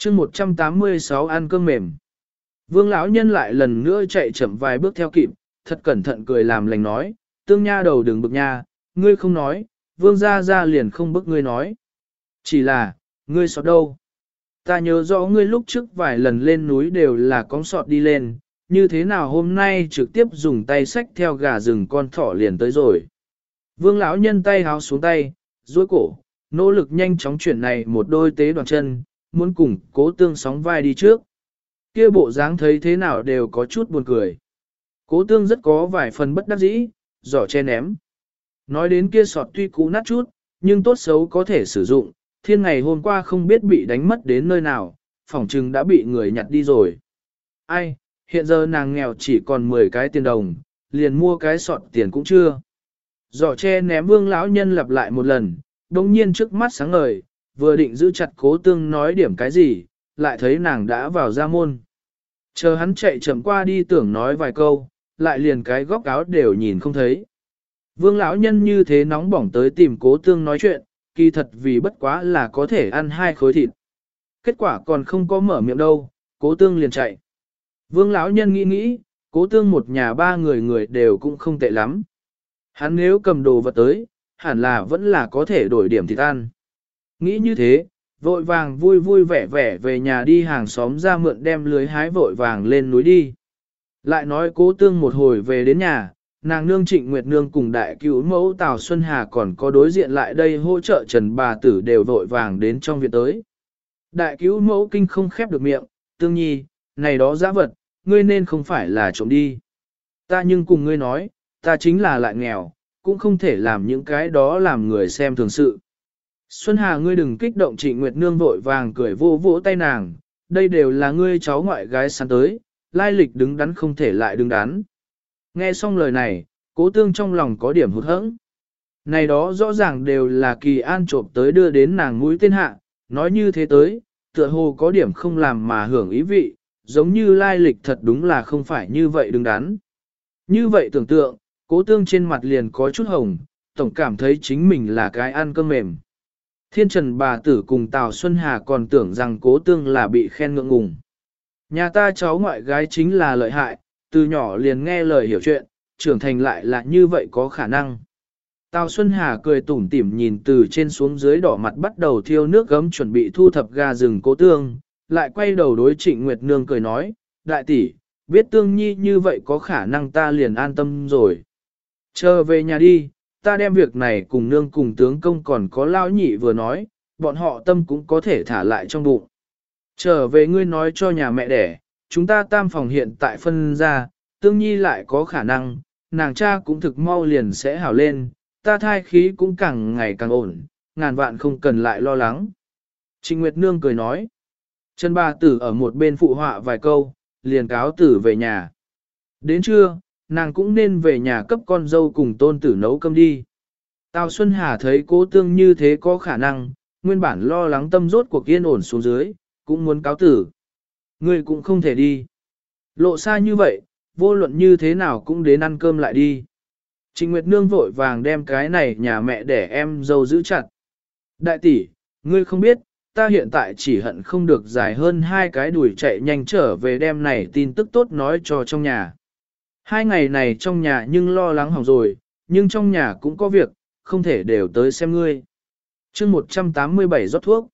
chương 186 ăn cơm mềm. Vương lão nhân lại lần nữa chạy chậm vài bước theo kịp, thật cẩn thận cười làm lành nói, Tương nha đầu đừng bực nha, ngươi không nói, vương gia gia liền không bức ngươi nói. Chỉ là, ngươi sọt đâu? Ta nhớ rõ ngươi lúc trước vài lần lên núi đều là con sọt đi lên, như thế nào hôm nay trực tiếp dùng tay xách theo gà rừng con thỏ liền tới rồi. Vương lão nhân tay háo xuống tay, duỗi cổ, nỗ lực nhanh chóng chuyển này một đôi tế đoàn chân, muốn cùng Cố Tương sóng vai đi trước. Kia bộ dáng thấy thế nào đều có chút buồn cười. Cố Tương rất có vài phần bất đắc dĩ, giỏ che ném. Nói đến kia sọt tuy cũ nát chút, nhưng tốt xấu có thể sử dụng, thiên ngày hôm qua không biết bị đánh mất đến nơi nào, phỏng chừng đã bị người nhặt đi rồi. Ai, hiện giờ nàng nghèo chỉ còn 10 cái tiền đồng, liền mua cái sọt tiền cũng chưa. Giỏ che ném Vương lão nhân lặp lại một lần, đồng nhiên trước mắt sáng ngời, vừa định giữ chặt Cố Tương nói điểm cái gì, lại thấy nàng đã vào ra môn. Chờ hắn chạy chậm qua đi tưởng nói vài câu, lại liền cái góc áo đều nhìn không thấy. Vương lão nhân như thế nóng bỏng tới tìm Cố Tương nói chuyện, kỳ thật vì bất quá là có thể ăn 2 khối thịt. Kết quả còn không có mở miệng đâu, Cố Tương liền chạy. Vương lão nhân nghĩ nghĩ, Cố Tương một nhà 3 người đều cũng không tệ lắm. Hắn nếu cầm đồ vật tới, hẳn là vẫn là có thể đổi điểm thịt ăn. Nghĩ như thế, vội vàng vui vui vẻ vẻ về nhà đi hàng xóm ra mượn đem lưới hái vội vàng lên núi đi. Lại nói Cố Tương một hồi về đến nhà, nàng nương Trịnh Nguyệt Nương cùng đại cứu mẫu Tào Xuân Hà còn có đối diện lại đây hỗ trợ Trần bà tử đều vội vàng đến trong viện tới. Đại cứu mẫu kinh không khép được miệng, Tương nhi, này đó dã vật, ngươi nên không phải là trộm đi. Ta nhưng cùng ngươi nói, ta chính là lại nghèo, cũng không thể làm những cái đó làm người xem thường sự. Xuân Hà ngươi đừng kích động, Trịnh Nguyệt Nương vội vàng cười vô vỗ tay nàng, đây đều là ngươi cháu ngoại gái sẵn tới, lai lịch đứng đắn không thể lại đứng đắn. Nghe xong lời này, Cố Tương trong lòng có điểm hụt hẫng. Này đó rõ ràng đều là Kỳ An trộm tới đưa đến nàng mũi tên hạ, nói như thế tới, tựa hồ có điểm không làm mà hưởng ý vị, giống như lai lịch thật đúng là không phải như vậy đứng đắn. Như vậy tưởng tượng, Cố Tương trên mặt liền có chút hồng, tổng cảm thấy chính mình là cái ăn cơm mềm. Thiên Trần bà tử cùng Tào Xuân Hà còn tưởng rằng Cố Tương là bị khen ngượng ngùng. Nhà ta cháu ngoại gái chính là lợi hại, từ nhỏ liền nghe lời hiểu chuyện, trưởng thành lại là như vậy có khả năng. Tào Xuân Hà cười tủm tỉm nhìn từ trên xuống dưới đỏ mặt bắt đầu thiêu nước gấm chuẩn bị thu thập gà rừng Cố Tương, lại quay đầu đối Trịnh Nguyệt Nương cười nói, đại tỷ, biết Tương nhi như vậy có khả năng ta liền an tâm rồi. Chờ về nhà đi, ta đem việc này cùng nương cùng tướng công còn có lao nhị vừa nói, bọn họ tâm cũng có thể thả lại trong bụng. Trở về ngươi nói cho nhà mẹ đẻ, chúng ta tam phòng hiện tại phân ra, Tương nhi lại có khả năng, nàng cha cũng thực mau liền sẽ hảo lên, ta thai khí cũng càng ngày càng ổn, ngàn vạn không cần lại lo lắng. Trịnh Nguyệt Nương cười nói, Trần bà tử ở một bên phụ họa vài câu, liền cáo tử về nhà. Đến trưa, nàng cũng nên về nhà cấp con dâu cùng tôn tử nấu cơm đi. Tào Xuân Hà thấy Cố Tương như thế có khả năng, nguyên bản lo lắng tâm rốt cuộc yên ổn xuống dưới, cũng muốn cáo tử. Ngươi cũng không thể đi. Lộ xa như vậy, vô luận như thế nào cũng đến ăn cơm lại đi. Trịnh Nguyệt Nương vội vàng đem cái này nhà mẹ để em dâu giữ chặt. Đại tỷ, ngươi không biết, ta hiện tại chỉ hận không được dài hơn 2 cái đuổi chạy nhanh trở về đem này tin tức tốt nói cho trong nhà. 2 ngày này trong nhà nhưng lo lắng hỏng rồi, nhưng trong nhà cũng có việc, không thể đều tới xem ngươi. chương 187 rót thuốc.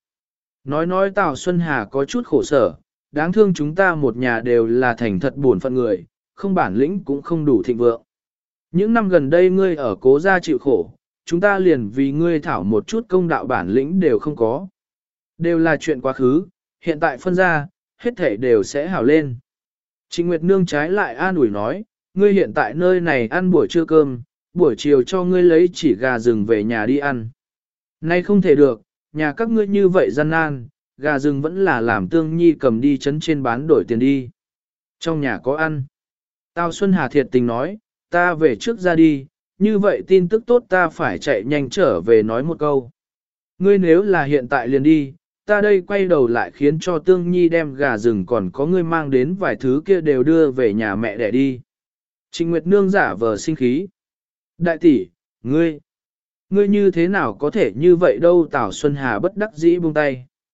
Nói Tào Xuân Hà có chút khổ sở, đáng thương chúng ta một nhà đều là thành thật buồn phận người, không bản lĩnh cũng không đủ thịnh vượng. Những năm gần đây ngươi ở Cố gia chịu khổ, chúng ta liền vì ngươi thảo một chút công đạo bản lĩnh đều không có. Đều là chuyện quá khứ, hiện tại phân ra, hết thể đều sẽ hảo lên. Trịnh Nguyệt Nương trái lại an ủi nói, ngươi hiện tại nơi này ăn buổi trưa cơm, buổi chiều cho ngươi lấy chỉ gà rừng về nhà đi ăn. Nay không thể được, nhà các ngươi như vậy gian nan, gà rừng vẫn là làm Tương nhi cầm đi chấn trên bán đổi tiền đi. Trong nhà có ăn. Tào Xuân Hà thiệt tình nói, ta về trước ra đi, như vậy tin tức tốt ta phải chạy nhanh trở về nói một câu. Ngươi nếu là hiện tại liền đi, ta đây quay đầu lại khiến cho Tương nhi đem gà rừng còn có ngươi mang đến vài thứ kia đều đưa về nhà mẹ để đi. Trịnh Nguyệt Nương giả vờ sinh khí. Đại tỷ, ngươi như thế nào có thể như vậy đâu? Tào Xuân Hà bất đắc dĩ buông tay.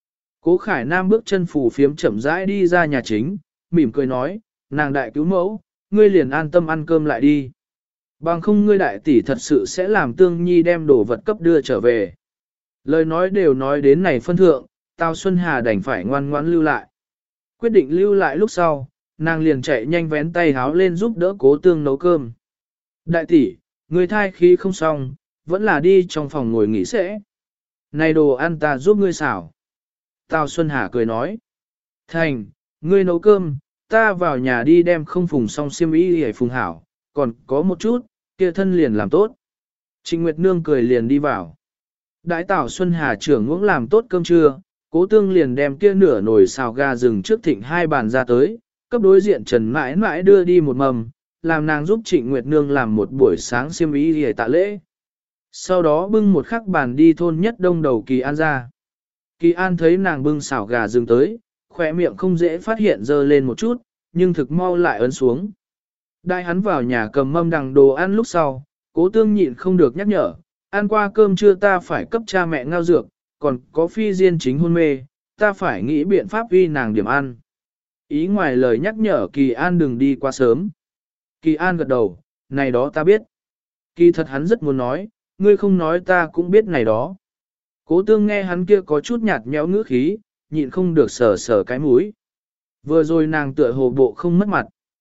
Cố Khải Nam bước chân phù phiếm chậm rãi đi ra nhà chính, mỉm cười nói, nàng đại cứu mẫu, ngươi liền an tâm ăn cơm lại đi. Bằng không ngươi đại tỷ thật sự sẽ làm Tương Nhi đem đồ vật cấp đưa trở về. Lời nói đều nói đến này phân thượng, Tào Xuân Hà đành phải ngoan ngoãn lưu lại. Quyết định lưu lại lúc sau, nàng liền chạy nhanh vén tay háo lên giúp đỡ Cố Tương nấu cơm. Đại tỷ, ngươi thai khí không xong, vẫn là đi trong phòng ngồi nghỉ sẽ. Này đồ ăn ta giúp ngươi xảo. Tào Xuân Hà cười nói. Thành, ngươi nấu cơm, ta vào nhà đi đem không phùng xong xiêm y để phùng hảo, còn có một chút, kia thân liền làm tốt. Trịnh Nguyệt Nương cười liền đi vào. Đại Tào Xuân Hà trưởng ngưỡng làm tốt cơm trưa, Cố Tương liền đem kia nửa nồi xào gà rừng trước thịnh hai bàn ra tới, cấp đối diện Trần mãi mãi đưa đi một mầm, làm nàng giúp Trịnh Nguyệt Nương làm một buổi sáng xiêm y để tạ lễ. Sau đó bưng một khắc bàn đi thôn nhất đông đầu Kỳ An ra. Kỳ An thấy nàng bưng xào gà rừng tới, khỏe miệng không dễ phát hiện dơ lên một chút, nhưng thực mau lại ấn xuống. Đại hắn vào nhà cầm mâm đằng đồ ăn lúc sau, Cố Tương nhịn không được nhắc nhở, ăn qua cơm trưa ta phải cấp cha mẹ ngao dược, còn có phi diên chính hôn mê, ta phải nghĩ biện pháp uy nàng điểm ăn. Ý ngoài lời nhắc nhở Kỳ An đừng đi quá sớm. Kỳ An gật đầu, này đó ta biết. Kỳ thật hắn rất muốn nói, ngươi không nói ta cũng biết này đó. Cố Tương nghe hắn kia có chút nhạt nhẽo ngữ khí, nhịn không được sờ sờ cái mũi. Vừa rồi nàng tựa hồ bộ không mất mặt.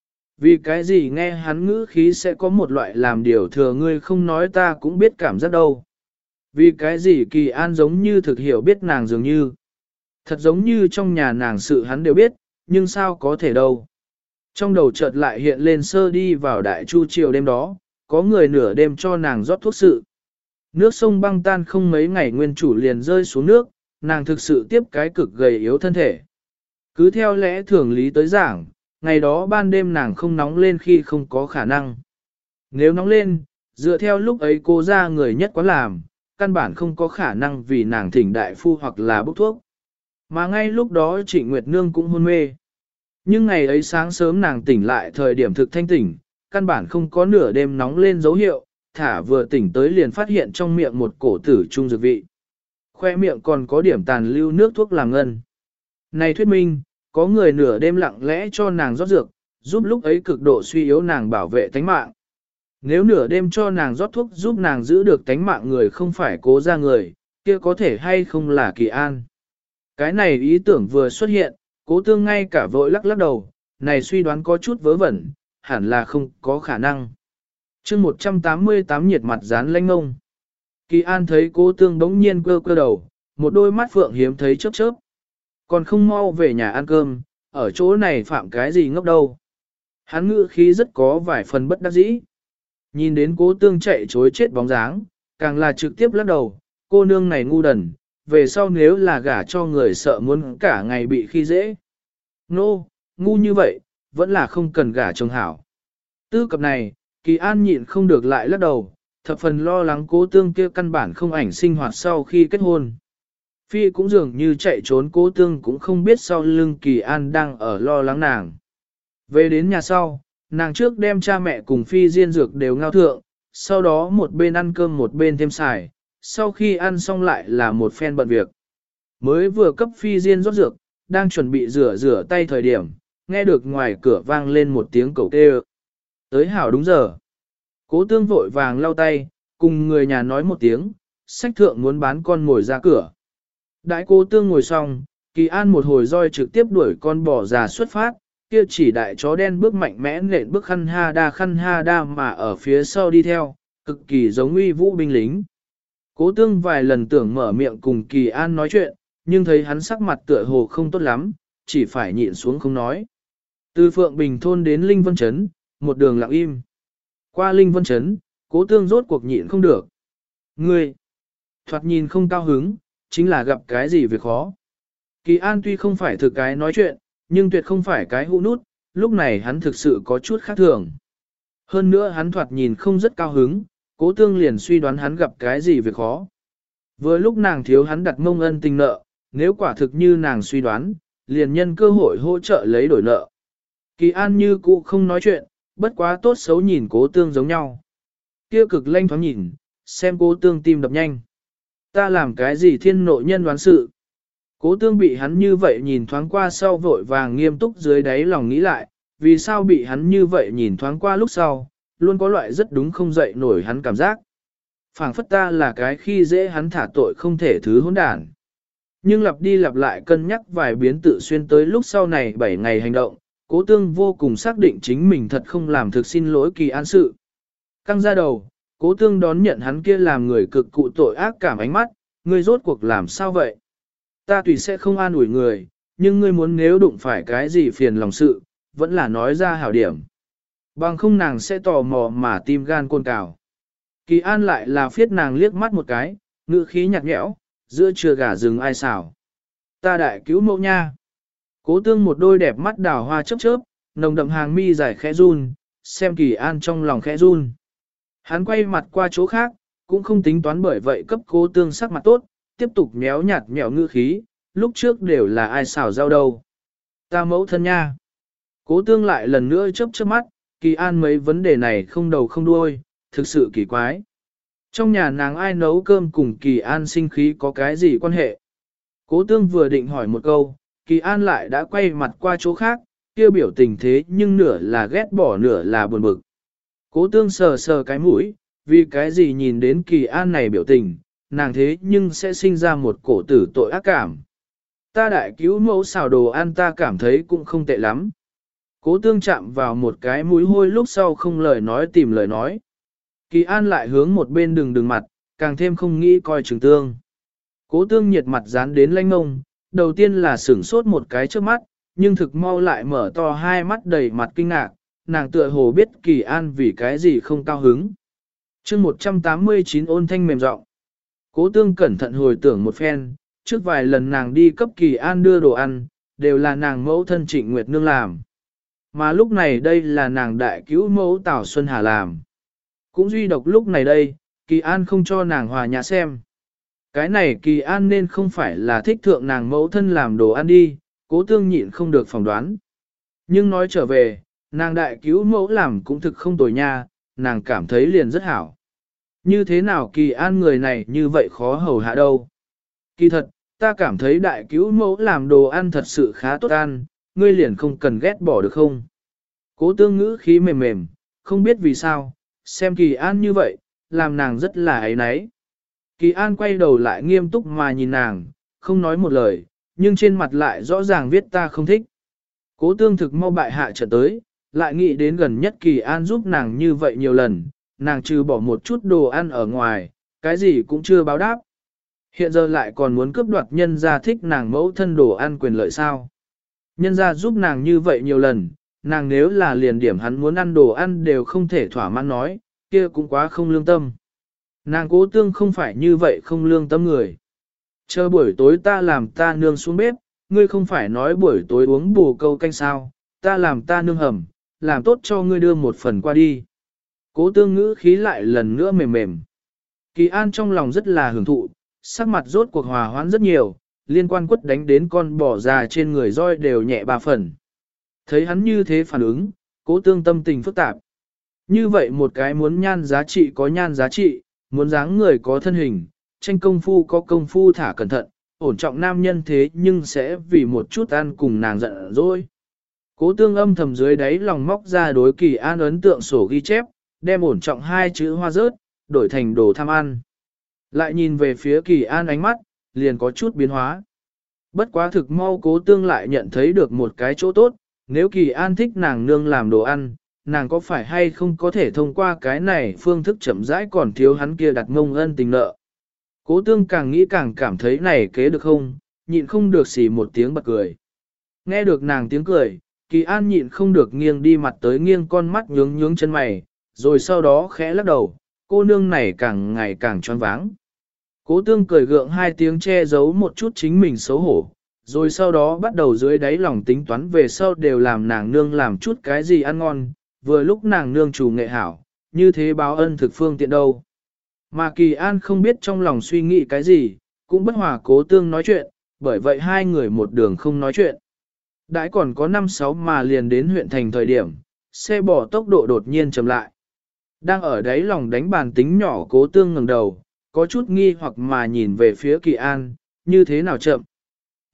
Vì cái gì nghe hắn ngữ khí sẽ có một loại làm điều thừa ngươi không nói ta cũng biết cảm giác đâu. Vì cái gì Kỳ An giống như thực hiểu biết nàng dường như. Thật giống như trong nhà nàng sự hắn đều biết, nhưng sao có thể đâu. Trong đầu chợt lại hiện lên sơ đi vào đại chu triều đêm đó, có người nửa đêm cho nàng rót thuốc sự. Nước sông băng tan không mấy ngày nguyên chủ liền rơi xuống nước, nàng thực sự tiếp cái cực gầy yếu thân thể. Cứ theo lẽ thường lý tới giảng, ngày đó ban đêm nàng không nóng lên khi không có khả năng. Nếu nóng lên, dựa theo lúc ấy cô ra người nhất quán làm, căn bản không có khả năng vì nàng thỉnh đại phu hoặc là bốc thuốc. Mà ngay lúc đó Trịnh Nguyệt Nương cũng hôn mê. Nhưng ngày ấy sáng sớm nàng tỉnh lại thời điểm thực thanh tỉnh, căn bản không có nửa đêm nóng lên dấu hiệu, thả vừa tỉnh tới liền phát hiện trong miệng một cổ tử trung dược vị. Khoe miệng còn có điểm tàn lưu nước thuốc làm ngân. Này thuyết minh, có người nửa đêm lặng lẽ cho nàng rót dược, giúp lúc ấy cực độ suy yếu nàng bảo vệ tánh mạng. Nếu nửa đêm cho nàng rót thuốc giúp nàng giữ được tánh mạng người không phải cố ra người, kia có thể hay không là Kỳ An. Cái này ý tưởng vừa xuất hiện, Cố Tương ngay cả vội lắc lắc đầu, này suy đoán có chút vớ vẩn, hẳn là không có khả năng. chương 188 nhiệt mặt dán lanh ngông. Kỳ An thấy Cố Tương bỗng nhiên quơ quơ đầu, một đôi mắt phượng hiếm thấy chớp chớp. Còn không mau về nhà ăn cơm, ở chỗ này phạm cái gì ngốc đâu. Hắn ngữ khí rất có vài phần bất đắc dĩ. Nhìn đến Cố Tương chạy chối chết bóng dáng, càng là trực tiếp lắc đầu, cô nương này ngu đần, về sau nếu là gả cho người sợ muốn cả ngày bị khi dễ. Nô, ngu như vậy, vẫn là không cần gả chồng hảo. Tư cập này, Kỳ An nhịn không được lại lắc đầu, thập phần lo lắng Cố Tương kia căn bản không ảnh sinh hoạt sau khi kết hôn. Phi cũng dường như chạy trốn Cố Tương cũng không biết sau lưng Kỳ An đang ở lo lắng nàng. Về đến nhà sau, nàng trước đem cha mẹ cùng Phi diên dược đều ngao thượng, sau đó một bên ăn cơm một bên thêm xài, sau khi ăn xong lại là một phen bận việc. Mới vừa cấp Phi diên rót dược, đang chuẩn bị rửa tay thời điểm, nghe được ngoài cửa vang lên một tiếng cầu kêu. Tới hảo đúng giờ. Cố Tương vội vàng lau tay, cùng người nhà nói một tiếng, sách thượng muốn bán con ngồi ra cửa. Đại Cố Tương ngồi xong, Kỳ An một hồi roi trực tiếp đuổi con bò già xuất phát, kia chỉ đại chó đen bước mạnh mẽ nện bước khăn ha đa mà ở phía sau đi theo, cực kỳ giống uy vũ binh lính. Cố Tương vài lần tưởng mở miệng cùng Kỳ An nói chuyện, nhưng thấy hắn sắc mặt tựa hồ không tốt lắm, chỉ phải nhịn xuống không nói. Từ Phượng Bình thôn đến Linh Vân Trấn, một đường lặng im. Qua Linh Vân Trấn, Cố Tương rốt cuộc nhịn không được. Ngươi, thoạt nhìn không cao hứng, chính là gặp cái gì việc khó. Kỳ An tuy không phải thực cái nói chuyện, nhưng tuyệt không phải cái hũ nút, lúc này hắn thực sự có chút khác thường. Hơn nữa hắn thoạt nhìn không rất cao hứng, Cố Tương liền suy đoán hắn gặp cái gì việc khó. Vừa lúc nàng thiếu hắn đặt mông ân tình nợ, nếu quả thực như nàng suy đoán, liền nhân cơ hội hỗ trợ lấy đổi nợ. Kỳ An như cũ không nói chuyện, bất quá tốt xấu nhìn Cố Tương giống nhau. Kia cực lanh thoáng nhìn, xem Cố Tương tim đập nhanh. Ta làm cái gì thiên nội nhân đoán sự? Cố tương bị hắn như vậy nhìn thoáng qua sau vội vàng nghiêm túc dưới đáy lòng nghĩ lại, vì sao bị hắn như vậy nhìn thoáng qua lúc sau, luôn có loại rất đúng không dậy nổi hắn cảm giác. Phảng phất ta là cái khi dễ hắn thả tội không thể thứ hỗn đản. Nhưng lặp đi lặp lại cân nhắc vài biến tự xuyên tới lúc sau này 7 ngày hành động, cố tương vô cùng xác định chính mình thật không làm thực xin lỗi Kỳ An sự. Căng ra đầu, cố tương đón nhận hắn kia làm người cực cụ tội ác cảm ánh mắt, ngươi rốt cuộc làm sao vậy? Ta tùy sẽ không an ủi người, nhưng ngươi muốn nếu đụng phải cái gì phiền lòng sự, vẫn là nói ra hảo điểm. Bằng không nàng sẽ tò mò mà tim gan côn cào. Kỳ An lại là phiết nàng liếc mắt một cái, ngữ khí nhạt nhẽo, giữa trưa gà rừng ai xảo. Ta đại cứu mẫu nha. Cố tương một đôi đẹp mắt đào hoa chớp chớp, nồng đậm hàng mi dài khẽ run, xem Kỳ An trong lòng khẽ run. Hắn quay mặt qua chỗ khác, cũng không tính toán bởi vậy cấp cố tương sắc mặt tốt, tiếp tục méo nhạt mẹo ngữ khí, lúc trước đều là ai xảo giao đâu. Ta mẫu thân nha. Cố tương lại lần nữa chớp chớp mắt, Kỳ An mấy vấn đề này không đầu không đuôi, thực sự kỳ quái. Trong nhà nàng ai nấu cơm cùng Kỳ An sinh khí có cái gì quan hệ? Cố tương vừa định hỏi một câu, Kỳ An lại đã quay mặt qua chỗ khác, kia biểu tình thế nhưng nửa là ghét bỏ nửa là buồn bực. Cố tương sờ sờ cái mũi, vì cái gì nhìn đến Kỳ An này biểu tình, nàng thế nhưng sẽ sinh ra một cổ tử tội ác cảm. Ta đại cứu mẫu xào đồ ăn ta cảm thấy cũng không tệ lắm. Cố tương chạm vào một cái mũi hôi lúc sau không lời nói tìm lời nói. Kỳ An lại hướng một bên đừng mặt, càng thêm không nghĩ coi chừng tương. Cố tương nhiệt mặt dán đến lanh ngông, đầu tiên là sửng sốt một cái trước mắt, nhưng thực mau lại mở to hai mắt đầy mặt kinh ngạc, nàng tựa hồ biết Kỳ An vì cái gì không cao hứng. chương 189 ôn thanh mềm giọng. Cố tương cẩn thận hồi tưởng một phen, trước vài lần nàng đi cấp Kỳ An đưa đồ ăn, đều là nàng mẫu thân Trịnh Nguyệt Nương làm. Mà lúc này đây là nàng đại cứu mẫu Tào Xuân Hà làm. Cũng duy độc lúc này đây, Kỳ An không cho nàng hòa nhã xem. Cái này Kỳ An nên không phải là thích thượng nàng mẫu thân làm đồ ăn đi, cố tương nhịn không được phỏng đoán. Nhưng nói trở về, nàng đại cứu mẫu làm cũng thực không tồi nha, nàng cảm thấy liền rất hảo. Như thế nào Kỳ An người này như vậy khó hầu hạ đâu. Kỳ thật, ta cảm thấy đại cứu mẫu làm đồ ăn thật sự khá tốt ăn, ngươi liền không cần ghét bỏ được không. Cố tương ngữ khí mềm mềm, không biết vì sao, xem Kỳ An như vậy, làm nàng rất là ấy náy. Kỳ An quay đầu lại nghiêm túc mà nhìn nàng, không nói một lời, nhưng trên mặt lại rõ ràng viết ta không thích. Cố tương thực mau bại hạ trở tới, lại nghĩ đến gần nhất Kỳ An giúp nàng như vậy nhiều lần, nàng trừ bỏ một chút đồ ăn ở ngoài, cái gì cũng chưa báo đáp. Hiện giờ lại còn muốn cướp đoạt nhân gia thích nàng mẫu thân đồ ăn quyền lợi sao. Nhân gia giúp nàng như vậy nhiều lần, nàng nếu là liền điểm hắn muốn ăn đồ ăn đều không thể thỏa mãn nói, kia cũng quá không lương tâm. Nàng cố tương không phải như vậy không lương tâm người. Chờ buổi tối ta làm ta nương xuống bếp, ngươi không phải nói buổi tối uống bù câu canh sao, ta làm ta nương hầm, làm tốt cho ngươi đưa một phần qua đi. Cố tương ngữ khí lại lần nữa mềm mềm. Kỳ An trong lòng rất là hưởng thụ, sắc mặt rốt cuộc hòa hoãn rất nhiều, liên quan quất đánh đến con bò già trên người roi đều nhẹ 3 phần. Thấy hắn như thế phản ứng, cố tương tâm tình phức tạp. Như vậy một cái muốn nhan giá trị có nhan giá trị, muốn dáng người có thân hình, tranh công phu có công phu thả cẩn thận, ổn trọng nam nhân thế nhưng sẽ vì một chút ăn cùng nàng giận dỗi. Cố tương âm thầm dưới đáy lòng móc ra đối Kỳ An ấn tượng sổ ghi chép, đem ổn trọng 2 chữ hoa rớt, đổi thành đồ tham ăn. Lại nhìn về phía Kỳ An ánh mắt, liền có chút biến hóa. Bất quá thực mau cố tương lại nhận thấy được một cái chỗ tốt, nếu Kỳ An thích nàng nương làm đồ ăn, nàng có phải hay không có thể thông qua cái này phương thức chậm rãi còn thiếu hắn kia đặt ngông ân tình nợ. Cố tương càng nghĩ càng cảm thấy này kế được không, nhịn không được xì một tiếng bật cười. Nghe được nàng tiếng cười, Kỳ An nhịn không được nghiêng đi mặt tới nghiêng con mắt nhướng nhướng chân mày, rồi sau đó khẽ lắc đầu, cô nương này càng ngày càng choáng váng. Cố tương cười gượng 2 tiếng che giấu một chút chính mình xấu hổ, rồi sau đó bắt đầu dưới đáy lòng tính toán về sau đều làm nàng nương làm chút cái gì ăn ngon, vừa lúc nàng nương chủ nghệ hảo, như thế báo ân thực phương tiện đâu. Mà Kỳ An không biết trong lòng suy nghĩ cái gì, cũng bất hòa cố tương nói chuyện, bởi vậy hai người một đường không nói chuyện. Đãi còn có 5-6 mà liền đến huyện thành thời điểm, xe bỏ tốc độ đột nhiên chậm lại. Đang ở đáy lòng đánh bàn tính nhỏ cố tương ngẩng đầu, có chút nghi hoặc mà nhìn về phía Kỳ An, như thế nào chậm.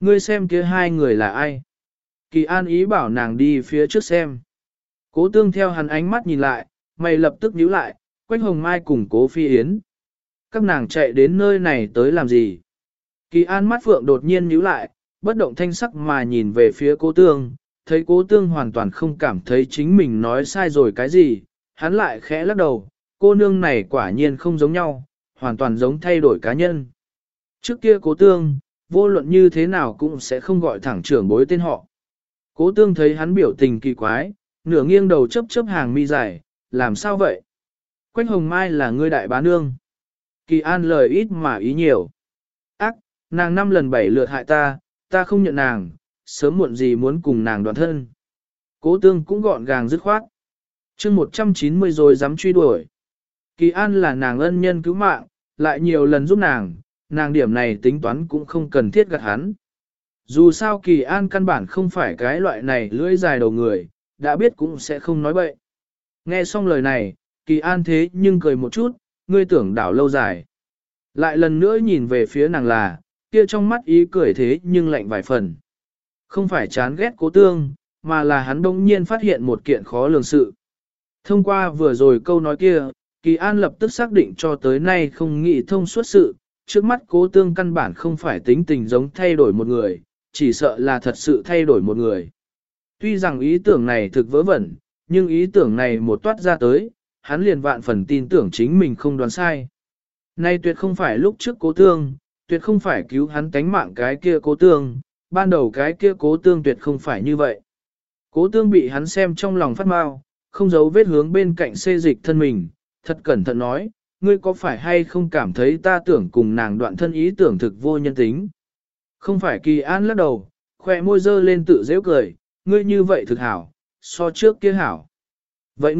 ngươi xem kia hai người là ai? Kỳ An ý bảo nàng đi phía trước xem. Cố tương theo hắn ánh mắt nhìn lại, mày lập tức nhíu lại, Quách Hồng Mai cùng Cố Phi Yến. Các nàng chạy đến nơi này tới làm gì? Kỳ An mắt phượng đột nhiên nhíu lại, bất động thanh sắc mà nhìn về phía Cố tương, thấy Cố tương hoàn toàn không cảm thấy chính mình nói sai rồi cái gì, hắn lại khẽ lắc đầu, cô nương này quả nhiên không giống nhau, hoàn toàn giống thay đổi cá nhân. Trước kia Cố tương, vô luận như thế nào cũng sẽ không gọi thẳng trưởng bối tên họ. Cố tương thấy hắn biểu tình kỳ quái, nửa nghiêng đầu chấp chấp hàng mi dài, làm sao vậy? Quách Hồng Mai là ngươi đại bá nương. Kỳ An lời ít mà ý nhiều. Ác, nàng 5 lần 7 lượt hại ta, ta không nhận nàng, sớm muộn gì muốn cùng nàng đoàn thân. Cố tương cũng gọn gàng dứt khoát. chương 190 rồi dám truy đuổi. Kỳ An là nàng ân nhân cứu mạng, lại nhiều lần giúp nàng điểm này tính toán cũng không cần thiết gạt hắn. Dù sao Kỳ An căn bản không phải cái loại này lưỡi dài đầu người, đã biết cũng sẽ không nói bậy. Nghe xong lời này, Kỳ An thế nhưng cười một chút, ngươi tưởng đảo lâu dài. Lại lần nữa nhìn về phía nàng là, kia trong mắt ý cười thế nhưng lạnh vài phần. Không phải chán ghét Cố tương, mà là hắn đông nhiên phát hiện một kiện khó lường sự. Thông qua vừa rồi câu nói kia, Kỳ An lập tức xác định cho tới nay không nghĩ thông suốt sự, trước mắt Cố tương căn bản không phải tính tình giống thay đổi một người, chỉ sợ là thật sự thay đổi một người. Tuy rằng ý tưởng này thực vớ vẩn, nhưng ý tưởng này một toát ra tới, hắn liền vạn phần tin tưởng chính mình không đoán sai. Nay tuyệt không phải lúc trước Cố tương, tuyệt không phải cứu hắn tánh mạng cái kia Cố tương, ban đầu cái kia Cố tương tuyệt không phải như vậy. Cố tương bị hắn xem trong lòng phát mau, không giấu vết hướng bên cạnh xê dịch thân mình, thật cẩn thận nói, ngươi có phải hay không cảm thấy ta tưởng cùng nàng đoạn thân ý tưởng thực vô nhân tính. Không phải. Kỳ An lắc đầu, khoe môi dơ lên tự dễ cười, ngươi như vậy thực hảo, so trước kia hảo. Vậy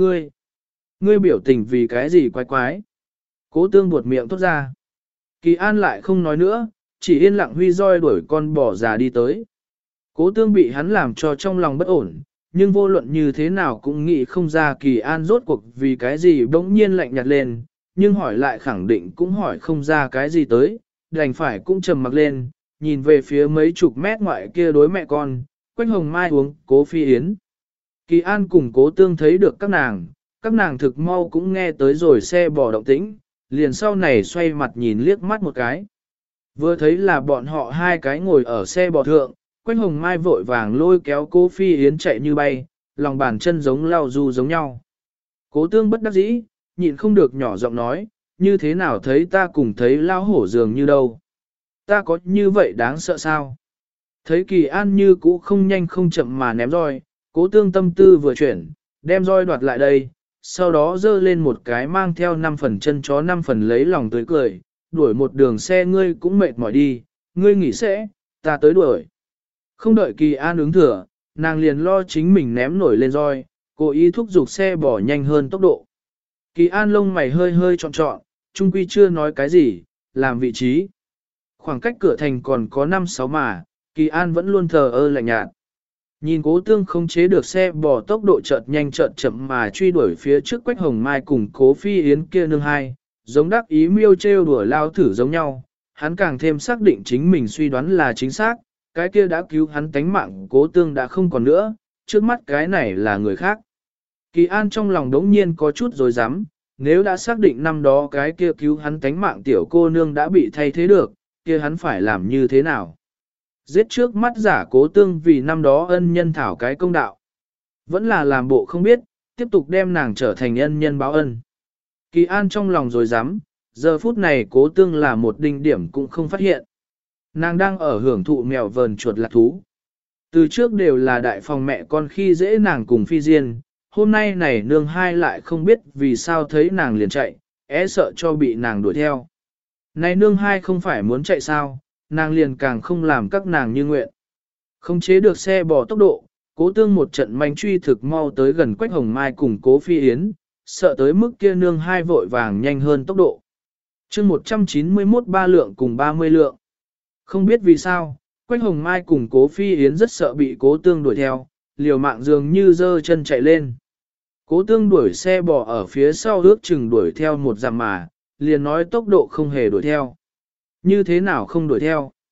ngươi biểu tình vì cái gì quái quái? Cố tương buột miệng thốt ra. Kỳ An lại không nói nữa, chỉ yên lặng huy roi đuổi con bò già đi tới. Cố tương bị hắn làm cho trong lòng bất ổn, nhưng vô luận như thế nào cũng nghĩ không ra Kỳ An rốt cuộc vì cái gì bỗng nhiên lạnh nhạt lên, nhưng hỏi lại khẳng định cũng hỏi không ra cái gì tới, đành phải cũng trầm mặc lên, nhìn về phía mấy chục mét ngoại kia đối mẹ con, Quách Hồng Mai uống Cố Phi Yến. Kỳ An cùng Cố tương thấy được các nàng thực mau cũng nghe tới rồi xe bò động tĩnh, liền sau này xoay mặt nhìn liếc mắt một cái. Vừa thấy là bọn họ hai cái ngồi ở xe bò thượng, Quách Hồng Mai vội vàng lôi kéo Cố Phi Yến chạy như bay, lòng bàn chân giống lao du giống nhau. Cố tương bất đắc dĩ, nhịn không được nhỏ giọng nói, như thế nào thấy ta cùng thấy lao hổ dường như đâu. Ta có như vậy đáng sợ sao? Thấy Kỳ An như cũ không nhanh không chậm mà ném roi, Cố tương tâm tư vừa chuyển, đem roi đoạt lại đây, sau đó dơ lên một cái mang theo 5 phần chân chó 5 phần lấy lòng tươi cười, đuổi một đường xe ngươi cũng mệt mỏi đi, ngươi nghỉ sẽ, ta tới đuổi. Không đợi Kỳ An ứng thừa, nàng liền lo chính mình ném nổi lên roi, cố ý thúc giục xe bỏ nhanh hơn tốc độ. Kỳ An lông mày hơi hơi trọn, trung quy chưa nói cái gì, làm vị trí. Khoảng cách cửa thành còn có 5-6 mà, Kỳ An vẫn luôn thờ ơ lạnh nhạt. Nhìn Cố tương không chế được xe bò tốc độ chợt nhanh chợt chậm mà truy đuổi phía trước Quách Hồng Mai cùng Cố Phi Yến kia nương hai, giống đắc ý miêu trêu đùa lao thử giống nhau, hắn càng thêm xác định chính mình suy đoán là chính xác, cái kia đã cứu hắn tánh mạng Cố tương đã không còn nữa, trước mắt cái này là người khác. Kỳ An trong lòng đống nhiên có chút rồi dám, nếu đã xác định năm đó cái kia cứu hắn tánh mạng tiểu cô nương đã bị thay thế được, kia hắn phải làm như thế nào? Giết trước mắt giả Cố tương vì năm đó ân nhân thảo cái công đạo. Vẫn là làm bộ không biết, tiếp tục đem nàng trở thành ân nhân báo ân. Kỳ An trong lòng rồi dám, giờ phút này Cố tương là một đinh điểm cũng không phát hiện. Nàng đang ở hưởng thụ mèo vờn chuột lạc thú. Từ trước đều là đại phòng mẹ con khi dễ nàng cùng phi diên, hôm nay này nương hai lại không biết vì sao thấy nàng liền chạy, sợ cho bị nàng đuổi theo. Này nương hai không phải muốn chạy sao, nàng liền càng không làm các nàng như nguyện. Không chế được xe bò tốc độ, Cố tương một trận manh truy thực mau tới gần Quách Hồng Mai cùng Cố Phi Yến, sợ tới mức kia nương hai vội vàng nhanh hơn tốc độ. chương 191 3 lượng cùng 30 lượng. Không biết vì sao, Quách Hồng Mai cùng Cố Phi Yến rất sợ bị Cố tương đuổi theo, liều mạng dường như giơ chân chạy lên. Cố tương đuổi xe bò ở phía sau ước chừng đuổi theo một dặm mà, liền nói tốc độ không hề đuổi theo. Như thế nào không đuổi theo?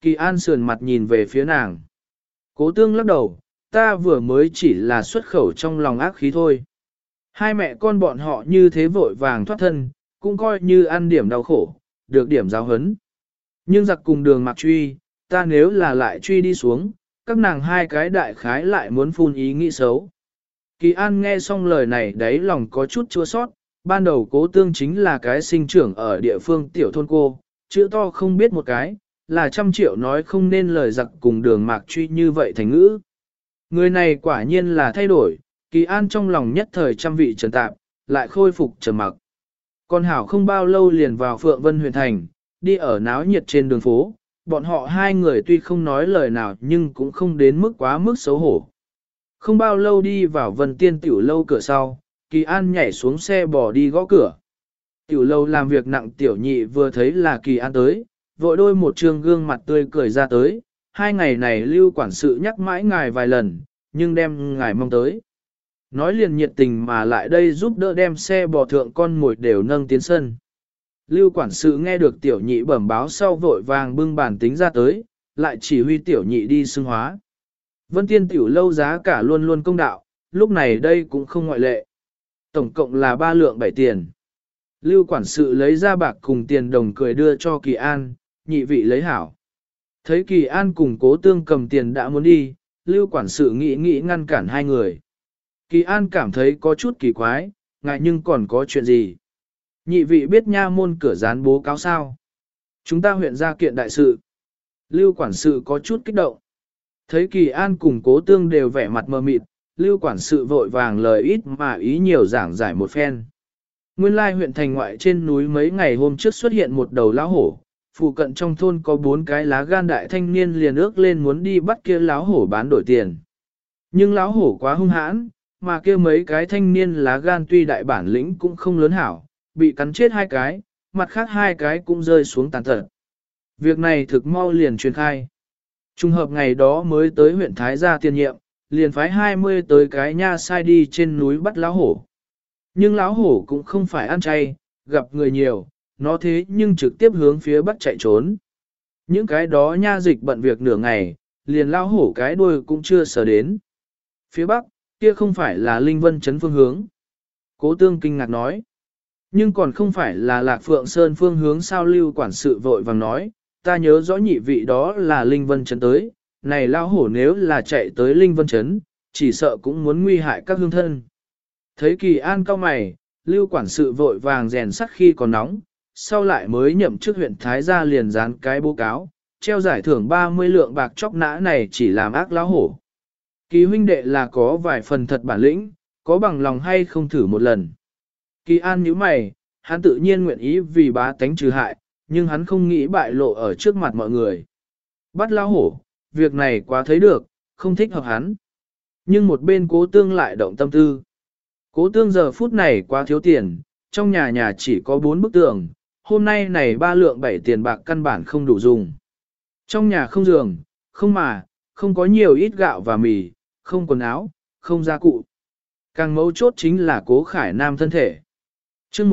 Kỳ An sườn mặt nhìn về phía nàng. Cố tương lắc đầu, ta vừa mới chỉ là xuất khẩu trong lòng ác khí thôi. Hai mẹ con bọn họ như thế vội vàng thoát thân, cũng coi như ăn điểm đau khổ, được điểm giáo hấn. Nhưng giặc cùng đường mặc truy, ta nếu là lại truy đi xuống, các nàng hai cái đại khái lại muốn phun ý nghĩ xấu. Kỳ An nghe xong lời này đáy lòng có chút chua sót, ban đầu cố tương chính là cái sinh trưởng ở địa phương tiểu thôn cô, chữ to không biết một cái, là 100 triệu nói không nên lời giặc cùng đường mạc truy như vậy thành ngữ. Người này quả nhiên là thay đổi, Kỳ An trong lòng nhất thời trăm vị trần tạp, lại khôi phục trầm mặc. Con Hảo không bao lâu liền vào Phượng Vân huyện thành, đi ở náo nhiệt trên đường phố, bọn họ hai người tuy không nói lời nào nhưng cũng không đến mức quá mức xấu hổ. Không bao lâu đi vào Vân Tiên tiểu lâu cửa sau, Kỳ An nhảy xuống xe bò đi gõ cửa. Tiểu lâu làm việc nặng tiểu nhị vừa thấy là Kỳ An tới, vội đôi một trương gương mặt tươi cười ra tới, 2 ngày này lưu quản sự nhắc mãi ngài vài lần, nhưng đem ngài mong tới. Nói liền nhiệt tình mà lại đây giúp đỡ đem xe bò thượng con mồi đều nâng tiến sân. Lưu quản sự nghe được tiểu nhị bẩm báo sau vội vàng bưng bản tính ra tới, lại chỉ huy tiểu nhị đi xưng hóa. Vân Tiên tiểu lâu giá cả luôn luôn công đạo, lúc này đây cũng không ngoại lệ. Tổng cộng là 3 lượng 7 tiền. Lưu quản sự lấy ra bạc cùng tiền đồng cười đưa cho Kỳ An, nhị vị lấy hảo. Thấy Kỳ An cùng Cố Tương cầm tiền đã muốn đi, Lưu quản sự nghĩ ngăn cản hai người. Kỳ An cảm thấy có chút kỳ quái, ngại nhưng còn có chuyện gì. Nhị vị biết nha môn cửa dán bố cáo sao. Chúng ta huyện ra kiện đại sự. Lưu quản sự có chút kích động. Thấy Kỳ An cùng Cố Tương đều vẻ mặt mờ mịt, Lưu quản sự vội vàng lời ít mà ý nhiều giảng giải một phen. Nguyên lai huyện thành ngoại trên núi mấy ngày hôm trước xuất hiện một đầu lão hổ, phụ cận trong thôn có 4 cái lá gan đại thanh niên liền ước lên muốn đi bắt kia lão hổ bán đổi tiền. Nhưng lão hổ quá hung hãn, mà kia mấy cái thanh niên lá gan tuy đại bản lĩnh cũng không lớn hảo, bị cắn chết 2 cái, mặt khác 2 cái cũng rơi xuống tàn tật. Việc này thực mau liền truyền khai. Trùng hợp ngày đó mới tới huyện Thái Gia tiền nhiệm, liền phái 20 tới cái nha sai đi trên núi bắt lão hổ. Nhưng lão hổ cũng không phải ăn chay, gặp người nhiều, nó thế nhưng trực tiếp hướng phía bắc chạy trốn. Những cái đó nha dịch bận việc nửa ngày, liền lão hổ cái đuôi cũng chưa sờ đến. Phía bắc, kia không phải là Linh Vân Trấn phương hướng. Cố Tương kinh ngạc nói. Nhưng còn không phải là Lạc Phượng Sơn phương hướng sao Lưu quản sự vội vàng nói, ta nhớ rõ nhị vị đó là Linh Vân Trấn tới, này lão hổ nếu là chạy tới Linh Vân Trấn, chỉ sợ cũng muốn nguy hại các hương thân. Thấy Kỳ An cao mày, Lưu quản sự vội vàng rèn sắt khi còn nóng, sau lại mới nhậm chức huyện Thái Gia liền dán cái bố cáo, treo giải thưởng 30 lượng bạc chóc nã này chỉ làm ác lão hổ. Kỳ huynh đệ là có vài phần thật bản lĩnh, có bằng lòng hay không thử một lần. Kỳ An nhíu mày, hắn tự nhiên nguyện ý vì bá tánh trừ hại, nhưng hắn không nghĩ bại lộ ở trước mặt mọi người. Bắt lão hổ, việc này quá thấy được, không thích hợp hắn. Nhưng một bên Cố Tương lại động tâm tư. Cố Tương giờ phút này quá thiếu tiền, trong nhà chỉ có 4 bức tường, hôm nay này 3 lượng 7 tiền bạc căn bản không đủ dùng. Trong nhà không giường, không mà, không có nhiều ít gạo và mì, không quần áo, không gia cụ. Càng mấu chốt chính là Cố Khải Nam thân thể. chương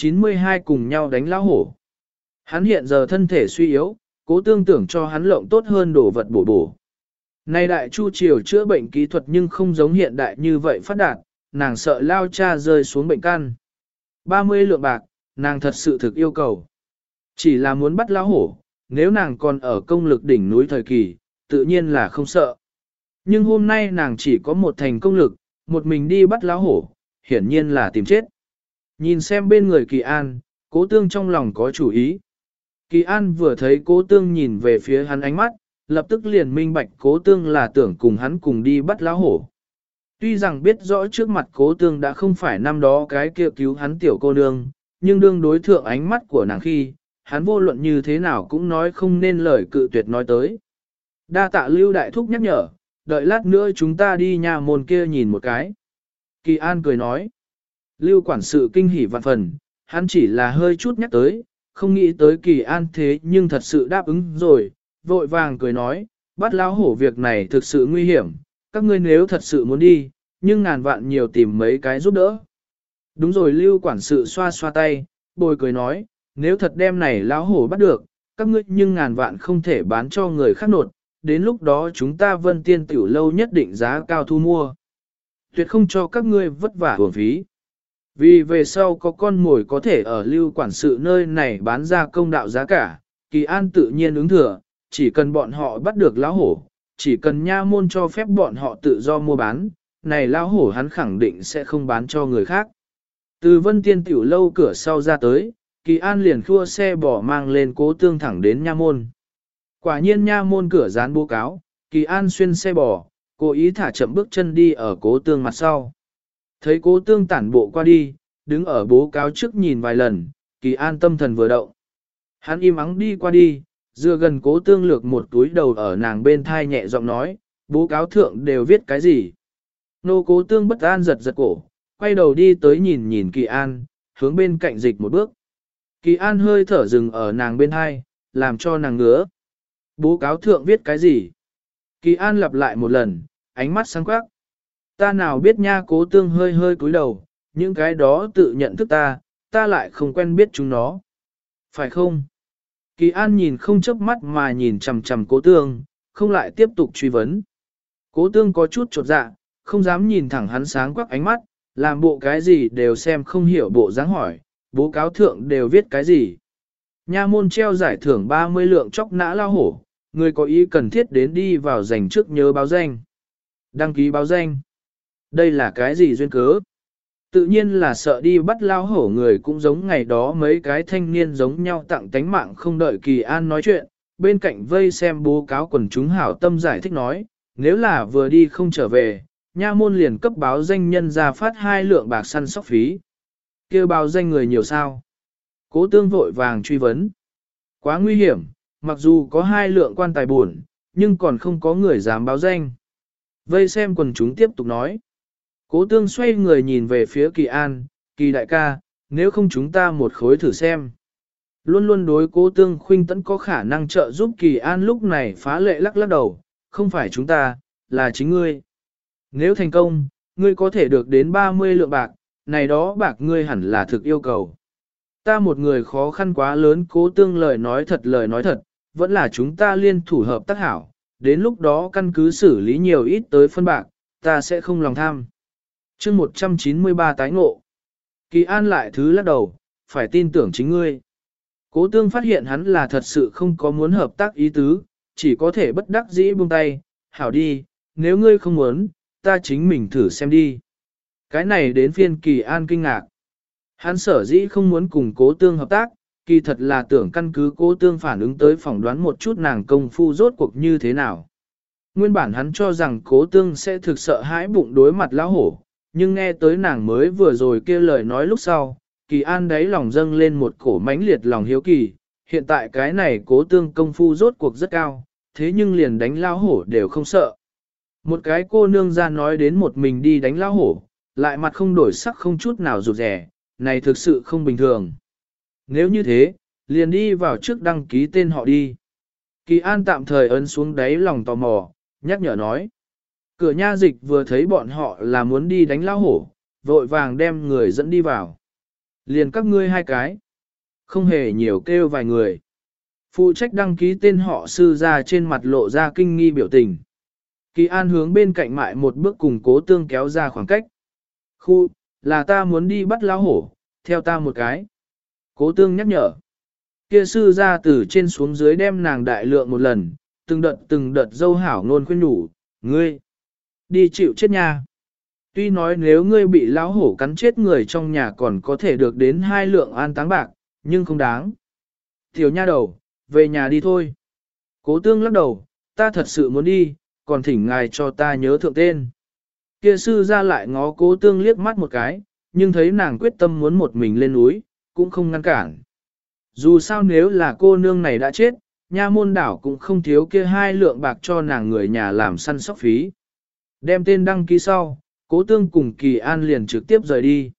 192 cùng nhau đánh lão hổ. Hắn hiện giờ thân thể suy yếu, Cố Tương tưởng cho hắn lộng tốt hơn đồ vật bổ bổ. Nay đại chu triều chữa bệnh kỹ thuật nhưng không giống hiện đại như vậy phát đạt, nàng sợ lao cha rơi xuống bệnh căn. 30 lượng bạc, nàng thật sự thực yêu cầu. Chỉ là muốn bắt lão hổ, nếu nàng còn ở công lực đỉnh núi thời kỳ, tự nhiên là không sợ. Nhưng hôm nay nàng chỉ có một thành công lực, một mình đi bắt lão hổ, hiển nhiên là tìm chết. Nhìn xem bên người Kỳ An, Cố Tương trong lòng có chủ ý. Kỳ An vừa thấy Cố Tương nhìn về phía hắn ánh mắt, lập tức liền minh bạch Cố Tương là tưởng cùng hắn cùng đi bắt lão hổ. Tuy rằng biết rõ trước mặt Cố Tương đã không phải năm đó cái kia cứu hắn tiểu cô nương, nhưng đương đối thượng ánh mắt của nàng khi, hắn vô luận như thế nào cũng nói không nên lời cự tuyệt nói tới. Đa tạ Lưu đại thúc nhắc nhở, đợi lát nữa chúng ta đi nhà môn kia nhìn một cái. Kỳ An cười nói. Lưu quản sự kinh hỉ vạn phần, hắn chỉ là hơi chút nhắc tới, không nghĩ tới Kỳ An thế nhưng thật sự đáp ứng rồi, vội vàng cười nói, bắt lão hổ việc này thực sự nguy hiểm, các ngươi nếu thật sự muốn đi, nhưng ngàn vạn nhiều tìm mấy cái giúp đỡ. Đúng rồi Lưu quản sự xoa xoa tay, bồi cười nói, nếu thật đem này lão hổ bắt được, các ngươi nhưng ngàn vạn không thể bán cho người khác nột, đến lúc đó chúng ta Vân Tiên tiểu lâu nhất định giá cao thu mua. Tuyệt không cho các ngươi vất vả uổng phí. Vì về sau có con mồi có thể ở lưu quản sự nơi này bán ra công đạo giá cả, Kỳ An tự nhiên ứng thừa, chỉ cần bọn họ bắt được lão hổ, chỉ cần nha môn cho phép bọn họ tự do mua bán, này lão hổ hắn khẳng định sẽ không bán cho người khác. Từ Vân Tiên tiểu lâu cửa sau ra tới, Kỳ An liền khua xe bỏ mang lên Cố Tương thẳng đến nha môn. Quả nhiên nha môn cửa dán bố cáo, Kỳ An xuyên xe bò, cố ý thả chậm bước chân đi ở Cố Tương mặt sau. Thấy Cố Tương tản bộ qua đi, đứng ở bố cáo trước nhìn vài lần, Kỳ An tâm thần vừa động. Hắn im ắng đi qua đi, dựa gần Cố Tương lược một túi đầu ở nàng bên thai nhẹ giọng nói, bố cáo thượng đều viết cái gì. Nô Cố Tương bất an giật giật cổ, quay đầu đi tới nhìn nhìn Kỳ An, hướng bên cạnh dịch một bước. Kỳ An hơi thở dừng ở nàng bên thai, làm cho nàng ngứa. Bố cáo thượng viết cái gì? Kỳ An lặp lại một lần, ánh mắt sáng quắc. Ta nào biết nha. Cố Tương hơi hơi cúi đầu, những cái đó tự nhận thức ta lại không quen biết chúng nó. Phải không? Kỳ An nhìn không chớp mắt mà nhìn chằm chằm Cố Tương, không lại tiếp tục truy vấn. Cố Tương có chút chột dạ, không dám nhìn thẳng hắn sáng quắc ánh mắt, làm bộ cái gì đều xem không hiểu bộ dáng hỏi, bố cáo thượng đều viết cái gì. Nha môn treo giải thưởng 30 lượng chóc nã lao hổ, người có ý cần thiết đến đi vào dành trước nhớ báo danh. Đăng ký báo danh. Đây là cái gì duyên cớ? Tự nhiên là sợ đi bắt lao hổ người cũng giống ngày đó mấy cái thanh niên giống nhau tặng tánh mạng không đợi Kỳ An nói chuyện, bên cạnh vây xem bố cáo quần chúng hảo tâm giải thích nói, nếu là vừa đi không trở về, nha môn liền cấp báo danh nhân ra phát 2 lượng bạc săn sóc phí. Kêu báo danh người nhiều sao? Cố Tương vội vàng truy vấn. Quá nguy hiểm, mặc dù có 2 lượng quan tài buồn, nhưng còn không có người dám báo danh. Vây xem quần chúng tiếp tục nói. Cố Tương xoay người nhìn về phía Kỳ An, Kỳ đại ca, nếu không chúng ta một khối thử xem. Luôn luôn đối Cố Tương khuynh tẫn có khả năng trợ giúp Kỳ An lúc này phá lệ lắc lắc đầu, không phải chúng ta, là chính ngươi. Nếu thành công, ngươi có thể được đến 30 lượng bạc, này đó bạc ngươi hẳn là thực yêu cầu. Ta một người khó khăn quá lớn. Cố Tương lời nói thật, vẫn là chúng ta liên thủ hợp tác hảo, đến lúc đó căn cứ xử lý nhiều ít tới phân bạc, ta sẽ không lòng tham. Chương 193 tái ngộ. Kỳ An lại thứ lắc đầu, phải tin tưởng chính ngươi. Cố Tương phát hiện hắn là thật sự không có muốn hợp tác ý tứ, chỉ có thể bất đắc dĩ buông tay, hảo đi, nếu ngươi không muốn, ta chính mình thử xem đi. Cái này đến phiên Kỳ An kinh ngạc. Hắn sở dĩ không muốn cùng Cố Tương hợp tác, kỳ thật là tưởng căn cứ Cố Tương phản ứng tới phỏng đoán một chút nàng công phu rốt cuộc như thế nào. Nguyên bản hắn cho rằng Cố Tương sẽ thực sợ hãi bụng đối mặt lão hổ, nhưng nghe tới nàng mới vừa rồi kia lời nói lúc sau, Kỳ An đáy lòng dâng lên một cổ mãnh liệt lòng hiếu kỳ, hiện tại cái này Cố Tương công phu rốt cuộc rất cao, thế nhưng liền đánh lão hổ đều không sợ. Một cái cô nương ra nói đến một mình đi đánh lão hổ, lại mặt không đổi sắc không chút nào rụt rẻ, này thực sự không bình thường. Nếu như thế, liền đi vào trước đăng ký tên họ đi. Kỳ An tạm thời ấn xuống đáy lòng tò mò, nhắc nhở nói. Cửa nha dịch vừa thấy bọn họ là muốn đi đánh lão hổ, vội vàng đem người dẫn đi vào. Liền các ngươi 2 cái. Không hề nhiều kêu vài người. Phụ trách đăng ký tên họ sư ra trên mặt lộ ra kinh nghi biểu tình. Kỳ An hướng bên cạnh mại một bước cùng Cố Tương kéo ra khoảng cách. Khu, là ta muốn đi bắt lão hổ, theo ta một cái. Cố Tương nhắc nhở. Kia sư ra từ trên xuống dưới đem nàng đại lượng một lần, từng đợt dâu hảo ngôn khuyên nhủ, ngươi, đi chịu chết nha. Tuy nói nếu ngươi bị lão hổ cắn chết người trong nhà còn có thể được đến 2 lượng an táng bạc, nhưng không đáng. Tiểu nha đầu, về nhà đi thôi. Cố Tương lắc đầu, ta thật sự muốn đi, còn thỉnh ngài cho ta nhớ thượng tên. Kia sư ra lại ngó Cố Tương liếc mắt một cái, nhưng thấy nàng quyết tâm muốn một mình lên núi, cũng không ngăn cản. Dù sao nếu là cô nương này đã chết, nha môn đảo cũng không thiếu kia 2 lượng bạc cho nàng người nhà làm săn sóc phí. Đem tên đăng ký sau, Cố Tương cùng Kỳ An liền trực tiếp rời đi.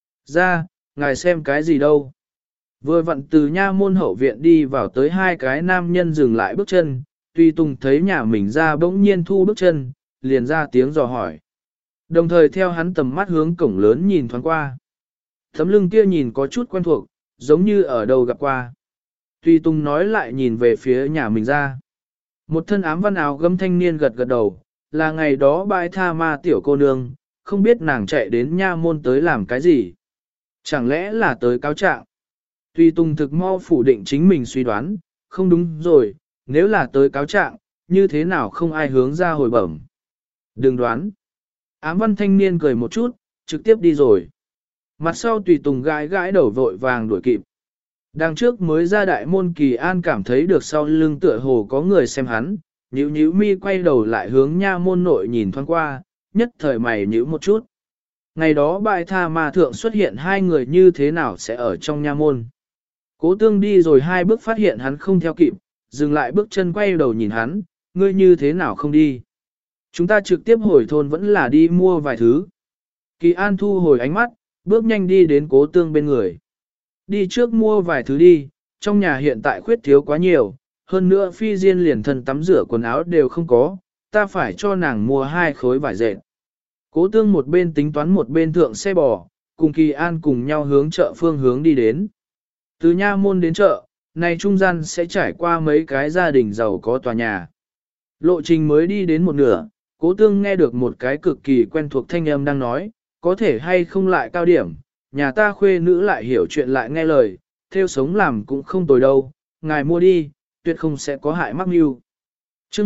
Ra, ngài xem cái gì đâu. Vừa vặn từ nha môn hậu viện đi vào tới 2 cái nam nhân dừng lại bước chân, tuy Tùng thấy nhà mình ra bỗng nhiên thu bước chân, liền ra tiếng dò hỏi. Đồng thời theo hắn tầm mắt hướng cổng lớn nhìn thoáng qua. Tấm lưng kia nhìn có chút quen thuộc, giống như ở đâu gặp qua. Tùy Tùng nói lại nhìn về phía nhà mình ra. Một thân ám văn áo gấm thanh niên gật gật đầu, là ngày đó bãi tha ma tiểu cô nương, không biết nàng chạy đến nha môn tới làm cái gì. Chẳng lẽ là tới cáo trạng? Tùy Tùng thực mau phủ định chính mình suy đoán, không đúng rồi, nếu là tới cáo trạng, như thế nào không ai hướng ra hồi bẩm. Đừng đoán. Ám văn thanh niên cười một chút, trực tiếp đi rồi. Mặt sau Tùy Tùng gãi gãi đầu vội vàng đuổi kịp. Đằng trước mới ra đại môn Kỳ An cảm thấy được sau lưng tựa hồ có người xem hắn, nhíu nhíu mi quay đầu lại hướng nha môn nội nhìn thoáng qua, nhất thời mày nhíu một chút. Ngày đó bại tha ma thượng xuất hiện hai người như thế nào sẽ ở trong nha môn. Cố Tương đi rồi hai bước phát hiện hắn không theo kịp, dừng lại bước chân quay đầu nhìn hắn, ngươi như thế nào không đi. Chúng ta trực tiếp hồi thôn vẫn là đi mua vài thứ. Kỳ An thu hồi ánh mắt, bước nhanh đi đến Cố Tương bên người. Đi trước mua vài thứ đi, trong nhà hiện tại khuyết thiếu quá nhiều, hơn nữa Phi Diên liền thân tắm rửa quần áo đều không có, ta phải cho nàng mua 2 khối vải dệt. Cố Tương một bên tính toán một bên thượng xe bò, cùng Kỳ An cùng nhau hướng chợ phương hướng đi đến. Từ nha môn đến chợ, này trung gian sẽ trải qua mấy cái gia đình giàu có tòa nhà. Lộ trình mới đi đến một nửa, Cố Tương nghe được một cái cực kỳ quen thuộc thanh âm đang nói, có thể hay không lại cao điểm, nhà ta khuê nữ lại hiểu chuyện lại nghe lời, theo sống làm cũng không tồi đâu, ngài mua đi, tuyệt không sẽ có hại mắc mưu. Chương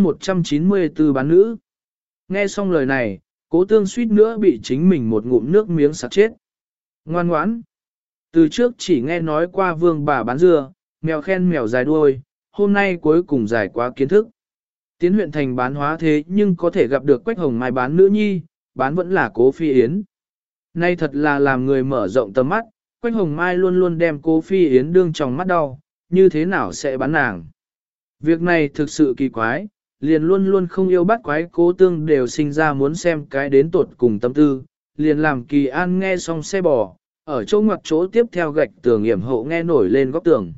194 bán nữ. Nghe xong lời này, Cố Tương suýt nữa bị chính mình một ngụm nước miếng sặc chết. Ngoan ngoãn. Từ trước chỉ nghe nói qua vương bà bán dưa, mèo khen mèo dài đuôi, hôm nay cuối cùng dài quá kiến thức. Tiến huyện thành bán hóa thế nhưng có thể gặp được Quách Hồng Mai bán nữ nhi, bán vẫn là Cố Phi Yến. Nay thật là làm người mở rộng tầm mắt, Quách Hồng Mai luôn luôn đem Cố Phi Yến đương trong mắt đau, như thế nào sẽ bán nàng. Việc này thực sự kỳ quái, liền luôn luôn không yêu bắt quái Cố Tương đều sinh ra muốn xem cái đến tột cùng tâm tư, liền làm Kỳ An nghe xong xe bò, ở chỗ ngoặc chỗ tiếp theo gạch tường yểm hộ nghe nổi lên góc tường.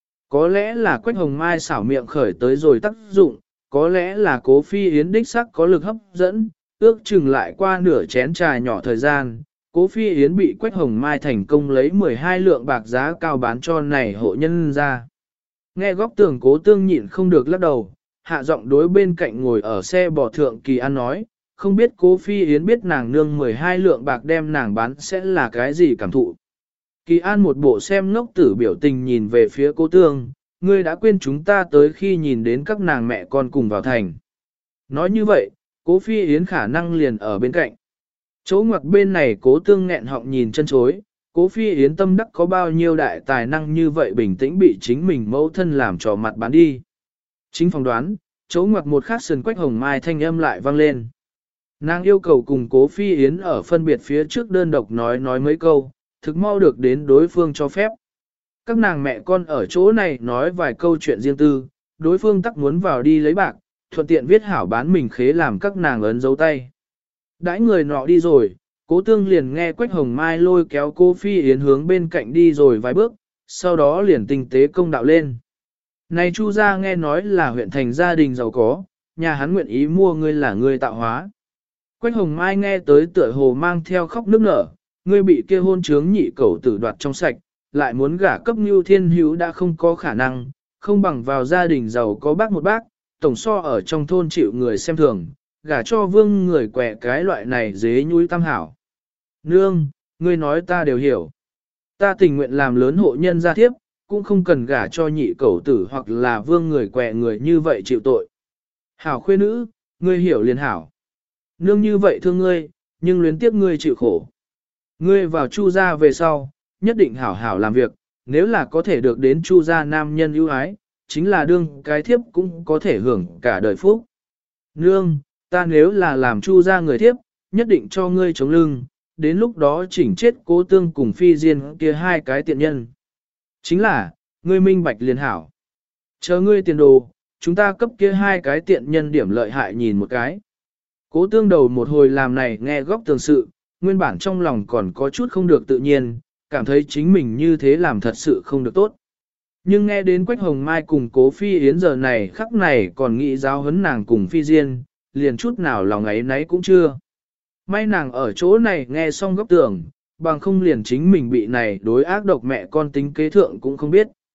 Có lẽ là Quách Hồng Mai xảo miệng khởi tới rồi tác dụng, có lẽ là Cố Phi Yến đích sắc có lực hấp dẫn, ước chừng lại qua nửa chén trà nhỏ thời gian, Cố Phi Yến bị Quách Hồng Mai thành công lấy 12 lượng bạc giá cao bán cho này hộ nhân ra. Nghe góc tường Cố Tương nhịn không được lắc đầu, hạ giọng đối bên cạnh ngồi ở xe bò thượng Kỳ An nói, không biết Cố Phi Yến biết nàng nương 12 lượng bạc đem nàng bán sẽ là cái gì cảm thụ. Kỳ An một bộ xem ngốc tử biểu tình nhìn về phía Cố Tương, ngươi đã quên chúng ta tới khi nhìn đến các nàng mẹ con cùng vào thành. Nói như vậy, Cố Phi Yến khả năng liền ở bên cạnh. Chỗ ngoặc bên này Cố Tương nghẹn họng nhìn chân chối, Cố Phi Yến tâm đắc có bao nhiêu đại tài năng như vậy bình tĩnh bị chính mình mẫu thân làm trò mặt bán đi. Chính phỏng đoán, chỗ ngoặc một khắc sườn Quách Hồng Mai thanh âm lại vang lên. Nàng yêu cầu cùng Cố Phi Yến ở phân biệt phía trước đơn độc nói mấy câu, thực mau được đến đối phương cho phép. Các nàng mẹ con ở chỗ này nói vài câu chuyện riêng tư, đối phương tắc muốn vào đi lấy bạc, thuận tiện viết hảo bán mình khế làm các nàng ấn dấu tay. Đãi người nọ đi rồi, Cố Tương liền nghe Quách Hồng Mai lôi kéo Cố Phi Yến hướng bên cạnh đi rồi vài bước, sau đó liền tinh tế công đạo lên. Này Chu gia nghe nói là huyện thành gia đình giàu có, nhà hắn nguyện ý mua ngươi là ngươi tạo hóa. Quách Hồng Mai nghe tới tựa hồ mang theo khóc nức nở, ngươi bị kia hôn trướng nhị cẩu tử đoạt trong sạch, lại muốn gả cấp Nưu Thiên Hữu đã không có khả năng, không bằng vào gia đình giàu có bác một bác, tổng so ở trong thôn chịu người xem thường, gả cho vương người quẹ cái loại này dế nhui tam hảo. Nương, ngươi nói ta đều hiểu. Ta tình nguyện làm lớn hộ nhân gia thiếp, cũng không cần gả cho nhị cẩu tử hoặc là vương người quẹ người như vậy chịu tội. Hảo khuê nữ, ngươi hiểu liền hảo. Nương như vậy thương ngươi, nhưng luyến tiếc ngươi chịu khổ. Ngươi vào Chu gia về sau, nhất định hảo hảo làm việc, nếu là có thể được đến Chu gia nam nhân ưu ái, chính là đương cái thiếp cũng có thể hưởng cả đời phúc. Nương, ta nếu là làm Chu gia người thiếp, nhất định cho ngươi chống lưng, đến lúc đó chỉnh chết Cố Tương cùng Phi Diên kia hai cái tiện nhân. Chính là, ngươi minh bạch liền hảo. Chờ ngươi tiền đồ, chúng ta cấp kia hai cái tiện nhân điểm lợi hại nhìn một cái. Cố Tương đầu một hồi làm này nghe góc tường sự, nguyên bản trong lòng còn có chút không được tự nhiên, cảm thấy chính mình như thế làm thật sự không được tốt. Nhưng nghe đến Quách Hồng Mai cùng Cố Phi Yến giờ này khắc này còn nghĩ giáo huấn nàng cùng Phi Diên, liền chút nào lòng ấy nấy cũng chưa. May nàng ở chỗ này nghe xong góc tường, bằng không liền chính mình bị này đối ác độc mẹ con tính kế thượng cũng không biết.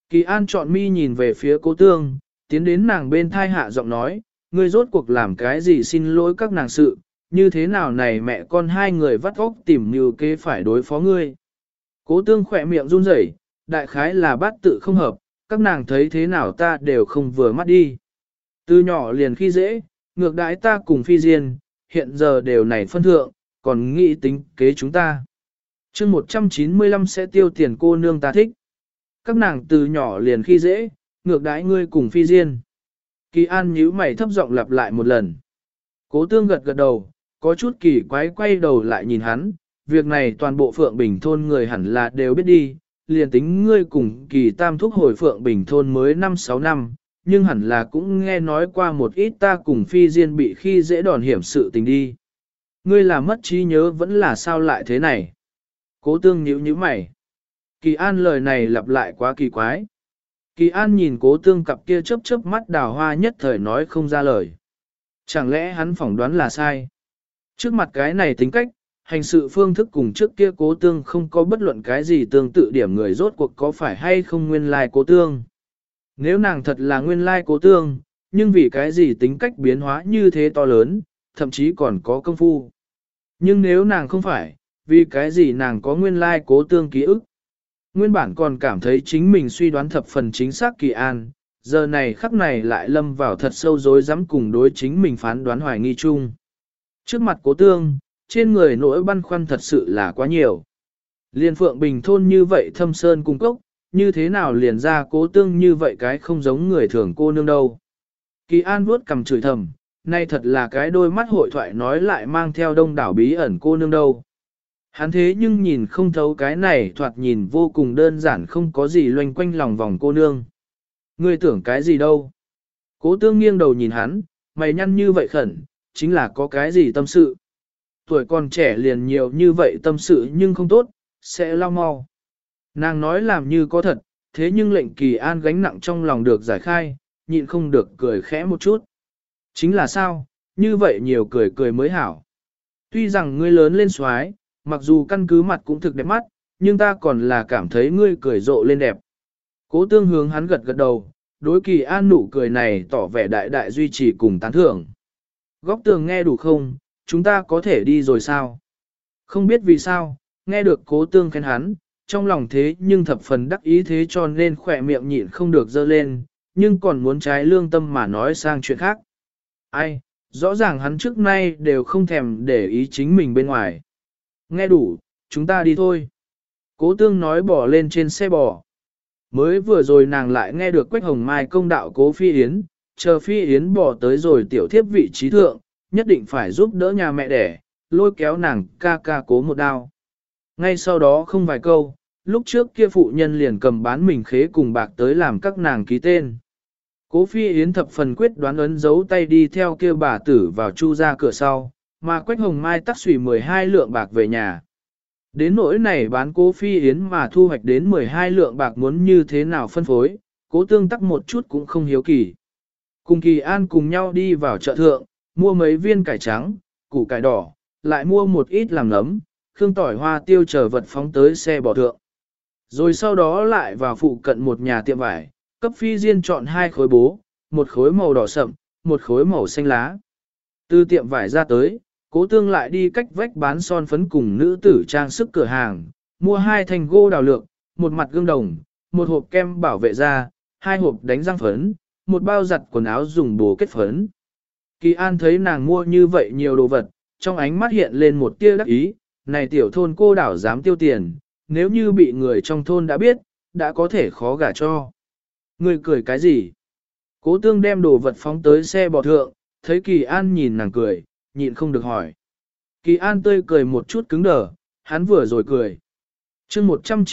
Kỳ An chọn mi nhìn về phía Cố Tương, tiến đến nàng bên thai hạ giọng nói, ngươi rốt cuộc làm cái gì xin lỗi các nàng sự, như thế nào này mẹ con hai người vắt óc tìm mưu kế phải đối phó ngươi. Cố Tương khỏe miệng run rẩy, đại khái là bát tự không hợp, các nàng thấy thế nào ta đều không vừa mắt đi. Từ nhỏ liền khi dễ, ngược đãi ta cùng phi diên, hiện giờ đều này phân thượng, còn nghĩ tính kế chúng ta. chương 195 sẽ tiêu tiền cô nương ta thích. Các nàng từ nhỏ liền khi dễ, ngược đãi ngươi cùng phi diên. Kỳ An nhíu mày thấp giọng lặp lại một lần. Cố Tương gật gật đầu, có chút kỳ quái quay đầu lại nhìn hắn, việc này toàn bộ Phượng Bình thôn người hẳn là đều biết đi, liền tính ngươi cùng Kỳ Tam thúc hồi Phượng Bình thôn mới 5-6 năm, nhưng hẳn là cũng nghe nói qua một ít ta cùng phi diên bị khi dễ đòn hiểm sự tình đi. Ngươi là mất trí nhớ vẫn là sao lại thế này? Cố Tương nhíu mày. Kỳ An lời này lặp lại quá kỳ quái. Kỳ An nhìn Cố Tương cặp kia chớp chớp mắt đào hoa nhất thời nói không ra lời. Chẳng lẽ hắn phỏng đoán là sai? Trước mặt cái này tính cách, hành sự phương thức cùng trước kia Cố Tương không có bất luận cái gì tương tự điểm người rốt cuộc có phải hay không nguyên lai Cố Tương. Nếu nàng thật là nguyên lai Cố Tương, nhưng vì cái gì tính cách biến hóa như thế to lớn, thậm chí còn có công phu. Nhưng nếu nàng không phải, vì cái gì nàng có nguyên lai Cố Tương ký ức. Nguyên bản còn cảm thấy chính mình suy đoán thập phần chính xác Kỳ An, giờ này khắc này lại lâm vào thật sâu rối rắm cùng đối chính mình phán đoán hoài nghi chung. Trước mặt Cố Tương, trên người nỗi băn khoăn thật sự là quá nhiều. Liên Phượng Bình thôn như vậy thâm sơn cung cốc, như thế nào liền ra Cố Tương như vậy cái không giống người thường cô nương đâu. Kỳ An vuốt cầm chửi thầm, nay thật là cái đôi mắt hội thoại nói lại mang theo đông đảo bí ẩn cô nương đâu. Hắn thế nhưng nhìn không thấu cái này thoạt nhìn vô cùng đơn giản không có gì loanh quanh lòng vòng cô nương. Ngươi tưởng cái gì đâu. Cố Tương nghiêng đầu nhìn hắn, mày nhăn như vậy khẩn, chính là có cái gì tâm sự. Tuổi còn trẻ liền nhiều như vậy tâm sự nhưng không tốt, sẽ lao mau. Nàng nói làm như có thật, thế nhưng lệnh Kỳ An gánh nặng trong lòng được giải khai, nhịn không được cười khẽ một chút. Chính là sao, như vậy nhiều cười cười mới hảo. Tuy rằng ngươi lớn lên xoái, mặc dù căn cứ mặt cũng thực đẹp mắt, nhưng ta còn là cảm thấy ngươi cười rộ lên đẹp. Cố Tương hướng hắn gật gật đầu, đối Kỳ An nụ cười này tỏ vẻ đại đại duy trì cùng tán thưởng. Góc tường nghe đủ không, chúng ta có thể đi rồi sao? Không biết vì sao, nghe được Cố Tương khen hắn, trong lòng thế nhưng thập phần đắc ý thế cho nên khỏe miệng nhịn không được dơ lên, nhưng còn muốn trái lương tâm mà nói sang chuyện khác. Ai, rõ ràng hắn trước nay đều không thèm để ý chính mình bên ngoài. Nghe đủ, chúng ta đi thôi. Cố Tương nói bỏ lên trên xe bò. Mới vừa rồi nàng lại nghe được Quách Hồng Mai công đạo Cố Phi Yến, chờ Phi Yến bỏ tới rồi tiểu thiếp vị trí thượng, nhất định phải giúp đỡ nhà mẹ đẻ, lôi kéo nàng ca ca Cố một đao. Ngay sau đó không vài câu, lúc trước kia phụ nhân liền cầm bán mình khế cùng bạc tới làm các nàng ký tên. Cố Phi Yến thập phần quyết đoán ấn dấu tay đi theo kia bà tử vào chu ra cửa sau, mà Quách Hồng Mai tắc xùy 12 lượng bạc về nhà. Đến nỗi này bán Cố Phi Yến mà thu hoạch đến 12 lượng bạc muốn như thế nào phân phối, Cố Tương tắc một chút cũng không hiếu kỳ. Cùng Kỳ An cùng nhau đi vào chợ thượng, mua mấy viên cải trắng, củ cải đỏ, lại mua một ít làm nấm, khương tỏi hoa tiêu chờ vật phóng tới xe bò thượng. Rồi sau đó lại vào phụ cận một nhà tiệm vải, cấp Phi Diên chọn 2 khối bố, một khối màu đỏ sậm, một khối màu xanh lá. Từ tiệm vải ra tới, Cố Tương lại đi cách vách bán son phấn cùng nữ tử trang sức cửa hàng, mua 2 thanh gô đào lược, một mặt gương đồng, một hộp kem bảo vệ da, 2 hộp đánh răng phấn, một bao giặt quần áo dùng bồ kết phấn. Kỳ An thấy nàng mua như vậy nhiều đồ vật, trong ánh mắt hiện lên một tia đắc ý, này tiểu thôn cô đảo dám tiêu tiền, nếu như bị người trong thôn đã biết, đã có thể khó gả cho. Người cười cái gì? Cố Tương đem đồ vật phóng tới xe bò thượng, thấy Kỳ An nhìn nàng cười, nhịn không được hỏi. Kỳ An tươi cười một chút cứng đờ, hắn vừa rồi cười. chương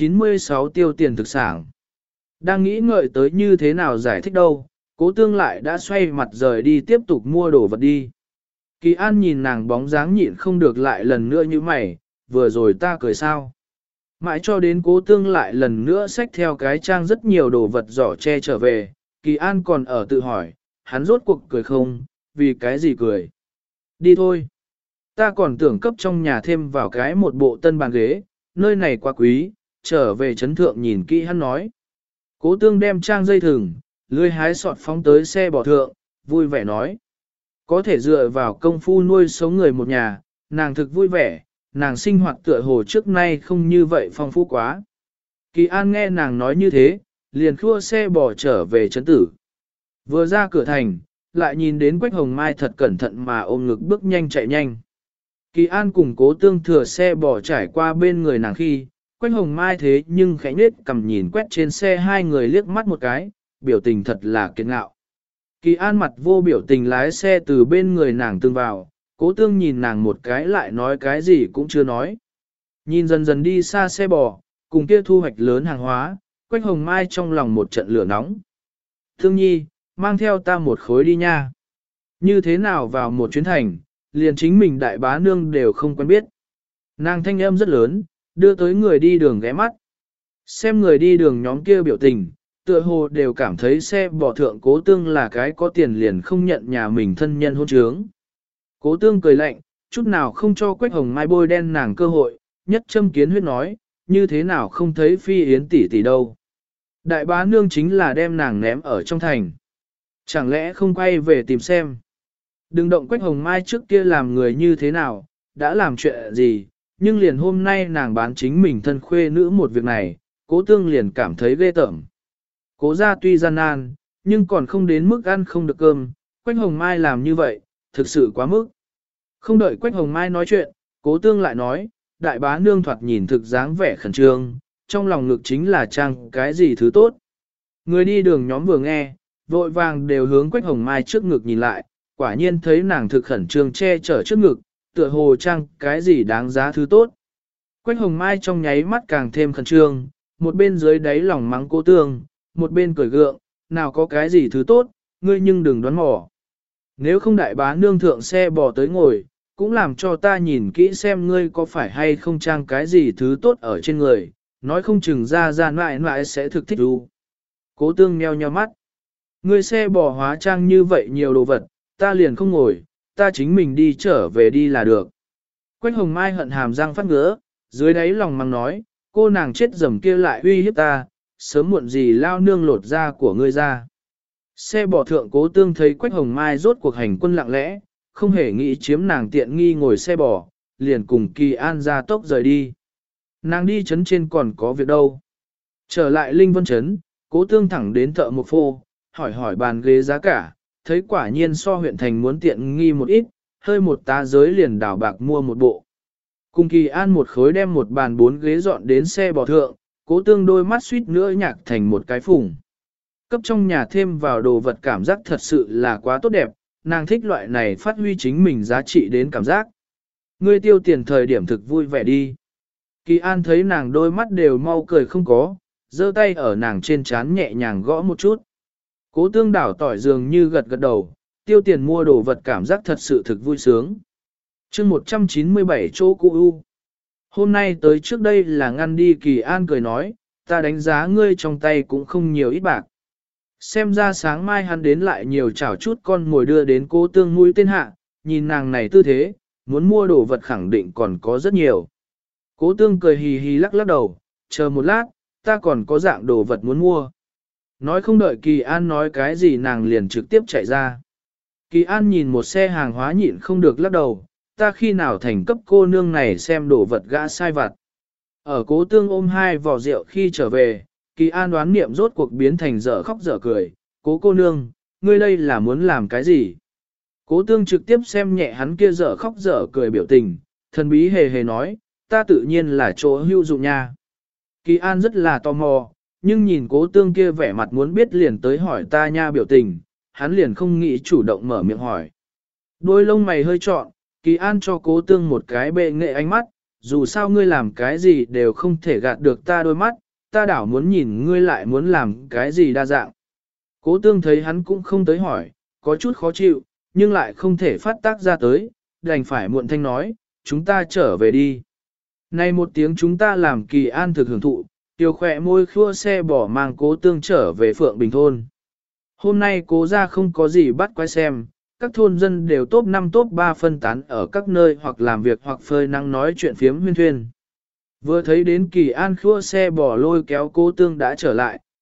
196 tiêu tiền thực sản. Đang nghĩ ngợi tới như thế nào giải thích đâu, Cố Tương lại đã xoay mặt rời đi tiếp tục mua đồ vật đi. Kỳ An nhìn nàng bóng dáng nhịn không được lại lần nữa như mày, vừa rồi ta cười sao. Mãi cho đến Cố Tương lại lần nữa xách theo cái trang rất nhiều đồ vật giỏ che trở về, Kỳ An còn ở tự hỏi, hắn rốt cuộc cười không, vì cái gì cười. Đi thôi. Ta còn tưởng cấp trong nhà thêm vào cái một bộ tân bàn ghế, nơi này quá quý, trở về chấn thượng nhìn kỹ hắn nói. Cố tương đem trang dây thừng, lưới hái sọt phóng tới xe bò thượng, vui vẻ nói. Có thể dựa vào công phu nuôi sống người một nhà, nàng thực vui vẻ, nàng sinh hoạt tựa hồ trước nay không như vậy phong phú quá. Kỳ An nghe nàng nói như thế, liền khua xe bò trở về trấn tử. Vừa ra cửa thành, lại nhìn đến Quách Hồng Mai thật cẩn thận mà ôm ngực bước nhanh chạy nhanh. Kỳ An cùng Cố Tương thừa xe bò trải qua bên người nàng khi, Quách Hồng Mai thế nhưng khẽ nết cầm nhìn quét trên xe hai người liếc mắt một cái, biểu tình thật là kiệt ngạo. Kỳ An mặt vô biểu tình lái xe từ bên người nàng tương vào, Cố Tương nhìn nàng một cái lại nói cái gì cũng chưa nói. Nhìn dần dần đi xa xe bò, cùng kia thu hoạch lớn hàng hóa, Quách Hồng Mai trong lòng một trận lửa nóng. Thương nhi, mang theo ta một khối đi nha. Như thế nào vào một chuyến thành, liền chính mình đại bá nương đều không quen biết. Nàng thanh âm rất lớn, đưa tới người đi đường ghé mắt. Xem người đi đường nhóm kia biểu tình, tựa hồ đều cảm thấy xe bò thượng Cố Tương là cái có tiền liền không nhận nhà mình thân nhân hôn trướng. Cố Tương cười lạnh, chút nào không cho Quách Hồng Mai bôi đen nàng cơ hội, nhất châm kiến huyết nói, như thế nào không thấy Phi Yến tỷ tỷ đâu. Đại bá nương chính là đem nàng ném ở trong thành. Chẳng lẽ không quay về tìm xem. Đừng động Quách Hồng Mai trước kia làm người như thế nào, đã làm chuyện gì, nhưng liền hôm nay nàng bán chính mình thân khuê nữ một việc này, Cố Tương liền cảm thấy ghê tởm. Cố gia tuy gian nan, nhưng còn không đến mức ăn không được cơm, Quách Hồng Mai làm như vậy, thực sự quá mức. Không đợi Quách Hồng Mai nói chuyện, Cố Tương lại nói, đại bá nương thoạt nhìn thực dáng vẻ khẩn trương, trong lòng ngực chính là trang cái gì thứ tốt. Người đi đường nhóm vừa nghe, vội vàng đều hướng Quách Hồng Mai trước ngực nhìn lại, quả nhiên thấy nàng thực khẩn trương che chở trước ngực, tựa hồ trang cái gì đáng giá thứ tốt. Quách Hồng Mai trong nháy mắt càng thêm khẩn trương, một bên dưới đáy lòng mắng Cố Tương, một bên cười gượng, nào có cái gì thứ tốt, ngươi nhưng đừng đoán mò. Nếu không đại bá nương thượng xe bò tới ngồi, cũng làm cho ta nhìn kỹ xem ngươi có phải hay không trang cái gì thứ tốt ở trên người, nói không chừng ra mãi mãi sẽ thực thích đu. Cố Tương nheo nheo mắt. Ngươi xe bò hóa trang như vậy nhiều đồ vật, ta liền không ngồi, ta chính mình đi trở về đi là được. Quách Hồng Mai hận hàm răng phát ngứa, dưới đáy lòng mắng nói, cô nàng chết dầm kia lại uy hiếp ta, sớm muộn gì lao nương lột da của ngươi ra. Xe bò thượng Cố Tương thấy Quách Hồng Mai rốt cuộc hành quân lặng lẽ, không hề nghĩ chiếm nàng tiện nghi ngồi xe bò, liền cùng Kỳ An ra tốc rời đi. Nàng đi trấn trên còn có việc đâu. Trở lại Linh Vân trấn, Cố Tương thẳng đến thợ một phô, hỏi bàn ghế giá cả, thấy quả nhiên so huyện thành muốn tiện nghi một ít, hơi một tá giới liền đảo bạc mua một bộ. Cùng Kỳ An một khối đem một bàn 4 ghế dọn đến xe bò thượng, Cố Tương đôi mắt suýt nữa nhạc thành một cái phùng. Cấp trong nhà thêm vào đồ vật cảm giác thật sự là quá tốt đẹp, nàng thích loại này phát huy chính mình giá trị đến cảm giác. Ngươi tiêu tiền thời điểm thực vui vẻ đi. Kỳ An thấy nàng đôi mắt đều mau cười không có, giơ tay ở nàng trên trán nhẹ nhàng gõ một chút. Cố Tương đảo tỏi dường như gật gật đầu, tiêu tiền mua đồ vật cảm giác thật sự thực vui sướng. chương 197 chỗ cũ u. Hôm nay tới trước đây là ngăn đi. Kỳ An cười nói, ta đánh giá ngươi trong tay cũng không nhiều ít bạc. Xem ra sáng mai hắn đến lại nhiều chảo chút con mồi đưa đến Cố Tương mũi tên hạ, nhìn nàng này tư thế, muốn mua đồ vật khẳng định còn có rất nhiều. Cố Tương cười hì hì lắc lắc đầu, chờ một lát, ta còn có dạng đồ vật muốn mua. Nói không đợi Kỳ An nói cái gì nàng liền trực tiếp chạy ra. Kỳ An nhìn một xe hàng hóa nhịn không được lắc đầu, ta khi nào thành cấp cô nương này xem đồ vật gã sai vặt. Ở Cố Tương ôm 2 vỏ rượu khi trở về, Kỳ An đoán niệm rốt cuộc biến thành dở khóc dở cười, Cố cô nương, ngươi đây là muốn làm cái gì? Cố Tương trực tiếp xem nhẹ hắn kia dở khóc dở cười biểu tình, thần bí hề hề nói, ta tự nhiên là chỗ hữu dụng nha. Kỳ An rất là tò mò, nhưng nhìn Cố Tương kia vẻ mặt muốn biết liền tới hỏi ta nha biểu tình, hắn liền không nghĩ chủ động mở miệng hỏi. Đôi lông mày hơi trọn, Kỳ An cho Cố Tương một cái bệ nghệ ánh mắt, dù sao ngươi làm cái gì đều không thể gạt được ta đôi mắt, ta đảo muốn nhìn ngươi lại muốn làm cái gì đa dạng. Cố Tương thấy hắn cũng không tới hỏi, có chút khó chịu, nhưng lại không thể phát tác ra tới, đành phải muộn thanh nói, chúng ta trở về đi. Này một tiếng chúng ta làm Kỳ An thực hưởng thụ, tiêu khỏe môi khua xe bỏ mang Cố Tương trở về Phượng Bình thôn. Hôm nay Cố ra không có gì bắt quay xem, các thôn dân đều top 5 top 3 phân tán ở các nơi hoặc làm việc hoặc phơi nắng nói chuyện phiếm huyên thuyên. Vừa thấy đến Kỳ An khua xe bỏ lôi kéo Cố Tương đã trở lại,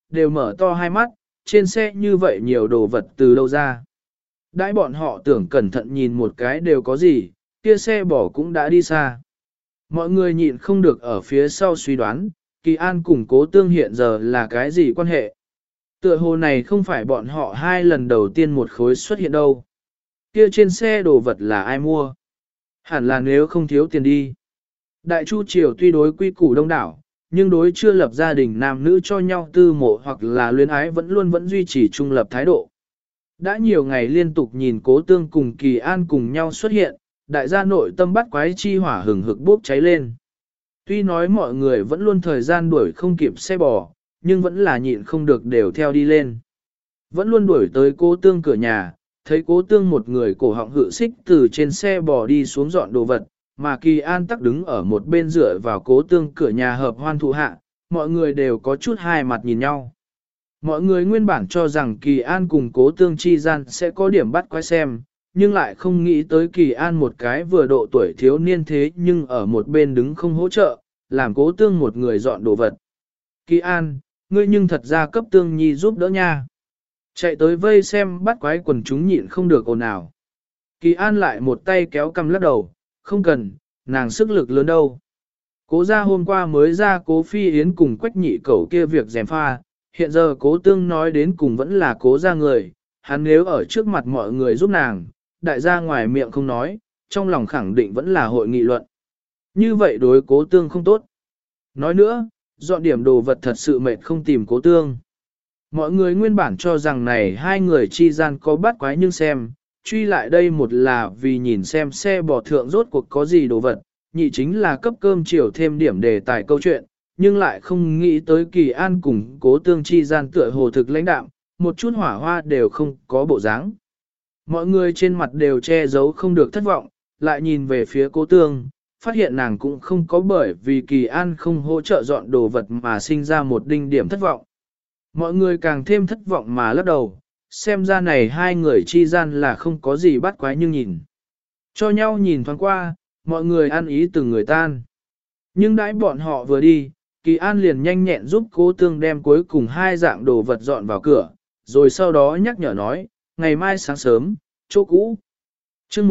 đều mở to hai mắt, trên xe như vậy nhiều đồ vật từ đâu ra. Đãi bọn họ tưởng cẩn thận nhìn một cái đều có gì, kia xe bỏ cũng đã đi xa. Mọi người nhịn không được ở phía sau suy đoán, Kỳ An cùng Cố Tương hiện giờ là cái gì quan hệ. Tựa hồ này không phải bọn họ hai lần đầu tiên một khối xuất hiện đâu. Kia trên xe đồ vật là ai mua? Hẳn là nếu không thiếu tiền đi. Đại Chu Triều tuy đối quy củ đông đảo, nhưng đối chưa lập gia đình nam nữ cho nhau tư mộ hoặc là luyến ái vẫn duy trì trung lập thái độ. Đã nhiều ngày liên tục nhìn Cố Tương cùng Kỳ An cùng nhau xuất hiện, đại gia nội tâm bắt quái chi hỏa hừng hực bốc cháy lên. Tuy nói mọi người vẫn luôn thời gian đuổi không kịp xe bò, nhưng vẫn là nhịn không được đều theo đi lên. Vẫn luôn đuổi tới Cố Tương cửa nhà, thấy Cố Tương một người cổ họng hự xích từ trên xe bò đi xuống dọn đồ vật, mà Kỳ An tắc đứng ở một bên dựa vào Cố Tương cửa nhà hợp hoan thụ hạ, mọi người đều có chút hai mặt nhìn nhau. Mọi người nguyên bản cho rằng Kỳ An cùng Cố Tương chi gian sẽ có điểm bắt quái xem, nhưng lại không nghĩ tới Kỳ An một cái vừa độ tuổi thiếu niên thế nhưng ở một bên đứng không hỗ trợ, làm Cố Tương một người dọn đồ vật. Kỳ An, ngươi nhưng thật ra cấp Tương Nhi giúp đỡ nha. Chạy tới vây xem bắt quái quần chúng nhịn không được ồn ào. Kỳ An lại một tay kéo cầm lắc đầu, không cần, nàng sức lực lớn đâu. Cố ra hôm qua mới ra Cố Phi Yến cùng Quách Nhị Cẩu kia việc gièm pha, hiện giờ Cố Tương nói đến cùng vẫn là Cố ra người, hắn nếu ở trước mặt mọi người giúp nàng, đại gia ngoài miệng không nói, trong lòng khẳng định vẫn là hội nghị luận. Như vậy đối Cố Tương không tốt. Nói nữa, dọn điểm đồ vật thật sự mệt không tìm Cố Tương. Mọi người nguyên bản cho rằng này hai người chi gian có bắt quái nhưng xem, truy lại đây một là vì nhìn xem xe bò thượng rốt cuộc có gì đồ vật, nhị chính là cấp cơm chiều thêm điểm đề tài câu chuyện, nhưng lại không nghĩ tới Kỳ An cùng Cố Tương chi gian tựa hồ thực lãnh đạm, một chút hỏa hoa đều không có bộ dáng. Mọi người trên mặt đều che giấu không được thất vọng, lại nhìn về phía Cố Tương, phát hiện nàng cũng không có bởi vì Kỳ An không hỗ trợ dọn đồ vật mà sinh ra một đinh điểm thất vọng. Mọi người càng thêm thất vọng mà lắc đầu, xem ra này hai người chi gian là không có gì bắt quái nhưng nhìn. Cho nhau nhìn thoáng qua, mọi người ăn ý từng người tan. Nhưng đãi bọn họ vừa đi, Kỳ An liền nhanh nhẹn giúp Cố Tương đem cuối cùng hai dạng đồ vật dọn vào cửa, rồi sau đó nhắc nhở nói, ngày mai sáng sớm, chỗ cũ. chương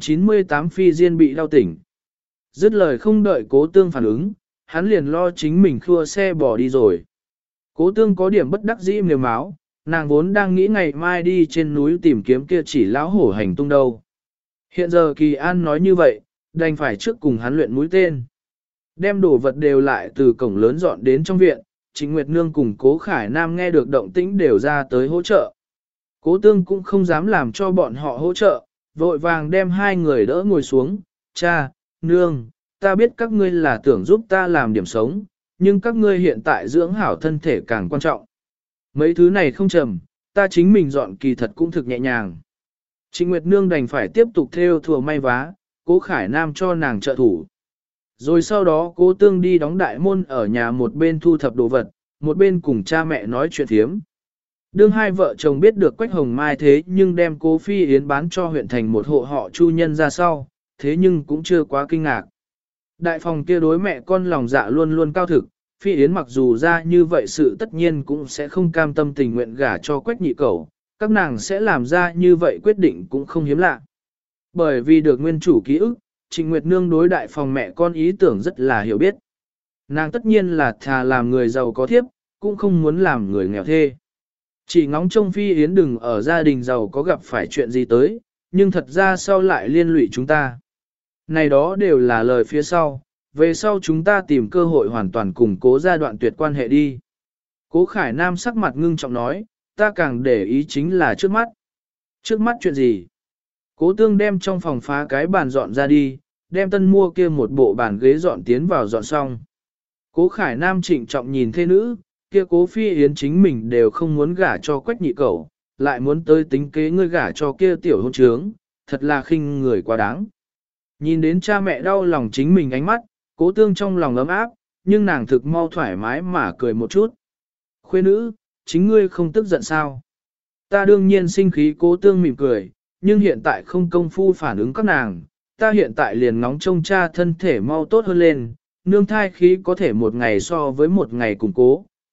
198 Phi Diên bị đau tỉnh. Dứt lời không đợi Cố Tương phản ứng, hắn liền lo chính mình khua xe bỏ đi rồi. Cố Tương có điểm bất đắc dĩ mềm máu, nàng vốn đang nghĩ ngày mai đi trên núi tìm kiếm kia chỉ lão hổ hành tung đâu. Hiện giờ Kỳ An nói như vậy, đành phải trước cùng hắn luyện mũi tên. Đem đồ vật đều lại từ cổng lớn dọn đến trong viện, Trịnh Nguyệt Nương cùng Cố Khải Nam nghe được động tĩnh đều ra tới hỗ trợ. Cố Tương cũng không dám làm cho bọn họ hỗ trợ, vội vàng đem hai người đỡ ngồi xuống. Cha, Nương, ta biết các ngươi là tưởng giúp ta làm điểm sống, nhưng các ngươi hiện tại dưỡng hảo thân thể càng quan trọng. Mấy thứ này không trầm, ta chính mình dọn kỳ thật cũng thực nhẹ nhàng. Trịnh Nguyệt Nương đành phải tiếp tục theo thùa may vá, Cố Khải Nam cho nàng trợ thủ. Rồi sau đó Cố Tương đi đóng đại môn ở nhà một bên thu thập đồ vật, một bên cùng cha mẹ nói chuyện thiếm. Đương hai vợ chồng biết được Quách Hồng Mai thế nhưng đem Cố Phi Yến bán cho huyện thành một hộ họ Chu nhân ra sau, thế nhưng cũng chưa quá kinh ngạc. Đại phòng kia đối mẹ con lòng dạ luôn luôn cao thực, Phi Yến mặc dù ra như vậy sự tất nhiên cũng sẽ không cam tâm tình nguyện gả cho Quách Nhị Cẩu, các nàng sẽ làm ra như vậy quyết định cũng không hiếm lạ. Bởi vì được nguyên chủ ký ức, Trịnh Nguyệt Nương đối đại phòng mẹ con ý tưởng rất là hiểu biết. Nàng tất nhiên là thà làm người giàu có thiếp, cũng không muốn làm người nghèo thê. Chỉ ngóng trông Phi Yến đừng ở gia đình giàu có gặp phải chuyện gì tới, nhưng thật ra sau lại liên lụy chúng ta. Này đó đều là lời phía sau, về sau chúng ta tìm cơ hội hoàn toàn củng cố giai đoạn tuyệt quan hệ đi. Cố Khải Nam sắc mặt ngưng trọng nói, ta càng để ý chính là trước mắt. Trước mắt chuyện gì? Cố Tương đem trong phòng phá cái bàn dọn ra đi, đem tân mua kia một bộ bàn ghế dọn tiến vào dọn xong. Cố Khải Nam trịnh trọng nhìn thê nữ, kia Cố Phi Yến chính mình đều không muốn gả cho Quách Nhị Cẩu, lại muốn tới tính kế ngươi gả cho kia tiểu hôn trướng, thật là khinh người quá đáng. Nhìn đến cha mẹ đau lòng chính mình ánh mắt, Cố Tương trong lòng ấm áp, nhưng nàng thực mau thoải mái mà cười một chút. Khuê nữ, chính ngươi không tức giận sao? Ta đương nhiên sinh khí. Cố Tương mỉm cười, nhưng hiện tại không công phu phản ứng các nàng, ta hiện tại liền ngóng trông cha thân thể mau tốt hơn lên, nương thai khí có thể một ngày so với một ngày củng cố,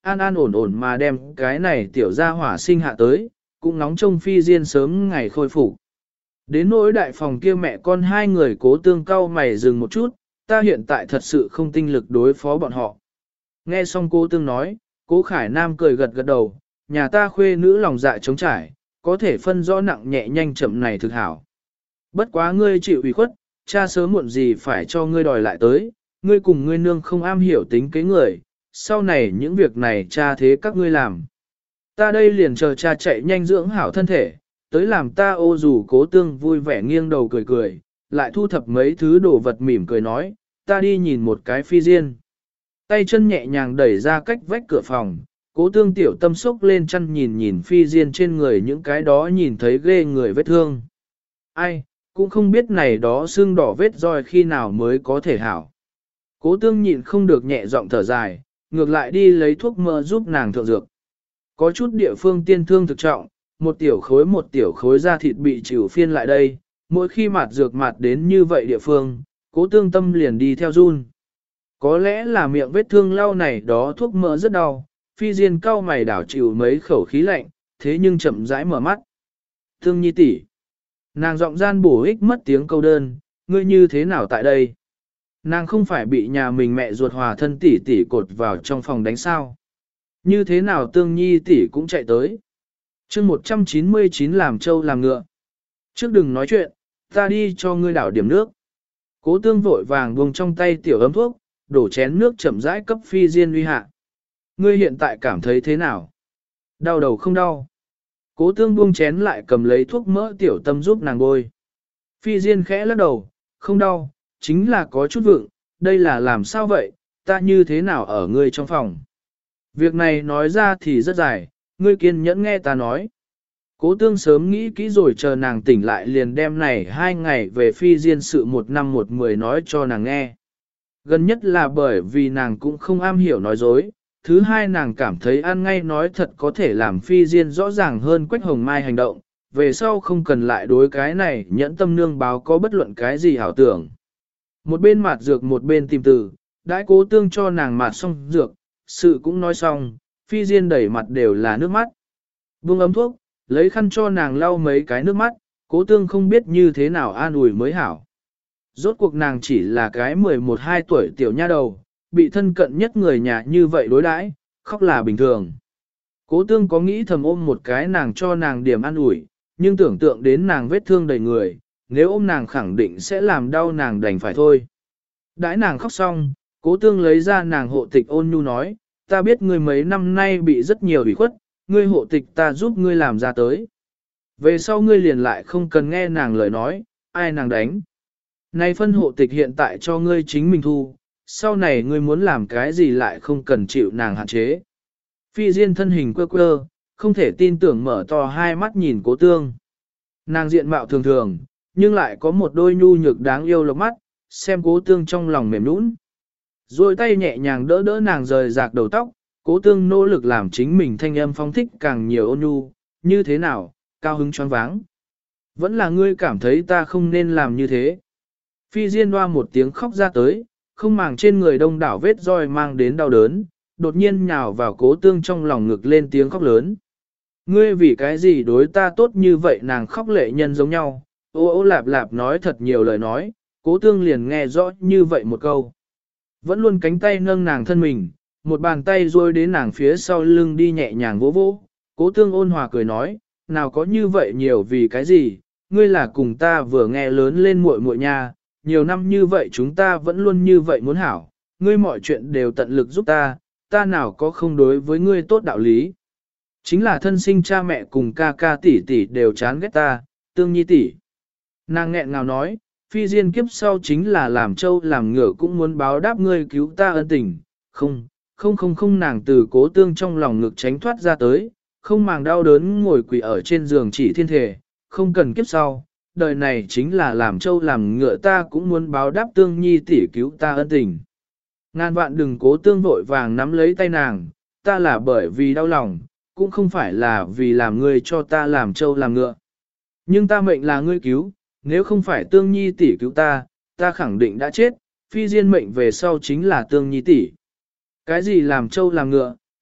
an an ổn ổn mà đem cái này tiểu gia hỏa sinh hạ tới, cũng nóng trông Phi Diên sớm ngày khôi phục. Đến nỗi đại phòng kia mẹ con hai người Cố Tương cau mày dừng một chút, ta hiện tại thật sự không tinh lực đối phó bọn họ. Nghe xong Cố Tương nói, Cố Khải Nam cười gật gật đầu, nhà ta khuê nữ lòng dạ trống trải, có thể phân rõ nặng nhẹ nhanh chậm này thực hảo. Bất quá ngươi chịu ủy khuất, cha sớm muộn gì phải cho ngươi đòi lại tới, ngươi cùng ngươi nương không am hiểu tính kế người, sau này những việc này cha thế các ngươi làm. Ta đây liền chờ cha chạy nhanh dưỡng hảo thân thể, tới làm ta ô dù Cố Tương vui vẻ nghiêng đầu cười cười, lại thu thập mấy thứ đồ vật mỉm cười nói, ta đi nhìn một cái Phi Diên. Tay chân nhẹ nhàng đẩy ra cách vách cửa phòng, Cố Tương tiểu tâm sốc lên chăn nhìn nhìn Phi Diên trên người những cái đó nhìn thấy ghê người vết thương. Ai, cũng không biết này đó xương đỏ vết roi khi nào mới có thể hảo. Cố Tương nhịn không được nhẹ giọng thở dài, ngược lại đi lấy thuốc mỡ giúp nàng thượng dược. Có chút địa phương tiên thương thực trọng, một tiểu khối da thịt bị chịu phiên lại đây, mỗi khi mạt dược mạt đến như vậy địa phương, Cố Tương tâm liền đi theo run. Có lẽ là miệng vết thương lau này đó thuốc mỡ rất đau, Phi Diên cau mày đảo chịu mấy khẩu khí lạnh, thế nhưng chậm rãi mở mắt. Tương Nhi tỷ, nàng giọng gian bổ ích mất tiếng câu đơn, ngươi như thế nào tại đây? Nàng không phải bị nhà mình mẹ ruột hòa thân tỷ tỷ cột vào trong phòng đánh sao? Như thế nào Tương Nhi tỷ cũng chạy tới? Chương 199 làm trâu làm ngựa. Trước đừng nói chuyện, ta đi cho ngươi đảo điểm nước. Cố Tương vội vàng buông trong tay tiểu ấm thuốc, đổ chén nước chậm rãi cấp Phi Diên uy hạ. Ngươi hiện tại cảm thấy thế nào? Đau đầu không đau? Cố Tương buông chén lại cầm lấy thuốc mỡ tiểu tâm giúp nàng bôi. Phi Diên khẽ lắc đầu, không đau, chính là có chút vượng, đây là làm sao vậy, ta như thế nào ở ngươi trong phòng? Việc này nói ra thì rất dài, ngươi kiên nhẫn nghe ta nói. Cố Tương sớm nghĩ kỹ rồi chờ nàng tỉnh lại liền đem này 2 ngày về Phi Diên sự 1 năm 1 10 nói cho nàng nghe. Gần nhất là bởi vì nàng cũng không am hiểu nói dối, thứ hai nàng cảm thấy ăn ngay nói thật có thể làm Phi Diên rõ ràng hơn Quách Hồng Mai hành động, về sau không cần lại đối cái này nhẫn tâm nương báo có bất luận cái gì hảo tưởng. Một bên mạt dược một bên tìm từ, đãi Cố Tương cho nàng mạt xong dược, sự cũng nói xong, Phi Diên đẩy mặt đều là nước mắt. Buông ấm thuốc, lấy khăn cho nàng lau mấy cái nước mắt, Cố Tương không biết như thế nào an ủi mới hảo. Rốt cuộc nàng chỉ là cái 11-12 tuổi tiểu nha đầu, bị thân cận nhất người nhà như vậy đối đãi, khóc là bình thường. Cố Tương có nghĩ thầm ôm một cái nàng cho nàng điểm an ủi, nhưng tưởng tượng đến nàng vết thương đầy người, nếu ôm nàng khẳng định sẽ làm đau nàng đành phải thôi. Đãi nàng khóc xong, Cố Tương lấy ra nàng hộ tịch ôn nhu nói, ta biết ngươi mấy năm nay bị rất nhiều ủy khuất, ngươi hộ tịch ta giúp ngươi làm ra tới. Về sau ngươi liền lại không cần nghe nàng lời nói, ai nàng đánh. Này phân hộ tịch hiện tại cho ngươi chính mình thu, sau này ngươi muốn làm cái gì lại không cần chịu nàng hạn chế. Phi Diên thân hình quơ quơ, không thể tin tưởng mở to hai mắt nhìn Cố Tương. Nàng diện mạo thường thường, nhưng lại có một đôi nhu nhược đáng yêu lộc mắt, xem Cố Tương trong lòng mềm nũng. Rồi tay nhẹ nhàng đỡ đỡ nàng rời rạc đầu tóc, Cố Tương nỗ lực làm chính mình thanh âm phong thích càng nhiều ôn nhu, như thế nào, cao hứng choáng váng. Vẫn là ngươi cảm thấy ta không nên làm như thế. Phi Diên hoa một tiếng khóc ra tới, không màng trên người đông đảo vết roi mang đến đau đớn, đột nhiên nhào vào Cố Tương trong lòng ngực lên tiếng khóc lớn. Ngươi vì cái gì đối ta tốt như vậy nàng khóc lệ nhân giống nhau, ô ô lạp lạp nói thật nhiều lời nói, Cố Tương liền nghe rõ như vậy một câu. Vẫn luôn cánh tay nâng nàng thân mình, một bàn tay duỗi đến nàng phía sau lưng đi nhẹ nhàng vỗ vỗ, Cố Tương ôn hòa cười nói, nào có như vậy nhiều vì cái gì, ngươi là cùng ta vừa nghe lớn lên muội muội nha, nhiều năm như vậy chúng ta vẫn luôn như vậy muốn hảo, ngươi mọi chuyện đều tận lực giúp ta, ta nào có không đối với ngươi tốt đạo lý. Chính là thân sinh cha mẹ cùng ca ca tỷ tỷ đều chán ghét ta, Tương Nhi tỷ. Nàng nghẹn ngào nói, Phi Diên kiếp sau chính là làm trâu làm ngựa cũng muốn báo đáp ngươi cứu ta ân tình, không nàng từ Cố Tương trong lòng ngực tránh thoát ra tới, không màng đau đớn ngồi quỳ ở trên giường chỉ thiên thể, không cần kiếp sau, đời này chính là làm trâu làm ngựa ta cũng muốn báo đáp Tương Nhi tỷ cứu ta ân tình. Ngàn vạn đừng Cố Tương vội vàng nắm lấy tay nàng, ta là bởi vì đau lòng, cũng không phải là vì làm ngươi cho ta làm trâu làm ngựa. Nhưng ta mệnh là ngươi cứu, nếu không phải Tương Nhi tỷ cứu ta, ta khẳng định đã chết, Phi Diên mệnh về sau chính là Tương Nhi tỷ. Cái gì làm trâu làm ngựa,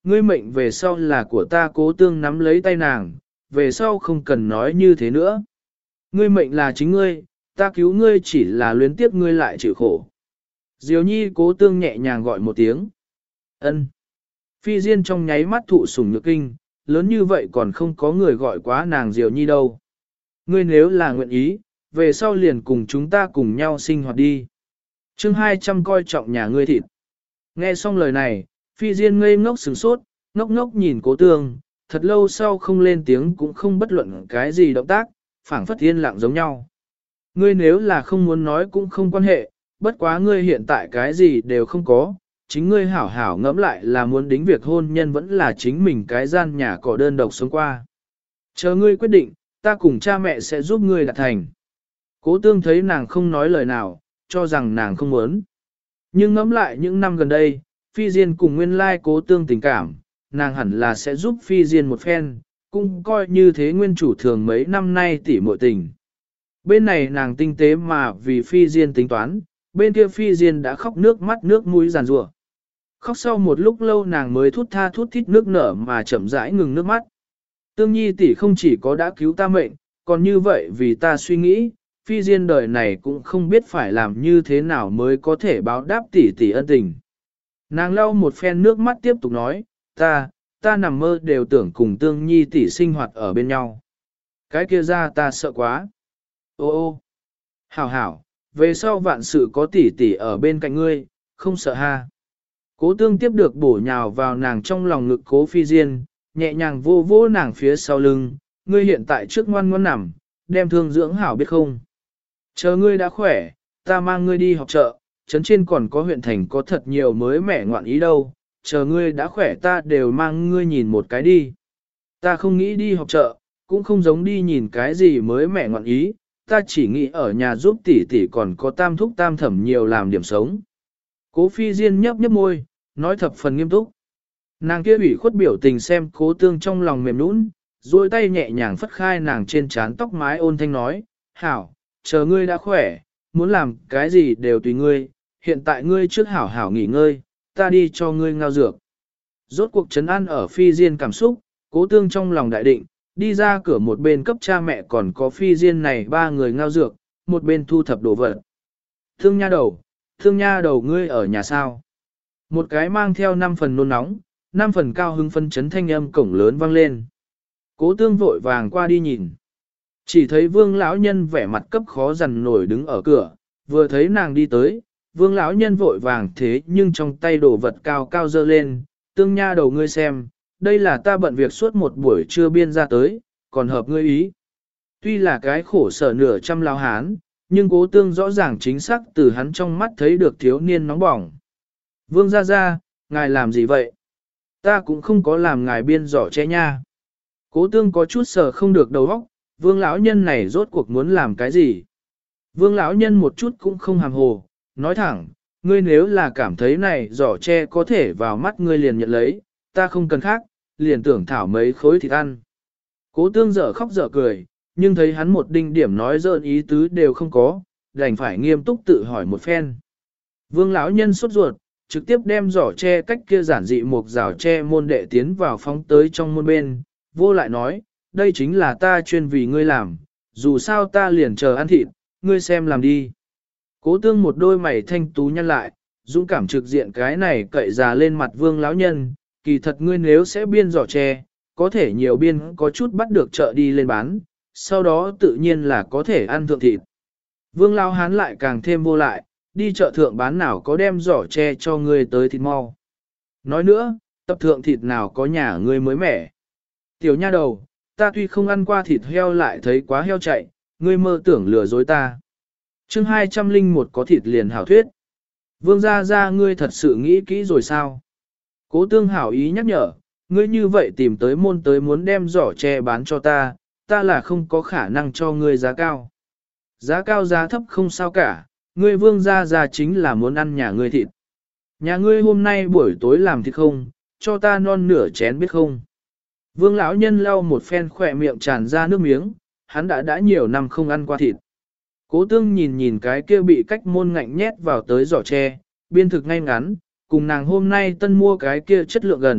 ngươi mệnh về sau là của ta. Cố tương nắm lấy tay nàng, về sau không cần nói như thế nữa. Ngươi mệnh là chính ngươi, ta cứu ngươi chỉ là luyến tiếc ngươi lại chịu khổ. Diều nhi. Cố tương nhẹ nhàng gọi một tiếng. Ân. Phi Diên trong nháy mắt thụ sủng nhược kinh, lớn như vậy còn không có người gọi quá nàng Diều nhi đâu. Ngươi nếu là nguyện ý, về sau liền cùng chúng ta cùng nhau sinh hoạt đi. Chương 200 coi trọng nhà ngươi thịt. Nghe xong lời này, Phi Diên ngây ngốc sửng sốt, ngốc ngốc nhìn Cố tương, thật lâu sau không lên tiếng cũng không bất luận cái gì động tác, phảng phất yên lặng giống nhau. Ngươi nếu là không muốn nói cũng không quan hệ, bất quá ngươi hiện tại cái gì đều không có, chính ngươi hảo hảo ngẫm lại là muốn đính việc hôn nhân vẫn là chính mình cái gian nhà cỏ đơn độc sống qua. Chờ ngươi quyết định, ta cùng cha mẹ sẽ giúp ngươi đạt thành. Cố tương thấy nàng không nói lời nào, cho rằng nàng không muốn. Nhưng ngẫm lại những năm gần đây, Phi Diên cùng nguyên lai Cố tương tình cảm, nàng hẳn là sẽ giúp Phi Diên một phen, cũng coi như thế nguyên chủ thường mấy năm nay tỉ muội tình. Bên này nàng tinh tế mà vì Phi Diên tính toán, bên kia Phi Diên đã khóc nước mắt nước mũi giàn rủa. Khóc sau một lúc lâu nàng mới thút tha thút thít nước nở mà chậm rãi ngừng nước mắt. Tương nhi tỷ không chỉ có đã cứu ta mệnh, còn như vậy vì ta suy nghĩ, Phi Diên đời này cũng không biết phải làm như thế nào mới có thể báo đáp tỷ tỷ ân tình. Nàng lau một phen nước mắt tiếp tục nói, ta nằm mơ đều tưởng cùng Tương nhi tỷ sinh hoạt ở bên nhau. Cái kia ra ta sợ quá. Ô, hảo hảo, về sau vạn sự có tỷ tỷ ở bên cạnh ngươi, không sợ ha. Cố tương tiếp được bổ nhào vào nàng trong lòng ngực Cố Phi Diên, nhẹ nhàng vô vô nàng phía sau lưng, ngươi hiện tại trước ngoan ngoãn nằm, đem thương dưỡng hảo biết không. Chờ ngươi đã khỏe, ta mang ngươi đi học chợ, trấn trên còn có huyện thành có thật nhiều mới mẻ ngoạn ý đâu, chờ ngươi đã khỏe ta đều mang ngươi nhìn một cái đi. Ta không nghĩ đi học chợ, cũng không giống đi nhìn cái gì mới mẻ ngoạn ý, ta chỉ nghĩ ở nhà giúp tỷ tỷ còn có tam thúc tam thẩm nhiều làm điểm sống. Cố Phi Diên nhấp nhấp môi, nói thập phần nghiêm túc. Nàng kia ủy khuất biểu tình xem Cố tương trong lòng mềm nũng, duỗi tay nhẹ nhàng phất khai nàng trên trán tóc mái ôn thanh nói, hảo, chờ ngươi đã khỏe, muốn làm cái gì đều tùy ngươi, hiện tại ngươi trước hảo hảo nghỉ ngơi, ta đi cho ngươi ngao dược. Rốt cuộc trấn an ở Phi Diên cảm xúc, Cố tương trong lòng đại định, đi ra cửa một bên cấp cha mẹ còn có Phi Diên này ba người ngao dược, một bên thu thập đồ vật. Thương nha đầu ngươi ở nhà sao? Một cái mang theo 5 phần nôn nóng, 5 phần cao hứng phân chấn thanh âm cổng lớn vang lên. Cố tương vội vàng qua đi nhìn. Chỉ thấy Vương lão nhân vẻ mặt cấp khó dằn nổi đứng ở cửa, vừa thấy nàng đi tới, Vương lão nhân vội vàng thế nhưng trong tay đồ vật cao cao dơ lên, tương nha đầu ngươi xem, đây là ta bận việc suốt một buổi trưa biên ra tới, còn hợp ngươi ý. Tuy là cái khổ sở nửa trăm lao hán, nhưng Cố tương rõ ràng chính xác từ hắn trong mắt thấy được thiếu niên nóng bỏng. Vương ra, ngài làm gì vậy? Ta cũng không có làm ngài biên giỏ che nha. Cố tương có chút sợ không được đầu óc, vương lão nhân này rốt cuộc muốn làm cái gì? Vương lão nhân một chút cũng không hàm hồ, nói thẳng, ngươi nếu là cảm thấy này giỏ che có thể vào mắt ngươi liền nhận lấy, ta không cần khác, liền tưởng thảo mấy khối thịt ăn. Cố tương dở khóc dở cười, nhưng thấy hắn một đinh điểm nói dợn ý tứ đều không có, đành phải nghiêm túc tự hỏi một phen. Vương lão nhân sốt ruột, trực tiếp đem giỏ tre cách kia giản dị một rào tre môn đệ tiến vào phóng tới trong môn bên, vô lại nói, đây chính là ta chuyên vì ngươi làm, dù sao ta liền chờ ăn thịt, ngươi xem làm đi. Cố tương một đôi mày thanh tú nhăn lại, dũng cảm trực diện cái này cậy già lên mặt vương lão nhân, kỳ thật ngươi nếu sẽ biên giỏ tre, có thể nhiều biên có chút bắt được chợ đi lên bán, sau đó tự nhiên là có thể ăn thượng thịt. Vương lão hán lại càng thêm vô lại, đi chợ thượng bán nào có đem giỏ tre cho ngươi tới thịt mau. Nói nữa, tập thượng thịt nào có nhà ngươi mới mẻ. Tiểu nha đầu, ta tuy không ăn qua thịt heo lại thấy quá heo chạy, ngươi mơ tưởng lừa dối ta. Chương 201 có thịt liền hảo thuyết. Vương gia ngươi thật sự nghĩ kỹ rồi sao? Cố tương hảo ý nhắc nhở, ngươi như vậy tìm tới môn tới muốn đem giỏ tre bán cho ta, ta là không có khả năng cho ngươi giá cao. Giá cao giá thấp không sao cả, ngươi vương gia chính là muốn ăn nhà ngươi thịt. Nhà ngươi hôm nay buổi tối làm thịt không, cho ta non nửa chén biết không. Vương lão nhân lau một phen khỏe miệng tràn ra nước miếng, hắn đã nhiều năm không ăn qua thịt. Cố tương nhìn cái kia bị cách môn ngạnh nhét vào tới giỏ tre, biên thực ngay ngắn, cùng nàng hôm nay tân mua cái kia chất lượng gần,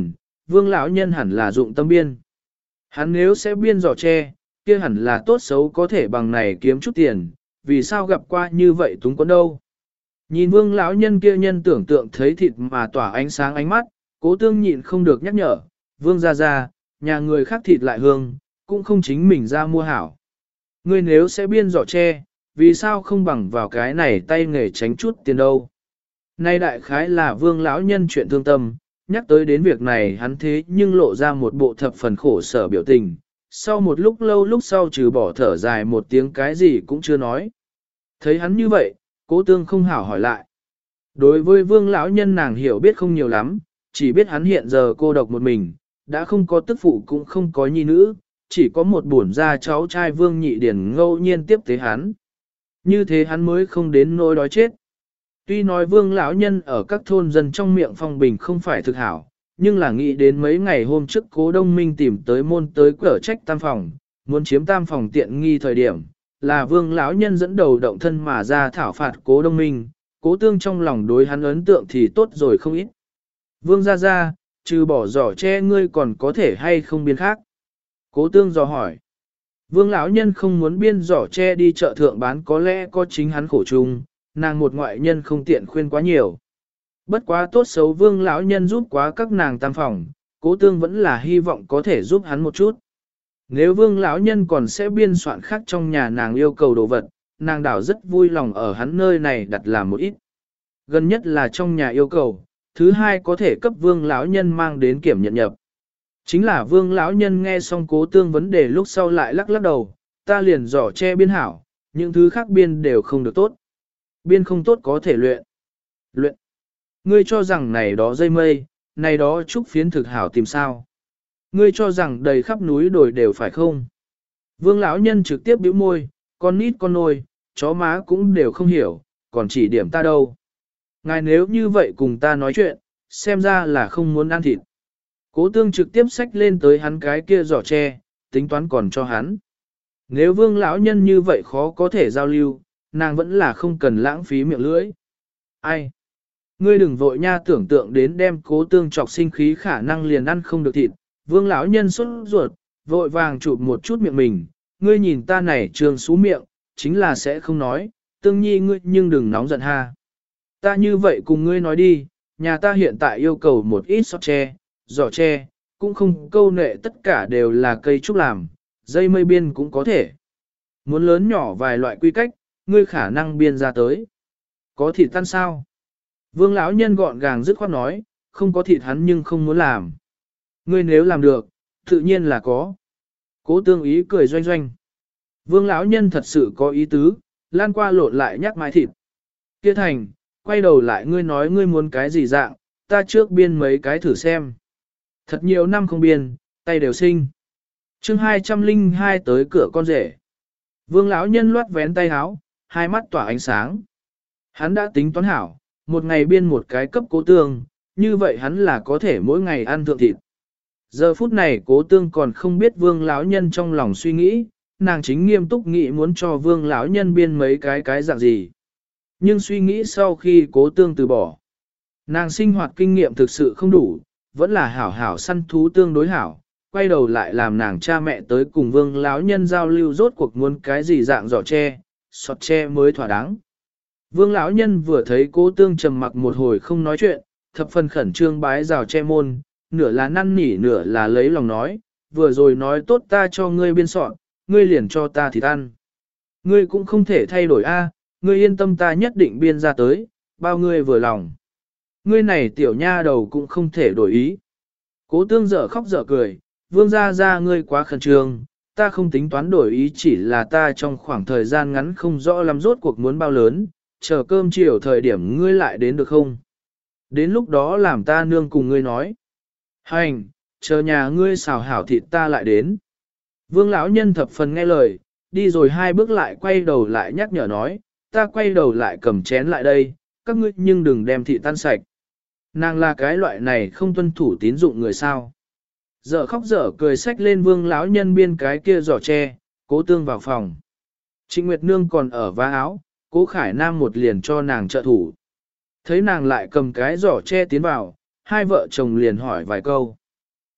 vương lão nhân hẳn là dụng tâm biên. Hắn nếu sẽ biên giỏ tre, kia hẳn là tốt xấu có thể bằng này kiếm chút tiền, vì sao gặp qua như vậy túng quẫn đâu. Nhìn vương lão nhân kia nhân tưởng tượng thấy thịt mà tỏa ánh sáng ánh mắt, Cố Tương nhịn không được nhắc nhở, vương ra, nhà người khác thịt lại hương, cũng không chính mình ra mua hảo. Ngươi nếu sẽ biên giỏ tre, vì sao không bằng vào cái này tay nghề tránh chút tiền đâu. Nay đại khái là vương lão nhân chuyện thương tâm, nhắc tới đến việc này hắn thế nhưng lộ ra một bộ thập phần khổ sở biểu tình. Sau một lúc lâu lúc sau trừ bỏ thở dài một tiếng cái gì cũng chưa nói. Thấy hắn như vậy, Cố Tương không hảo hỏi lại. Đối với vương lão nhân nàng hiểu biết không nhiều lắm, chỉ biết hắn hiện giờ cô độc một mình, đã không có tức phụ cũng không có nhi nữ, chỉ có một bổn gia cháu trai vương nhị điển ngẫu nhiên tiếp tế hắn. Như thế hắn mới không đến nỗi đói chết. Tuy nói vương lão nhân ở các thôn dân trong miệng phong bình không phải thực hảo, nhưng là nghĩ đến mấy ngày hôm trước Cố Đông Minh tìm tới môn tới cửa trách tam phòng, muốn chiếm tam phòng tiện nghi thời điểm, là vương lão nhân dẫn đầu động thân mà ra thảo phạt Cố Đông Minh, Cố Tương trong lòng đối hắn ấn tượng thì tốt rồi không ít. Vương ra, trừ bỏ giỏ tre ngươi còn có thể hay không biên khác. Cố Tương dò hỏi. Vương lão nhân không muốn biên giỏ tre đi chợ thượng bán có lẽ có chính hắn khổ chung, nàng một ngoại nhân không tiện khuyên quá nhiều. Bất quá tốt xấu vương lão nhân giúp quá các nàng tam phòng, Cố Tương vẫn là hy vọng có thể giúp hắn một chút. Nếu vương lão nhân còn sẽ biên soạn khác trong nhà nàng yêu cầu đồ vật, nàng đảo rất vui lòng ở hắn nơi này đặt làm một ít. Gần nhất là trong nhà yêu cầu, thứ hai có thể cấp vương lão nhân mang đến kiểm nhận nhập. Chính là vương lão nhân nghe xong Cố Tương vấn đề lúc sau lại lắc lắc đầu, ta liền giỏ che biên hảo, những thứ khác biên đều không được tốt. Biên không tốt có thể luyện. Luyện. Ngươi cho rằng này đó dây mây, này đó trúc phiến thực hảo tìm sao. Ngươi cho rằng đầy khắp núi đồi đều phải không. Vương lão nhân trực tiếp bĩu môi, con nít con nôi, chó má cũng đều không hiểu, còn chỉ điểm ta đâu. Ngài nếu như vậy cùng ta nói chuyện, xem ra là không muốn ăn thịt. Cố Tương trực tiếp xách lên tới hắn cái kia giỏ tre, tính toán còn cho hắn. Nếu vương lão nhân như vậy khó có thể giao lưu, nàng vẫn là không cần lãng phí miệng lưỡi. Ai? Ngươi đừng vội nha, tưởng tượng đến đem Cố Tương chọc sinh khí khả năng liền ăn không được thịt. Vương lão nhân sốt ruột, vội vàng chụp một chút miệng mình. Ngươi nhìn ta này trường xú miệng, chính là sẽ không nói. Tương nhi ngươi nhưng đừng nóng giận ha. Ta như vậy cùng ngươi nói đi, nhà ta hiện tại yêu cầu một ít sọt tre, giỏ tre, cũng không câu nệ tất cả đều là cây trúc làm, dây mây biên cũng có thể. Muốn lớn nhỏ vài loại quy cách, ngươi khả năng biên ra tới. Có thịt tan sao? Vương lão nhân gọn gàng dứt khoát nói, không có thịt hắn nhưng không muốn làm. Ngươi nếu làm được, tự nhiên là có. Cố Tương ý cười doanh doanh. Vương lão nhân thật sự có ý tứ, lan qua lộn lại nhắc mãi thịt. Kia thành, quay đầu lại ngươi nói ngươi muốn cái gì dạng, ta trước biên mấy cái thử xem. Thật nhiều năm không biên, tay đều sinh. Chương 202 tới cửa con rể. Vương lão nhân loát vén tay áo, hai mắt tỏa ánh sáng. Hắn đã tính toán hảo, một ngày biên một cái cấp Cố Tương, như vậy hắn là có thể mỗi ngày ăn thượng thịt. Giờ phút này Cố Tương còn không biết Vương lão nhân trong lòng suy nghĩ, nàng chính nghiêm túc nghĩ muốn cho Vương lão nhân biên mấy cái dạng gì. Nhưng suy nghĩ sau khi Cố Tương từ bỏ, nàng sinh hoạt kinh nghiệm thực sự không đủ, vẫn là hảo hảo săn thú tương đối hảo, quay đầu lại làm nàng cha mẹ tới cùng Vương lão nhân giao lưu rốt cuộc muốn cái gì dạng giỏ tre, sọt tre mới thỏa đáng. Vương lão nhân vừa thấy Cố Tương trầm mặc một hồi không nói chuyện, thập phần khẩn trương bái rào che môn, nửa là năn nỉ nửa là lấy lòng nói, vừa rồi nói tốt ta cho ngươi biên soạn, ngươi liền cho ta thịt ăn. Ngươi cũng không thể thay đổi a, ngươi yên tâm ta nhất định biên ra tới, bao ngươi vừa lòng. Ngươi này tiểu nha đầu cũng không thể đổi ý. Cố Tương dở khóc dở cười, Vương ra ngươi quá khẩn trương, ta không tính toán đổi ý, chỉ là ta trong khoảng thời gian ngắn không rõ lắm rốt cuộc muốn bao lớn, chờ cơm chiều thời điểm ngươi lại đến được không? Đến lúc đó làm ta nương cùng ngươi nói. Hành, chờ nhà ngươi xào hảo thịt ta lại đến. Vương lão nhân thập phần nghe lời, đi rồi hai bước lại quay đầu lại nhắc nhở nói, ta quay đầu lại cầm chén lại đây, các ngươi nhưng đừng đem thịt tan sạch. Nàng là cái loại này không tuân thủ tín dụng người sao. Dở khóc dở cười xách lên Vương lão nhân biên cái kia giỏ tre, Cố Tương vào phòng. Trịnh Nguyệt Nương còn ở vá áo, Cố Khải Nam một liền cho nàng trợ thủ. Thấy nàng lại cầm cái giỏ tre tiến vào, hai vợ chồng liền hỏi vài câu.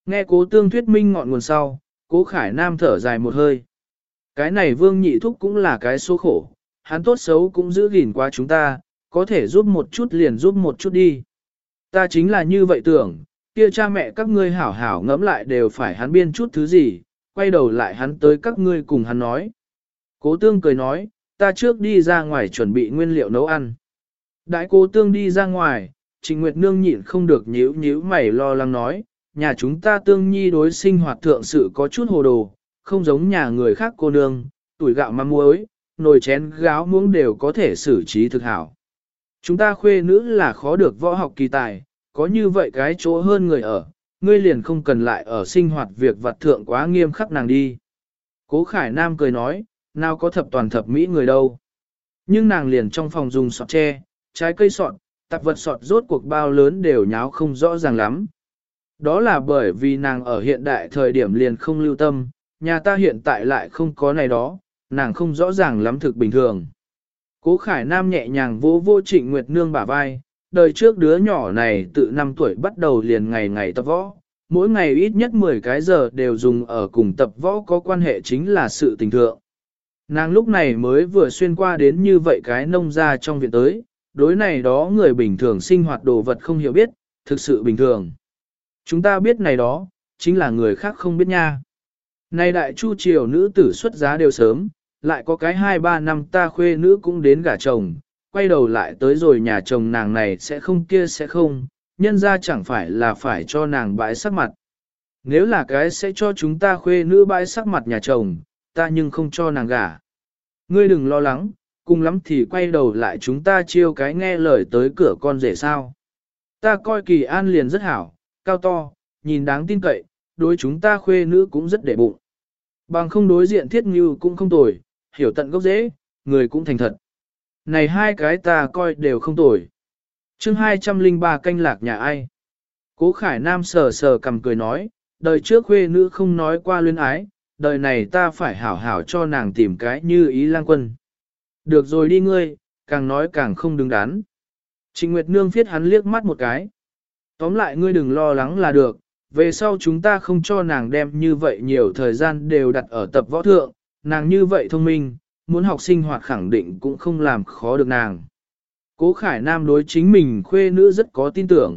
Nghe cố tương thuyết minh ngọn nguồn sau, cố Khải Nam thở dài một hơi. Cái này Vương Nhị Thúc cũng là cái số khổ, hắn tốt xấu cũng giữ gìn qua chúng ta, có thể giúp một chút liền giúp một chút đi. Ta chính là như vậy tưởng, kia cha mẹ các ngươi hảo hảo ngẫm lại đều phải hắn biên chút thứ gì, quay đầu lại hắn tới các ngươi cùng hắn nói. Cố tương cười nói, ta trước đi ra ngoài chuẩn bị nguyên liệu nấu ăn. Đại cố tương đi ra ngoài, Trịnh Nguyệt Nương nhịn không được nhíu nhíu mày lo lắng nói, nhà chúng ta tương nhi đối sinh hoạt thượng sự có chút hồ đồ, không giống nhà người khác cô nương, tuổi gạo mắm muối, nồi chén gáo muỗng đều có thể xử trí thực hảo. Chúng ta khuê nữ là khó được võ học kỳ tài, có như vậy cái chỗ hơn người ở, ngươi liền không cần lại ở sinh hoạt việc vặt thượng quá nghiêm khắc nàng đi. Cố Khải Nam cười nói, nào có thập toàn thập mỹ người đâu. Nhưng nàng liền trong phòng dùng sọt tre, trái cây sọt, tạp vật sọt rốt cuộc bao lớn đều nháo không rõ ràng lắm. Đó là bởi vì nàng ở hiện đại thời điểm liền không lưu tâm, nhà ta hiện tại lại không có này đó, nàng không rõ ràng lắm thực bình thường. Cố Khải Nam nhẹ nhàng vỗ vô Trịnh Nguyệt Nương bả vai, đời trước đứa nhỏ này tự 5 tuổi bắt đầu liền ngày ngày tập võ, mỗi ngày ít nhất 10 cái giờ đều dùng ở cùng tập võ có quan hệ chính là sự tình thượng. Nàng lúc này mới vừa xuyên qua đến như vậy cái nông gia trong viện tới, đối này đó người bình thường sinh hoạt đồ vật không hiểu biết, thực sự bình thường. Chúng ta biết này đó, chính là người khác không biết nha. Này đại chu triều nữ tử xuất giá đều sớm, lại có cái 2-3 năm ta khuê nữ cũng đến gả chồng, quay đầu lại tới rồi nhà chồng nàng này sẽ không kia sẽ không, nhân ra chẳng phải là phải cho nàng bãi sắc mặt. Nếu là cái sẽ cho chúng ta khuê nữ bãi sắc mặt nhà chồng, ta nhưng không cho nàng gả. Ngươi đừng lo lắng, cùng lắm thì quay đầu lại chúng ta chiêu cái nghe lời tới cửa con rể sao. Ta coi Kỳ An liền rất hảo, cao to, nhìn đáng tin cậy, đối chúng ta khuê nữ cũng rất để bụng. Bằng không đối diện Thiết Như cũng không tồi, hiểu tận gốc dễ, người cũng thành thật. Này hai cái ta coi đều không tồi. Chương 203 canh lạc nhà ai? Cố Khải Nam sờ sờ cầm cười nói, đời trước khuê nữ không nói qua luyến ái, đời này ta phải hảo hảo cho nàng tìm cái như ý lang quân. Được rồi đi ngươi, càng nói càng không đứng đắn. Trịnh Nguyệt Nương phiết hắn liếc mắt một cái. Tóm lại ngươi đừng lo lắng là được, về sau chúng ta không cho nàng đem như vậy nhiều thời gian đều đặt ở tập võ thượng, nàng như vậy thông minh, muốn học sinh hoạt khẳng định cũng không làm khó được nàng. Cố Khải Nam đối chính mình khuê nữ rất có tin tưởng.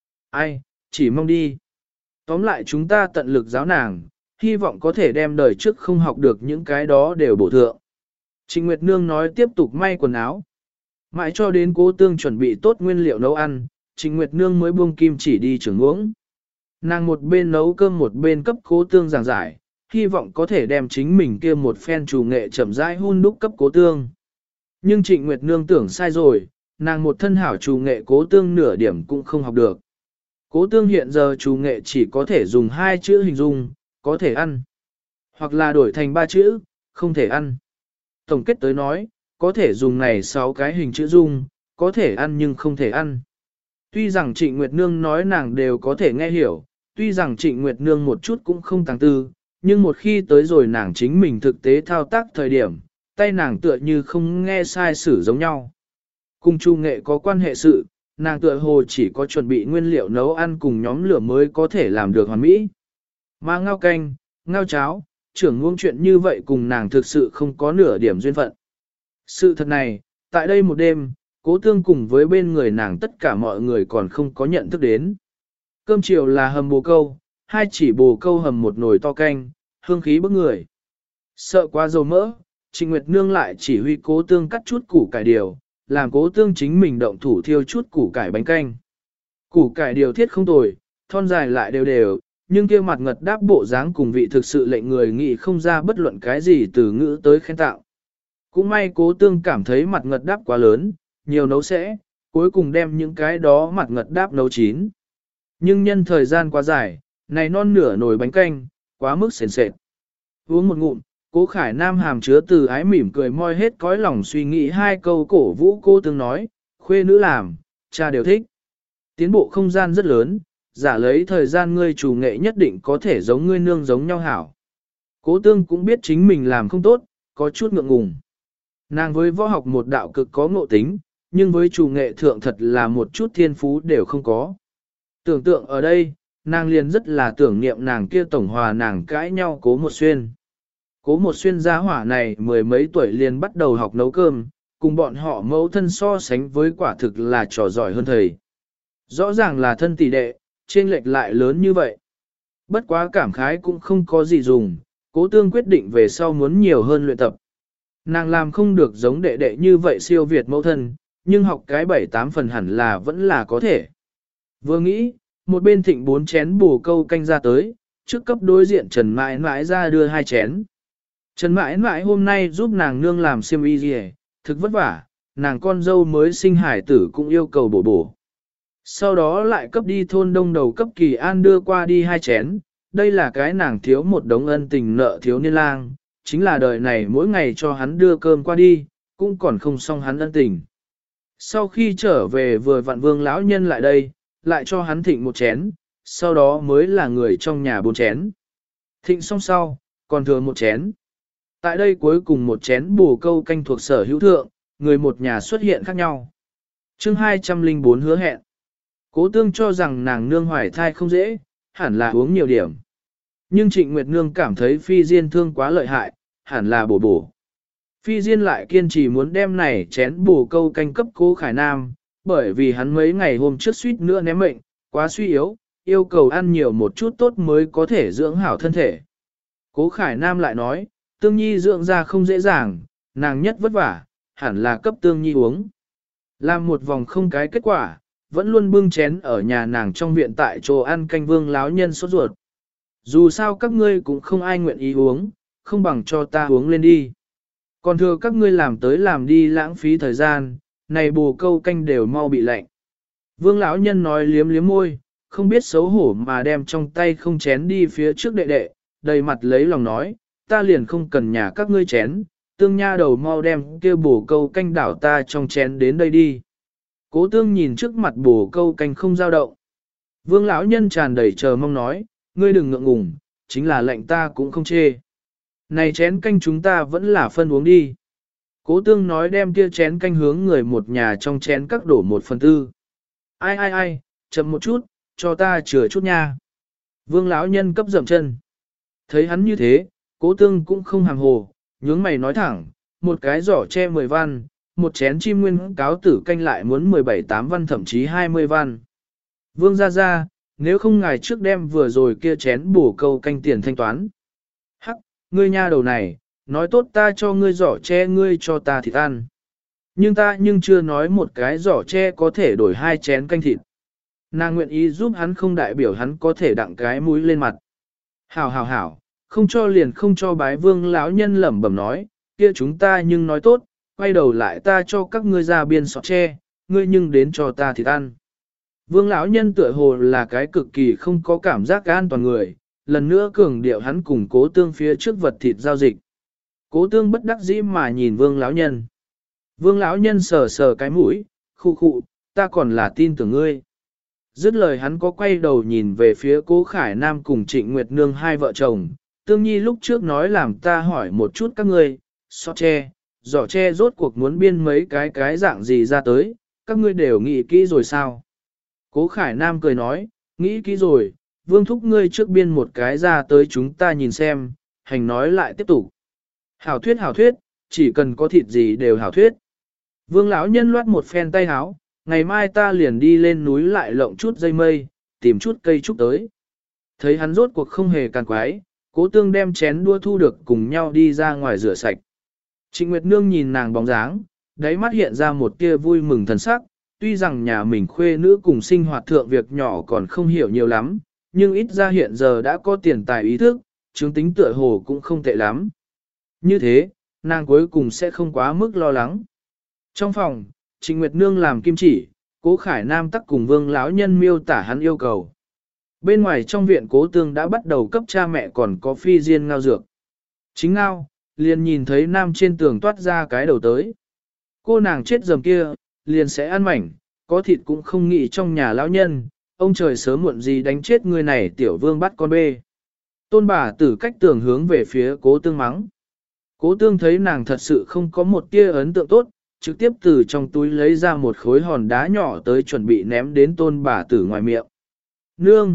Ai, chỉ mong đi. Tóm lại chúng ta tận lực giáo nàng, hy vọng có thể đem đời trước không học được những cái đó đều bổ thượng. Trịnh Nguyệt Nương nói tiếp tục may quần áo. Mãi cho đến Cố Tương chuẩn bị tốt nguyên liệu nấu ăn, Trịnh Nguyệt Nương mới buông kim chỉ đi trưởng uống. Nàng một bên nấu cơm một bên cấp Cố Tương giảng giải, hy vọng có thể đem chính mình kia một phen chủ nghệ chậm rãi hun đúc cấp Cố Tương. Nhưng Trịnh Nguyệt Nương tưởng sai rồi, nàng một thân hảo chủ nghệ Cố Tương nửa điểm cũng không học được. Cố Tương hiện giờ chủ nghệ chỉ có thể dùng 2 chữ hình dung, có thể ăn. Hoặc là đổi thành 3 chữ, không thể ăn. Tổng kết tới nói, có thể dùng này 6 cái hình chữ dung, có thể ăn nhưng không thể ăn. Tuy rằng Trịnh Nguyệt Nương nói nàng đều có thể nghe hiểu, tuy rằng Trịnh Nguyệt Nương một chút cũng không tàng tư, nhưng một khi tới rồi nàng chính mình thực tế thao tác thời điểm, tay nàng tựa như không nghe sai sử giống nhau. Cùng chu nghệ có quan hệ sự, nàng tựa hồ chỉ có chuẩn bị nguyên liệu nấu ăn cùng nhóm lửa mới có thể làm được hoàn mỹ. Mà ngao canh, ngao cháo, trưởng ngôn chuyện như vậy cùng nàng thực sự không có nửa điểm duyên phận. Sự thật này, tại đây một đêm, Cố Tương cùng với bên người nàng tất cả mọi người còn không có nhận thức đến. Cơm chiều là hầm bồ câu, 2 chỉ bồ câu hầm một nồi to canh, hương khí bức người. Sợ quá dầu mỡ, Trịnh Nguyệt Nương lại chỉ huy Cố Tương cắt chút củ cải điều, làm Cố Tương chính mình động thủ thiêu chút củ cải bánh canh. Củ cải điều thiết không tồi, thon dài lại đều đều, nhưng kia mặt ngật đáp bộ dáng cùng vị thực sự lệnh người nghĩ không ra bất luận cái gì từ ngữ tới khen tạo. Cũng may Cố Tương cảm thấy mặt ngật đáp quá lớn, nhiều nấu sẽ, cuối cùng đem những cái đó mặt ngật đáp nấu chín. Nhưng nhân thời gian quá dài, này non nửa nồi bánh canh, quá mức sền sệt. Uống một ngụm, Cố Khải Nam hàm chứa từ ái mỉm cười moi hết cõi lòng suy nghĩ 2 câu cổ vũ Cố Tương nói, khuê nữ làm, cha đều thích. Tiến bộ không gian rất lớn, giả lấy thời gian ngươi chủ nghệ nhất định có thể giống ngươi nương giống nhau hảo. Cố Tương cũng biết chính mình làm không tốt, có chút ngượng ngùng. Nàng với võ học một đạo cực có ngộ tính, nhưng với chủ nghệ thượng thật là một chút thiên phú đều không có. Tưởng tượng ở đây, nàng liền rất là tưởng niệm nàng kia tổng hòa nàng cãi nhau Cố Một Xuyên. Cố Một Xuyên gia hỏa này mười mấy tuổi liền bắt đầu học nấu cơm, cùng bọn họ mẫu thân so sánh với quả thực là trò giỏi hơn thầy. Rõ ràng là thân tỷ đệ, chênh lệch lại lớn như vậy. Bất quá cảm khái cũng không có gì dùng, Cố Tương quyết định về sau muốn nhiều hơn luyện tập. Nàng làm không được giống đệ đệ như vậy siêu việt mẫu thân, nhưng học cái 7-8 phần hẳn là vẫn là có thể. Vừa nghĩ, một bên thịnh 4 chén bù câu canh ra tới, trước cấp đối diện Trần Mãi Mãi ra đưa 2 chén. Trần Mãi Mãi hôm nay giúp nàng nương làm xiêm y gì, thực vất vả, nàng con dâu mới sinh hải tử cũng yêu cầu bổ bổ. Sau đó lại cấp đi thôn đông đầu cấp Kỳ An đưa qua đi 2 chén, đây là cái nàng thiếu một đống ân tình nợ thiếu niên lang, chính là đời này mỗi ngày cho hắn đưa cơm qua đi, cũng còn không xong hắn ân tình. Sau khi trở về vừa vặn Vương lão nhân lại đây, lại cho hắn thịnh 1 chén, sau đó mới là người trong nhà 4 chén. Thịnh xong sau, còn thừa 1 chén. Tại đây cuối cùng 1 chén bù câu canh thuộc sở hữu thượng, người một nhà xuất hiện khác nhau. Chương 204 hứa hẹn. Cố Tương cho rằng nàng nương hoài thai không dễ, hẳn là uống nhiều điểm. Nhưng Trịnh Nguyệt Nương cảm thấy Phi Diên thương quá lợi hại, hẳn là bổ bổ. Phi Diên lại kiên trì muốn đem này chén bù câu canh cấp Cố Khải Nam, bởi vì hắn mấy ngày hôm trước suýt nữa ném mệnh, quá suy yếu, yêu cầu ăn nhiều một chút tốt mới có thể dưỡng hảo thân thể. Cố Khải Nam lại nói, Tương Nhi dưỡng ra không dễ dàng, nàng nhất vất vả, hẳn là cấp Tương Nhi uống. Làm một vòng không cái kết quả, vẫn luôn bưng chén ở nhà nàng trong viện tại chỗ ăn canh Vương láo nhân sốt ruột. Dù sao các ngươi cũng không ai nguyện ý uống, không bằng cho ta uống lên đi. Còn thừa các ngươi làm tới làm đi lãng phí thời gian, này bù câu canh đều mau bị lạnh. Vương lão nhân nói liếm liếm môi, không biết xấu hổ mà đem trong tay không chén đi phía trước đệ đệ, đầy mặt lấy lòng nói, ta liền không cần nhà các ngươi chén, Tương nha đầu mau đem kia bù câu canh đảo ta trong chén đến đây đi. Cố Tương nhìn trước mặt bù câu canh không dao động. Vương lão nhân tràn đầy chờ mong nói, ngươi đừng ngượng ngùng, chính là lệnh ta cũng không chê. Này chén canh chúng ta vẫn là phân uống đi. Cố Tương nói đem kia chén canh hướng người một nhà trong chén các đổ 1/4. Ai, chậm một chút, cho ta chừa chút nha. Vương lão nhân cấp dậm chân. Thấy hắn như thế, Cố Tương cũng không hàng hồ, nhướng mày nói thẳng, một cái giỏ tre 10 văn, một chén chim nguyên cáo tử canh lại muốn 17-8 văn thậm chí 20 văn. Vương ra, nếu không ngài trước đem vừa rồi kia chén bổ câu canh tiền thanh toán. Hắc, ngươi nha đầu này, nói tốt ta cho ngươi giỏ tre ngươi cho ta thịt ăn. Nhưng chưa nói một cái giỏ tre có thể đổi 2 chén canh thịt. Nàng nguyện ý giúp hắn không đại biểu hắn có thể đặng cái mũi lên mặt. Hảo, không cho liền không cho bái Vương lão nhân lẩm bẩm nói, kia chúng ta nhưng nói tốt, quay đầu lại ta cho các ngươi ra biên sọt tre, ngươi nhưng đến cho ta thịt ăn. Vương lão nhân tựa hồ là cái cực kỳ không có cảm giác an toàn người, lần nữa cường điệu hắn cùng Cố Tương phía trước vật thịt giao dịch. Cố Tương bất đắc dĩ mà nhìn Vương lão nhân. Vương lão nhân sờ cái mũi, khụ, ta còn là tin tưởng ngươi. Dứt lời hắn có quay đầu nhìn về phía Cố Khải Nam cùng Trịnh Nguyệt Nương hai vợ chồng, Tương Nhi lúc trước nói làm ta hỏi một chút các ngươi, sọt tre, giỏ tre rốt cuộc muốn biên mấy cái dạng gì ra tới, các ngươi đều nghĩ kỹ rồi sao? Cố Khải Nam cười nói, nghĩ kỹ rồi, Vương thúc ngươi trước biên một cái ra tới chúng ta nhìn xem, hành nói lại tiếp tục. Hảo thuyết, chỉ cần có thịt gì đều hảo thuyết. Vương lão nhân loát một phen tay háo, ngày mai ta liền đi lên núi lại lộng chút dây mây, tìm chút cây trúc tới. Thấy hắn rốt cuộc không hề càn quái, Cố Tương đem chén đua thu được cùng nhau đi ra ngoài rửa sạch. Trịnh Nguyệt Nương nhìn nàng bóng dáng, đáy mắt hiện ra một tia vui mừng thần sắc, tuy rằng nhà mình khuê nữ cùng sinh hoạt thượng việc nhỏ còn không hiểu nhiều lắm, nhưng ít ra hiện giờ đã có tiền tài ý thức, chứng tính tựa hồ cũng không tệ lắm. Như thế, nàng cuối cùng sẽ không quá mức lo lắng. Trong phòng, Trịnh Nguyệt Nương làm kim chỉ, Cố Khải Nam tắc cùng Vương lão nhân miêu tả hắn yêu cầu. Bên ngoài trong viện Cố Tương đã bắt đầu cấp cha mẹ còn có Phi Diên ngao dược. Chính ngao, liền nhìn thấy Nam trên tường toát ra cái đầu tới. Cô nàng chết dầm kia, liền sẽ ăn mảnh, có thịt cũng không nghĩ trong nhà lão nhân, ông trời sớm muộn gì đánh chết người này tiểu vương bắt con bê. Tôn bà tử cách tường hướng về phía Cố Tương mắng. Cố Tương thấy nàng thật sự không có một tia ấn tượng tốt, trực tiếp từ trong túi lấy ra một khối hòn đá nhỏ tới chuẩn bị ném đến tôn bà tử ngoài miệng. Nương,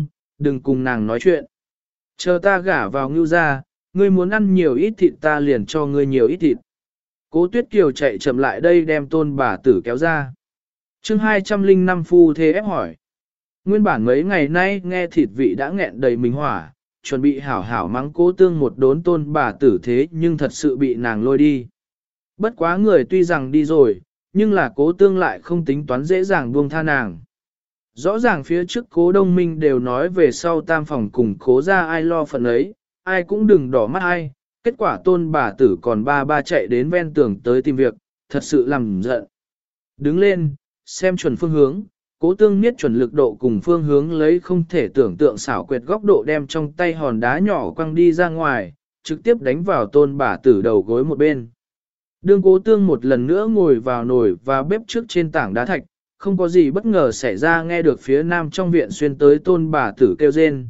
đừng cùng nàng nói chuyện. Chờ ta gả vào Ngưu gia, ngươi muốn ăn nhiều ít thịt ta liền cho ngươi nhiều ít thịt. Cố Tuyết Kiều chạy chậm lại đây đem tôn bà tử kéo ra. chương 205 phu thê ép hỏi. Nguyên bản mấy ngày nay nghe thịt vị đã nghẹn đầy mình hỏa, chuẩn bị hảo hảo mắng Cố Tương một đốn tôn bà tử thế nhưng thật sự bị nàng lôi đi. Bất quá người tuy rằng đi rồi, nhưng là Cố Tương lại không tính toán dễ dàng buông tha nàng. Rõ ràng phía trước Cố Đông Minh đều nói về sau tam phòng cùng Cố ra ai lo phần ấy, ai cũng đừng đỏ mắt ai, kết quả tôn bà tử còn ba chạy đến ven tường tới tìm việc, thật sự làm giận. Đứng lên, xem chuẩn phương hướng, Cố Tương miết chuẩn lực độ cùng phương hướng lấy không thể tưởng tượng xảo quyệt góc độ đem trong tay hòn đá nhỏ quăng đi ra ngoài, trực tiếp đánh vào tôn bà tử đầu gối một bên. Đương Cố Tương một lần nữa ngồi vào nồi và bếp trước trên tảng đá thạch, không có gì bất ngờ xảy ra nghe được phía nam trong viện xuyên tới tôn bà tử kêu rên,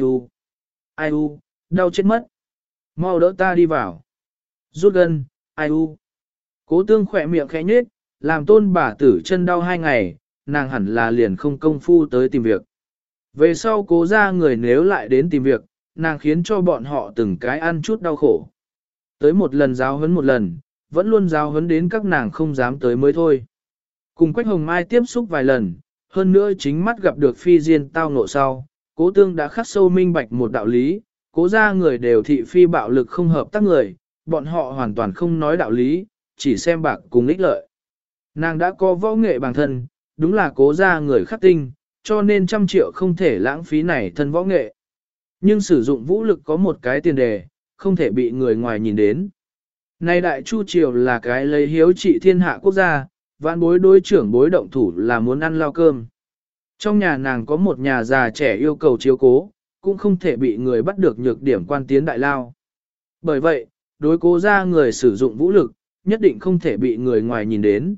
ai u, đau chết mất. Mau đỡ ta đi vào. Rút gân, ai u. Cố Tương khỏe miệng khẽ nhếch, làm tôn bà tử chân đau 2 ngày, nàng hẳn là liền không công phu tới tìm việc. Về sau Cố ra người nếu lại đến tìm việc, nàng khiến cho bọn họ từng cái ăn chút đau khổ. Tới một lần giáo huấn một lần, vẫn luôn giáo huấn đến các nàng không dám tới mới thôi. Cùng Quách Hồng Mai tiếp xúc vài lần, hơn nữa chính mắt gặp được phi diên tao ngộ sau, Cố Tương đã khắc sâu minh bạch một đạo lý, Cố ra người đều thị phi bạo lực không hợp tác người, bọn họ hoàn toàn không nói đạo lý, chỉ xem bạc cùng ích lợi. Nàng đã có võ nghệ bằng thân, đúng là Cố ra người khắc tinh, cho nên 100 triệu không thể lãng phí này thân võ nghệ. Nhưng sử dụng vũ lực có một cái tiền đề, không thể bị người ngoài nhìn đến. Này Đại Chu Triều là cái lấy hiếu trị thiên hạ quốc gia, vạn bối đối trưởng bối động thủ là muốn ăn lao cơm. Trong nhà nàng có một nhà già trẻ yêu cầu chiếu cố, cũng không thể bị người bắt được nhược điểm quan tiến đại lao. Bởi vậy, đối Cố ra người sử dụng vũ lực, nhất định không thể bị người ngoài nhìn đến.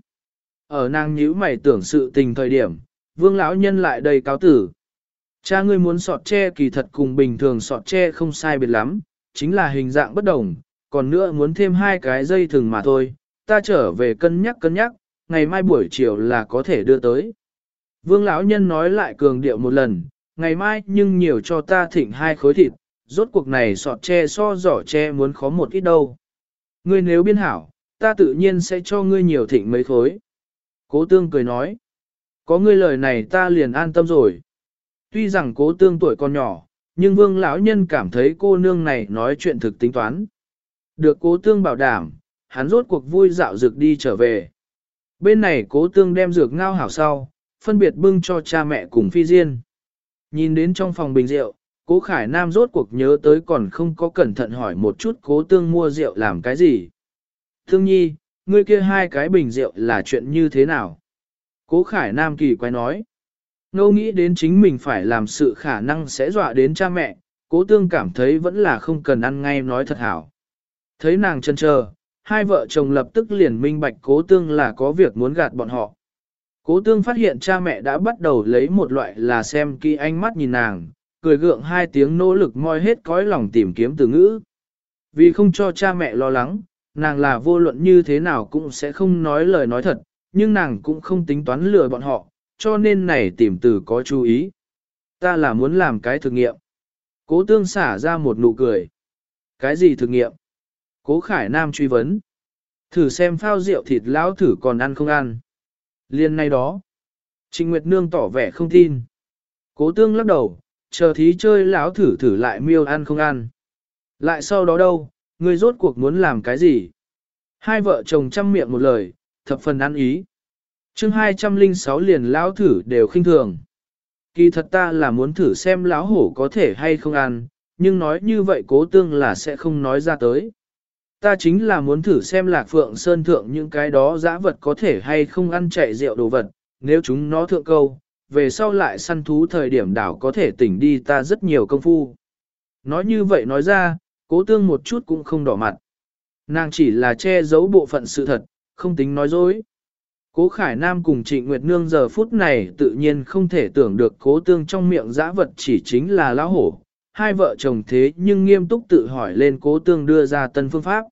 Ở nàng nhíu mày tưởng sự tình thời điểm, Vương lão nhân lại đầy cáo tử. Cha ngươi muốn sọt tre kỳ thật cùng bình thường sọt tre không sai biệt lắm, chính là hình dạng bất đồng, còn nữa muốn thêm 2 cái dây thừng mà thôi, ta trở về cân nhắc, ngày mai buổi chiều là có thể đưa tới. Vương lão nhân nói lại cường điệu một lần, ngày mai nhưng nhiều cho ta thịnh 2 khối thịt, rốt cuộc này sọt tre so giỏ tre muốn khó một ít đâu. Ngươi nếu biên hảo, ta tự nhiên sẽ cho ngươi nhiều thịnh mấy khối. Cố Tương cười nói, có ngươi lời này ta liền an tâm rồi. Tuy rằng Cố Tương tuổi còn nhỏ, nhưng Vương lão nhân cảm thấy cô nương này nói chuyện thực tính toán. Được Cố Tương bảo đảm, hắn rốt cuộc vui dạo dược đi trở về. Bên này Cố Tương đem dược ngao hảo sau, phân biệt bưng cho cha mẹ cùng phi diên. Nhìn đến trong phòng bình rượu, Cố Khải Nam rốt cuộc nhớ tới còn không có cẩn thận hỏi một chút Cố Tương mua rượu làm cái gì. Thương nhi, ngươi kia 2 cái bình rượu là chuyện như thế nào? Cố Khải Nam kỳ quái nói. Ngô nghĩ đến chính mình phải làm sự khả năng sẽ dọa đến cha mẹ, Cố Tương cảm thấy vẫn là không cần ăn ngay nói thật hảo. Thấy nàng chần chờ, 2 vợ chồng lập tức liền minh bạch Cố Tương là có việc muốn gạt bọn họ. Cố Tương phát hiện cha mẹ đã bắt đầu lấy một loại là xem kỹ ánh mắt nhìn nàng, cười gượng 2 tiếng nỗ lực moi hết cõi lòng tìm kiếm từ ngữ. Vì không cho cha mẹ lo lắng, nàng là vô luận như thế nào cũng sẽ không nói lời nói thật, nhưng nàng cũng không tính toán lừa bọn họ, cho nên này tìm từ có chú ý. Ta là muốn làm cái thực nghiệm. Cố Tương xả ra một nụ cười. Cái gì thực nghiệm? Cố Khải Nam truy vấn. Thử xem phao rượu thịt lão thử còn ăn không ăn. Liên này đó. Trịnh Nguyệt Nương tỏ vẻ không tin. Cố Tương lắc đầu, chờ thí chơi lão thử lại miêu ăn không ăn. Lại sau đó đâu, ngươi rốt cuộc muốn làm cái gì? 2 vợ chồng chăm miệng một lời, thập phần ăn ý. chương 206 liền lão thử đều khinh thường. Kỳ thật ta là muốn thử xem lão hổ có thể hay không ăn, nhưng nói như vậy Cố Tương là sẽ không nói ra tới. Ta chính là muốn thử xem Lạc Phượng Sơn thượng những cái đó dã vật có thể hay không ăn chạy rượu đồ vật, nếu chúng nó thượng câu, về sau lại săn thú thời điểm đảo có thể tỉnh đi ta rất nhiều công phu. Nói như vậy nói ra, Cố Tương một chút cũng không đỏ mặt. Nàng chỉ là che giấu bộ phận sự thật, không tính nói dối. Cố Khải Nam cùng Trịnh Nguyệt Nương giờ phút này tự nhiên không thể tưởng được Cố Tương trong miệng dã vật chỉ chính là lão hổ. 2 vợ chồng thế nhưng nghiêm túc tự hỏi lên Cố Tương đưa ra tân phương pháp.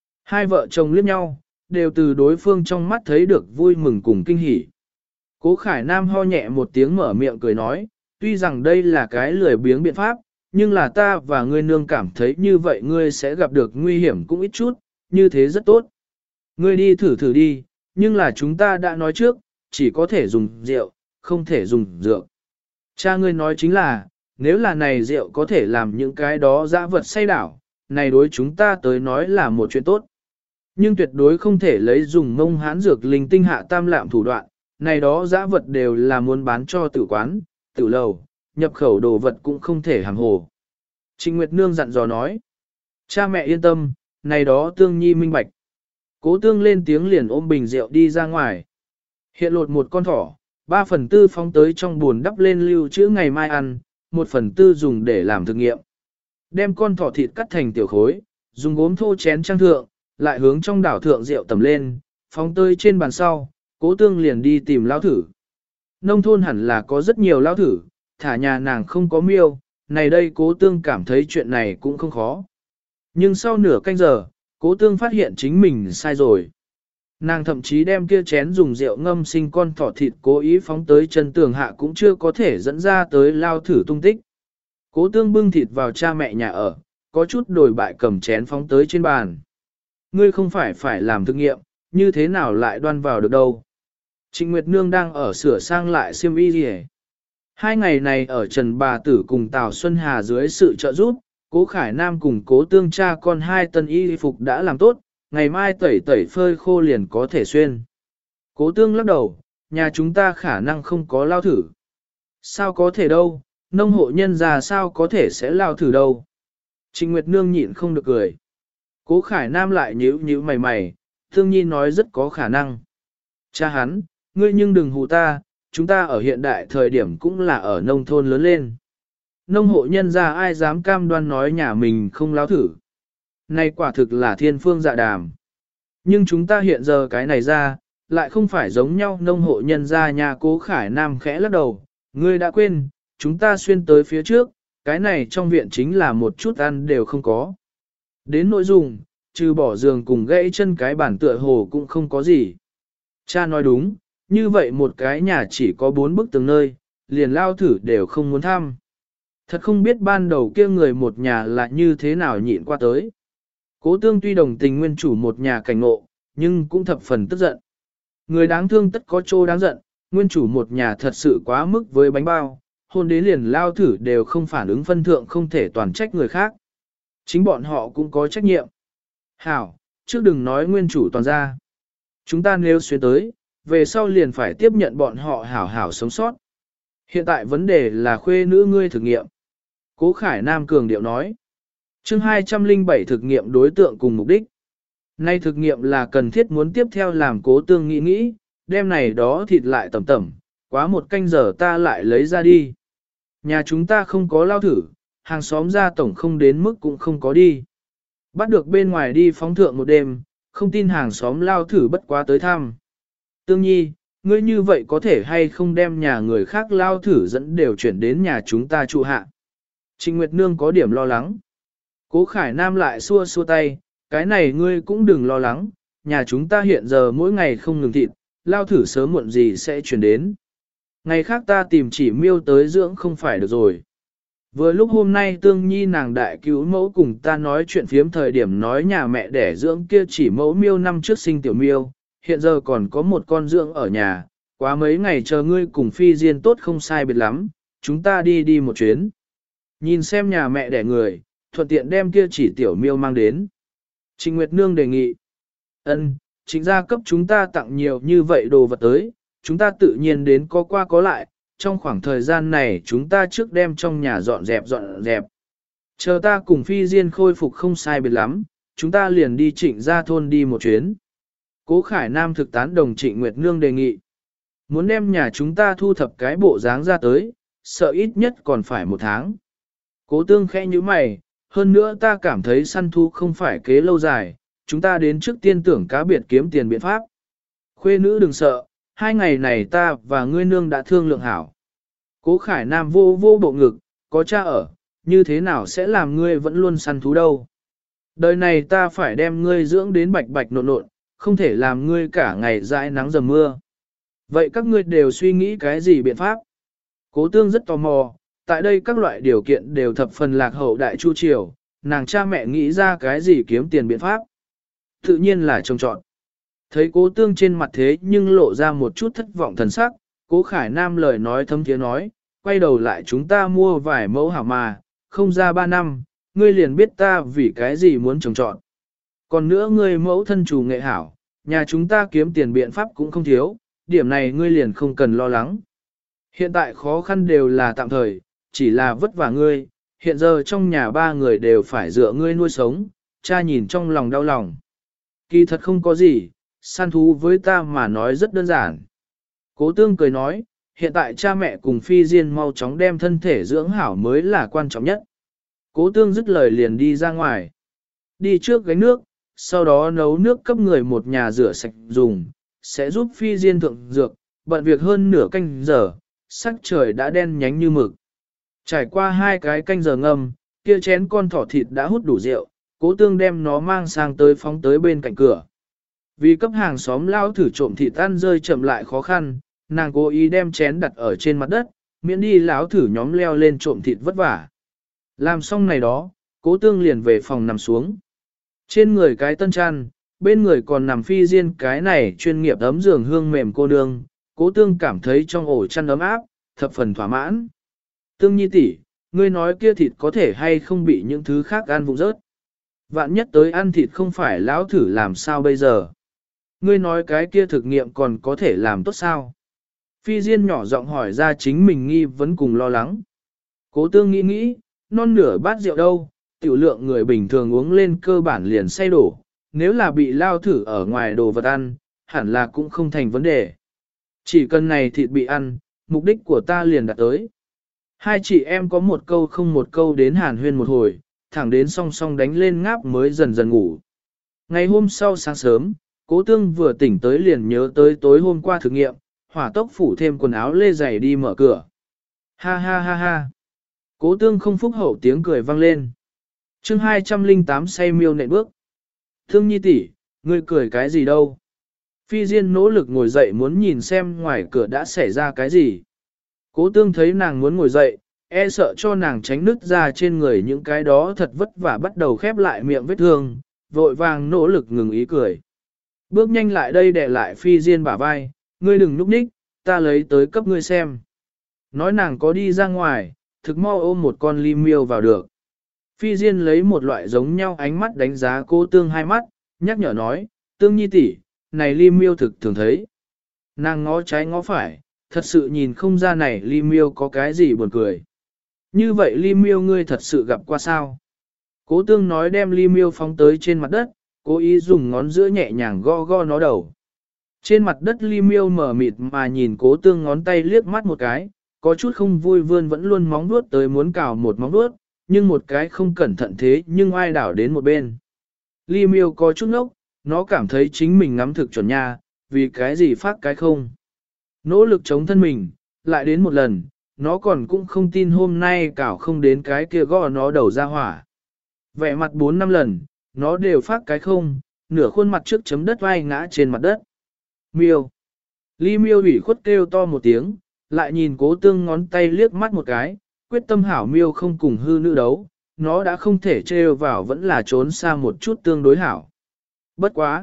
2 vợ chồng liếc nhau, đều từ đối phương trong mắt thấy được vui mừng cùng kinh hỉ. Cố Khải Nam ho nhẹ một tiếng mở miệng cười nói, tuy rằng đây là cái lười biếng biện pháp, nhưng là ta và ngươi nương cảm thấy như vậy ngươi sẽ gặp được nguy hiểm cũng ít chút, như thế rất tốt. Ngươi đi thử thử đi, nhưng là chúng ta đã nói trước, chỉ có thể dùng rượu, không thể dùng dược. Cha ngươi nói chính là, nếu là này rượu có thể làm những cái đó dã vật say đảo, này đối chúng ta tới nói là một chuyện tốt. Nhưng tuyệt đối không thể lấy dùng mông hán dược linh tinh hạ tam lạm thủ đoạn, này đó dã vật đều là muốn bán cho tử quán, tử lầu, nhập khẩu đồ vật cũng không thể hàng hồ. Trịnh Nguyệt Nương dặn dò nói, cha mẹ yên tâm, này đó Tương Nhi minh bạch. Cố Tương lên tiếng liền ôm bình rượu đi ra ngoài. Hiện lột một con thỏ, 3/4 phóng tới trong buồn đắp lên lưu trữ ngày mai ăn, 1/4 dùng để làm thực nghiệm. Đem con thỏ thịt cắt thành tiểu khối, dùng gốm thô chén trang thượng, lại hướng trong đảo thượng rượu tầm lên, phóng tới trên bàn sau, Cố Tương liền đi tìm lao thử. Nông thôn hẳn là có rất nhiều lao thử, thả nhà nàng không có miêu, này đây Cố Tương cảm thấy chuyện này cũng không khó. Nhưng sau nửa canh giờ, Cố Tương phát hiện chính mình sai rồi. Nàng thậm chí đem kia chén dùng rượu ngâm sinh con thỏ thịt cố ý phóng tới chân tường hạ cũng chưa có thể dẫn ra tới lao thử tung tích. Cố Tương bưng thịt vào cha mẹ nhà ở, có chút đổi bại cầm chén phóng tới trên bàn. Ngươi không phải làm thực nghiệm, như thế nào lại đoan vào được đâu. Trịnh Nguyệt Nương đang ở sửa sang lại xiêm y gì hết. 2 ngày này ở Trần Bà Tử cùng Tào Xuân Hà dưới sự trợ giúp, Cố Khải Nam cùng Cố Tương cha con 2 tân y phục đã làm tốt, ngày mai tẩy phơi khô liền có thể xuyên. Cố Tương lắc đầu, nhà chúng ta khả năng không có lao thử. Sao có thể đâu, nông hộ nhân già sao có thể sẽ lao thử đâu. Trịnh Nguyệt Nương nhịn không được cười. Cố Khải Nam lại nhíu mày, Thương Nhi nói rất có khả năng. Cha hắn, ngươi nhưng đừng hù ta, chúng ta ở hiện đại thời điểm cũng là ở nông thôn lớn lên. Nông hộ nhân gia ai dám cam đoan nói nhà mình không lao thử. Này quả thực là thiên phương dạ đàm. Nhưng chúng ta hiện giờ cái này ra, lại không phải giống nhau nông hộ nhân gia nhà Cố Khải Nam khẽ lắc đầu. Ngươi đã quên, chúng ta xuyên tới phía trước, cái này trong viện chính là một chút ăn đều không có. Đến nội dung, trừ bỏ giường cùng gãy chân cái bản tựa hồ cũng không có gì. Cha nói đúng, như vậy một cái nhà chỉ có 4 bức tường nơi, liền lao thử đều không muốn thăm. Thật không biết ban đầu kia người một nhà là như thế nào nhịn qua tới. Cố Tương tuy đồng tình nguyên chủ một nhà cảnh ngộ, nhưng cũng thập phần tức giận. Người đáng thương tất có chỗ đáng giận, nguyên chủ một nhà thật sự quá mức với bánh bao, hôn đến liền lao thử đều không phản ứng phân thượng không thể toàn trách người khác. Chính bọn họ cũng có trách nhiệm. Hảo, trước đừng nói nguyên chủ toàn ra. Chúng ta nếu xuyên tới, về sau liền phải tiếp nhận bọn họ hảo hảo sống sót. Hiện tại vấn đề là khuê nữ ngươi thực nghiệm. Cố Khải Nam cường điệu nói. Chương 207 thực nghiệm đối tượng cùng mục đích. Nay thực nghiệm là cần thiết muốn tiếp theo làm Cố Tương nghĩ, đem này đó thịt lại tẩm, quá 1 canh giờ ta lại lấy ra đi. Nhà chúng ta không có lao thử, hàng xóm ra tổng không đến mức cũng không có đi. Bắt được bên ngoài đi phóng thượng một đêm, không tin hàng xóm lao thử bất quá tới thăm. Tương Nhi, ngươi như vậy có thể hay không đem nhà người khác lao thử dẫn đều chuyển đến nhà chúng ta trụ hạ. Trịnh Nguyệt Nương có điểm lo lắng. Cố Khải Nam lại xua tay, cái này ngươi cũng đừng lo lắng, nhà chúng ta hiện giờ mỗi ngày không ngừng thịt, lao thử sớm muộn gì sẽ chuyển đến. Ngày khác ta tìm chỉ miêu tới dưỡng không phải được rồi. Vừa lúc hôm nay Tương Nhi nàng đại cứu mẫu cùng ta nói chuyện phiếm thời điểm nói nhà mẹ đẻ dưỡng kia chỉ mẫu miêu năm trước sinh tiểu miêu, hiện giờ còn có một con dưỡng ở nhà, quá mấy ngày chờ ngươi cùng phi diên tốt không sai biệt lắm, chúng ta đi một chuyến. Nhìn xem nhà mẹ đẻ người, thuận tiện đem kia chỉ tiểu miêu mang đến. Trịnh Nguyệt Nương đề nghị. Trịnh gia cấp chúng ta tặng nhiều như vậy đồ vật tới, chúng ta tự nhiên đến có qua có lại, trong khoảng thời gian này chúng ta trước đem trong nhà dọn dẹp. Chờ ta cùng phi diên khôi phục không sai biệt lắm, chúng ta liền đi Trịnh gia thôn đi một chuyến. Cố Khải Nam thực tán đồng Trịnh Nguyệt Nương đề nghị. Muốn đem nhà chúng ta thu thập cái bộ dáng ra tới, sợ ít nhất còn phải 1 tháng. Cố Tương khẽ như mày, hơn nữa ta cảm thấy săn thú không phải kế lâu dài, chúng ta đến trước tiên tưởng cá biệt kiếm tiền biện pháp. Khuê nữ đừng sợ, 2 ngày này ta và ngươi nương đã thương lượng hảo. Cố Khải Nam vô bộ ngực, có cha ở, như thế nào sẽ làm ngươi vẫn luôn săn thú đâu. Đời này ta phải đem ngươi dưỡng đến bạch nộn, không thể làm ngươi cả ngày dãi nắng dầm mưa. Vậy các ngươi đều suy nghĩ cái gì biện pháp? Cố tương rất tò mò, tại đây các loại điều kiện đều thập phần lạc hậu đại chu triều, nàng cha mẹ nghĩ ra cái gì kiếm tiền biện pháp. Tự nhiên là trông trọn. Thấy cố tương trên mặt thế nhưng lộ ra một chút thất vọng thần sắc, cố Khải Nam lời nói thâm thiế nói, quay đầu lại chúng ta mua vài mẫu hảo mà, không ra 3 năm, ngươi liền biết ta vì cái gì muốn trồng trọn. Còn nữa ngươi mẫu thân chủ nghệ hảo, nhà chúng ta kiếm tiền biện pháp cũng không thiếu, điểm này ngươi liền không cần lo lắng. Hiện tại khó khăn đều là tạm thời, chỉ là vất vả ngươi, hiện giờ trong nhà 3 người đều phải dựa ngươi nuôi sống, cha nhìn trong lòng đau lòng. Kỳ thật không có gì, săn thú với ta mà nói rất đơn giản. Cố tương cười nói, hiện tại cha mẹ cùng phi diên mau chóng đem thân thể dưỡng hảo mới là quan trọng nhất. Cố tương dứt lời liền đi ra ngoài. Đi trước gánh nước, sau đó nấu nước cấp người một nhà rửa sạch dùng, sẽ giúp phi diên thượng dược, bận việc hơn nửa canh giờ, sắc trời đã đen nhánh như mực. Trải qua 2 cái canh giờ ngâm, kia chén con thỏ thịt đã hút đủ rượu, cố tương đem nó mang sang tới phóng tới bên cạnh cửa. Vì cấp hàng xóm lao thử trộm thịt ăn rơi chậm lại khó khăn, nàng cố ý đem chén đặt ở trên mặt đất, miễn đi láo thử nhóm leo lên trộm thịt vất vả. Làm xong này đó, cố tương liền về phòng nằm xuống. Trên người cái tân chăn, bên người còn nằm phi diên cái này chuyên nghiệp ấm giường hương mềm cô nương, cố tương cảm thấy trong ổ chăn ấm áp, thập phần thỏa mãn. Tương nhi tỷ, ngươi nói kia thịt có thể hay không bị những thứ khác ăn vụng rớt. Vạn nhất tới ăn thịt không phải lão thử làm sao bây giờ. Ngươi nói cái kia thực nghiệm còn có thể làm tốt sao? Phi Diên nhỏ giọng hỏi ra chính mình nghi vấn cùng lo lắng. Cố tương nghĩ nghĩ, non nửa bát rượu đâu, tiểu lượng người bình thường uống lên cơ bản liền say đổ, nếu là bị lao thử ở ngoài đồ vật ăn, hẳn là cũng không thành vấn đề. Chỉ cần này thịt bị ăn, mục đích của ta liền đạt tới. Hai chị em có một câu không một câu đến hàn huyên một hồi, thẳng đến song song đánh lên ngáp mới dần dần ngủ. Ngày hôm sau sáng sớm, Cố tương vừa tỉnh tới liền nhớ tới tối hôm qua thực nghiệm, hỏa tốc phủ thêm quần áo lê giày đi mở cửa. Ha ha ha ha. Cố tương không phúc hậu tiếng cười vang lên. chương 208 say miêu nện bước. Thương nhi tỷ, ngươi cười cái gì đâu? Phi Diên nỗ lực ngồi dậy muốn nhìn xem ngoài cửa đã xảy ra cái gì. Cố tương thấy nàng muốn ngồi dậy, e sợ cho nàng tránh nứt ra trên người những cái đó thật vất vả bắt đầu khép lại miệng vết thương, vội vàng nỗ lực ngừng ý cười. Bước nhanh lại đây đè lại Phi Diên bả vai, ngươi đừng núp ních, ta lấy tới cấp ngươi xem. Nói nàng có đi ra ngoài, thực mau ôm một con ly miêu vào được. Phi Diên lấy một loại giống nhau ánh mắt đánh giá cô tương hai mắt, nhắc nhở nói, tương nhi tỷ, này ly miêu thực thường thấy. Nàng ngó trái ngó phải, thật sự nhìn không ra này ly miêu có cái gì buồn cười. Như vậy ly miêu ngươi thật sự gặp qua sao? Cố tương nói đem ly miêu phóng tới trên mặt đất, cố ý dùng ngón giữa nhẹ nhàng go go nó đầu. Trên mặt đất ly miêu mở mịt mà nhìn cố tương ngón tay liếc mắt một cái, có chút không vui vươn vẫn luôn móng vuốt tới muốn cào một móng vuốt, nhưng một cái không cẩn thận thế nhưng ai đảo đến một bên. Ly miêu có chút ngốc, nó cảm thấy chính mình ngắm thực chuẩn nha, vì cái gì phát cái không. Nỗ lực chống thân mình, lại đến một lần, nó còn cũng không tin hôm nay cào không đến cái kia gõ nó đầu ra hỏa. Vẻ mặt 4-5 lần, nó đều phát cái không, nửa khuôn mặt trước chấm đất vai ngã trên mặt đất. Miêu. Ly miêu ủy khuất kêu to một tiếng, lại nhìn cố tương ngón tay liếc mắt một cái, quyết tâm hảo miêu không cùng hư nữ đấu, nó đã không thể trêu vào vẫn là trốn xa một chút tương đối hảo. Bất quá.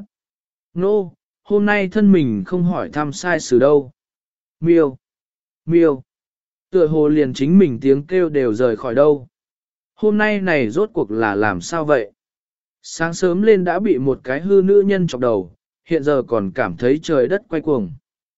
Nô, hôm nay thân mình không hỏi thăm sai xử đâu. Miêu. Miêu. Tựa hồ liền chính mình tiếng kêu đều rời khỏi đâu. Hôm nay này rốt cuộc là làm sao vậy? Sáng sớm lên đã bị một cái hư nữ nhân chọc đầu, hiện giờ còn cảm thấy trời đất quay cuồng.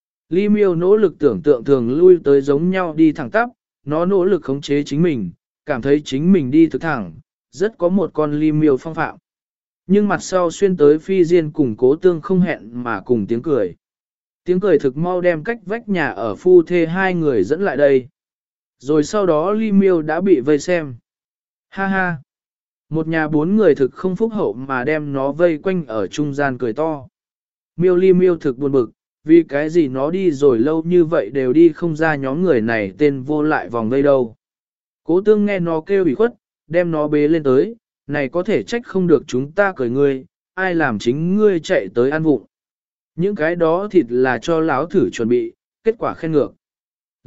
Ly miêu nỗ lực tưởng tượng thường lui tới giống nhau đi thẳng tắp, nó nỗ lực khống chế chính mình, cảm thấy chính mình đi thực thẳng, rất có một con ly miêu phong phạm. Nhưng mặt sau xuyên tới Phi Diên cùng cố tương không hẹn mà cùng tiếng cười. Tiếng cười thực mau đem cách vách nhà ở phu thê hai người dẫn lại đây. Rồi sau đó ly miêu đã bị vây xem. Ha ha! Một nhà 4 người thực không phúc hậu mà đem nó vây quanh ở trung gian cười to. Miêu ly miêu thực buồn bực, vì cái gì nó đi rồi lâu như vậy đều đi không ra nhóm người này tên vô lại vòng vây đâu. Cố tương nghe nó kêu ủy khuất, đem nó bế lên tới, này có thể trách không được chúng ta cười ngươi, ai làm chính ngươi chạy tới ăn vụng. Những cái đó thịt là cho láo thử chuẩn bị, kết quả khen ngược.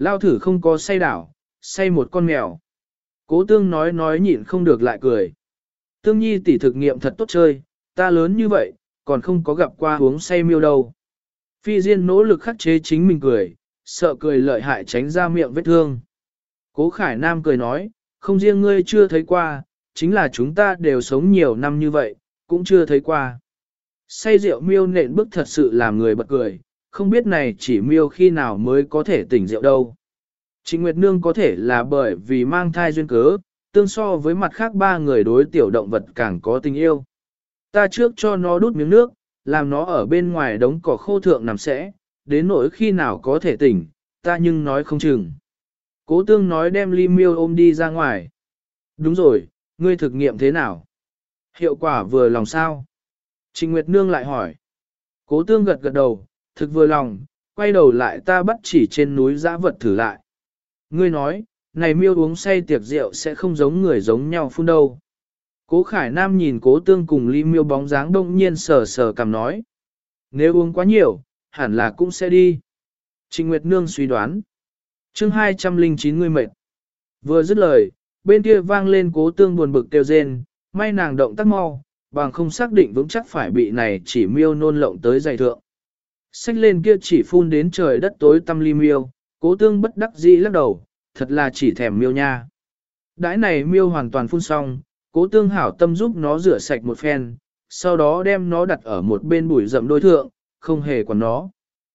Lao thử không có say đảo, say một con mèo. Cố tương nói nhịn không được lại cười. Tương nhi tỷ thực nghiệm thật tốt chơi, ta lớn như vậy, còn không có gặp qua uống say miêu đâu. Phi Diên nỗ lực khắc chế chính mình cười, sợ cười lợi hại tránh ra miệng vết thương. Cố Khải Nam cười nói, không riêng ngươi chưa thấy qua, chính là chúng ta đều sống nhiều năm như vậy, cũng chưa thấy qua. Say rượu miêu nện bức thật sự làm người bật cười, không biết này chỉ miêu khi nào mới có thể tỉnh rượu đâu. Trịnh Nguyệt Nương có thể là bởi vì mang thai duyên cớ, tương so với mặt khác ba người đối tiểu động vật càng có tình yêu. Ta trước cho nó đút miếng nước, làm nó ở bên ngoài đống cỏ khô thượng nằm sẽ, đến nỗi khi nào có thể tỉnh, ta nhưng nói không chừng. Cố tương nói đem ly miêu ôm đi ra ngoài. Đúng rồi, ngươi thực nghiệm thế nào? Hiệu quả vừa lòng sao? Trịnh Nguyệt Nương lại hỏi. Cố tương gật gật đầu, thực vừa lòng, quay đầu lại ta bắt chỉ trên núi dã vật thử lại. Ngươi nói, này miêu uống say tiệc rượu sẽ không giống người giống nhau phun đâu. Cố Khải Nam nhìn cố tương cùng ly miêu bóng dáng đông nhiên sờ sờ cằm nói. Nếu uống quá nhiều, hẳn là cũng sẽ đi. Trịnh Nguyệt Nương suy đoán. Chương 209 ngươi mệt. Vừa dứt lời, bên kia vang lên cố tương buồn bực kêu rên, may nàng động tác mau, bằng không xác định vững chắc phải bị này chỉ miêu nôn lộng tới giày thượng. Xách lên kia chỉ phun đến trời đất tối tăm ly miêu, cố tương bất đắc dĩ lắc đầu, thật là chỉ thèm miêu nha. Đãi này miêu hoàn toàn phun xong, cố tương hảo tâm giúp nó rửa sạch một phen, sau đó đem nó đặt ở một bên bụi rậm đôi thượng, không hề quản nó.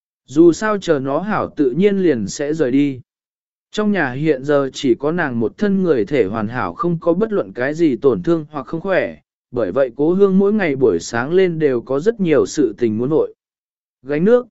Dù sao chờ nó hảo tự nhiên liền sẽ rời đi. Trong nhà hiện giờ chỉ có nàng một thân người thể hoàn hảo không có bất luận cái gì tổn thương hoặc không khỏe, bởi vậy cố hương mỗi ngày buổi sáng lên đều có rất nhiều sự tình muốn vội. Gánh nước,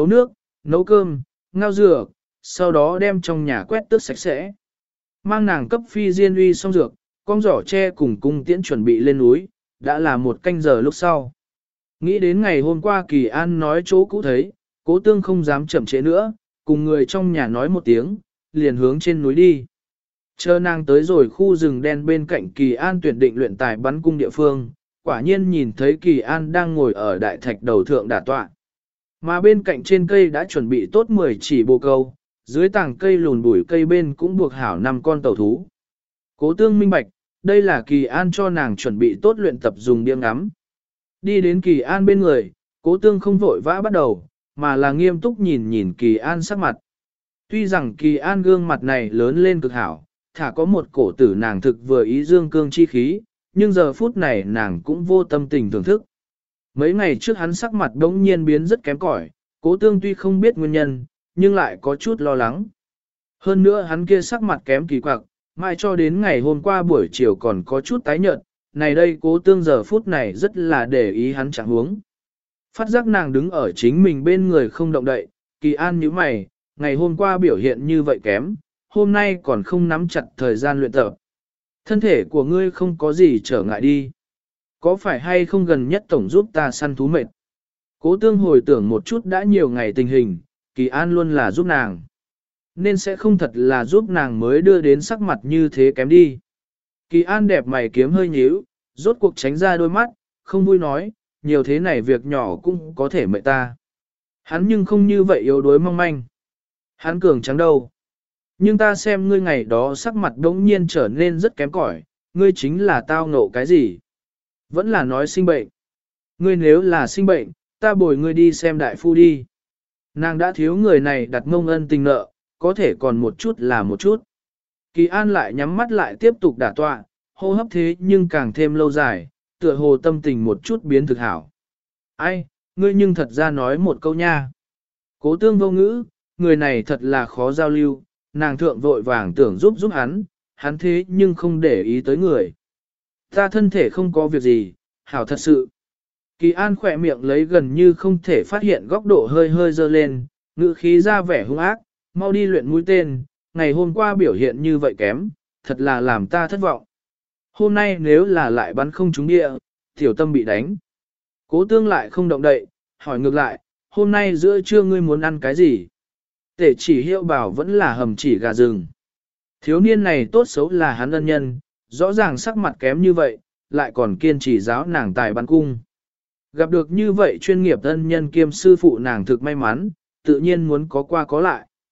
nấu cơm, ngao dược, sau đó đem trong nhà quét tước sạch sẽ. Mang nàng cấp Phi Diên uy xong dược, con giỏ tre cùng cung tiễn chuẩn bị lên núi, đã là 1 canh giờ lúc sau. Nghĩ đến ngày hôm qua Kỳ An nói chỗ cũ thấy, cố tương không dám chậm trễ nữa, cùng người trong nhà nói một tiếng, liền hướng trên núi đi. Chờ nàng tới rồi khu rừng đen bên cạnh Kỳ An tuyển định luyện tài bắn cung địa phương, quả nhiên nhìn thấy Kỳ An đang ngồi ở đại thạch đầu thượng đả tọa. Mà bên cạnh trên cây đã chuẩn bị tốt 10 chỉ bồ câu, dưới tảng cây lùn bụi cây bên cũng buộc hảo 5 con tàu thú. Cố tương minh bạch, đây là Kỳ An cho nàng chuẩn bị tốt luyện tập dùng điên ngắm. Đi đến Kỳ An bên người, cố tương không vội vã bắt đầu, mà là nghiêm túc nhìn Kỳ An sắc mặt. Tuy rằng Kỳ An gương mặt này lớn lên cực hảo, thả có một cổ tử nàng thực vừa ý dương cương chi khí, nhưng giờ phút này nàng cũng vô tâm tình thưởng thức. Mấy ngày trước hắn sắc mặt đống nhiên biến rất kém cỏi, cố tương tuy không biết nguyên nhân, nhưng lại có chút lo lắng. Hơn nữa hắn kia sắc mặt kém kỳ quặc, mai cho đến ngày hôm qua buổi chiều còn có chút tái nhợt, này đây cố tương giờ phút này rất là để ý hắn chẳng huống. Phát giác nàng đứng ở chính mình bên người không động đậy, Kỳ An nhíu mày, ngày hôm qua biểu hiện như vậy kém, hôm nay còn không nắm chặt thời gian luyện tập. Thân thể của ngươi không có gì trở ngại đi. Có phải hay không gần nhất tổng giúp ta săn thú mệt? Cố tương hồi tưởng một chút đã nhiều ngày tình hình, Kỳ An luôn là giúp nàng. Nên sẽ không thật là giúp nàng mới đưa đến sắc mặt như thế kém đi. Kỳ An đẹp mày kiếm hơi nhíu, rốt cuộc tránh ra đôi mắt, không vui nói, nhiều thế này việc nhỏ cũng có thể mệt ta. Hắn nhưng không như vậy yếu đuối mong manh. Hắn cường trắng đâu. Nhưng ta xem ngươi ngày đó sắc mặt đống nhiên trở nên rất kém cỏi, ngươi chính là tao ngộ cái gì? Vẫn là nói sinh bệnh. Ngươi nếu là sinh bệnh, ta bồi ngươi đi xem đại phu đi. Nàng đã thiếu người này đặt mông ân tình nợ, có thể còn một chút là một chút. Kỳ An lại nhắm mắt lại tiếp tục đả tọa, hô hấp thế nhưng càng thêm lâu dài, tựa hồ tâm tình một chút biến thực hảo. Ai, ngươi nhưng thật ra nói một câu nha. Cố tương vô ngữ, người này thật là khó giao lưu, nàng thượng vội vàng tưởng giúp hắn thế nhưng không để ý tới người. Ta thân thể không có việc gì, hảo thật sự. Kỳ An khỏe miệng lấy gần như không thể phát hiện góc độ hơi hơi dơ lên, ngữ khí ra vẻ hung ác, mau đi luyện mũi tên, ngày hôm qua biểu hiện như vậy kém, thật là làm ta thất vọng. Hôm nay nếu là lại bắn không trúng địa, tiểu tâm bị đánh. Cố tương lại không động đậy, hỏi ngược lại, hôm nay giữa trưa ngươi muốn ăn cái gì? Tể chỉ hiệu bảo vẫn là hầm chỉ gà rừng. Thiếu niên này tốt xấu là hắn ân nhân, rõ ràng sắc mặt kém như vậy, lại còn kiên trì giáo nàng tài bắn cung. Gặp được như vậy chuyên nghiệp ân nhân kiêm sư phụ nàng thực may mắn, tự nhiên muốn có qua có lại.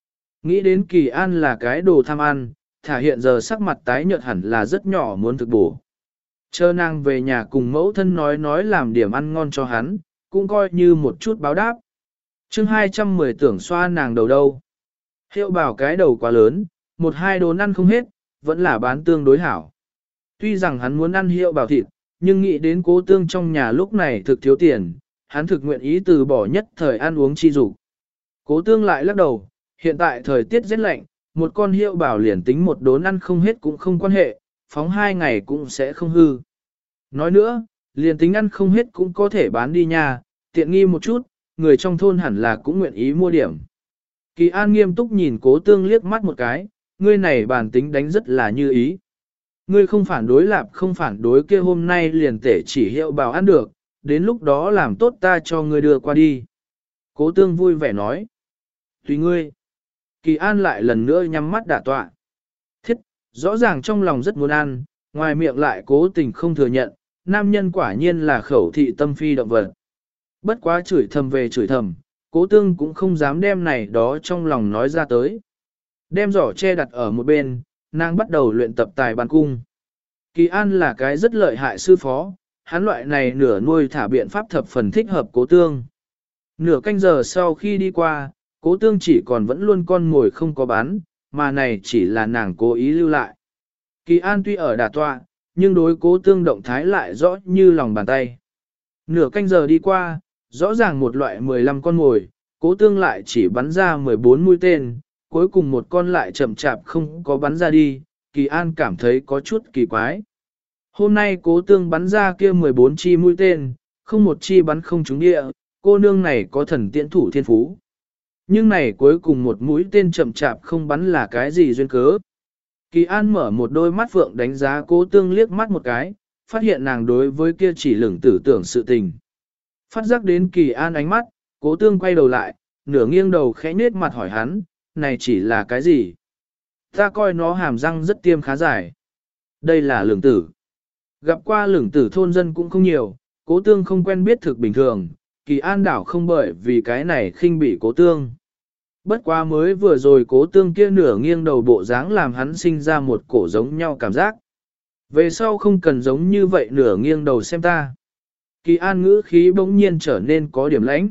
Nghĩ đến Kỳ An là cái đồ tham ăn, thả hiện giờ sắc mặt tái nhợt hẳn là rất nhỏ muốn thực bổ. Chờ nàng về nhà cùng mẫu thân nói làm điểm ăn ngon cho hắn, cũng coi như một chút báo đáp. chương 210 tưởng xoa nàng đầu đâu. Hiệu bảo cái đầu quá lớn, một hai đốn ăn không hết, vẫn là bán tương đối hảo. Tuy rằng hắn muốn ăn hiệu bảo thịt, nhưng nghĩ đến Cố Tương trong nhà lúc này thực thiếu tiền, hắn thực nguyện ý từ bỏ nhất thời ăn uống chi dục. Cố Tương lại lắc đầu, hiện tại thời tiết rất lạnh, một con hiệu bảo liền tính một đốn ăn không hết cũng không quan hệ, phóng 2 ngày cũng sẽ không hư. Nói nữa, liền tính ăn không hết cũng có thể bán đi nha, tiện nghi một chút, người trong thôn hẳn là cũng nguyện ý mua điểm. Kỳ An nghiêm túc nhìn Cố Tương liếc mắt một cái, ngươi này bản tính đánh rất là như ý. Ngươi không phản đối lạp không phản đối kia hôm nay liền tể chỉ hiệu bảo ăn được, đến lúc đó làm tốt ta cho ngươi đưa qua đi. Cố Tương vui vẻ nói. Tùy ngươi. Kỳ An lại lần nữa nhắm mắt đả tọa. Thiết, rõ ràng trong lòng rất muốn ăn, ngoài miệng lại cố tình không thừa nhận, nam nhân quả nhiên là khẩu thị tâm phi động vật. Bất quá chửi thầm về chửi thầm, Cố Tương cũng không dám đem này đó trong lòng nói ra tới. Đem giỏ che đặt ở một bên, nàng bắt đầu luyện tập tài bàn cung. Kỳ An là cái rất lợi hại sư phó, hắn loại này nửa nuôi thả biện pháp thập phần thích hợp Cố Tương. Nửa canh giờ sau khi đi qua, Cố Tương chỉ còn vẫn luôn con ngồi không có bán, mà này chỉ là nàng cố ý lưu lại. Kỳ An tuy ở đả tọa, nhưng đối Cố Tương động thái lại rõ như lòng bàn tay. Nửa canh giờ đi qua, rõ ràng một loại 15 con mồi, Cố Tương lại chỉ bắn ra 14 mũi tên, cuối cùng một con lại chậm chạp không có bắn ra đi, Kỳ An cảm thấy có chút kỳ quái. Hôm nay Cố Tương bắn ra kia 14 chi mũi tên, không một chi bắn không trúng địa, cô nương này có thần tiễn thủ thiên phú. Nhưng này cuối cùng một mũi tên chậm chạp không bắn là cái gì duyên cớ. Kỳ An mở một đôi mắt phượng đánh giá Cố Tương liếc mắt một cái, phát hiện nàng đối với kia chỉ lửng tử tưởng sự tình. Phát giác đến Kỳ An ánh mắt, Cố Tương quay đầu lại, nửa nghiêng đầu khẽ nết mặt hỏi hắn, này chỉ là cái gì? Ta coi nó hàm răng rất tiêm khá dài. Đây là lửng tử. Gặp qua lửng tử thôn dân cũng không nhiều, Cố Tương không quen biết thực bình thường, Kỳ An đảo không bởi vì cái này khinh bị Cố Tương. Bất quá mới vừa rồi Cố Tương kia nửa nghiêng đầu bộ dáng làm hắn sinh ra một cổ giống nhau cảm giác. Về sau không cần giống như vậy nửa nghiêng đầu xem ta. Kỳ An ngữ khí bỗng nhiên trở nên có điểm lãnh.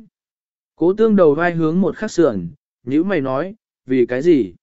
Cố Tương đầu vai hướng một khắc sườn, nhữ mày nói, vì cái gì?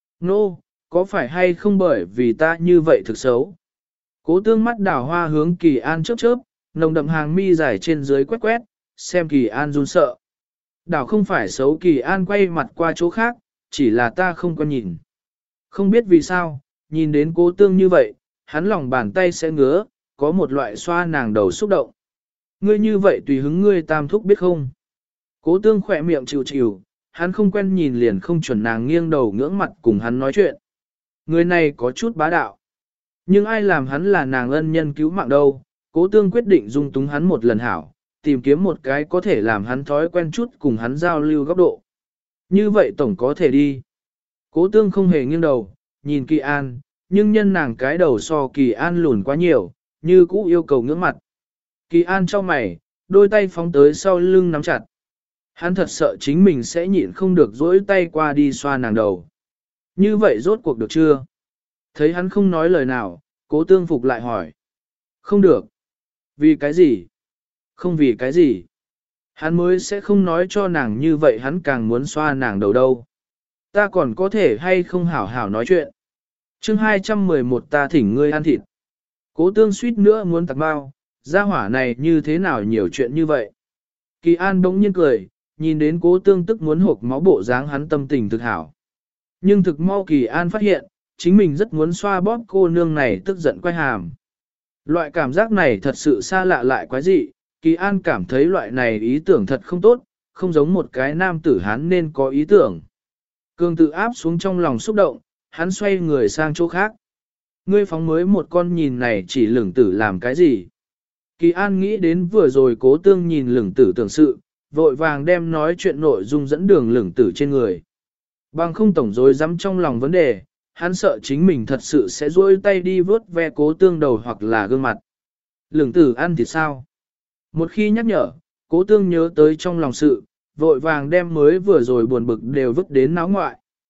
Nô, có phải hay không bởi vì ta như vậy thực xấu? Cố Tương mắt đảo hoa hướng Kỳ An chớp chớp, nồng đậm hàng mi dài trên dưới quét quét, xem Kỳ An run sợ. Đảo không phải xấu, Kỳ An quay mặt qua chỗ khác, chỉ là ta không có nhìn. Không biết vì sao, nhìn đến Cố Tương như vậy, hắn lòng bàn tay sẽ ngứa, có một loại xoa nàng đầu xúc động. Ngươi như vậy tùy hứng ngươi tam thúc biết không? Cố Tương khỏe miệng chịu chịu, hắn không quen nhìn liền không chuẩn nàng nghiêng đầu ngưỡng mặt cùng hắn nói chuyện. Người này có chút bá đạo. Nhưng ai làm hắn là nàng ân nhân cứu mạng đâu, Cố Tương quyết định dung túng hắn một lần hảo, tìm kiếm một cái có thể làm hắn thói quen chút cùng hắn giao lưu góc độ. Như vậy tổng có thể đi. Cố Tương không hề nghiêng đầu, nhìn Kỳ An, nhưng nhân nàng cái đầu so Kỳ An lùn quá nhiều, như cũ yêu cầu ngưỡng mặt. Kỳ An cho mày, đôi tay phóng tới sau lưng nắm chặt. Hắn thật sợ chính mình sẽ nhịn không được dỗi tay qua đi xoa nàng đầu. Như vậy rốt cuộc được chưa? Thấy hắn không nói lời nào, Cố Tương phục lại hỏi. Không được. Vì cái gì? Không vì cái gì. Hắn mới sẽ không nói cho nàng như vậy, hắn càng muốn xoa nàng đầu đâu. Ta còn có thể hay không hảo hảo nói chuyện. chương 211 ta thỉnh ngươi ăn thịt. Cố Tương suýt nữa muốn tạc bao, gia hỏa này như thế nào nhiều chuyện như vậy. Kỳ An bỗng nhiên cười, nhìn đến Cố Tương tức muốn hộc máu bộ dáng hắn tâm tình thực hảo. Nhưng thực mau Kỳ An phát hiện, chính mình rất muốn xoa bóp cô nương này tức giận quay hàm. Loại cảm giác này thật sự xa lạ lại quái dị, Kỳ An cảm thấy loại này ý tưởng thật không tốt, không giống một cái nam tử hắn nên có ý tưởng. Cương tự áp xuống trong lòng xúc động, hắn xoay người sang chỗ khác. Ngươi phóng mới một con nhìn này chỉ lửng tử làm cái gì? Kỳ An nghĩ đến vừa rồi Cố Tương nhìn lửng tử tưởng sự, vội vàng đem nói chuyện nội dung dẫn đường lửng tử trên người. Bằng không tổng rối rắm trong lòng vấn đề, hắn sợ chính mình thật sự sẽ duỗi tay đi vớt ve Cố Tương đầu hoặc là gương mặt. Lửng tử ăn thì sao? Một khi nhắc nhở, Cố Tương nhớ tới trong lòng sự, vội vàng đem mới vừa rồi buồn bực đều vứt đến náo ngoại.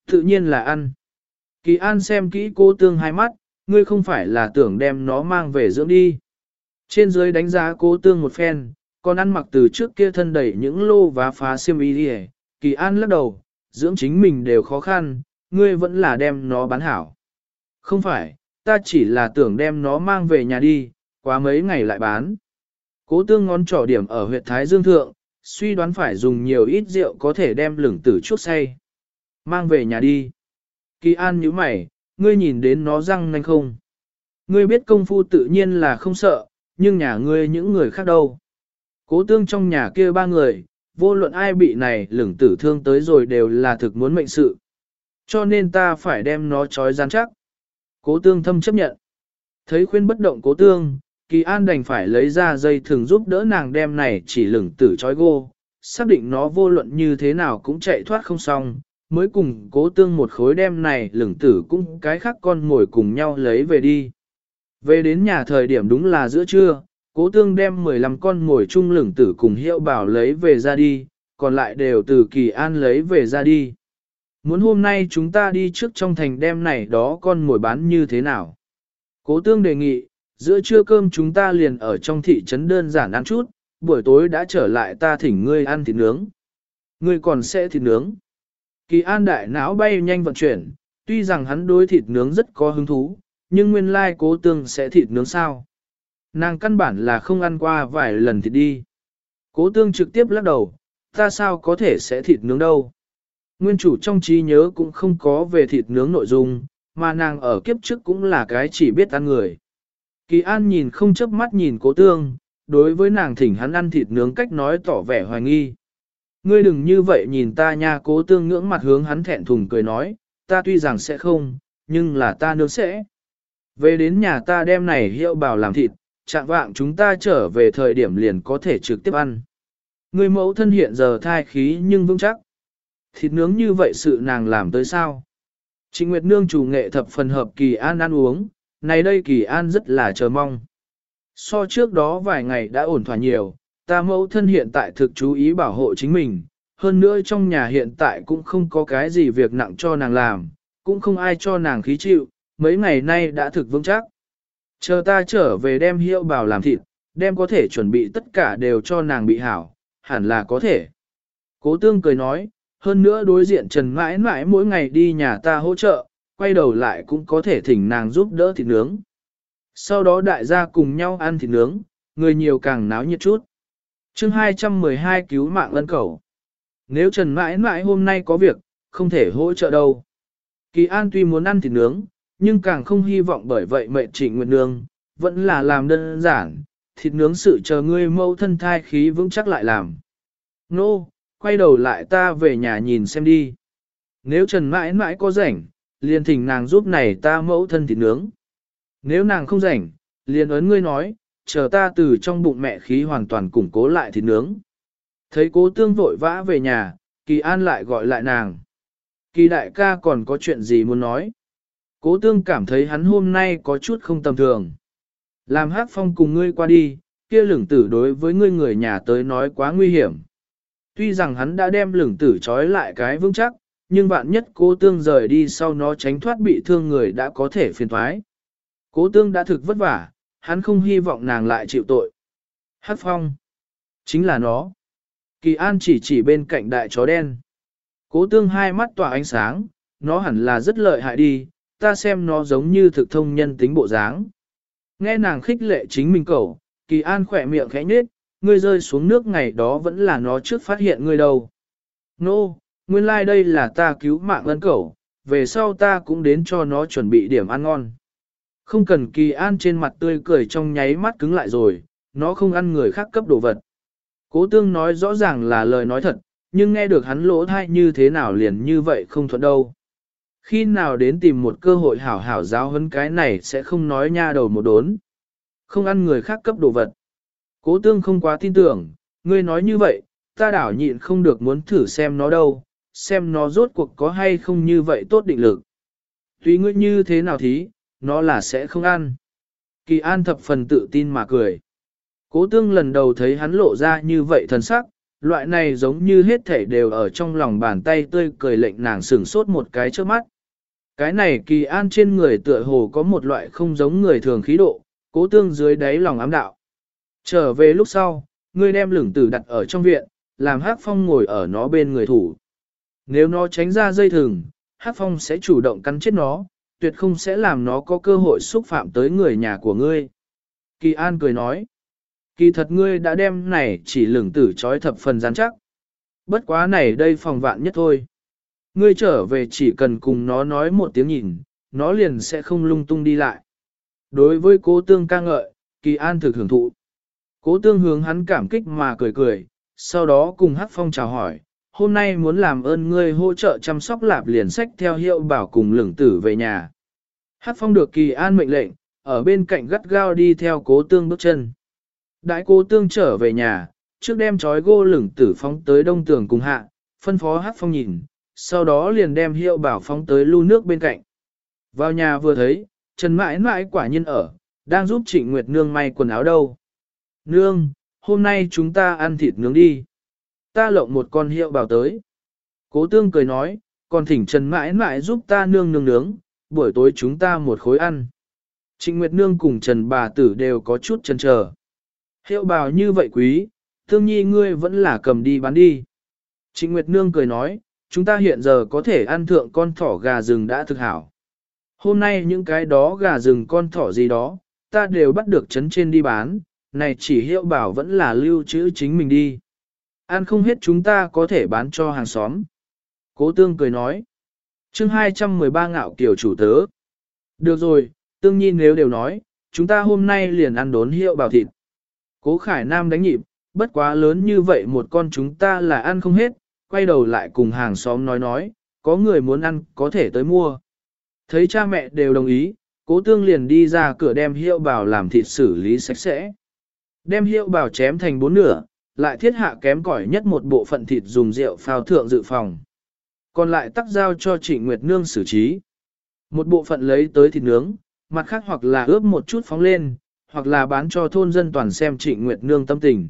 Tự nhiên là ăn. Kỳ An xem kỹ Cố Tương hai mắt, ngươi không phải là tưởng đem nó mang về dưỡng đi. Trên dưới đánh giá Cố Tương một phen, còn ăn mặc từ trước kia thân đẩy những lô vá phá xiêm y đi. Kỳ An lắc đầu, dưỡng chính mình đều khó khăn, ngươi vẫn là đem nó bán hảo. Không phải, ta chỉ là tưởng đem nó mang về nhà đi, quá mấy ngày lại bán. Cố Tương ngón trỏ điểm ở huyệt thái dương thượng, suy đoán phải dùng nhiều ít rượu có thể đem lửng tử chuốc say. Mang về nhà đi. Kỳ An nhíu mày, ngươi nhìn đến nó răng nanh không? Ngươi biết công phu tự nhiên là không sợ, nhưng nhà ngươi những người khác đâu? Cố Tương trong nhà kia ba người, vô luận ai bị này lửng tử thương tới rồi đều là thực muốn mệnh sự. Cho nên ta phải đem nó trói rắn chắc. Cố Tương thâm chấp nhận. Thấy khuyên bất động Cố Tương, Kỳ An đành phải lấy ra dây thừng giúp đỡ nàng đem này chỉ lửng tử trói gô, xác định nó vô luận như thế nào cũng chạy thoát không xong, mới cùng Cố Tương một khối đem này lửng tử cũng cái khác con ngồi cùng nhau lấy về đi. Về đến nhà thời điểm đúng là giữa trưa, Cố Tương đem 15 con ngồi chung lửng tử cùng Hiệu Bảo lấy về ra đi, còn lại đều từ Kỳ An lấy về ra đi. Muốn hôm nay chúng ta đi trước trong thành đem này đó con ngồi bán như thế nào? Cố Tương đề nghị, giữa trưa cơm chúng ta liền ở trong thị trấn đơn giản ăn chút, buổi tối đã trở lại ta thỉnh ngươi ăn thịt nướng. Ngươi còn sẽ thịt nướng. Kỳ An đại não bay nhanh vận chuyển, tuy rằng hắn đối thịt nướng rất có hứng thú, nhưng nguyên lai Cố Tương sẽ thịt nướng sao? Nàng căn bản là không ăn qua vài lần thịt đi. Cố Tương trực tiếp lắc đầu, ta sao có thể sẽ thịt nướng đâu? Nguyên chủ trong trí nhớ cũng không có về thịt nướng nội dung, mà nàng ở kiếp trước cũng là cái chỉ biết ăn người. Kỳ An nhìn không chớp mắt nhìn Cố Tương, đối với nàng thỉnh hắn ăn thịt nướng cách nói tỏ vẻ hoài nghi. Ngươi đừng như vậy nhìn ta nha. Cố Tương ngưỡng mặt hướng hắn thẹn thùng cười nói, ta tuy rằng sẽ không, nhưng là ta nướng sẽ. Về đến nhà ta đem này Hiệu Bảo làm thịt, chạng vạng chúng ta trở về thời điểm liền có thể trực tiếp ăn. Người mẫu thân hiện giờ thai khí nhưng vững chắc. Thịt nướng như vậy sự nàng làm tới sao? Trịnh Nguyệt Nương chủ nghệ thập phần hợp Kỳ An ăn uống, này đây Kỳ An rất là chờ mong. So trước đó vài ngày đã ổn thỏa nhiều, ta mẫu thân hiện tại thực chú ý bảo hộ chính mình, hơn nữa trong nhà hiện tại cũng không có cái gì việc nặng cho nàng làm, cũng không ai cho nàng khí chịu, mấy ngày nay đã thực vững chắc. Chờ ta trở về đem Hiệu Bảo làm thịt, đem có thể chuẩn bị tất cả đều cho nàng bị hảo, hẳn là có thể. Cố Tương cười nói, hơn nữa đối diện Trần mãi mãi mỗi ngày đi nhà ta hỗ trợ, quay đầu lại cũng có thể thỉnh nàng giúp đỡ thịt nướng. Sau đó đại gia cùng nhau ăn thịt nướng, người nhiều càng náo nhiệt chút. Chương 212 cứu mạng ân cẩu. Nếu Trần mãi mãi hôm nay có việc, không thể hỗ trợ đâu. Kỳ An tuy muốn ăn thịt nướng, nhưng càng không hy vọng bởi vậy mệnh Trịnh Nguyệt Nương, vẫn là làm đơn giản, thịt nướng sự chờ ngươi mâu thân thai khí vững chắc lại làm. Nô, quay đầu lại ta về nhà nhìn xem đi. Nếu Trần mãi mãi có rảnh, liền thỉnh nàng giúp này ta mẫu thân thịt nướng. Nếu nàng không rảnh, liền ấn ngươi nói, chờ ta từ trong bụng mẹ khí hoàn toàn củng cố lại thịt nướng. Thấy Cố Tương vội vã về nhà, Kỳ An lại gọi lại nàng. Kỳ đại ca còn có chuyện gì muốn nói? Cố Tương cảm thấy hắn hôm nay có chút không tầm thường. Làm Hát Phong cùng ngươi qua đi, kia lửng tử đối với ngươi người nhà tới nói quá nguy hiểm. Tuy rằng hắn đã đem lửng tử trói lại cái vững chắc, nhưng vạn nhất Cố Tương rời đi sau nó tránh thoát bị thương người đã có thể phiền thoái. Cố Tương đã thực vất vả, hắn không hy vọng nàng lại chịu tội. Hát Phong, chính là nó. Kỳ An chỉ bên cạnh đại chó đen. Cố Tương hai mắt tỏa ánh sáng, nó hẳn là rất lợi hại đi, ta xem nó giống như thực thông nhân tính bộ dáng. Nghe nàng khích lệ chính mình cẩu, Kỳ An khỏe miệng khẽ nhếch, ngươi rơi xuống nước ngày đó vẫn là nó trước phát hiện ngươi đâu. Nô, nguyên lai like đây là ta cứu mạng ân cẩu, về sau ta cũng đến cho nó chuẩn bị điểm ăn ngon. Không cần. Kỳ An trên mặt tươi cười trong nháy mắt cứng lại rồi, nó không ăn người khác cấp đồ vật. Cố Tương nói rõ ràng là lời nói thật, nhưng nghe được hắn lỗ thai như thế nào liền như vậy không thuận đâu. Khi nào đến tìm một cơ hội hảo hảo giáo huấn cái này sẽ không nói nha đầu một đốn. Không ăn người khác cấp đồ vật. Cố Tương không quá tin tưởng, ngươi nói như vậy, ta đảo nhịn không được muốn thử xem nó đâu, xem nó rốt cuộc có hay không như vậy tốt định lực. Tùy ngươi như thế nào thí, nó là sẽ không ăn. Kỳ An thập phần tự tin mà cười. Cố Tương lần đầu thấy hắn lộ ra như vậy thần sắc, loại này giống như hết thảy đều ở trong lòng bàn tay tươi cười lệnh nàng sửng sốt một cái trước mắt. Cái này Kỳ An trên người tựa hồ có một loại không giống người thường khí độ, Cố Tương dưới đáy lòng ám đạo. Trở về lúc sau, ngươi đem lửng tử đặt ở trong viện, làm Hắc Phong ngồi ở nó bên người thủ. Nếu nó tránh ra dây thừng, Hắc Phong sẽ chủ động cắn chết nó, tuyệt không sẽ làm nó có cơ hội xúc phạm tới người nhà của ngươi. Kỳ An cười nói, kỳ thật ngươi đã đem này chỉ lửng tử trói thập phần rắn chắc. Bất quá này đây phòng vạn nhất thôi. Ngươi trở về chỉ cần cùng nó nói một tiếng nhìn, nó liền sẽ không lung tung đi lại. Đối với Cố Tương ca ngợi, Kỳ An thực hưởng thụ. Cố Tương hướng hắn cảm kích mà cười cười, sau đó cùng Hắc Phong chào hỏi, hôm nay muốn làm ơn ngươi hỗ trợ chăm sóc Lạp liền sách theo hiệu bảo cùng lửng tử về nhà. Hắc Phong được Kỳ An mệnh lệnh, ở bên cạnh gắt gao đi theo Cố Tương bước chân. Đại Cố Tương trở về nhà, trước đem chói gô lửng tử phóng tới đông tường cùng hạ, phân phó Hắc Phong nhìn, sau đó liền đem hiệu bảo phóng tới lu nước bên cạnh. Vào nhà vừa thấy, Trần mãi mãi quả nhiên ở, đang giúp Trịnh Nguyệt Nương may quần áo đâu. Nương, hôm nay chúng ta ăn thịt nướng đi. Ta lộng một con hiệu bảo tới. Cố Tương cười nói, còn thỉnh Trần mãi mãi giúp ta nương nướng nướng, buổi tối chúng ta một khối ăn. Trịnh Nguyệt Nương cùng Trần bà tử đều có chút chần chờ. Hiệu bào như vậy quý, Tương Nhi ngươi vẫn là cầm đi bán đi. Trịnh Nguyệt Nương cười nói, chúng ta hiện giờ có thể ăn thượng con thỏ gà rừng đã thực hảo. Hôm nay những cái đó gà rừng con thỏ gì đó, ta đều bắt được chấn trên đi bán, này chỉ hiệu bảo vẫn là lưu trữ chính mình đi. Ăn không hết chúng ta có thể bán cho hàng xóm. Cố Tương cười nói. Chương 213 ngạo kiểu chủ tớ. Được rồi, Tương Nhi nếu đều nói, chúng ta hôm nay liền ăn đốn hiệu bảo thịt. Cố Khải Nam đánh nhịp, bất quá lớn như vậy một con chúng ta là ăn không hết, quay đầu lại cùng hàng xóm nói, có người muốn ăn có thể tới mua. Thấy cha mẹ đều đồng ý, Cố Tương liền đi ra cửa đem hiệu bảo làm thịt xử lý sạch sẽ. Đem hiệu bảo chém thành 4 nửa, lại thiết hạ kém cỏi nhất một bộ phận thịt dùng rượu phao thượng dự phòng. Còn lại tắc giao cho Trịnh Nguyệt Nương xử trí. Một bộ phận lấy tới thịt nướng, mặt khác hoặc là ướp một chút phóng lên, hoặc là bán cho thôn dân toàn xem Trịnh Nguyệt Nương tâm tình.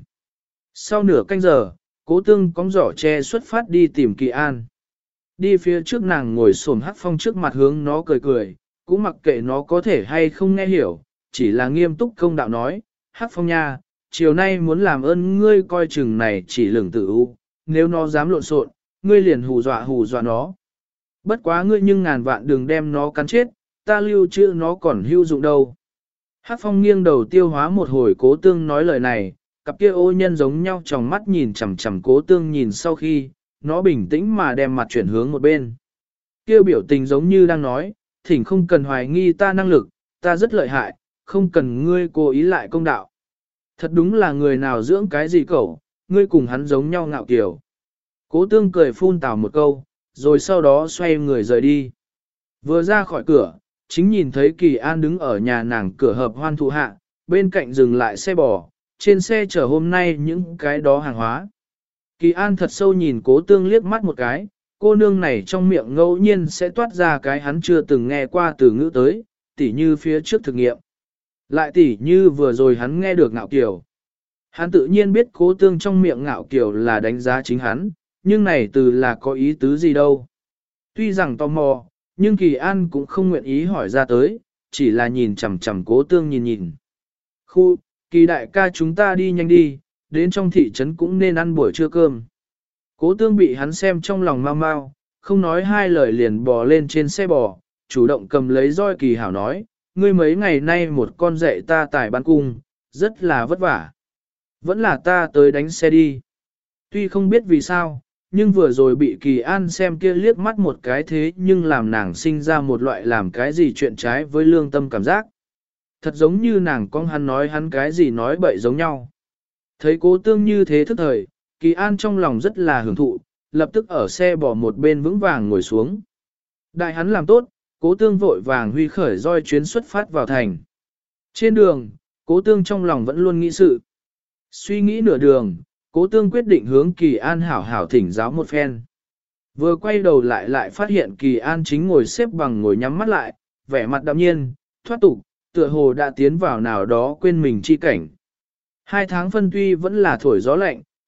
Sau nửa canh giờ, Cố Tương cõng giỏ tre xuất phát đi tìm Kỳ An. Đi phía trước nàng ngồi xổm Hắc Phong trước mặt hướng nó cười cười, cũng mặc kệ nó có thể hay không nghe hiểu, chỉ là nghiêm túc công đạo nói, Hắc Phong nha, chiều nay muốn làm ơn ngươi coi chừng này chỉ lửng tử u, nếu nó dám lộn xộn, ngươi liền hù dọa nó. Bất quá ngươi nhưng ngàn vạn đừng đem nó cắn chết, ta lưu trữ nó còn hữu dụng đâu. Hắc Phong nghiêng đầu tiêu hóa một hồi Cố Tương nói lời này, cặp kia ô nhân giống nhau trong mắt nhìn chằm chằm Cố Tương nhìn sau khi, nó bình tĩnh mà đem mặt chuyển hướng một bên. Kia biểu tình giống như đang nói, thỉnh không cần hoài nghi ta năng lực, ta rất lợi hại, không cần ngươi cố ý lại công đạo. Thật đúng là người nào dưỡng cái gì cẩu, ngươi cùng hắn giống nhau ngạo kiểu. Cố Tương cười phun tào một câu, rồi sau đó xoay người rời đi. Vừa ra khỏi cửa, chính nhìn thấy Kỳ An đứng ở nhà nàng cửa hợp hoan thụ hạ, bên cạnh dừng lại xe bò, trên xe chở hôm nay những cái đó hàng hóa. Kỳ An thật sâu nhìn Cố Tương liếc mắt một cái, cô nương này trong miệng ngẫu nhiên sẽ toát ra cái hắn chưa từng nghe qua từ ngữ tới, tỉ như phía trước thực nghiệm. Lại tỉ như vừa rồi hắn nghe được ngạo kiều. Hắn tự nhiên biết Cố Tương trong miệng ngạo kiều là đánh giá chính hắn, nhưng này từ là có ý tứ gì đâu. Tuy rằng tò mò, nhưng Kỳ An cũng không nguyện ý hỏi ra tới, chỉ là nhìn chằm chằm Cố Tương nhìn. Khu, Kỳ đại ca chúng ta đi nhanh đi, đến trong thị trấn cũng nên ăn buổi trưa cơm. Cố Tương bị hắn xem trong lòng mau mau, không nói hai lời liền bò lên trên xe bò, chủ động cầm lấy roi Kỳ hảo nói, ngươi mấy ngày nay một con dạy ta tải ban cung, rất là vất vả. Vẫn là ta tới đánh xe đi. Tuy không biết vì sao, nhưng vừa rồi bị Kỳ An xem kia liếc mắt một cái thế nhưng làm nàng sinh ra một loại làm cái gì chuyện trái với lương tâm cảm giác. Thật giống như nàng con hắn nói hắn cái gì nói bậy giống nhau. Thấy Cố Tương như thế thức thời, Kỳ An trong lòng rất là hưởng thụ, lập tức ở xe bỏ một bên vững vàng ngồi xuống. Đại hắn làm tốt, Cố Tương vội vàng huy khởi roi chuyến xuất phát vào thành. Trên đường, Cố Tương trong lòng vẫn luôn nghĩ sự. Suy nghĩ nửa đường, Cố Tương quyết định hướng Kỳ An hảo hảo thỉnh giáo một phen. Vừa quay đầu lại phát hiện Kỳ An chính ngồi xếp bằng ngồi nhắm mắt lại, vẻ mặt đạm nhiên, thoát tục, tựa hồ đã tiến vào nào đó quên mình chi cảnh. 2 tháng phân tuy vẫn là thổi gió lạnh,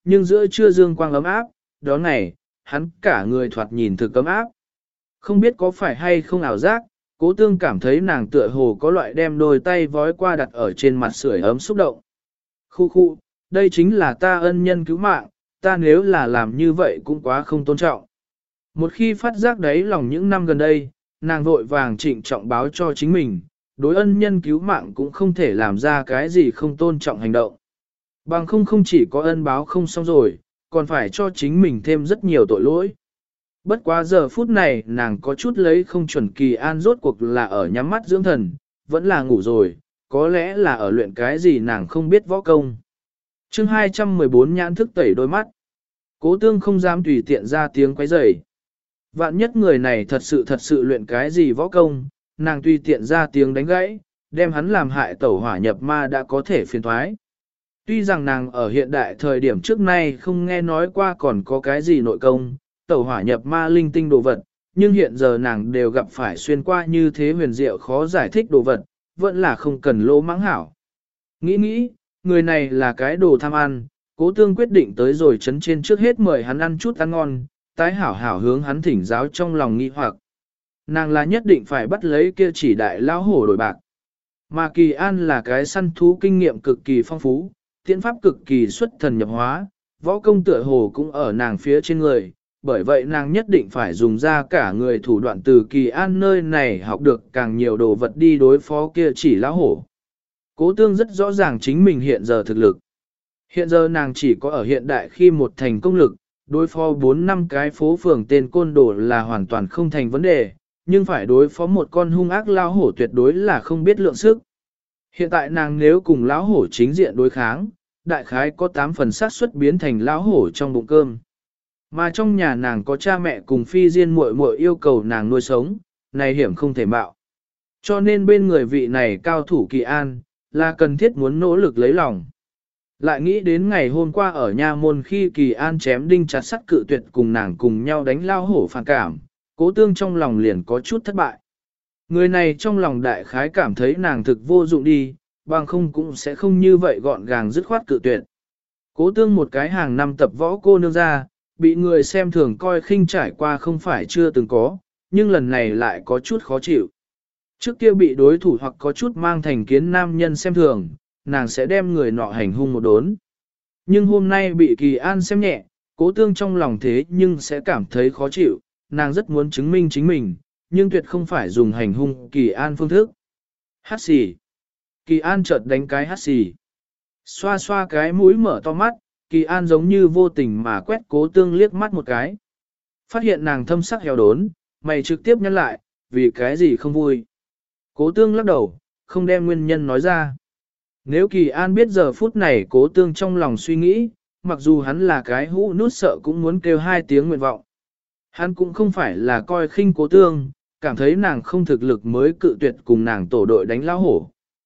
nhưng giữa trưa dương quang ấm áp, đó ngày, hắn cả người thoạt nhìn thực ấm áp. Không biết có phải hay không ảo giác, Cố Tương cảm thấy nàng tựa hồ có loại đem đôi tay vói qua đặt ở trên mặt sưởi ấm xúc động. Khu khu, đây chính là ta ân nhân cứu mạng, ta nếu là làm như vậy cũng quá không tôn trọng. Một khi phát giác đấy lòng những năm gần đây, nàng vội vàng trịnh trọng báo cho chính mình, đối ân nhân cứu mạng cũng không thể làm ra cái gì không tôn trọng hành động. Bằng không chỉ có ân báo không xong rồi, còn phải cho chính mình thêm rất nhiều tội lỗi. Bất quá giờ phút này nàng có chút lấy không chuẩn Kỳ An rốt cuộc là ở nhắm mắt dưỡng thần, vẫn là ngủ rồi, có lẽ là ở luyện cái gì nàng không biết võ công. chương 214 nhãn thức tẩy đôi mắt. Cố Tương không dám tùy tiện ra tiếng quấy rầy. Vạn nhất người này thật sự luyện cái gì võ công, nàng tùy tiện ra tiếng đánh gãy, đem hắn làm hại tẩu hỏa nhập ma đã có thể phiền thoái. Tuy rằng nàng ở hiện đại thời điểm trước nay không nghe nói qua còn có cái gì nội công, tẩu hỏa nhập ma linh tinh đồ vật, nhưng hiện giờ nàng đều gặp phải xuyên qua như thế huyền diệu khó giải thích đồ vật, vẫn là không cần lỗ mãng hảo. Nghĩ, người này là cái đồ tham ăn, Cố Tương quyết định tới rồi chấn trên trước hết mời hắn ăn chút ăn ngon, tái hảo hướng hắn thỉnh giáo trong lòng nghi hoặc. Nàng là nhất định phải bắt lấy kia chỉ đại lão hổ đổi bạc. Mà Kỳ An là cái săn thú kinh nghiệm cực kỳ phong phú, tiễn pháp cực kỳ xuất thần nhập hóa, võ công tựa hồ cũng ở nàng phía trên người, bởi vậy nàng nhất định phải dùng ra cả người thủ đoạn từ Kỳ An nơi này học được càng nhiều đồ vật đi đối phó kia chỉ lão hổ. Cố Tương rất rõ ràng chính mình hiện giờ thực lực. Hiện giờ nàng chỉ có ở hiện đại khi một thành công lực, đối phó 4-5 cái phố phường tên côn đồ là hoàn toàn không thành vấn đề, nhưng phải đối phó một con hung ác lão hổ tuyệt đối là không biết lượng sức. Hiện tại nàng nếu cùng lão hổ chính diện đối kháng, đại khái có 8 phần xác suất biến thành lão hổ trong bụng cơm. Mà trong nhà nàng có cha mẹ cùng phi diên muội muội yêu cầu nàng nuôi sống, này hiểm không thể mạo. Cho nên bên người vị này cao thủ Kỳ An, là cần thiết muốn nỗ lực lấy lòng. Lại nghĩ đến ngày hôm qua ở nha môn khi Kỳ An chém đinh chặt sắt cự tuyệt cùng nàng cùng nhau đánh lao hổ phản cảm, Cố Tương trong lòng liền có chút thất bại. Người này trong lòng đại khái cảm thấy nàng thực vô dụng đi, bằng không cũng sẽ không như vậy gọn gàng dứt khoát cự tuyệt. Cố Tương một cái hàng năm tập võ cô nương ra, bị người xem thường coi khinh trải qua không phải chưa từng có, nhưng lần này lại có chút khó chịu. Trước kia bị đối thủ hoặc có chút mang thành kiến nam nhân xem thường, nàng sẽ đem người nọ hành hung một đốn. Nhưng hôm nay bị Kỳ An xem nhẹ, Cố Tương trong lòng thế nhưng sẽ cảm thấy khó chịu, nàng rất muốn chứng minh chính mình, nhưng tuyệt không phải dùng hành hung Kỳ An phương thức. Hát xì. Kỳ An chợt đánh cái hát xì. Xoa xoa cái mũi mở to mắt, Kỳ An giống như vô tình mà quét Cố Tương liếc mắt một cái. Phát hiện nàng thâm sắc heo đốn, mày trực tiếp nhăn lại, vì cái gì không vui. Cố Tương lắc đầu, không đem nguyên nhân nói ra. Nếu Kỳ An biết giờ phút này Cố Tương trong lòng suy nghĩ, mặc dù hắn là cái hũ nút sợ cũng muốn kêu 2 tiếng nguyện vọng. Hắn cũng không phải là coi khinh Cố Tương, cảm thấy nàng không thực lực mới cự tuyệt cùng nàng tổ đội đánh lão hổ.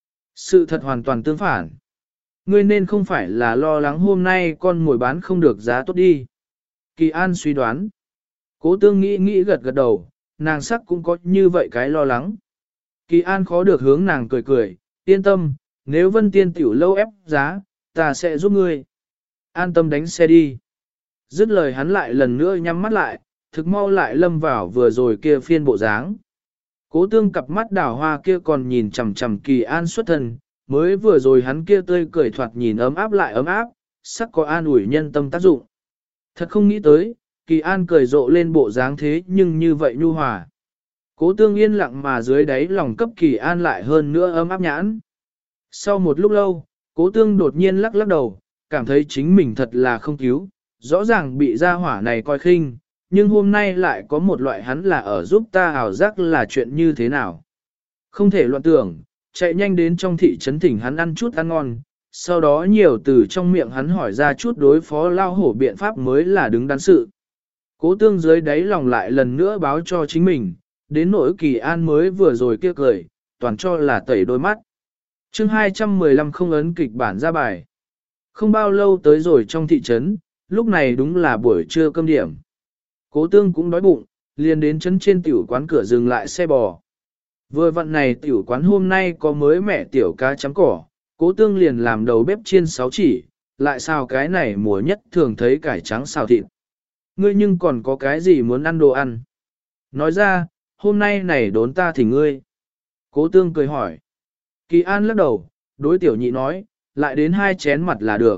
Sự thật hoàn toàn tương phản. Ngươi nên không phải là lo lắng hôm nay con mồi bán không được giá tốt đi. Kỳ An suy đoán. Cố Tương nghĩ gật đầu, nàng sắc cũng có như vậy cái lo lắng. Kỳ An khó được hướng nàng cười, yên tâm, nếu Vân Tiên tiểu lâu ép giá, ta sẽ giúp ngươi. An tâm đánh xe đi. Dứt lời hắn lại lần nữa nhắm mắt lại, thực mau lại lâm vào vừa rồi kia phiên bộ dáng. Cố Tương cặp mắt đào hoa kia còn nhìn chằm chằm Kỳ An xuất thần, mới vừa rồi hắn kia tươi cười thoạt nhìn ấm áp lại ấm áp, sắc có an ủi nhân tâm tác dụng. Thật không nghĩ tới, Kỳ An cười rộ lên bộ dáng thế nhưng như vậy nhu hòa. Cố Tương yên lặng mà dưới đáy lòng cấp Kỳ An lại hơn nữa ấm áp nhãn. Sau một lúc lâu, Cố Tương đột nhiên lắc đầu, cảm thấy chính mình thật là không cứu, rõ ràng bị gia hỏa này coi khinh, nhưng hôm nay lại có một loại hắn là ở giúp ta ảo giác là chuyện như thế nào. Không thể loạn tưởng, chạy nhanh đến trong thị trấn thỉnh hắn ăn chút ăn ngon, sau đó nhiều từ trong miệng hắn hỏi ra chút đối phó lao hổ biện pháp mới là đứng đắn sự. Cố Tương dưới đáy lòng lại lần nữa báo cho chính mình, đến nỗi Kỳ An mới vừa rồi kia cười, toàn cho là tẩy đôi mắt. chương 215 không ấn kịch bản ra bài. Không bao lâu tới rồi trong thị trấn, lúc này đúng là buổi trưa cơm điểm. Cố Tương cũng đói bụng, liền đến trấn trên tiểu quán cửa dừng lại xe bò. Vừa vặn này tiểu quán hôm nay có mới mẻ tiểu cá chấm cỏ, Cố Tương liền làm đầu bếp chiên 6 chỉ, lại xào cái này mùa nhất thường thấy cải trắng xào thịt. Ngươi nhưng còn có cái gì muốn ăn đồ ăn? Nói ra, hôm nay này đốn ta thì ngươi. Cố tương cười hỏi. Kỳ An lắc đầu, đối tiểu nhị nói, lại đến 2 chén mặt là được.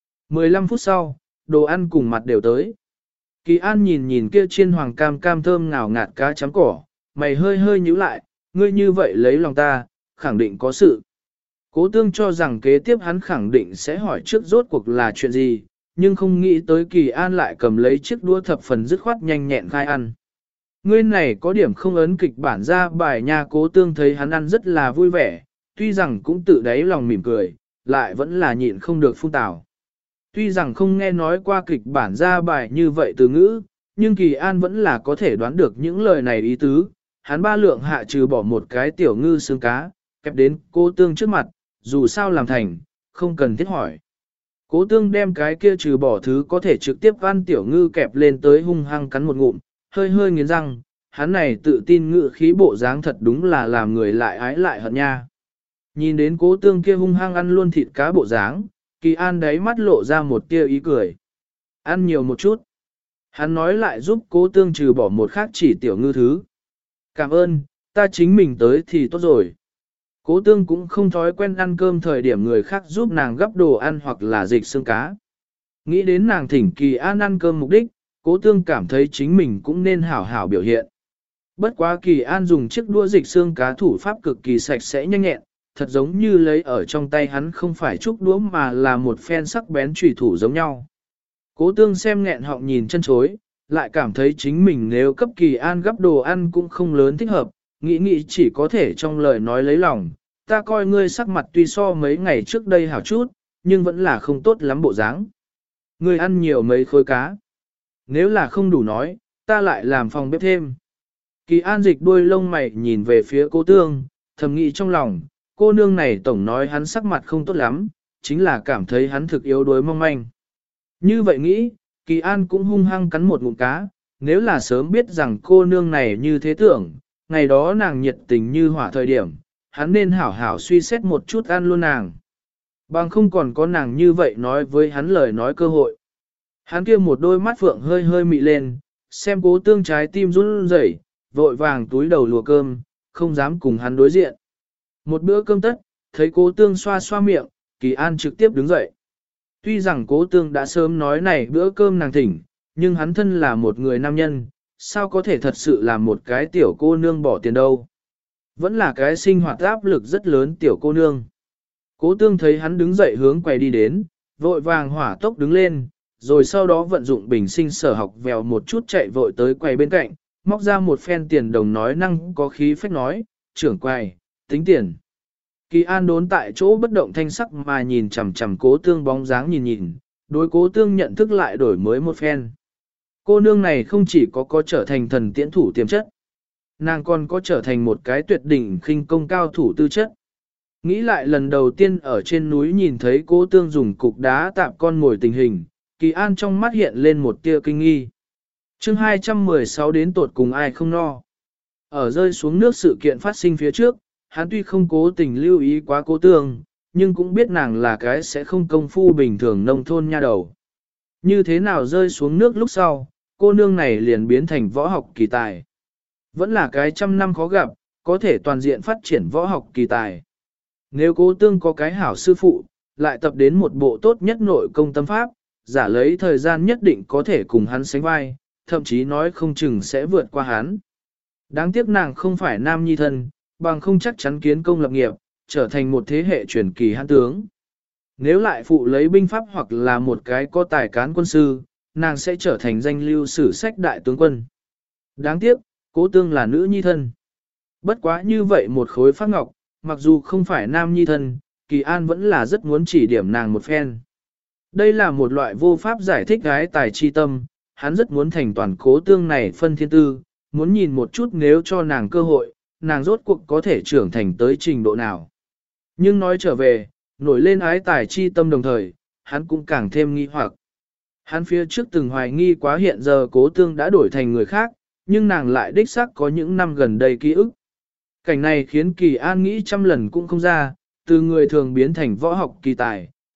15 phút sau, đồ ăn cùng mặt đều tới. Kỳ An nhìn nhìn kia chiên hoàng cam cam thơm ngào ngạt cá chấm cỏ, mày hơi hơi nhíu lại, ngươi như vậy lấy lòng ta, khẳng định có sự. Cố tương cho rằng kế tiếp hắn khẳng định sẽ hỏi trước rốt cuộc là chuyện gì, nhưng không nghĩ tới Kỳ An lại cầm lấy chiếc đũa thập phần dứt khoát nhanh nhẹn khai ăn. Ngươi này có điểm không ấn kịch bản ra bài nha. Cố tương thấy hắn ăn rất là vui vẻ, tuy rằng cũng tự đáy lòng mỉm cười, lại vẫn là nhịn không được phun tào. Tuy rằng không nghe nói qua kịch bản ra bài như vậy từ ngữ, nhưng Kỳ An vẫn là có thể đoán được những lời này ý tứ. Hắn 3 lượng hạ trừ bỏ một cái tiểu ngư xương cá, kẹp đến Cố tương trước mặt, dù sao làm thành, không cần thiết hỏi. Cố tương đem cái kia trừ bỏ thứ có thể trực tiếp ăn tiểu ngư kẹp lên tới hung hăng cắn một ngụm, hơi hơi nghiến răng, hắn này tự tin ngự khí bộ dáng thật đúng là làm người lại ái lại hận nha. Nhìn đến Cố tương kia hung hăng ăn luôn thịt cá bộ dáng, Kỳ An đáy mắt lộ ra một tia ý cười. Ăn nhiều một chút. Hắn nói lại giúp Cố tương trừ bỏ một khác chỉ tiểu ngư thứ. Cảm ơn, ta chính mình tới thì tốt rồi. Cố tương cũng không thói quen ăn cơm thời điểm người khác giúp nàng gắp đồ ăn hoặc là dịch xương cá. Nghĩ đến nàng thỉnh Kỳ An ăn cơm mục đích, Cố tương cảm thấy chính mình cũng nên hảo hảo biểu hiện. Bất quá Kỳ An dùng chiếc đũa dịch xương cá thủ pháp cực kỳ sạch sẽ nhanh nhẹn, thật giống như lấy ở trong tay hắn không phải trúc đũa mà là một phen sắc bén chủy thủ giống nhau. Cố tương xem nghẹn họng nhìn chân chối, lại cảm thấy chính mình nếu cấp Kỳ An gắp đồ ăn cũng không lớn thích hợp, nghĩ chỉ có thể trong lời nói lấy lòng, ta coi ngươi sắc mặt tuy so mấy ngày trước đây hảo chút, nhưng vẫn là không tốt lắm bộ dáng. Ngươi ăn nhiều mấy khối cá. Nếu là không đủ nói, ta lại làm phòng bếp thêm. Kỳ An dịch đuôi lông mày nhìn về phía Cố tương, thầm nghĩ trong lòng, cô nương này tổng nói hắn sắc mặt không tốt lắm, chính là cảm thấy hắn thực yếu đuối mong manh. Như vậy nghĩ, Kỳ An cũng hung hăng cắn một ngụm cá, nếu là sớm biết rằng cô nương này như thế tưởng, ngày đó nàng nhiệt tình như hỏa thời điểm, hắn nên hảo hảo suy xét một chút ăn luôn nàng. Bằng không còn có nàng như vậy nói với hắn lời nói cơ hội. Hắn kia một đôi mắt phượng hơi hơi mị lên, xem Cố tương trái tim run rẩy, vội vàng túi đầu lùa cơm, không dám cùng hắn đối diện. Một bữa cơm tất, thấy Cố tương xoa xoa miệng, Kỳ An trực tiếp đứng dậy. Tuy rằng Cố tương đã sớm nói này bữa cơm nàng thỉnh, nhưng hắn thân là một người nam nhân, sao có thể thật sự làm một cái tiểu cô nương bỏ tiền đâu. Vẫn là cái sinh hoạt áp lực rất lớn tiểu cô nương. Cố tương thấy hắn đứng dậy hướng quầy đi đến, vội vàng hỏa tốc đứng lên, rồi sau đó vận dụng bình sinh sở học vèo một chút chạy vội tới quầy bên cạnh, móc ra một phen tiền đồng nói năng có khí phách nói, trưởng quầy, tính tiền. Kỳ An đốn tại chỗ bất động thanh sắc mà nhìn chằm chằm Cố tương bóng dáng nhìn, đối Cố tương nhận thức lại đổi mới một phen. Cô nương này không chỉ có trở thành thần tiễn thủ tiềm chất, nàng còn có trở thành một cái tuyệt đỉnh khinh công cao thủ tư chất. Nghĩ lại lần đầu tiên ở trên núi nhìn thấy Cố tương dùng cục đá tạm con mồi tình hình, Kỳ An trong mắt hiện lên một tia kinh nghi. Chương 216 đến tột cùng ai không no. Ở rơi xuống nước sự kiện phát sinh phía trước, hắn tuy không cố tình lưu ý quá Cố tương, nhưng cũng biết nàng là cái sẽ không công phu bình thường nông thôn nha đầu. Như thế nào rơi xuống nước lúc sau, cô nương này liền biến thành võ học kỳ tài. Vẫn là cái 100 năm khó gặp, có thể toàn diện phát triển võ học kỳ tài. Nếu Cố tương có cái hảo sư phụ, lại tập đến một bộ tốt nhất nội công tâm pháp, giả lấy thời gian nhất định có thể cùng hắn sánh vai, thậm chí nói không chừng sẽ vượt qua hắn. Đáng tiếc nàng không phải nam nhi thân, bằng không chắc chắn kiến công lập nghiệp, trở thành một thế hệ truyền kỳ hãn tướng. Nếu lại phụ lấy binh pháp hoặc là một cái có tài cán quân sư, nàng sẽ trở thành danh lưu sử sách đại tướng quân. Đáng tiếc, Cố tương là nữ nhi thân. Bất quá như vậy một khối phát ngọc, mặc dù không phải nam nhi thân, Kỳ An vẫn là rất muốn chỉ điểm nàng một phen. Đây là một loại vô pháp giải thích gái tài chi tâm, hắn rất muốn thành toàn Cố tương này phân thiên tư, muốn nhìn một chút nếu cho nàng cơ hội, nàng rốt cuộc có thể trưởng thành tới trình độ nào. Nhưng nói trở về, nổi lên ái tài chi tâm đồng thời, hắn cũng càng thêm nghi hoặc. Hắn phía trước từng hoài nghi quá hiện giờ Cố tương đã đổi thành người khác, nhưng nàng lại đích xác có những năm gần đây ký ức. Cảnh này khiến Kỳ An nghĩ trăm lần cũng không ra, từ người thường biến thành võ học kỳ tài,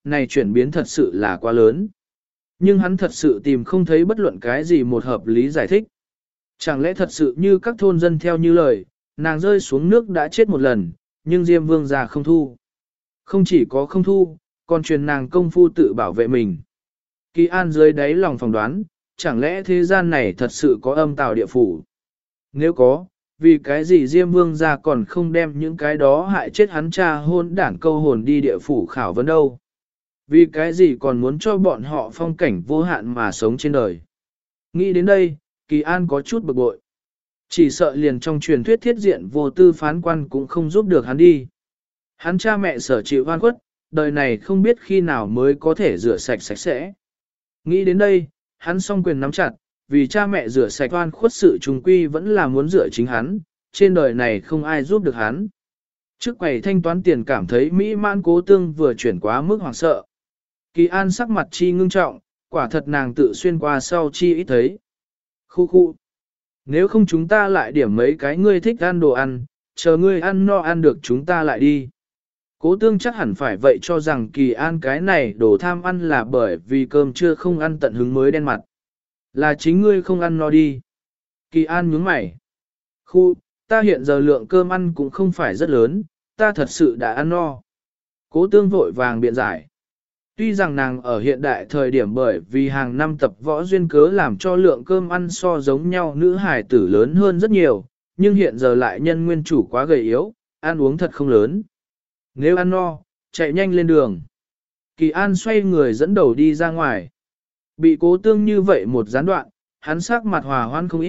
này chuyển biến thật sự là quá lớn. Nhưng hắn thật sự tìm không thấy bất luận cái gì một hợp lý giải thích. Chẳng lẽ thật sự như các thôn dân theo như lời, nàng rơi xuống nước đã chết một lần, nhưng Diêm Vương gia không thu. Không chỉ có không thu, còn truyền nàng công phu tự bảo vệ mình. Kỳ An dưới đáy lòng phỏng đoán, chẳng lẽ thế gian này thật sự có âm tào địa phủ? Nếu có, vì cái gì Diêm Vương gia còn không đem những cái đó hại chết hắn cha hôn đảng câu hồn đi địa phủ khảo vấn đâu? Vì cái gì còn muốn cho bọn họ phong cảnh vô hạn mà sống trên đời? Nghĩ đến đây, Kỳ An có chút bực bội. Chỉ sợ liền trong truyền thuyết thiết diện vô tư phán quan cũng không giúp được hắn đi. Hắn cha mẹ sở chịu oan khuất, đời này không biết khi nào mới có thể rửa sạch sạch sẽ. Nghĩ đến đây, hắn song quyền nắm chặt, vì cha mẹ rửa sạch oan khuất sự trùng quy vẫn là muốn rửa chính hắn, trên đời này không ai giúp được hắn. Trước quầy thanh toán tiền cảm thấy mỹ mãn Cố Tương vừa chuyển quá mức hoảng sợ. Kỳ An sắc mặt chi ngưng trọng, quả thật nàng tự xuyên qua sau chi ít thấy. Khu khu. Nếu không chúng ta lại điểm mấy cái ngươi thích ăn đồ ăn, chờ ngươi ăn no ăn được chúng ta lại đi. Cố Tương chắc hẳn phải vậy cho rằng Kỳ An cái này đồ tham ăn là bởi vì cơm chưa không ăn tận hứng mới đen mặt. Là chính ngươi không ăn no đi. Kỳ An nhướng mày. Khu, ta hiện giờ lượng cơm ăn cũng không phải rất lớn, ta thật sự đã ăn no. Cố Tương vội vàng biện giải. Tuy rằng nàng ở hiện đại thời điểm bởi vì hàng năm tập võ duyên cớ làm cho lượng cơm ăn so giống nhau nữ hài tử lớn hơn rất nhiều, nhưng hiện giờ lại nhân nguyên chủ quá gầy yếu, ăn uống thật không lớn. Nếu ăn no, chạy nhanh lên đường. Kỳ An xoay người dẫn đầu đi ra ngoài. Bị Cố Tương như vậy một gián đoạn, hắn sắc mặt hòa hoan không ít.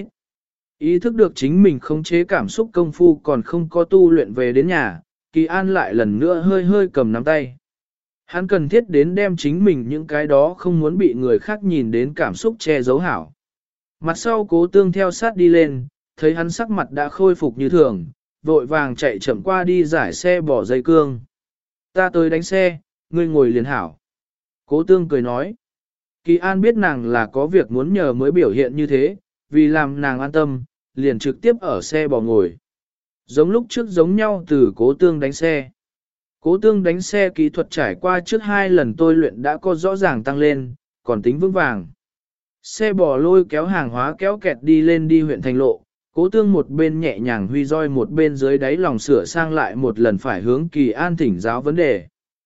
Ý thức được chính mình khống chế cảm xúc công phu còn không có tu luyện về đến nhà, Kỳ An lại lần nữa hơi hơi cầm nắm tay. Hắn cần thiết đến đem chính mình những cái đó không muốn bị người khác nhìn đến cảm xúc che giấu hảo. Mặt sau Cố Tương theo sát đi lên, thấy hắn sắc mặt đã khôi phục như thường, vội vàng chạy chậm qua đi giải xe bỏ dây cương. Ta tới đánh xe, ngươi ngồi liền hảo. Cố Tương cười nói. Kỳ An biết nàng là có việc muốn nhờ mới biểu hiện như thế, vì làm nàng an tâm, liền trực tiếp ở xe bỏ ngồi. Giống lúc trước giống nhau từ Cố Tương đánh xe. Cố Tương đánh xe kỹ thuật trải qua trước 2 lần tôi luyện đã có rõ ràng tăng lên, còn tính vững vàng. Xe bò lôi kéo hàng hóa kéo kẹt đi lên đi huyện thành lộ, Cố Tương một bên nhẹ nhàng huy roi một bên dưới đáy lòng sửa sang lại một lần phải hướng Kỳ An thỉnh giáo vấn đề.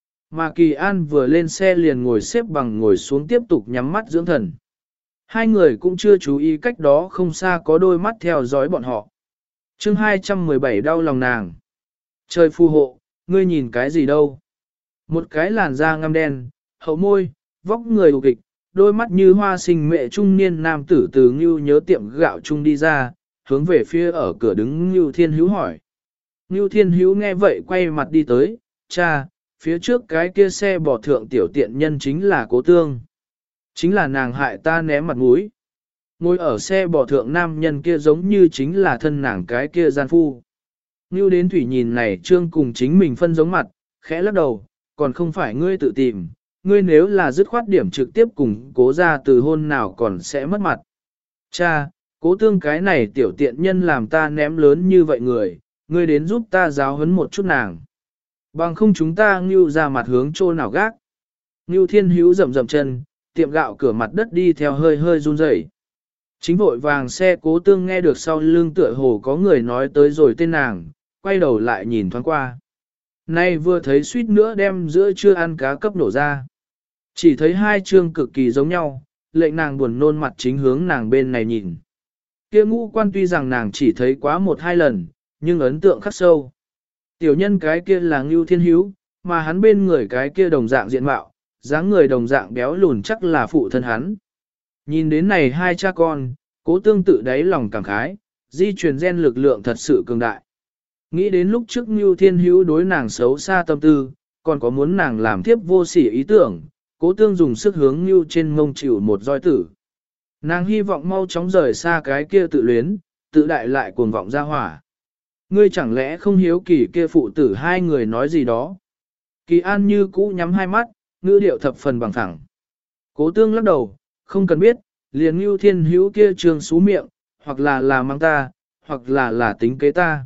Mà Kỳ An vừa lên xe liền ngồi xếp bằng ngồi xuống tiếp tục nhắm mắt dưỡng thần. Hai người cũng chưa chú ý cách đó không xa có đôi mắt theo dõi bọn họ. chương 217 đau lòng nàng. Trời phù hộ, ngươi nhìn cái gì đâu? Một cái làn da ngăm đen, hậu môi, vóc người ục kịch, đôi mắt như hoa sinh mẹ trung niên nam tử từ Ngưu nhớ tiệm gạo chung đi ra, hướng về phía ở cửa đứng Ngưu Thiên Hữu hỏi. Ngưu Thiên Hữu nghe vậy quay mặt đi tới, cha, phía trước cái kia xe bỏ thượng tiểu tiện nhân chính là Cố Tương. Chính là nàng hại ta ném mặt mũi. Ngồi ở xe bỏ thượng nam nhân kia giống như chính là thân nàng cái kia gian phu. Ngưu đến thủy nhìn này trương cùng chính mình phân giống mặt, khẽ lắc đầu, còn không phải ngươi tự tìm, ngươi nếu là dứt khoát điểm trực tiếp cùng Cố ra từ hôn nào còn sẽ mất mặt. Cha, Cố Tương cái này tiểu tiện nhân làm ta ném lớn như vậy người, ngươi đến giúp ta giáo huấn một chút nàng. Bằng không chúng ta Ngưu ra mặt hướng chỗ nào gác. Ngưu Thiên Hữu rầm rầm chân, tiệm gạo cửa mặt đất đi theo hơi hơi run rẩy. Chính vội vàng xe Cố Tương nghe được sau lưng tựa hồ có người nói tới rồi tên nàng, quay đầu lại nhìn thoáng qua. Nay vừa thấy suýt nữa đem giữa trưa ăn cá cấp nổ ra. Chỉ thấy hai chương cực kỳ giống nhau, lệnh nàng buồn nôn mặt chính hướng nàng bên này nhìn. Kia ngũ quan tuy rằng nàng chỉ thấy quá 1-2 lần, nhưng ấn tượng khắc sâu. Tiểu nhân cái kia là Ngưu Thiên Hữu, mà hắn bên người cái kia đồng dạng diện mạo, dáng người đồng dạng béo lùn chắc là phụ thân hắn. Nhìn đến này hai cha con, Cố Tương tự đáy lòng cảm khái, di truyền gen lực lượng thật sự cường đại. Nghĩ đến lúc trước Ngưu Thiên Hữu đối nàng xấu xa tâm tư, còn có muốn nàng làm tiếp vô sỉ ý tưởng, Cố Tương dùng sức hướng Ngưu trên mông chịu một roi tử. Nàng hy vọng mau chóng rời xa cái kia tự luyến, tự đại lại cuồng vọng ra hỏa. Ngươi chẳng lẽ không hiếu kỳ kia phụ tử hai người nói gì đó. Kỳ An như cũ nhắm hai mắt, ngữ điệu thập phần bằng thẳng. Cố Tương lắc đầu, không cần biết, liền Ngưu Thiên Hữu kia trường xú miệng, hoặc là mang ta, hoặc là tính kế ta.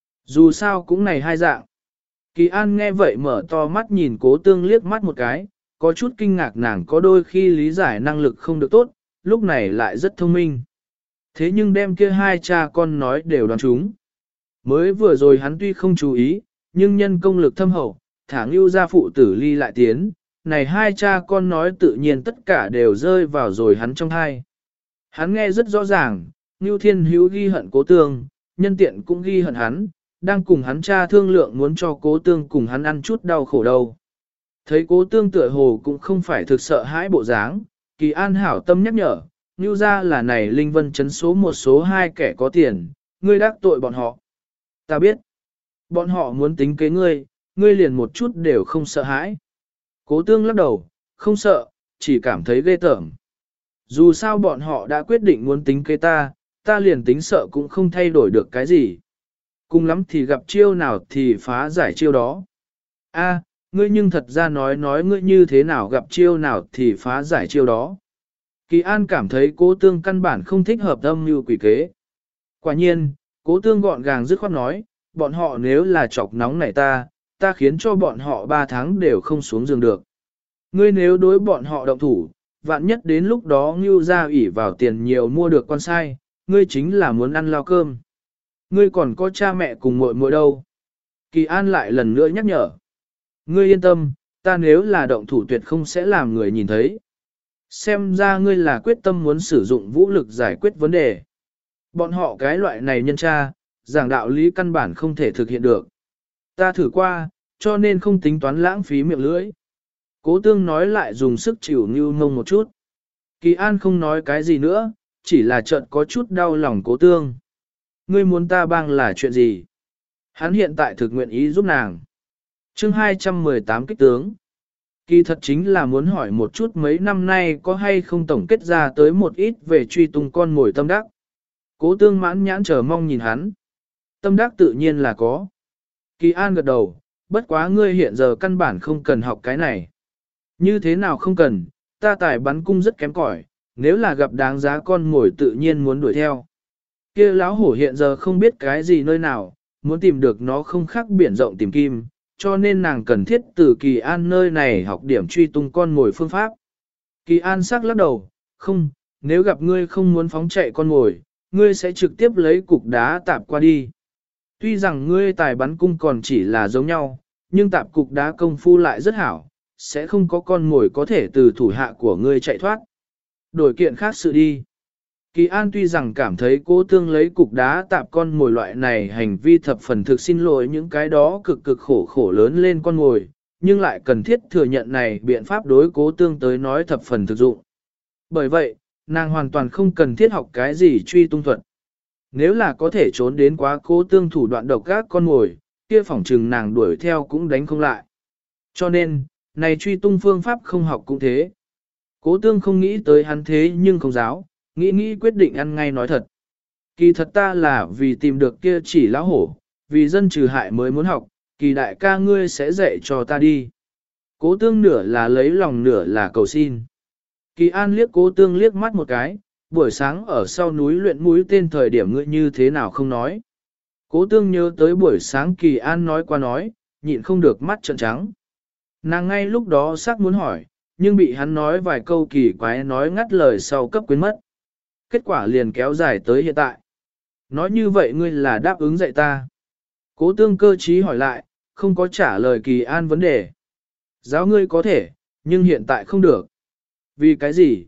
Dù sao cũng này hai dạng. Kỳ An nghe vậy mở to mắt nhìn Cố Tương liếc mắt một cái, có chút kinh ngạc nàng có đôi khi lý giải năng lực không được tốt, lúc này lại rất thông minh. Thế nhưng đem kia hai cha con nói đều đoán chúng. Mới vừa rồi hắn tuy không chú ý, nhưng nhân công lực thâm hậu, thả Ngưu gia phụ tử ly lại tiến, này hai cha con nói tự nhiên tất cả đều rơi vào rồi hắn trong hai. Hắn nghe rất rõ ràng, Ngưu Thiên Hữu ghi hận Cố Tương, nhân tiện cũng ghi hận hắn, đang cùng hắn cha thương lượng muốn cho Cố Tương cùng hắn ăn chút đau khổ đâu. Thấy Cố Tương tựa hồ cũng không phải thực sợ hãi bộ dáng, Kỳ An hảo tâm nhắc nhở, Ngưu gia là này Linh Vân chấn số một số hai kẻ có tiền, ngươi đắc tội bọn họ. Ta biết, bọn họ muốn tính kế ngươi, ngươi liền một chút đều không sợ hãi. Cố Tương lắc đầu, không sợ, chỉ cảm thấy ghê tởm. Dù sao bọn họ đã quyết định muốn tính kế ta, ta liền tính sợ cũng không thay đổi được cái gì. Cùng lắm thì gặp chiêu nào thì phá giải chiêu đó. A, ngươi nhưng thật ra nói ngươi như thế nào gặp chiêu nào thì phá giải chiêu đó. Kỳ An cảm thấy Cố Tương căn bản không thích hợp âm như quỷ kế. Quả nhiên, Cố Tương gọn gàng dứt khoát nói, bọn họ nếu là chọc nóng này ta khiến cho bọn họ 3 tháng đều không xuống giường được. Ngươi nếu đối bọn họ động thủ, vạn nhất đến lúc đó Ngưu gia ủy vào tiền nhiều mua được con sai, ngươi chính là muốn ăn lao cơm. Ngươi còn có cha mẹ cùng muội muội đâu. Kỳ An lại lần nữa nhắc nhở. Ngươi yên tâm, ta nếu là động thủ tuyệt không sẽ làm người nhìn thấy. Xem ra ngươi là quyết tâm muốn sử dụng vũ lực giải quyết vấn đề. Bọn họ cái loại này nhân tra, giảng đạo lý căn bản không thể thực hiện được. Ta thử qua, cho nên không tính toán lãng phí miệng lưỡi. Cố Tương nói lại dùng sức chịu như mông một chút. Kỳ An không nói cái gì nữa, chỉ là chợt có chút đau lòng Cố Tương. Ngươi muốn ta bang là chuyện gì? Hắn hiện tại thực nguyện ý giúp nàng. Chương 218 kích tướng. Kỳ thật chính là muốn hỏi một chút mấy năm nay có hay không tổng kết ra tới một ít về truy tung con mồi tâm đắc. Cố Tương mãn nhãn chờ mong nhìn hắn. Tâm đắc tự nhiên là có. Kỳ An gật đầu, bất quá ngươi hiện giờ căn bản không cần học cái này. Như thế nào không cần, ta tài bắn cung rất kém cỏi, nếu là gặp đáng giá con mồi tự nhiên muốn đuổi theo. Kia lão hổ hiện giờ không biết cái gì nơi nào, muốn tìm được nó không khác biển rộng tìm kim, cho nên nàng cần thiết từ Kỳ An nơi này học điểm truy tung con mồi phương pháp. Kỳ An sắc lắc đầu, không, nếu gặp ngươi không muốn phóng chạy con mồi, ngươi sẽ trực tiếp lấy cục đá tạp qua đi. Tuy rằng ngươi tài bắn cung còn chỉ là giống nhau, nhưng tạp cục đá công phu lại rất hảo, sẽ không có con mồi có thể từ thủ hạ của ngươi chạy thoát. Đổi kiện khác sự đi. Kỳ An tuy rằng cảm thấy Cố Tương lấy cục đá tạp con mồi loại này hành vi thập phần thực xin lỗi những cái đó cực cực khổ lớn lên con mồi, nhưng lại cần thiết thừa nhận này biện pháp đối Cố Tương tới nói thập phần thực dụng. Bởi vậy, nàng hoàn toàn không cần thiết học cái gì truy tung thuật. Nếu là có thể trốn đến quá Cố Tương thủ đoạn độc các con mồi, kia phỏng trừng nàng đuổi theo cũng đánh không lại. Cho nên, này truy tung phương pháp không học cũng thế. Cố Tương không nghĩ tới hắn thế nhưng không giáo, nghĩ quyết định ăn ngay nói thật. Kỳ thật ta là vì tìm được kia chỉ lão hổ, vì dân trừ hại mới muốn học, Kỳ đại ca ngươi sẽ dạy cho ta đi. Cố Tương nửa là lấy lòng nửa là cầu xin. Kỳ An liếc Cố Tương liếc mắt một cái, buổi sáng ở sau núi luyện mũi tên thời điểm ngươi như thế nào không nói. Cố Tương nhớ tới buổi sáng Kỳ An nói qua nói, nhịn không được mắt trợn trắng. Nàng ngay lúc đó sắc muốn hỏi, nhưng bị hắn nói vài câu kỳ quái nói ngắt lời sau cấp quên mất. Kết quả liền kéo dài tới hiện tại. Nói như vậy ngươi là đáp ứng dạy ta. Cố Tương cơ trí hỏi lại, không có trả lời Kỳ An vấn đề. Giáo ngươi có thể, nhưng hiện tại không được. Vì cái gì?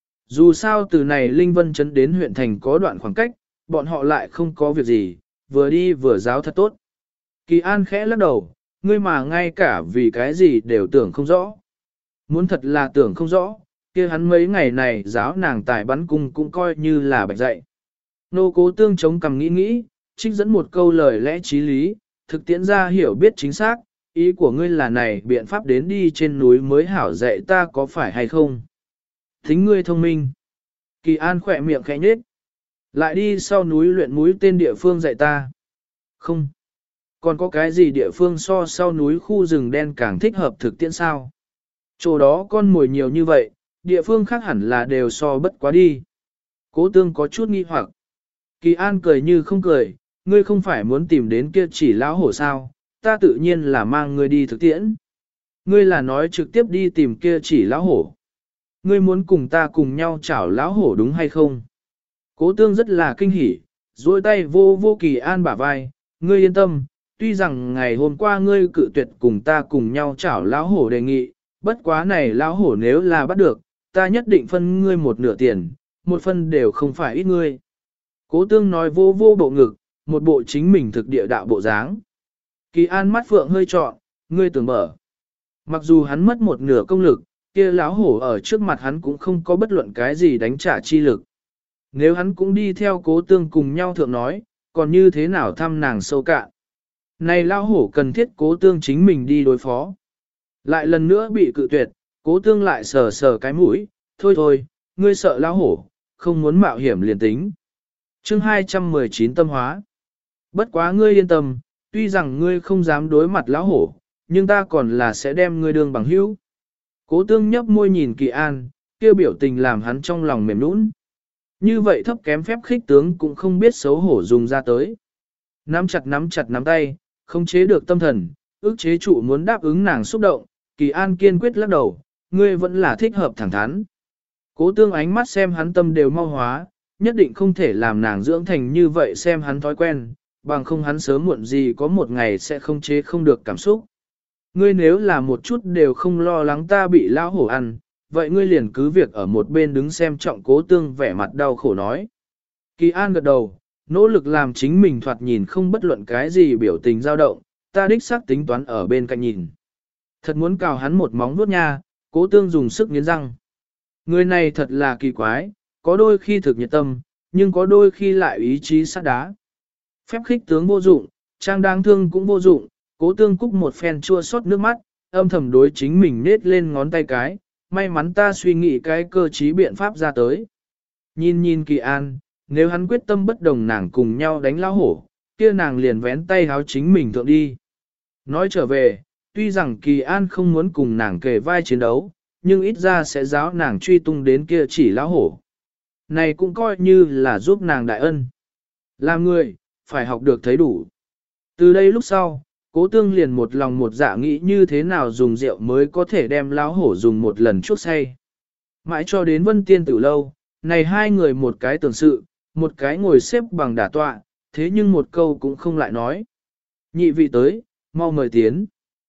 Dù sao từ này Linh Vân Trấn đến huyện thành có đoạn khoảng cách, bọn họ lại không có việc gì, vừa đi vừa giáo thật tốt. Kỳ An khẽ lắc đầu, ngươi mà ngay cả vì cái gì đều tưởng không rõ. Muốn thật là tưởng không rõ, kia hắn mấy ngày này giáo nàng tài bắn cung cũng coi như là bạch dạy. Nô Cố Tương chống cằm nghĩ, trích dẫn một câu lời lẽ trí lý, thực tiễn ra hiểu biết chính xác, ý của ngươi là này biện pháp đến đi trên núi mới hảo dạy ta có phải hay không? Thính ngươi thông minh. Kỳ An khỏe miệng khẽ nhếch. Lại đi sau núi luyện mũi tên địa phương dạy ta. Không. Còn có cái gì địa phương so sau núi khu rừng đen càng thích hợp thực tiễn sao? Chỗ đó con mồi nhiều như vậy, địa phương khác hẳn là đều so bất quá đi. Cố Tương có chút nghi hoặc. Kỳ An cười như không cười, ngươi không phải muốn tìm đến kia chỉ lão hổ sao, ta tự nhiên là mang ngươi đi thực tiễn. Ngươi là nói trực tiếp đi tìm kia chỉ lão hổ. Ngươi muốn cùng ta cùng nhau chảo lão hổ đúng hay không? Cố tương rất là kinh hỉ, duỗi tay vô vô Kỳ An bả vai, ngươi yên tâm, tuy rằng ngày hôm qua ngươi cự tuyệt cùng ta cùng nhau chảo lão hổ đề nghị, bất quá này lão hổ nếu là bắt được, ta nhất định phân ngươi một nửa tiền, một phân đều không phải ít ngươi. Cố tương nói vô vô bộ ngực, một bộ chính mình thực địa đạo bộ dáng. Kỳ An mắt phượng hơi trọn, ngươi tưởng mở. Mặc dù hắn mất một nửa công lực, kia lão hổ ở trước mặt hắn cũng không có bất luận cái gì đánh trả chi lực. Nếu hắn cũng đi theo cố tương cùng nhau thượng nói, còn như thế nào thăm nàng sâu cạn. Này lão hổ cần thiết cố tương chính mình đi đối phó. Lại lần nữa bị cự tuyệt, cố tương lại sờ sờ cái mũi, thôi thôi, ngươi sợ lão hổ, không muốn mạo hiểm liền tính. Chương 219 tâm hóa. Bất quá ngươi yên tâm, tuy rằng ngươi không dám đối mặt lão hổ, nhưng ta còn là sẽ đem ngươi đương bằng hữu. Cố tương nhấp môi nhìn Kỳ An, kêu biểu tình làm hắn trong lòng mềm nũng. Như vậy thấp kém phép khích tướng cũng không biết xấu hổ dùng ra tới. Nắm chặt nắm tay, không chế được tâm thần, ước chế trụ muốn đáp ứng nàng xúc động, Kỳ An kiên quyết lắc đầu, ngươi vẫn là thích hợp thẳng thắn. Cố tương ánh mắt xem hắn tâm đều mau hóa, nhất định không thể làm nàng dưỡng thành như vậy xem hắn thói quen, bằng không hắn sớm muộn gì có một ngày sẽ không chế không được cảm xúc. Ngươi nếu là một chút đều không lo lắng ta bị lão hổ ăn, vậy ngươi liền cứ việc ở một bên đứng xem trọng cố tương vẻ mặt đau khổ nói. Kỳ An gật đầu, nỗ lực làm chính mình thoạt nhìn không bất luận cái gì biểu tình dao động, ta đích xác tính toán ở bên cạnh nhìn. Thật muốn cào hắn một móng vuốt nha, cố tương dùng sức nghiến răng. Người này thật là kỳ quái, có đôi khi thực nhiệt tâm, nhưng có đôi khi lại ý chí sắt đá. Phép khích tướng vô dụng, trang đáng thương cũng vô dụng, cố tương cúc một phen chua xót nước mắt, âm thầm đối chính mình nết lên ngón tay cái, may mắn ta suy nghĩ cái cơ trí biện pháp ra tới. Nhìn Kỳ An, nếu hắn quyết tâm bất đồng nàng cùng nhau đánh lão hổ, kia nàng liền vén tay háo chính mình thượng đi. Nói trở về, tuy rằng Kỳ An không muốn cùng nàng kề vai chiến đấu, nhưng ít ra sẽ giáo nàng truy tung đến kia chỉ lão hổ. Này cũng coi như là giúp nàng đại ân. Làm người, phải học được thấy đủ. Từ đây lúc sau, cố tương liền một lòng một dạ nghĩ như thế nào dùng rượu mới có thể đem lão hổ dùng một lần chuốc say. Mãi cho đến Vân Tiên Tử lâu, này hai người một cái tưởng sự, một cái ngồi xếp bằng đả tọa, thế nhưng một câu cũng không lại nói. Nhị vị tới, mau mời tiến.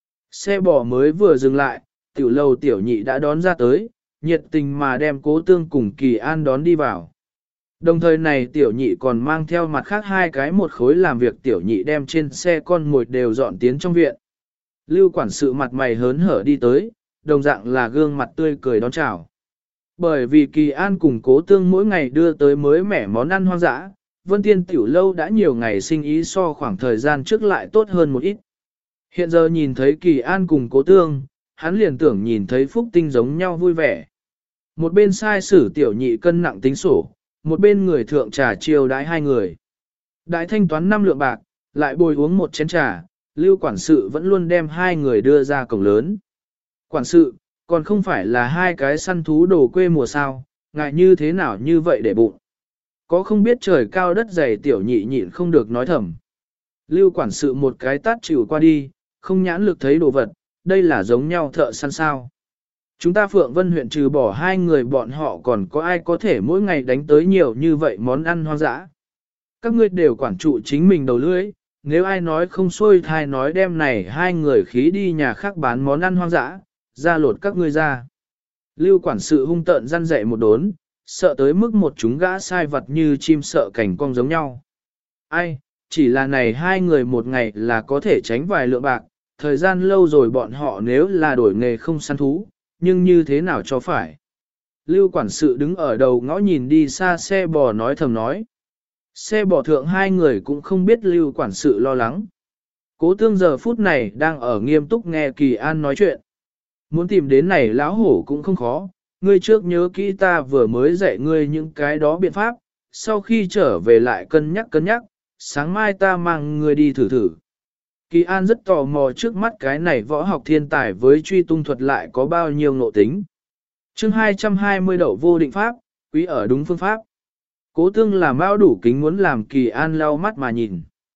Xe bò mới vừa dừng lại, tiểu lâu tiểu nhị đã đón ra tới, nhiệt tình mà đem cố tương cùng Kỳ An đón đi vào. Đồng thời này tiểu nhị còn mang theo mặt khác hai cái một khối làm việc tiểu nhị đem trên xe con ngồi đều dọn tiến trong viện. Lưu quản sự mặt mày hớn hở đi tới, đồng dạng là gương mặt tươi cười đón chào. Bởi vì Kỳ An cùng cố tương mỗi ngày đưa tới mới mẻ món ăn hoang dã, Vân Tiên tiểu lâu đã nhiều ngày sinh ý so khoảng thời gian trước lại tốt hơn một ít. Hiện giờ nhìn thấy Kỳ An cùng cố tương, hắn liền tưởng nhìn thấy phúc tinh giống nhau vui vẻ. Một bên sai sử tiểu nhị cân nặng tính sổ, một bên người thượng trà chiêu đãi hai người. Đại thanh toán 5 lượng bạc, lại bồi uống một chén trà, Lưu quản sự vẫn luôn đem hai người đưa ra cổng lớn. Quản sự, còn không phải là hai cái săn thú đồ quê mùa sao, ngại như thế nào như vậy để bụng. Có không biết trời cao đất dày tiểu nhị nhịn không được nói thầm. Lưu quản sự một cái tát chịu qua đi, không nhãn lực thấy đồ vật, đây là giống nhau thợ săn sao. Chúng ta Phượng Vân huyện trừ bỏ hai người bọn họ còn có ai có thể mỗi ngày đánh tới nhiều như vậy món ăn hoang dã. Các ngươi đều quản trụ chính mình đầu lưỡi, nếu ai nói không xuôi thai nói đem này hai người khí đi nhà khác bán món ăn hoang dã, ra lột các ngươi ra. Lưu quản sự hung tợn răn dạy một đốn, sợ tới mức một chúng gã sai vật như chim sợ cảnh cong giống nhau. Ai, chỉ là này hai người một ngày là có thể tránh vài lượng bạc, thời gian lâu rồi bọn họ nếu là đổi nghề không săn thú, nhưng như thế nào cho phải. Lưu quản sự đứng ở đầu ngõ nhìn đi xa xe bò nói thầm nói. Xe bò thượng hai người cũng không biết Lưu quản sự lo lắng. Cố tương giờ phút này đang ở nghiêm túc nghe Kỳ An nói chuyện. Muốn tìm đến này lão hổ cũng không khó, ngươi trước nhớ kỹ ta vừa mới dạy ngươi những cái đó biện pháp, sau khi trở về lại cân nhắc, sáng mai ta mang ngươi đi thử thử. Kỳ An rất tò mò trước mắt cái này võ học thiên tài với truy tung thuật lại có bao nhiêu ngộ tính. Chương 220 đậu vô định pháp, quý ở đúng phương pháp. Cố tương là mao đủ kính muốn làm Kỳ An lau mắt mà nhìn.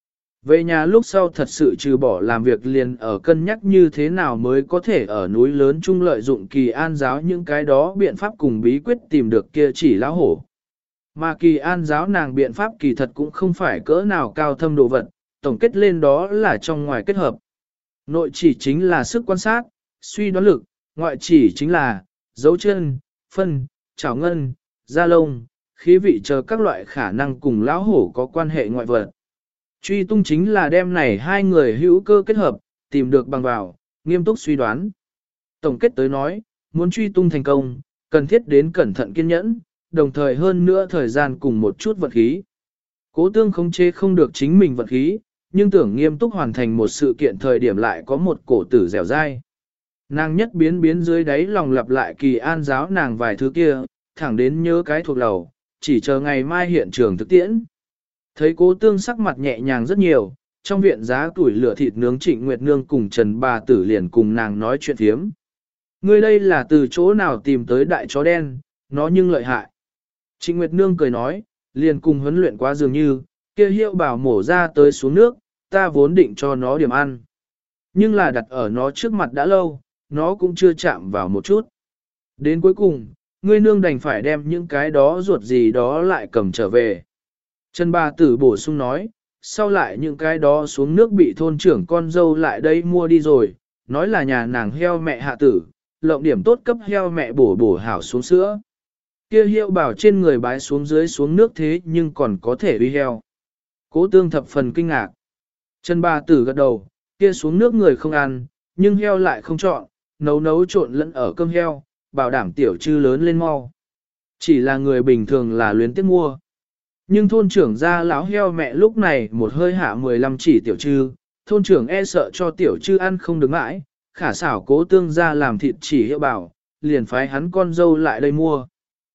Về nhà lúc sau thật sự trừ bỏ làm việc liền ở cân nhắc như thế nào mới có thể ở núi lớn chung lợi dụng Kỳ An giáo những cái đó biện pháp cùng bí quyết tìm được kia chỉ lão hổ. Mà Kỳ An giáo nàng biện pháp kỳ thật cũng không phải cỡ nào cao thâm đồ vật, tổng kết lên đó là trong ngoài kết hợp. Nội chỉ chính là sức quan sát, suy đoán lực, ngoại chỉ chính là dấu chân, phân, chảo ngân, da lông, khí vị chờ các loại khả năng cùng lão hổ có quan hệ ngoại vật. Truy tung chính là đem này hai người hữu cơ kết hợp, tìm được bằng vào, nghiêm túc suy đoán. Tổng kết tới nói, muốn truy tung thành công, cần thiết đến cẩn thận kiên nhẫn, đồng thời hơn nữa thời gian cùng một chút vật khí. Cố Tương khống chế không được chính mình vật khí, nhưng tưởng nghiêm túc hoàn thành một sự kiện thời điểm lại có một cổ tử dẻo dai. Nàng nhất biến dưới đáy lòng lặp lại Kỳ An giáo nàng vài thứ kia, thẳng đến nhớ cái thuộc lầu, chỉ chờ ngày mai hiện trường thực tiễn. Thấy Cố Tương sắc mặt nhẹ nhàng rất nhiều, trong viện giá tuổi lửa thịt nướng Trịnh Nguyệt Nương cùng Trần Bà Tử liền cùng nàng nói chuyện thiếm. Ngươi đây là từ chỗ nào tìm tới đại chó đen, nó nhưng lợi hại. Trịnh Nguyệt Nương cười nói, liền cùng huấn luyện quá dường như, kia hiệu bảo mổ ra tới xuống nước, ta vốn định cho nó điểm ăn. Nhưng là đặt ở nó trước mặt đã lâu, nó cũng chưa chạm vào một chút. Đến cuối cùng, ngươi nương đành phải đem những cái đó ruột gì đó lại cầm trở về. Trần Bà Tử bổ sung nói, sau lại những cái đó xuống nước bị thôn trưởng con dâu lại đây mua đi rồi, nói là nhà nàng heo mẹ hạ tử, lộng điểm tốt cấp heo mẹ bổ hảo xuống sữa. Kia hiệu bảo trên người bái xuống dưới xuống nước thế nhưng còn có thể uy heo. Cố Tương thập phần kinh ngạc. Trần Bà Tử gật đầu, kia xuống nước người không ăn, nhưng heo lại không chọn, nấu trộn lẫn ở cơm heo, bảo đảm tiểu trư lớn lên mau. Chỉ là người bình thường là luyến tiếc mua. Nhưng thôn trưởng gia lão heo mẹ lúc này một hơi hạ 15 chỉ tiểu trư, thôn trưởng e sợ cho tiểu trư ăn không được mãi, khả xảo Cố Tương ra làm thịt chỉ hiệu bảo, liền phái hắn con dâu lại đây mua.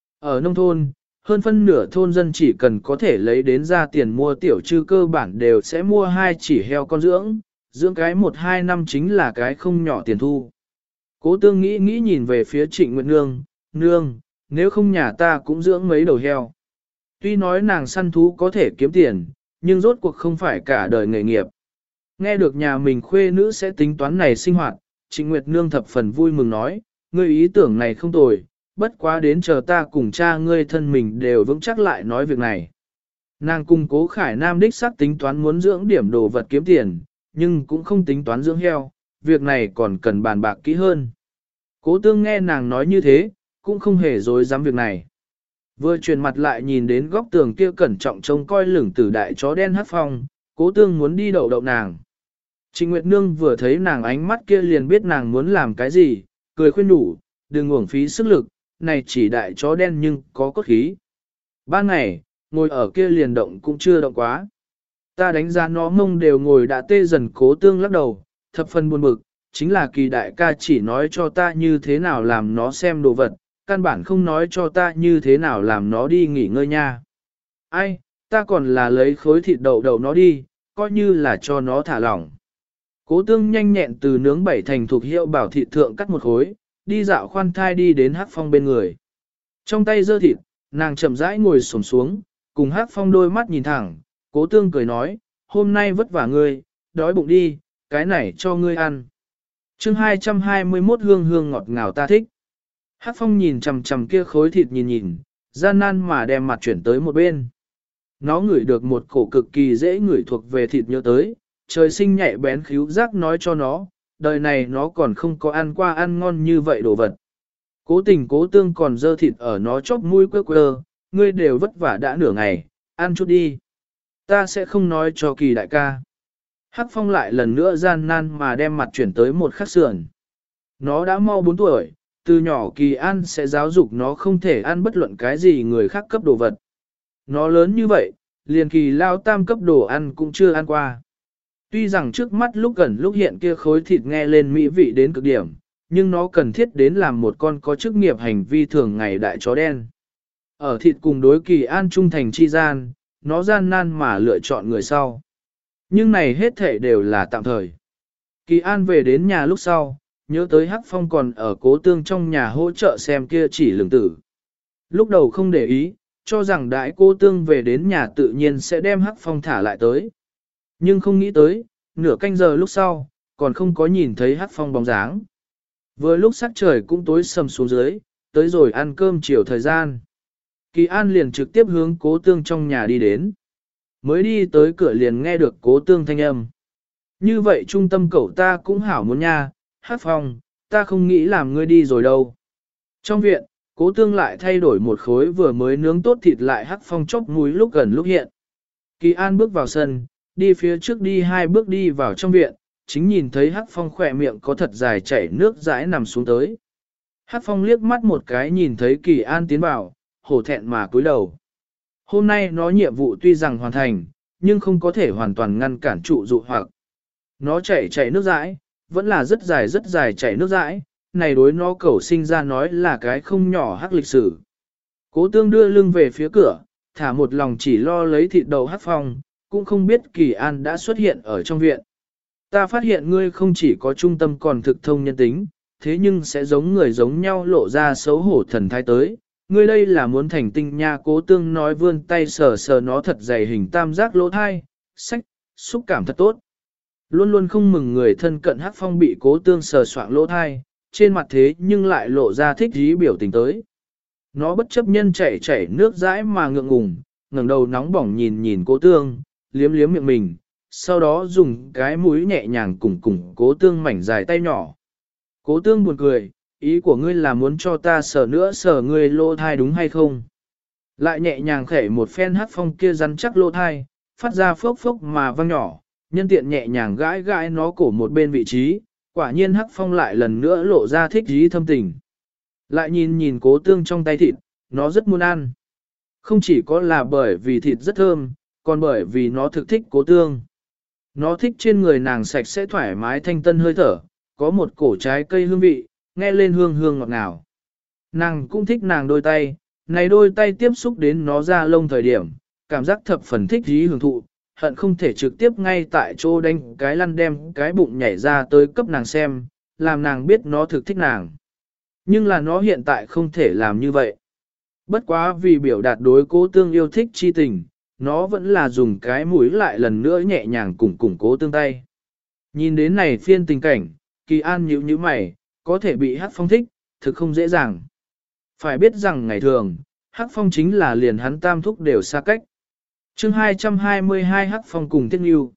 Ở nông thôn, hơn phân nửa thôn dân chỉ cần có thể lấy đến ra tiền mua tiểu trư cơ bản đều sẽ mua 2 chỉ heo con dưỡng cái 1-2 năm chính là cái không nhỏ tiền thu. Cố Tương nghĩ nhìn về phía Trịnh Nguyệt Nương, nương, nếu không nhà ta cũng dưỡng mấy đầu heo. Tuy nói nàng săn thú có thể kiếm tiền, nhưng rốt cuộc không phải cả đời nghề nghiệp. Nghe được nhà mình khuê nữ sẽ tính toán này sinh hoạt, Trịnh Nguyệt Nương thập phần vui mừng nói, ngươi ý tưởng này không tồi, bất quá đến chờ ta cùng cha ngươi thân mình đều vững chắc lại nói việc này. Nàng cùng Cố Khải Nam đích xác tính toán muốn dưỡng điểm đồ vật kiếm tiền, nhưng cũng không tính toán dưỡng heo, việc này còn cần bàn bạc kỹ hơn. Cố Tương nghe nàng nói như thế, cũng không hề dối dám việc này. Vừa chuyển mặt lại nhìn đến góc tường kia cẩn trọng trông coi lửng tử đại chó đen Hắc Phong, Cố Tương muốn đi đậu nàng. Trịnh Nguyệt Nương vừa thấy nàng ánh mắt kia liền biết nàng muốn làm cái gì, cười khuyên đủ, đừng uổng phí sức lực, này chỉ đại chó đen nhưng có cốt khí. Ban ngày, ngồi ở kia liền động cũng chưa động quá. Ta đánh giá nó mông đều ngồi đã tê dần. Cố Tương lắc đầu, thập phần buồn bực, chính là Kỳ đại ca chỉ nói cho ta như thế nào làm nó xem đồ vật, căn bản không nói cho ta như thế nào làm nó đi nghỉ ngơi nha. Ai, ta còn là lấy khối thịt đậu nó đi, coi như là cho nó thả lỏng. Cố Tương nhanh nhẹn từ nướng 7 thành thuộc hiệu bảo thịt thượng cắt một khối, đi dạo khoan thai đi đến Hắc Phong bên người. Trong tay giơ thịt, nàng chậm rãi ngồi xổm xuống, cùng Hắc Phong đôi mắt nhìn thẳng, Cố Tương cười nói, hôm nay vất vả ngươi, đói bụng đi, cái này cho ngươi ăn. Chương 221 hương hương ngọt ngào ta thích. Hắc Phong nhìn chằm chằm kia khối thịt nhìn, gian nan mà đem mặt chuyển tới một bên. Nó ngửi được một cổ cực kỳ dễ ngửi thuộc về thịt nhớ tới, trời sinh nhạy bén khíu giác nói cho nó, đời này nó còn không có ăn qua ăn ngon như vậy đồ vật. Cố tình Cố Tương còn dơ thịt ở nó chóp mũi quơ, ngươi đều vất vả đã nửa ngày, ăn chút đi. Ta sẽ không nói cho Kỳ đại ca. Hắc Phong lại lần nữa gian nan mà đem mặt chuyển tới một khắc sườn. Nó đã mau 4 tuổi, từ nhỏ Kỳ An sẽ giáo dục nó không thể ăn bất luận cái gì người khác cấp đồ vật. Nó lớn như vậy, liền Kỳ lao tam cấp đồ ăn cũng chưa ăn qua. Tuy rằng trước mắt lúc gần lúc hiện kia khối thịt nghe lên mỹ vị đến cực điểm, nhưng nó cần thiết đến làm một con có chức nghiệp hành vi thường ngày đại chó đen. Ở thịt cùng đối Kỳ An trung thành chi gian, nó gian nan mà lựa chọn người sau. Nhưng này hết thể đều là tạm thời. Kỳ An về đến nhà lúc sau, nhớ tới Hắc Phong còn ở Cố Tương trong nhà hỗ trợ xem kia chỉ lường tử. Lúc đầu không để ý, cho rằng đại Cố Tương về đến nhà tự nhiên sẽ đem Hắc Phong thả lại tới. Nhưng không nghĩ tới, nửa canh giờ lúc sau, còn không có nhìn thấy Hắc Phong bóng dáng. Vừa lúc sắc trời cũng tối sầm xuống dưới, tới rồi ăn cơm chiều thời gian. Kỳ An liền trực tiếp hướng Cố Tương trong nhà đi đến. Mới đi tới cửa liền nghe được Cố Tương thanh âm. Như vậy trung tâm cậu ta cũng hảo muốn nha, Hắc Phong, ta không nghĩ làm ngươi đi rồi đâu. Trong viện, Cố Tương lại thay đổi một khối vừa mới nướng tốt thịt lại Hắc Phong chốc mũi lúc gần lúc hiện. Kỳ An bước vào sân, đi phía trước đi 2 bước đi vào trong viện, chính nhìn thấy Hắc Phong khỏe miệng có thật dài chảy nước dãi nằm xuống tới. Hắc Phong liếc mắt một cái nhìn thấy Kỳ An tiến vào, hổ thẹn mà cúi đầu. Hôm nay nó nhiệm vụ tuy rằng hoàn thành, nhưng không có thể hoàn toàn ngăn cản trụ dụ hoặc. Nó chảy nước dãi, vẫn là rất dài chảy nước dãi, này đối nó cẩu sinh ra nói là cái không nhỏ hắc lịch sử. Cố Tương đưa lưng về phía cửa, thả một lòng chỉ lo lấy thịt đầu Hắc Phong, cũng không biết Kỳ An đã xuất hiện ở trong viện. Ta phát hiện ngươi không chỉ có trung tâm còn thực thông nhân tính, thế nhưng sẽ giống người giống nhau lộ ra xấu hổ thần thái tới. Ngươi đây là muốn thành tinh nha. Cố Tương nói vươn tay sờ sờ nó thật dày hình tam giác lỗ thai, sách, xúc cảm thật tốt. Luôn luôn không mừng người thân cận Hắc Phong bị Cố Tương sờ soạng lỗ thai, trên mặt thế nhưng lại lộ ra thích ý biểu tình tới. Nó bất chấp nhân chảy nước dãi mà ngượng ngùng, ngẩng đầu nóng bỏng nhìn nhìn Cố Tương, liếm liếm miệng mình, sau đó dùng cái mũi nhẹ nhàng củng Cố Tương mảnh dài tay nhỏ. Cố Tương buồn cười, ý của ngươi là muốn cho ta sờ nữa sờ ngươi lỗ thai đúng hay không? Lại nhẹ nhàng khẽ một phen Hắc Phong kia rắn chắc lỗ thai, phát ra phốc phốc mà vang nhỏ, nhân tiện nhẹ nhàng gãi gãi nó cổ một bên vị trí, quả nhiên Hắc Phong lại lần nữa lộ ra thích ý thâm tình. Lại nhìn nhìn Cố Tương trong tay thịt, nó rất muốn ăn. Không chỉ có là bởi vì thịt rất thơm, còn bởi vì nó thực thích Cố Tương. Nó thích trên người nàng sạch sẽ thoải mái thanh tân hơi thở, có một cổ trái cây hương vị, nghe lên hương hương ngọt ngào. Nàng cũng thích nàng đôi tay, này đôi tay tiếp xúc đến nó ra lông thời điểm, cảm giác thập phần thích dí hưởng thụ, hận không thể trực tiếp ngay tại chỗ đánh cái lăn đem cái bụng nhảy ra tới cấp nàng xem, làm nàng biết nó thực thích nàng. Nhưng là nó hiện tại không thể làm như vậy. Bất quá vì biểu đạt đối Cố Tương yêu thích chi tình, nó vẫn là dùng cái mũi lại lần nữa nhẹ nhàng củng Cố Tương tay. Nhìn đến này phiên tình cảnh, Kỳ An nhíu nhíu mày, có thể bị Hắc Phong thích, thực không dễ dàng. Phải biết rằng ngày thường, Hắc Phong chính là liền hắn tam thúc đều xa cách. Chương 222 Hắc Phong cùng Tiết Nhu.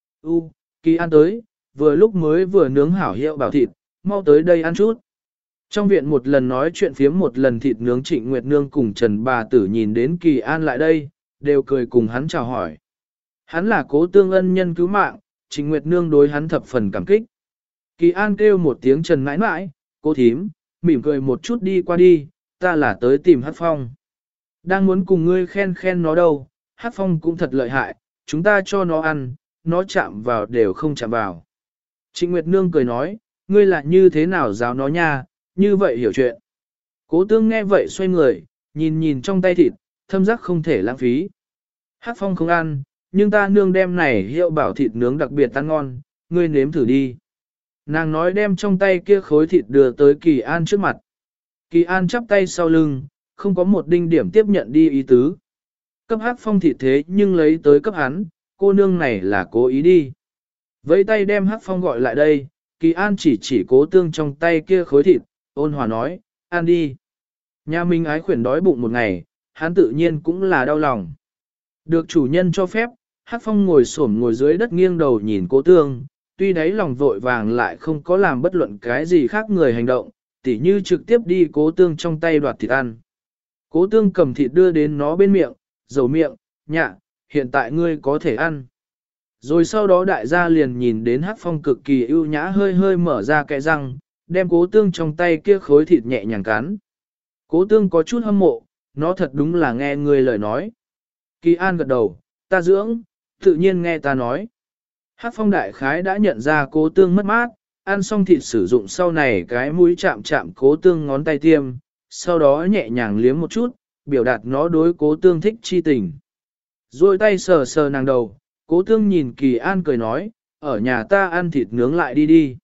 Kỳ An tới, vừa lúc mới vừa nướng hảo hiệu bảo thịt, mau tới đây ăn chút. Trong viện một lần nói chuyện phiếm một lần thịt nướng Trịnh Nguyệt Nương cùng Trần bà tử nhìn đến Kỳ An lại đây, đều cười cùng hắn chào hỏi. Hắn là Cố Tương ân nhân cứu mạng, Trịnh Nguyệt Nương đối hắn thập phần cảm kích. Kỳ An kêu một tiếng Trần mãi mãi, cô thím, mỉm cười một chút đi qua đi, ta là tới tìm Hắc Phong. Đang muốn cùng ngươi khen khen nó đâu, Hắc Phong cũng thật lợi hại, chúng ta cho nó ăn, nó chạm vào đều không chạm vào. Trịnh Nguyệt Nương cười nói, ngươi là như thế nào giáo nó nha, như vậy hiểu chuyện. Cố Tương nghe vậy xoay người, nhìn nhìn trong tay thịt, thâm giác không thể lãng phí. Hắc Phong không ăn, nhưng ta nương đem này hiệu bảo thịt nướng đặc biệt ăn ngon, ngươi nếm thử đi. Nàng nói đem trong tay kia khối thịt đưa tới Kỳ An trước mặt. Kỳ An chắp tay sau lưng, không có một đinh điểm tiếp nhận đi ý tứ. Cấp Hắc Phong thịt thế nhưng lấy tới cấp hắn, cô nương này là cố ý đi. Vẫy tay đem Hắc Phong gọi lại đây, Kỳ An chỉ Cố Tương trong tay kia khối thịt, ôn hòa nói, ăn đi. Nhà mình ái khuyển đói bụng một ngày, hắn tự nhiên cũng là đau lòng. Được chủ nhân cho phép, Hắc Phong ngồi xổm ngồi dưới đất nghiêng đầu nhìn Cố Tương, tuy đáy lòng vội vàng lại không có làm bất luận cái gì khác người hành động, tỉ như trực tiếp đi Cố Tương trong tay đoạt thịt ăn. Cố Tương cầm thịt đưa đến nó bên miệng, dầu miệng, nhạ, hiện tại ngươi có thể ăn. Rồi sau đó đại gia liền nhìn đến Hắc Phong cực kỳ ưu nhã hơi hơi mở ra cái răng, đem Cố Tương trong tay kia khối thịt nhẹ nhàng cắn. Cố Tương có chút hâm mộ, nó thật đúng là nghe người lời nói. Kỳ An gật đầu, ta dưỡng, tự nhiên nghe ta nói. Hắc Phong đại khái đã nhận ra Cố Tương mất mát, ăn xong thịt sử dụng sau này cái mũi chạm chạm Cố Tương ngón tay tiêm, sau đó nhẹ nhàng liếm một chút, biểu đạt nó đối Cố Tương thích chi tình. Rồi tay sờ sờ nàng đầu, Cố Tương nhìn Kỳ An cười nói, ở nhà ta ăn thịt nướng lại đi đi.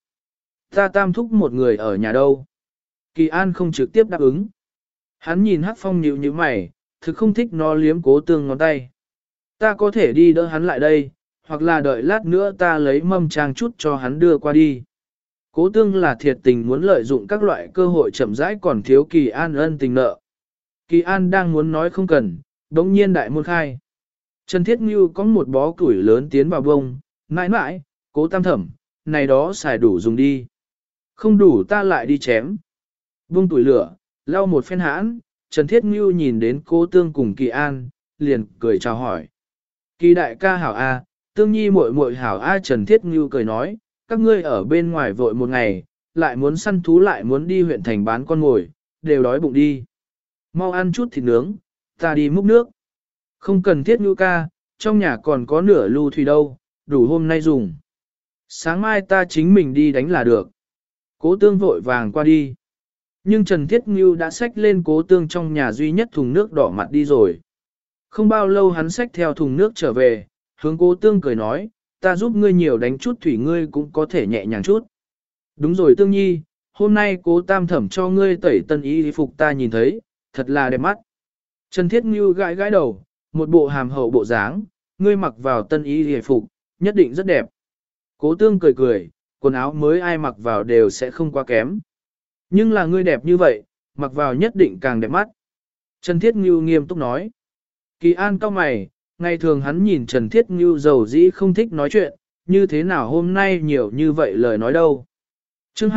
Ta tam thúc một người ở nhà đâu. Kỳ An không trực tiếp đáp ứng. Hắn nhìn Hắc Phong nhíu nhíu mày, thực không thích nó liếm Cố Tương ngón tay. Ta có thể đi đỡ hắn lại đây, hoặc là đợi lát nữa ta lấy mâm trang chút cho hắn đưa qua đi. Cố tương là thiệt tình muốn lợi dụng các loại cơ hội chậm rãi còn thiếu Kỳ An ân tình nợ. Kỳ An đang muốn nói không cần, đống nhiên đại môn khai. Trần Thiết Ngưu có một bó củi lớn tiến vào bông, mãi mãi, Cố Tam Thẩm, này đó xài đủ dùng đi. Không đủ ta lại đi chém. Buông tuổi lửa, lau một phen hãn, Trần Thiết Ngưu nhìn đến Cố Tương cùng Kỳ An, liền cười chào hỏi. Kỳ đại ca hảo A, Tương Nhi muội muội hảo A. Trần Thiết Ngưu cười nói, các ngươi ở bên ngoài vội một ngày, lại muốn săn thú lại muốn đi huyện thành bán con mồi, đều đói bụng đi. Mau ăn chút thịt nướng, ta đi múc nước. Không cần Thiết Ngưu ca, trong nhà còn có nửa lu thủy đâu, đủ hôm nay dùng. Sáng mai ta chính mình đi đánh là được. Cố Tương vội vàng qua đi. Nhưng Trần Thiết Ngưu đã xách lên Cố Tương trong nhà duy nhất thùng nước đỏ mặt đi rồi. Không bao lâu hắn xách theo thùng nước trở về, hướng Cố Tương cười nói, ta giúp ngươi nhiều đánh chút thủy ngươi cũng có thể nhẹ nhàng chút. Đúng rồi Tương Nhi, hôm nay Cố Tam Thẩm cho ngươi tẩy tân y phục ta nhìn thấy, thật là đẹp mắt. Trần Thiết Ngưu gãi gãi đầu, một bộ hàm hậu bộ dáng, ngươi mặc vào tân y phục, nhất định rất đẹp. Cố Tương cười cười, quần áo mới ai mặc vào đều sẽ không quá kém. Nhưng là ngươi đẹp như vậy, mặc vào nhất định càng đẹp mắt. Trần Thiết Ngưu nghiêm túc nói. Kỳ An cau mày, ngày thường hắn nhìn Trần Thiết Ngưu giàu dĩ không thích nói chuyện, như thế nào hôm nay nhiều như vậy lời nói đâu. Chương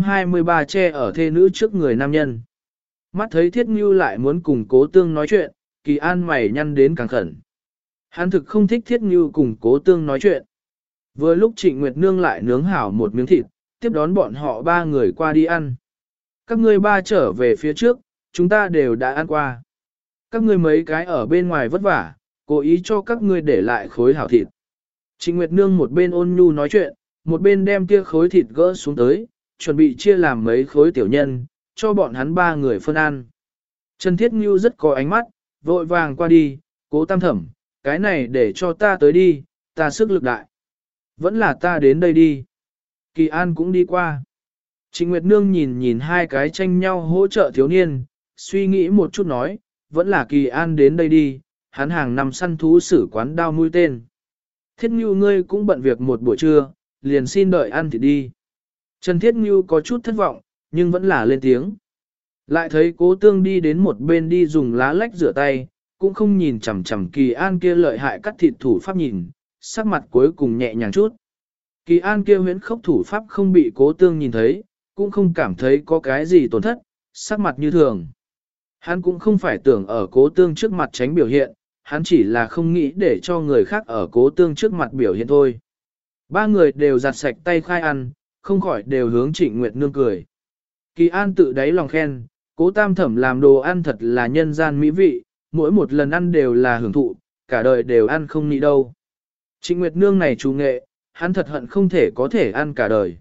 223 che ở thê nữ trước người nam nhân. Mắt thấy Thiết Ngưu lại muốn cùng Cố Tương nói chuyện, Kỳ An mày nhăn đến càng khẩn. Hắn thực không thích Thiết Ngưu cùng Cố Tương nói chuyện. Vừa lúc Trịnh Nguyệt Nương lại nướng hảo một miếng thịt, tiếp đón bọn họ ba người qua đi ăn. Các ngươi ba trở về phía trước, chúng ta đều đã ăn qua. Các ngươi mấy cái ở bên ngoài vất vả, cố ý cho các ngươi để lại khối hảo thịt. Trịnh Nguyệt Nương một bên ôn nhu nói chuyện, một bên đem kia khối thịt gỡ xuống tới, chuẩn bị chia làm mấy khối tiểu nhân, cho bọn hắn ba người phân ăn. Trần Thiết Ngưu rất có ánh mắt, vội vàng qua đi, Cố Tam Thẩm, cái này để cho ta tới đi, ta sức lực đại. Vẫn là ta đến đây đi. Kỳ An cũng đi qua. Trịnh Nguyệt Nương nhìn nhìn hai cái tranh nhau hỗ trợ thiếu niên, suy nghĩ một chút nói, vẫn là Kỳ An đến đây đi, hắn hàng năm săn thú xử quán đao mũi tên. Thiết Ngưu ngươi cũng bận việc một buổi trưa, liền xin đợi ăn thì đi. Trần Thiết Ngưu có chút thất vọng, nhưng vẫn là lên tiếng. Lại thấy Cố Tương đi đến một bên đi dùng lá lách rửa tay, cũng không nhìn chằm chằm Kỳ An kia lợi hại cắt thịt thủ pháp nhìn, sắc mặt cuối cùng nhẹ nhàng chút. Kỳ An kia huyễn khốc thủ pháp không bị Cố Tương nhìn thấy, cũng không cảm thấy có cái gì tổn thất, sắc mặt như thường. Hắn cũng không phải tưởng ở Cố Tương trước mặt tránh biểu hiện, hắn chỉ là không nghĩ để cho người khác ở Cố Tương trước mặt biểu hiện thôi. Ba người đều giặt sạch tay khai ăn, không khỏi đều hướng Trịnh Nguyệt Nương cười. Kỳ An tự đáy lòng khen, Cố Tam Thẩm làm đồ ăn thật là nhân gian mỹ vị, mỗi một lần ăn đều là hưởng thụ, cả đời đều ăn không nị đâu. Trịnh Nguyệt Nương này chủ nghệ, hắn thật hận không thể có thể ăn cả đời.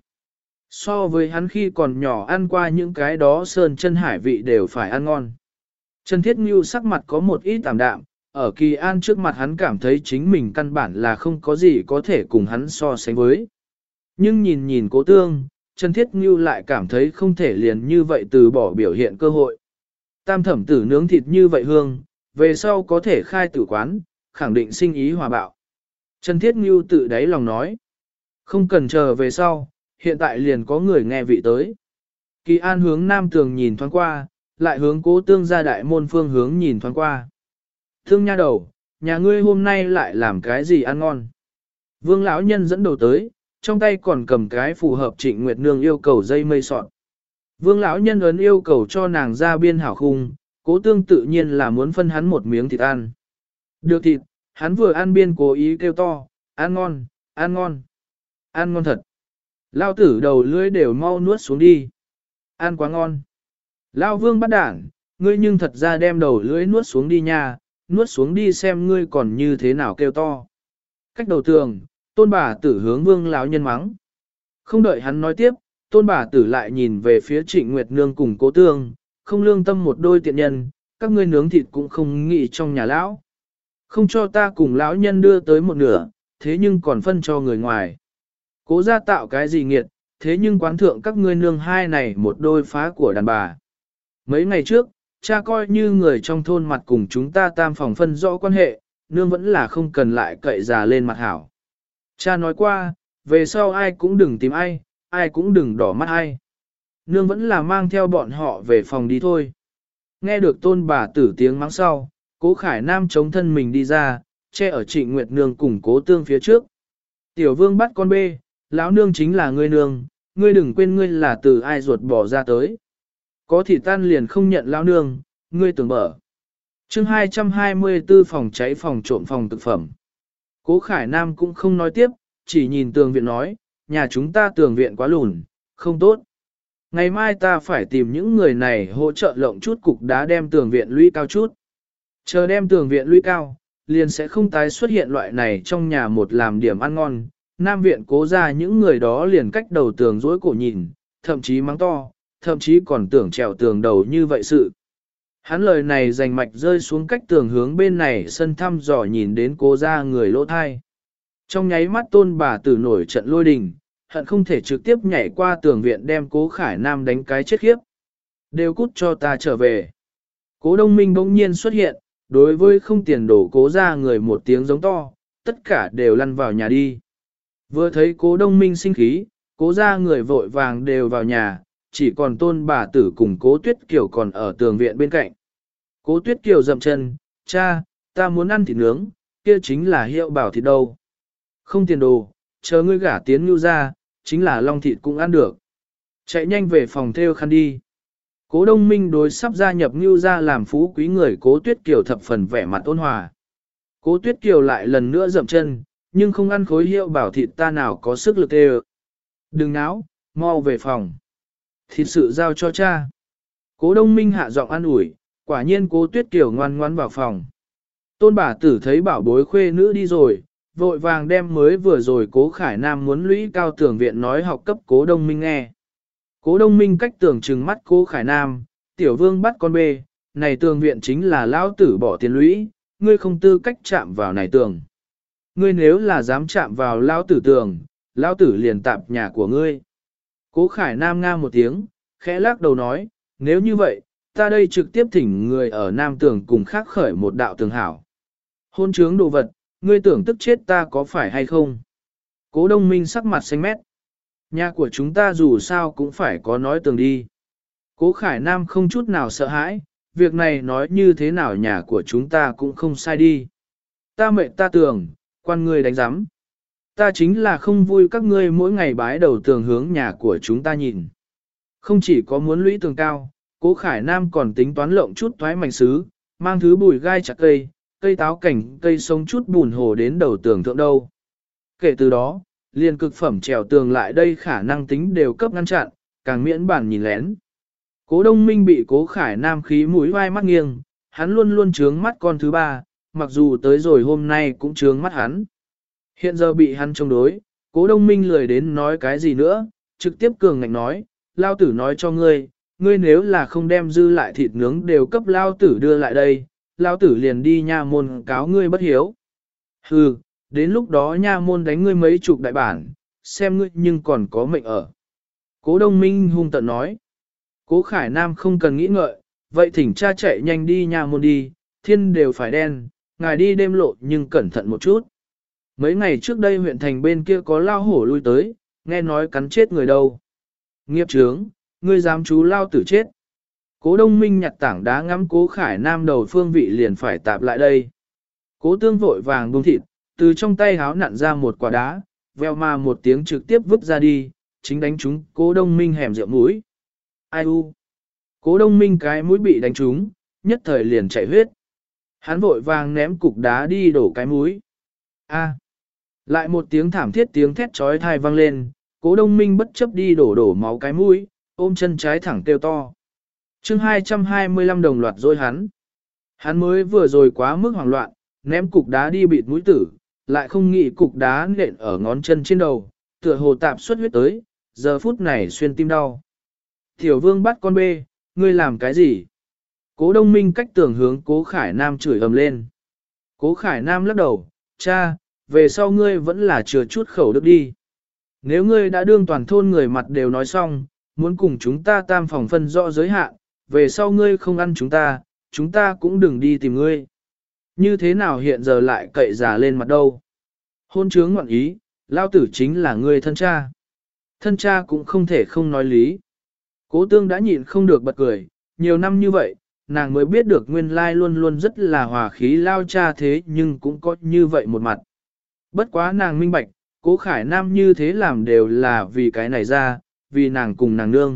So với hắn khi còn nhỏ ăn qua những cái đó sơn chân hải vị đều phải ăn ngon. Trần Thiết Ngưu sắc mặt có một ít tạm đạm, ở Kỳ An trước mặt hắn cảm thấy chính mình căn bản là không có gì có thể cùng hắn so sánh với. Nhưng nhìn nhìn Cố Tương, Trần Thiết Ngưu lại cảm thấy không thể liền như vậy từ bỏ biểu hiện cơ hội. Tam Thẩm tử nướng thịt như vậy hương, về sau có thể khai tử quán, khẳng định sinh ý hòa bạo. Trần Thiết Ngưu tự đáy lòng nói, không cần chờ về sau, hiện tại liền có người nghe vị tới. Kỳ An hướng Nam Tường nhìn thoáng qua, lại hướng Cố Tương ra đại môn phương hướng nhìn thoáng qua. Thương nha đầu, nhà ngươi hôm nay lại làm cái gì ăn ngon? Vương lão nhân dẫn đầu tới, trong tay còn cầm cái phù hợp Trịnh Nguyệt Nương yêu cầu dây mây sọt. Vương lão nhân ấn yêu cầu cho nàng ra biên hảo khung, Cố Tương tự nhiên là muốn phân hắn một miếng thịt ăn. Được thịt, hắn vừa ăn biên cố ý kêu to, ăn ngon, ăn ngon, ăn ngon thật. Lao tử đầu lưỡi đều mau nuốt xuống đi. Ăn quá ngon. Lao Vương bắt đảng, ngươi nhưng thật ra đem đầu lưỡi nuốt xuống đi nha, nuốt xuống đi xem ngươi còn như thế nào kêu to. Cách đầu tường, Tôn bà tử hướng Vương lão nhân mắng. Không đợi hắn nói tiếp, Tôn bà tử lại nhìn về phía Trịnh Nguyệt Nương cùng Cố Tương, không lương tâm một đôi tiện nhân, các ngươi nướng thịt cũng không nghĩ trong nhà lão. Không cho ta cùng lão nhân đưa tới một nửa, thế nhưng còn phân cho người ngoài. Cố ra tạo cái gì nghiệt, thế nhưng quán thượng các ngươi nương hai này một đôi phá của đàn bà. Mấy ngày trước, cha coi như người trong thôn mặt cùng chúng ta tam phòng phân rõ quan hệ, nương vẫn là không cần lại cậy già lên mặt hảo. Cha nói qua, về sau ai cũng đừng tìm ai, ai cũng đừng đỏ mắt ai. Nương vẫn là mang theo bọn họ về phòng đi thôi. Nghe được tôn bà tử tiếng mắng sau, Cố Khải Nam chống thân mình đi ra, che ở Trịnh Nguyệt nương cùng Cố Tương phía trước. Tiểu Vương bắt con bê, lão nương chính là ngươi nương, ngươi đừng quên ngươi là từ ai ruột bỏ ra tới. Có thì tan liền không nhận lão nương, ngươi tưởng mở. Chương 224 phòng cháy phòng trộm phòng thực phẩm. Cố Khải Nam cũng không nói tiếp, chỉ nhìn tường viện nói, nhà chúng ta tường viện quá lùn, không tốt. Ngày mai ta phải tìm những người này hỗ trợ lộng chút cục đá đem tường viện lũy cao chút. Chờ đem tường viện lũy cao, liền sẽ không tái xuất hiện loại này trong nhà một làm điểm ăn ngon. Nam viện cố ra những người đó liền cách đầu tường dối cổ nhìn, thậm chí mắng to, thậm chí còn tưởng trèo tường đầu như vậy sự. Hắn lời này rành mạch rơi xuống cách tường hướng bên này sân thăm dò nhìn đến cố ra người lỗ thai. Trong nháy mắt tôn bà tử nổi trận lôi đình, hận không thể trực tiếp nhảy qua tường viện đem cố Khải Nam đánh cái chết khiếp. Đều cút cho ta trở về. Cố Đông Minh bỗng nhiên xuất hiện, đối với không tiền đổ cố ra người một tiếng giống to, tất cả đều lăn vào nhà đi. Vừa thấy cố Đông Minh sinh khí, cố ra người vội vàng đều vào nhà, chỉ còn tôn bà tử cùng cố Tuyết Kiều còn ở tường viện bên cạnh. Cố Tuyết Kiều dậm chân, cha, ta muốn ăn thịt nướng, kia chính là hiệu bảo thịt đâu. Không tiền đồ, chờ ngươi gả tiến nhu ra, chính là long thịt cũng ăn được. Chạy nhanh về phòng theo khăn đi. Cố Đông Minh đối sắp gia nhập nhu ra làm phú quý người cố Tuyết Kiều thập phần vẻ mặt ôn hòa. Cố Tuyết Kiều lại lần nữa dậm chân, nhưng không ăn khối hiệu bảo thịt ta nào có sức lực tê. Đừng náo, mau về phòng. Thịt sự giao cho cha. Cố Đông Minh hạ giọng an ủi, quả nhiên cố Tuyết Kiều ngoan ngoãn vào phòng. Tôn bà tử thấy bảo bối khuê nữ đi rồi, vội vàng đem mới vừa rồi cố Khải Nam muốn lũy cao tường viện nói học cấp cố Đông Minh nghe. Cố Đông Minh cách tường trừng mắt cố Khải Nam, tiểu vương bắt con bê, này tường viện chính là lão tử bỏ tiền lũy, ngươi không tư cách chạm vào này tường. Ngươi nếu là dám chạm vào lão tử tường, lão tử liền tạp nhà của ngươi. Cố Khải Nam nga một tiếng, khẽ lắc đầu nói, nếu như vậy, ta đây trực tiếp thỉnh người ở Nam tường cùng khác khởi một đạo tường hảo. Hôn trướng đồ vật, ngươi tưởng tức chết ta có phải hay không? Cố Đông Minh sắc mặt xanh mét. Nhà của chúng ta dù sao cũng phải có nói tường đi. Cố Khải Nam không chút nào sợ hãi, việc này nói như thế nào nhà của chúng ta cũng không sai đi. Ta mệnh ta tường, quan ngươi đánh giám. Ta chính là không vui các ngươi mỗi ngày bái đầu tường hướng nhà của chúng ta nhìn. Không chỉ có muốn lũy tường cao, Cố Khải Nam còn tính toán lộng chút toái mảnh sứ, mang thứ bùi gai chặt cây, cây táo cảnh, cây sống chút bùn hồ đến đầu tường thượng đâu. Kể từ đó, liền cực phẩm trèo tường lại đây khả năng tính đều cấp ngăn chặn, càng miễn bản nhìn lén. Cố Đông Minh bị Cố Khải Nam khí mũi vai mắt nghiêng, hắn luôn luôn trướng mắt con thứ ba, mặc dù tới rồi hôm nay cũng trướng mắt hắn. Hiện giờ bị hắn chống đối, Cố Đông Minh lười đến nói cái gì nữa, trực tiếp cường ngạnh nói, lao tử nói cho ngươi, ngươi nếu là không đem dư lại thịt nướng đều cấp lao tử đưa lại đây, lao tử liền đi nha môn cáo ngươi bất hiếu. Hừ, đến lúc đó nha môn đánh ngươi mấy chục đại bản, xem ngươi nhưng còn có mệnh ở. Cố Đông Minh hung tợn nói. Cố Khải Nam không cần nghĩ ngợi, vậy thỉnh cha chạy nhanh đi nha môn đi, thiên đều phải đen, ngài đi đêm lộ nhưng cẩn thận một chút. Mấy ngày trước đây huyện thành bên kia có lao hổ lui tới, nghe nói cắn chết người đâu. Nghiệp trướng, ngươi dám chú lao tử chết. Cố Đông Minh nhặt tảng đá ngắm Cố Khải Nam đầu phương vị liền phải tạp lại đây. Cố Tương vội vàng buông thịt, từ trong tay háo nặn ra một quả đá, veo mà một tiếng trực tiếp vứt ra đi, chính đánh trúng Cố Đông Minh hẻm rượu mũi. Ai u? Cố Đông Minh cái mũi bị đánh trúng, nhất thời liền chảy huyết. Hắn vội vàng ném cục đá đi đổ cái mũi. A! Lại một tiếng thảm thiết tiếng thét chói tai vang lên, Cố Đông Minh bất chấp đi đổ máu cái mũi, ôm chân trái thẳng kêu to. Chương 225 đồng loạt dối hắn. Hắn mới vừa rồi quá mức hoảng loạn, ném cục đá đi bịt mũi tử, lại không nghĩ cục đá nện ở ngón chân trên đầu, tựa hồ tạp xuất huyết tới, giờ phút này xuyên tim đau. Tiểu Vương bắt con bê, ngươi làm cái gì? Cố Đông Minh cách tường hướng Cố Khải Nam chửi ầm lên. Cố Khải Nam lắc đầu, cha, về sau ngươi vẫn là chừa chút khẩu đức đi. Nếu ngươi đã đương toàn thôn người mặt đều nói xong, muốn cùng chúng ta tam phòng phân rõ giới hạn, về sau ngươi không ăn chúng ta cũng đừng đi tìm ngươi. Như thế nào hiện giờ lại cậy giả lên mặt đâu? Hôn trướng ngoạn ý, Lao tử chính là người thân cha. Thân cha cũng không thể không nói lý. Cố tương đã nhịn không được bật cười, nhiều năm như vậy, nàng mới biết được nguyên lai luôn luôn rất là hòa khí lao cha thế nhưng cũng có như vậy một mặt. Bất quá nàng minh bạch, Cố Khải Nam như thế làm đều là vì cái này ra, vì nàng cùng nàng nương.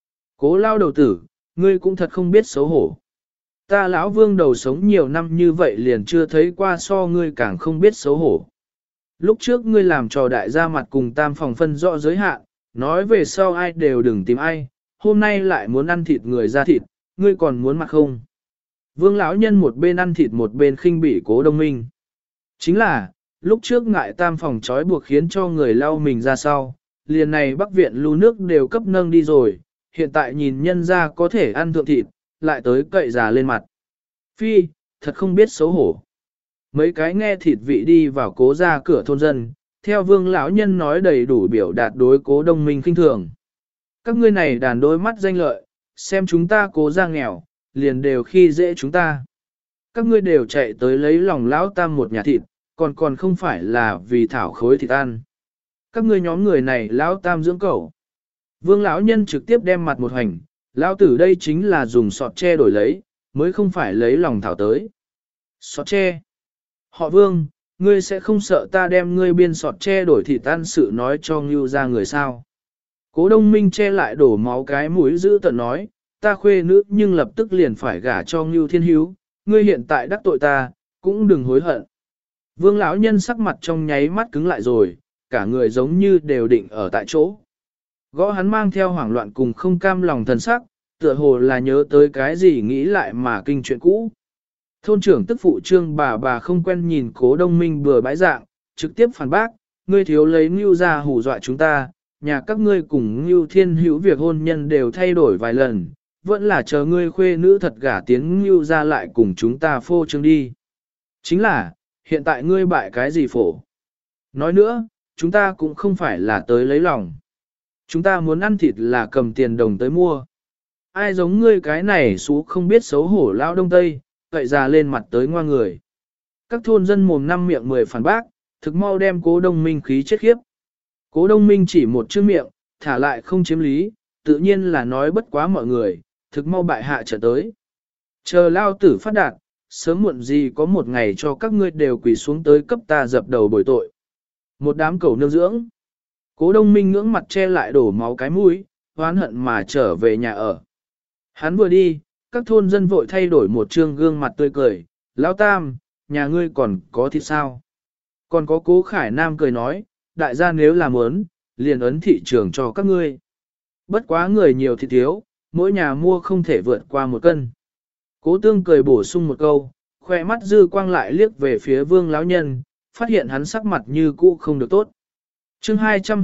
Cố lao đầu tử, ngươi cũng thật không biết xấu hổ. Ta lão vương đầu sống nhiều năm như vậy liền chưa thấy qua so ngươi càng không biết xấu hổ. Lúc trước ngươi làm trò đại gia mặt cùng tam phòng phân rõ giới hạn, nói về sau ai đều đừng tìm ai, hôm nay lại muốn ăn thịt người ra thịt, ngươi còn muốn mặt không? Vương lão nhân một bên ăn thịt một bên khinh bỉ Cố Đông Minh. Chính là, lúc trước ngại tam phòng trói buộc khiến cho người lau mình ra sau, liền này Bắc Viện lưu nước đều cấp nâng đi rồi, hiện tại nhìn nhân ra có thể ăn thượng thịt, lại tới cậy già lên mặt. Phi, thật không biết xấu hổ. Mấy cái nghe thịt vị đi vào Cố ra cửa thôn dân, theo Vương lão nhân nói đầy đủ biểu đạt đối Cố Đông Minh khinh thường. Các ngươi này đàn đôi mắt danh lợi, xem chúng ta Cố ra nghèo, liền đều khi dễ chúng ta. Các ngươi đều chạy tới lấy lòng lão tam một nhà thịt, còn không phải là vì thảo khối thịt ăn. Các ngươi nhóm người này lão tam dưỡng cẩu. Vương lão nhân trực tiếp đem mặt một hành, lão tử đây chính là dùng sọt tre đổi lấy, mới không phải lấy lòng thảo tới. Sọt tre. Họ Vương, ngươi sẽ không sợ ta đem ngươi biên sọt tre đổi thịt ăn sự nói cho Ngưu ra người sao. Cố Đông Minh che lại đổ máu cái mũi giữ tận nói, ta khuê nữ nhưng lập tức liền phải gả cho Ngưu Thiên Hiếu, ngươi hiện tại đắc tội ta, cũng đừng hối hận. Vương lão nhân sắc mặt trong nháy mắt cứng lại rồi, cả người giống như đều định ở tại chỗ. Gõ hắn mang theo hoảng loạn cùng không cam lòng thần sắc, tựa hồ là nhớ tới cái gì nghĩ lại mà kinh chuyện cũ. Thôn trưởng tức phụ trương bà không quen nhìn Cố Đông Minh bừa bãi dạng, trực tiếp phản bác, ngươi thiếu lấy Ngưu ra hù dọa chúng ta, nhà các ngươi cùng Ngưu Thiên Hữu việc hôn nhân đều thay đổi vài lần, vẫn là chờ ngươi khuê nữ thật gả tiến Ngưu ra lại cùng chúng ta phô trương đi. Chính là, hiện tại ngươi bại cái gì phổ? Nói nữa, chúng ta cũng không phải là tới lấy lòng. Chúng ta muốn ăn thịt là cầm tiền đồng tới mua. Ai giống ngươi cái này xú không biết xấu hổ lao đông tây, cậy ra lên mặt tới ngoa người. Các thôn dân mồm năm miệng 10 phản bác, thực mau đem Cố Đông Minh khí chết khiếp. Cố Đông Minh chỉ một chữ miệng, thả lại không chiếm lý, tự nhiên là nói bất quá mọi người, thực mau bại hạ trở tới. Chờ lao tử phát đạt, sớm muộn gì có một ngày cho các ngươi đều quỳ xuống tới cấp ta dập đầu bồi tội. Một đám cầu nương dưỡng. Cố Đông Minh ngưỡng mặt che lại đổ máu cái mũi, oán hận mà trở về nhà ở. Hắn vừa đi, các thôn dân vội thay đổi một trương gương mặt tươi cười, lão tam, nhà ngươi còn có thịt sao? Còn có Cố Khải Nam cười nói, đại gia nếu làm muốn, liền ấn thị trường cho các ngươi. Bất quá người nhiều thịt thiếu, mỗi nhà mua không thể vượt qua 1 cân. Cố Tương cười bổ sung một câu, khoe mắt dư quang lại liếc về phía Vương lão nhân, phát hiện hắn sắc mặt như cũ không được tốt. Chương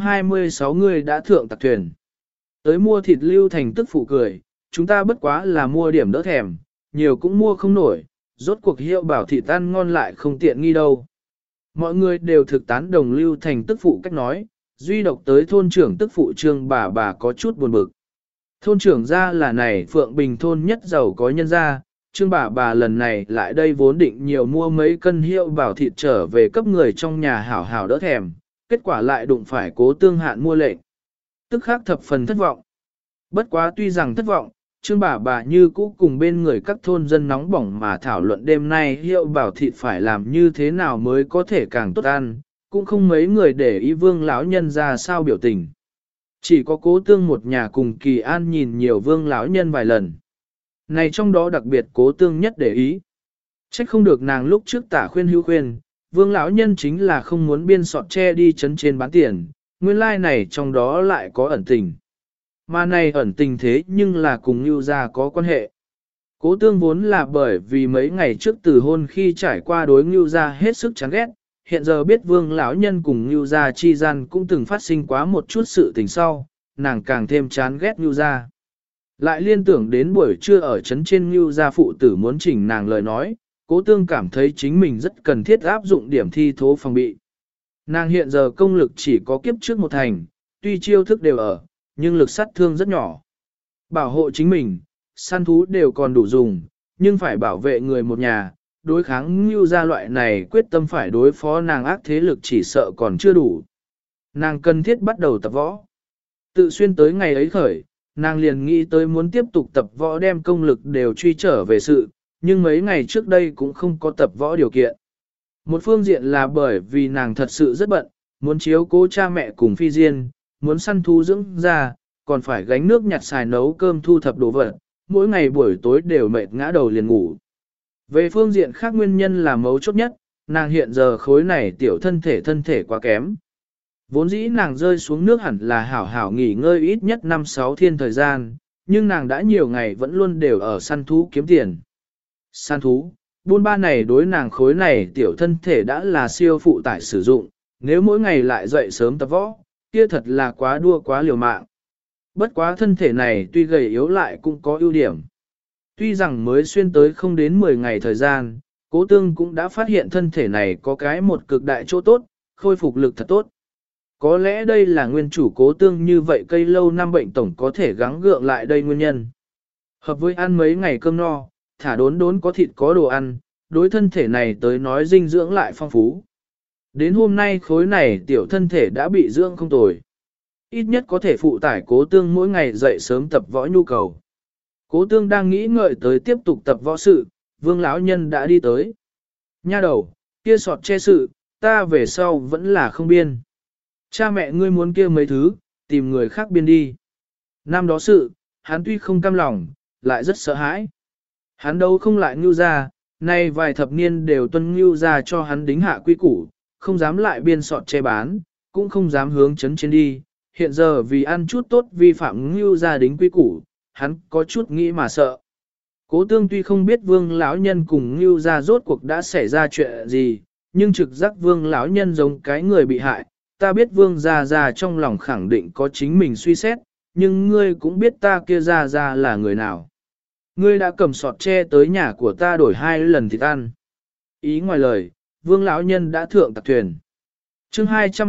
226 người đã thượng tặc thuyền. Tới mua thịt Lưu Thành tức phụ cười, chúng ta bất quá là mua điểm đỡ thèm, nhiều cũng mua không nổi, rốt cuộc hiệu bảo thịt ăn ngon lại không tiện nghi đâu. Mọi người đều thực tán đồng Lưu Thành tức phụ cách nói, duy độc tới thôn trưởng tức phụ trương bà có chút buồn bực. Thôn trưởng ra là này Phượng Bình thôn nhất giàu có nhân gia, trương bà lần này lại đây vốn định nhiều mua mấy cân hiệu bảo thịt trở về cấp người trong nhà hảo hảo đỡ thèm, kết quả lại đụng phải Cố Tương hạn mua lệnh. Tức khắc thập phần thất vọng. Bất quá tuy rằng thất vọng, trương bà như cũ cùng bên người các thôn dân nóng bỏng mà thảo luận đêm nay hiệu bảo thịt phải làm như thế nào mới có thể càng tốt ăn, cũng không mấy người để ý Vương lão nhân ra sao biểu tình. Chỉ có Cố Tương một nhà cùng Kỳ An nhìn nhiều Vương lão nhân vài lần. Này trong đó đặc biệt Cố Tương nhất để ý. Trách không được nàng lúc trước tả khuyên hữu khuyên, Vương lão nhân chính là không muốn biên sọt tre đi chấn trên bán tiền, nguyên lai này trong đó lại có ẩn tình. Mà này ẩn tình thế nhưng là cùng Nưu gia có quan hệ. Cố Tương vốn là bởi vì mấy ngày trước từ hôn khi trải qua đối Nưu gia hết sức chán ghét, hiện giờ biết Vương lão nhân cùng Nưu gia chi gian cũng từng phát sinh quá một chút sự tình sau, nàng càng thêm chán ghét Nưu gia. Lại liên tưởng đến buổi trưa ở trấn trên Nưu gia phụ tử muốn chỉnh nàng lời nói, Cố Tương cảm thấy chính mình rất cần thiết áp dụng điểm thi thố phòng bị. Nàng hiện giờ công lực chỉ có kiếp trước 1 thành, tuy chiêu thức đều ở, nhưng lực sát thương rất nhỏ. Bảo hộ chính mình, săn thú đều còn đủ dùng, nhưng phải bảo vệ người một nhà, đối kháng Nưu gia loại này quyết tâm phải đối phó nàng ác thế lực chỉ sợ còn chưa đủ. nàng cần thiết bắt đầu tập võ. Tự xuyên tới ngày ấy khởi, nàng liền nghĩ tới muốn tiếp tục tập võ đem công lực đều truy trở về sự, nhưng mấy ngày trước đây cũng không có tập võ điều kiện. Một phương diện là bởi vì nàng thật sự rất bận, muốn chiếu cố cha mẹ cùng phi diên, muốn săn thú dưỡng ra, còn phải gánh nước nhặt xài nấu cơm thu thập đồ vật, mỗi ngày buổi tối đều mệt ngã đầu liền ngủ. Về phương diện khác nguyên nhân là mấu chốt nhất, nàng hiện giờ khối này tiểu thân thể quá kém. Vốn dĩ nàng rơi xuống nước hẳn là hảo hảo nghỉ ngơi ít nhất 5-6 thiên thời gian, nhưng nàng đã nhiều ngày vẫn luôn đều ở săn thú kiếm tiền. Săn thú, buôn ba này đối nàng khối này tiểu thân thể đã là siêu phụ tải sử dụng, nếu mỗi ngày lại dậy sớm tập võ, kia thật là quá đua quá liều mạng. Bất quá thân thể này tuy gầy yếu lại cũng có ưu điểm. Tuy rằng mới xuyên tới không đến 10 ngày thời gian, Cố Tương cũng đã phát hiện thân thể này có cái một cực đại chỗ tốt, khôi phục lực thật tốt. Có lẽ đây là nguyên chủ Cố Tương như vậy cây lâu năm bệnh tổng có thể gắng gượng lại đây nguyên nhân. Hợp với ăn mấy ngày cơm no, thả đốn đốn có thịt có đồ ăn, đối thân thể này tới nói dinh dưỡng lại phong phú. Đến hôm nay khối này tiểu thân thể đã bị dưỡng không tồi. Ít nhất có thể phụ tải Cố Tương mỗi ngày dậy sớm tập võ nhu cầu. Cố Tương đang nghĩ ngợi tới tiếp tục tập võ sự, Vương lão nhân đã đi tới. Nha đầu, kia sọt che sự, ta về sau vẫn là không biên. Cha mẹ ngươi muốn kia mấy thứ, tìm người khác biên đi. Năm đó sự, hắn tuy không cam lòng, lại rất sợ hãi. Hắn đâu không lại Ngưu gia, nay vài thập niên đều tuân Ngưu gia cho hắn đính hạ quy củ, không dám lại biên sọt che bán, cũng không dám hướng chấn trên đi. Hiện giờ vì ăn chút tốt vi phạm Ngưu gia đính quy củ, hắn có chút nghĩ mà sợ. Cố Tương tuy không biết Vương lão nhân cùng Ngưu gia rốt cuộc đã xảy ra chuyện gì, nhưng trực giác Vương lão nhân giống cái người bị hại, ta biết Vương gia trong lòng khẳng định có chính mình suy xét, nhưng ngươi cũng biết ta kia gia là người nào. Ngươi đã cầm sọt tre tới nhà của ta đổi 2 lần thịt ăn. Ý ngoài lời, Vương lão nhân đã thượng tặc thuyền. Chương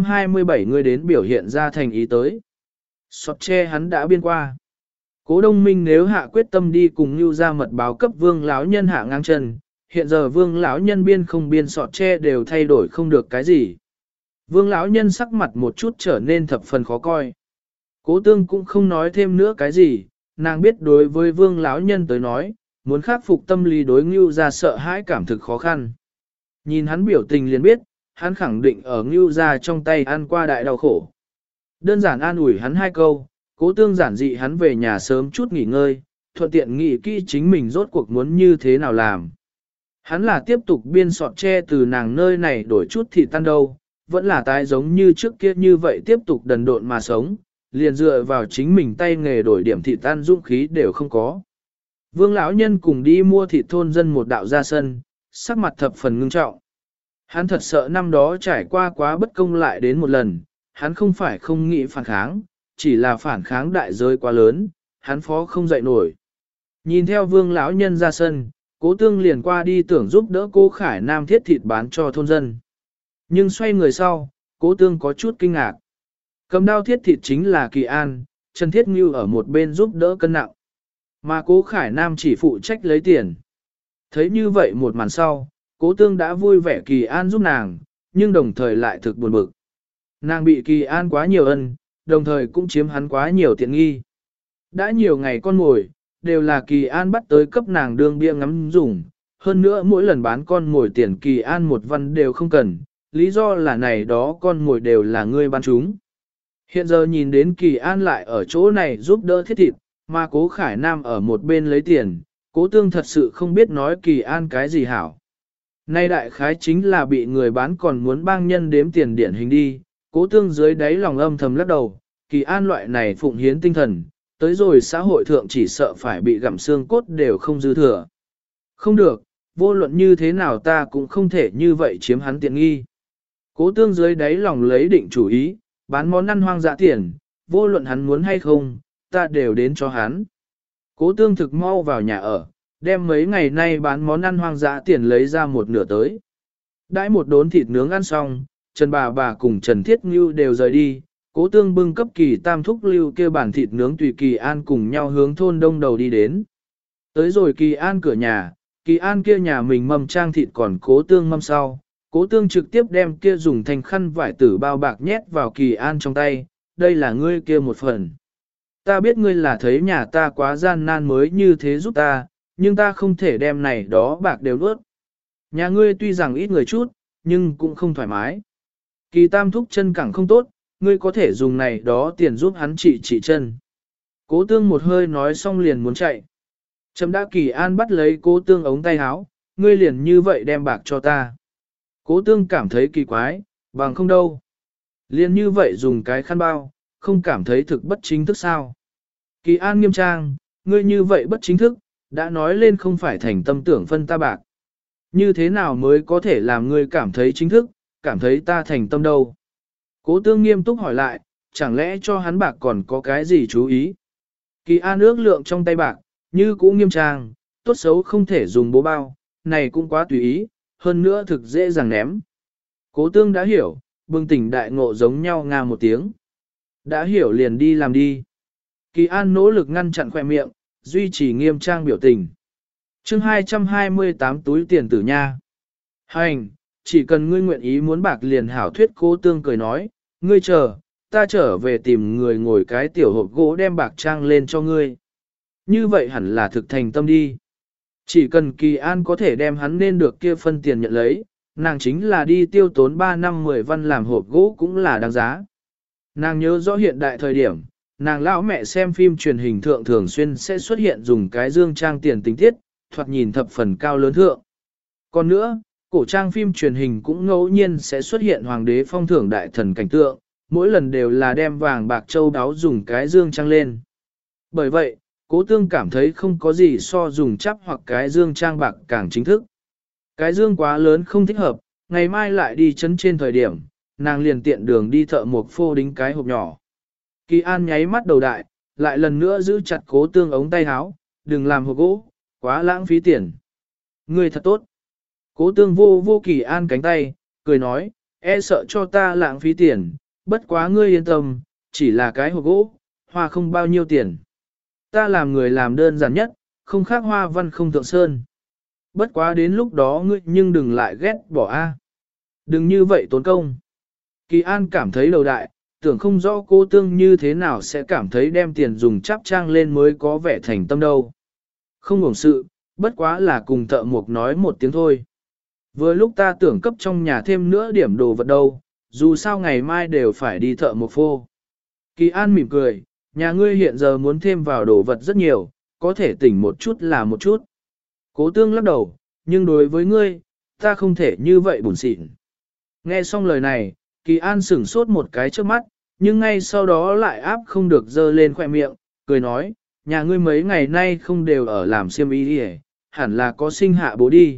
227 ngươi đến biểu hiện ra thành ý tới. Sọt tre hắn đã biên qua. Cố Đông Minh nếu hạ quyết tâm đi cùng Nưu ra mật báo cấp Vương lão nhân hạ ngang chân, hiện giờ Vương lão nhân biên không biên sọt tre đều thay đổi không được cái gì. Vương lão nhân sắc mặt một chút trở nên thập phần khó coi. Cố Tương cũng không nói thêm nữa cái gì, nàng biết đối với Vương lão nhân tới nói, muốn khắc phục tâm lý đối Nưu ra sợ hãi cảm thực khó khăn. Nhìn hắn biểu tình liền biết, hắn khẳng định ở Nưu ra trong tay ăn qua đại đau khổ. Đơn giản an ủi hắn 2 câu, Cố Tương giản dị hắn về nhà sớm chút nghỉ ngơi, thuận tiện nghĩ kỹ chính mình rốt cuộc muốn như thế nào làm. Hắn là tiếp tục biên sọt tre từ nàng nơi này đổi chút thịt tan đâu, vẫn là tái giống như trước kia như vậy tiếp tục đần độn mà sống, liền dựa vào chính mình tay nghề đổi điểm thịt tan dũng khí đều không có. Vương lão nhân cùng đi mua thịt thôn dân một đạo ra sân, sắc mặt thập phần ngưng trọng. Hắn thật sợ năm đó trải qua quá bất công lại đến một lần, hắn không phải không nghĩ phản kháng, chỉ là phản kháng đại giới quá lớn, hắn phó không dậy nổi. Nhìn theo Vương lão nhân ra sân, Cố Tương liền qua đi tưởng giúp đỡ Cố Khải Nam thiết thịt bán cho thôn dân. Nhưng xoay người sau, Cố Tương có chút kinh ngạc. Cầm đao thiết thịt chính là Kỳ An, Trần Thiết Ngưu ở một bên giúp đỡ cân nặng. Mà Cố Khải Nam chỉ phụ trách lấy tiền. Thấy như vậy một màn sau, Cố Tương đã vui vẻ Kỳ An giúp nàng, nhưng đồng thời lại thực buồn bực. Nàng bị Kỳ An quá nhiều ân, đồng thời cũng chiếm hắn quá nhiều tiện nghi. Đã nhiều ngày con mồi, đều là Kỳ An bắt tới cấp nàng đương bia ngắm dùng, hơn nữa mỗi lần bán con mồi tiền Kỳ An một văn đều không cần, lý do là này đó con mồi đều là ngươi bán chúng. Hiện giờ nhìn đến Kỳ An lại ở chỗ này giúp đỡ thiết thịt, mà Cố Khải Nam ở một bên lấy tiền, Cố Tương thật sự không biết nói Kỳ An cái gì hảo. Nay đại khái chính là bị người bán còn muốn bang nhân đếm tiền điển hình đi, Cố Tương dưới đáy lòng âm thầm lắc đầu, Kỳ An loại này phụng hiến tinh thần, tới rồi xã hội thượng chỉ sợ phải bị gặm xương cốt đều không dư thừa. Không được, vô luận như thế nào ta cũng không thể như vậy chiếm hắn tiện nghi. Cố Tương dưới đáy lòng lấy định chủ ý, bán món ăn hoang dã tiền, vô luận hắn muốn hay không, ta đều đến cho hắn. Cố Tương thực mau vào nhà ở, đem mấy ngày nay bán món ăn hoang dã tiền lấy ra một nửa tới. Đãi một đốn thịt nướng ăn xong, Trần bà cùng Trần Thiết Ngưu đều rời đi, Cố Tương bưng cấp Kỳ Tam thúc lưu kêu bản thịt nướng tùy Kỳ An cùng nhau hướng thôn đông đầu đi đến. Tới rồi Kỳ An cửa nhà, Kỳ An kia nhà mình mâm trang thịt còn Cố Tương mâm sau, Cố tương trực tiếp đem kia dùng thành khăn vải tử bao bạc nhét vào Kỳ An trong tay, đây là ngươi kia một phần. Ta biết ngươi là thấy nhà ta quá gian nan mới như thế giúp ta, nhưng ta không thể đem này đó bạc đều nuốt. Nhà ngươi tuy rằng ít người chút, nhưng cũng không thoải mái. Kỳ Tam thúc chân cẳng không tốt, ngươi có thể dùng này đó tiền giúp hắn trị chân. Cố tương một hơi nói xong liền muốn chạy. Chấm đã Kỳ An bắt lấy cố tương ống tay áo, ngươi liền như vậy đem bạc cho ta. Cố tương cảm thấy kỳ quái, bằng không đâu. Liền như vậy dùng cái khăn bao, không cảm thấy thực bất chính thức sao. Kỳ An nghiêm trang, ngươi như vậy bất chính thức, đã nói lên không phải thành tâm tưởng phân ta bạc. Như thế nào mới có thể làm ngươi cảm thấy chính thức, cảm thấy ta thành tâm đâu. Cố tương nghiêm túc hỏi lại, chẳng lẽ cho hắn bạc còn có cái gì chú ý. Kỳ An ước lượng trong tay bạc, như cũ nghiêm trang, tốt xấu không thể dùng bố bao, này cũng quá tùy ý, hơn nữa thực dễ dàng ném. Cố tương đã hiểu, bừng tỉnh đại ngộ giống nhau nga một tiếng. Đã hiểu liền đi làm đi. Kỳ An nỗ lực ngăn chặn khỏe miệng, duy trì nghiêm trang biểu tình. chương 228 túi tiền tử nha. Hành, chỉ cần ngươi nguyện ý muốn bạc liền hảo thuyết. Cố tương cười nói, ngươi chờ, ta trở về tìm người ngồi cái tiểu hộp gỗ đem bạc trang lên cho ngươi. Như vậy hẳn là thực thành tâm đi. Chỉ cần Kỳ An có thể đem hắn nên được kia phân tiền nhận lấy, nàng chính là đi tiêu tốn 3 năm 10 văn làm hộp gỗ cũng là đáng giá. Nàng nhớ rõ hiện đại thời điểm, nàng lão mẹ xem phim truyền hình thượng thường xuyên sẽ xuất hiện dùng cái dương trang tiền tình tiết, thoạt nhìn thập phần cao lớn thượng. Còn nữa, cổ trang phim truyền hình cũng ngẫu nhiên sẽ xuất hiện hoàng đế phong thưởng đại thần cảnh tượng, mỗi lần đều là đem vàng bạc châu đáo dùng cái dương trang lên. Bởi vậy, Cố tương cảm thấy không có gì so dùng chắp hoặc cái dương trang bạc càng chính thức. Cái dương quá lớn không thích hợp, ngày mai lại đi chấn trên thời điểm, nàng liền tiện đường đi thợ mộc phô đính cái hộp nhỏ. Kỳ An nháy mắt đầu đại, lại lần nữa giữ chặt cố tương ống tay áo, đừng làm hộp gỗ, quá lãng phí tiền. Ngươi thật tốt. Cố tương vô Kỳ An cánh tay, cười nói, e sợ cho ta lãng phí tiền, bất quá ngươi yên tâm, chỉ là cái hộp gỗ, hoa không bao nhiêu tiền. Ta làm người làm đơn giản nhất, không khác hoa văn không thượng sơn. Bất quá đến lúc đó ngươi nhưng đừng lại ghét bỏ a. Đừng như vậy tốn công. Kỳ An cảm thấy đầu đại, tưởng không rõ cô tương như thế nào sẽ cảm thấy đem tiền dùng chắp trang lên mới có vẻ thành tâm đâu. Không ngủng sự, bất quá là cùng thợ mộc nói một tiếng thôi. Vừa lúc ta tưởng cấp trong nhà thêm nữa điểm đồ vật đâu, dù sao ngày mai đều phải đi thợ mộc phô. Kỳ An mỉm cười, nhà ngươi hiện giờ muốn thêm vào đồ vật rất nhiều, có thể tỉnh một chút là một chút. Cố tương lắc đầu, nhưng đối với ngươi, ta không thể như vậy buồn xịn. Nghe xong lời này, Kỳ An sửng sốt một cái trước mắt, nhưng ngay sau đó lại áp không được dơ lên khoẻ miệng, cười nói, nhà ngươi mấy ngày nay không đều ở làm xiêm y đi, hẳn là có sinh hạ bố đi.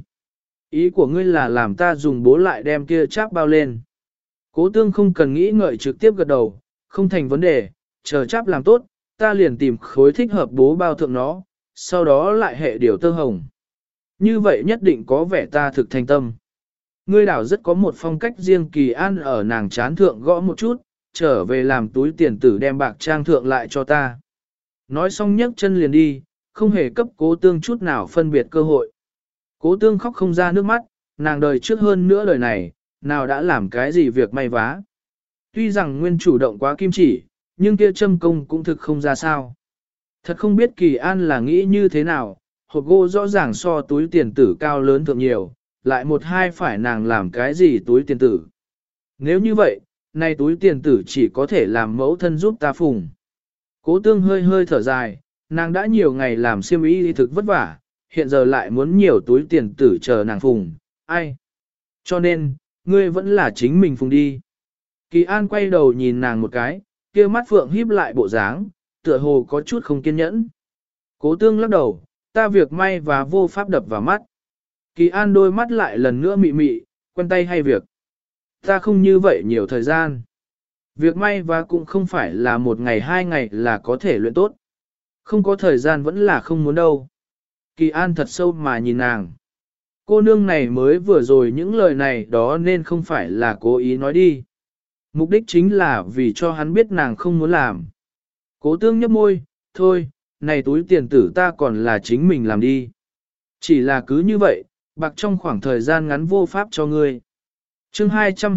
Ý của ngươi là làm ta dùng bố lại đem kia cháp bao lên. Cố tương không cần nghĩ ngợi trực tiếp gật đầu, không thành vấn đề, chờ cháp làm tốt, ta liền tìm khối thích hợp bố bao thượng nó, sau đó lại hệ điều tơ hồng. Như vậy nhất định có vẻ ta thực thành tâm. Ngươi đảo rất có một phong cách riêng. Kỳ An ở nàng chán thượng gõ một chút, trở về làm túi tiền tử đem bạc trang thượng lại cho ta. Nói xong nhấc chân liền đi, không hề cấp cố tương chút nào phân biệt cơ hội. Cố tương khóc không ra nước mắt, nàng đời trước hơn nữa đời này, nào đã làm cái gì việc may vá. Tuy rằng nguyên chủ động quá kim chỉ, nhưng kia châm công cũng thực không ra sao. Thật không biết Kỳ An là nghĩ như thế nào, hộp gỗ rõ ràng so túi tiền tử cao lớn thượng nhiều, lại một hai phải nàng làm cái gì túi tiền tử. Nếu như vậy, nay túi tiền tử chỉ có thể làm mẫu thân giúp ta phùng. Cố tương hơi hơi thở dài, nàng đã nhiều ngày làm xiêm y đi thực vất vả, hiện giờ lại muốn nhiều túi tiền tử chờ nàng phùng, ai? Cho nên, ngươi vẫn là chính mình phùng đi. Kỳ An quay đầu nhìn nàng một cái, kia mắt phượng híp lại bộ dáng, tựa hồ có chút không kiên nhẫn. Cố tương lắc đầu, ta việc may và vô pháp đập vào mắt. Kỳ An đôi mắt lại lần nữa mị mị, quen tay hay việc. Ta không như vậy nhiều thời gian. Việc may và cũng không phải là một ngày hai ngày là có thể luyện tốt. Không có thời gian vẫn là không muốn đâu. Kỳ An thật sâu mà nhìn nàng. Cô nương này mới vừa rồi những lời này đó nên không phải là cố ý nói đi. Mục đích chính là vì cho hắn biết nàng không muốn làm. Cố tương nhấp môi, thôi, này túi tiền tử ta còn là chính mình làm đi. Chỉ là cứ như vậy, bạc trong khoảng thời gian ngắn vô pháp cho ngươi. Chương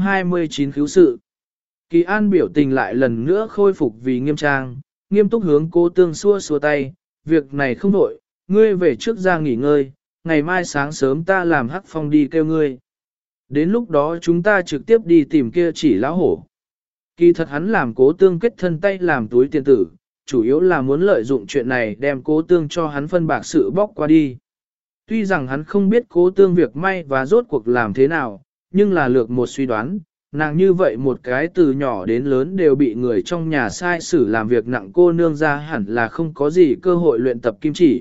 229 khiếu sự. Kỳ An biểu tình lại lần nữa khôi phục vì nghiêm trang, nghiêm túc hướng Cố Tương xua xua tay, việc này không đổi, ngươi về trước ra nghỉ ngơi, ngày mai sáng sớm ta làm Hắc Phong đi kêu ngươi. Đến lúc đó chúng ta trực tiếp đi tìm kia chỉ lão hổ. Kỳ thật hắn làm Cố Tương kết thân tay làm túi tiền tử, chủ yếu là muốn lợi dụng chuyện này đem Cố Tương cho hắn phân bạc sự bóc qua đi. Tuy rằng hắn không biết Cố Tương việc may và rốt cuộc làm thế nào, nhưng là lược một suy đoán, nàng như vậy một cái từ nhỏ đến lớn đều bị người trong nhà sai xử làm việc nặng cô nương ra hẳn là không có gì cơ hội luyện tập kim chỉ.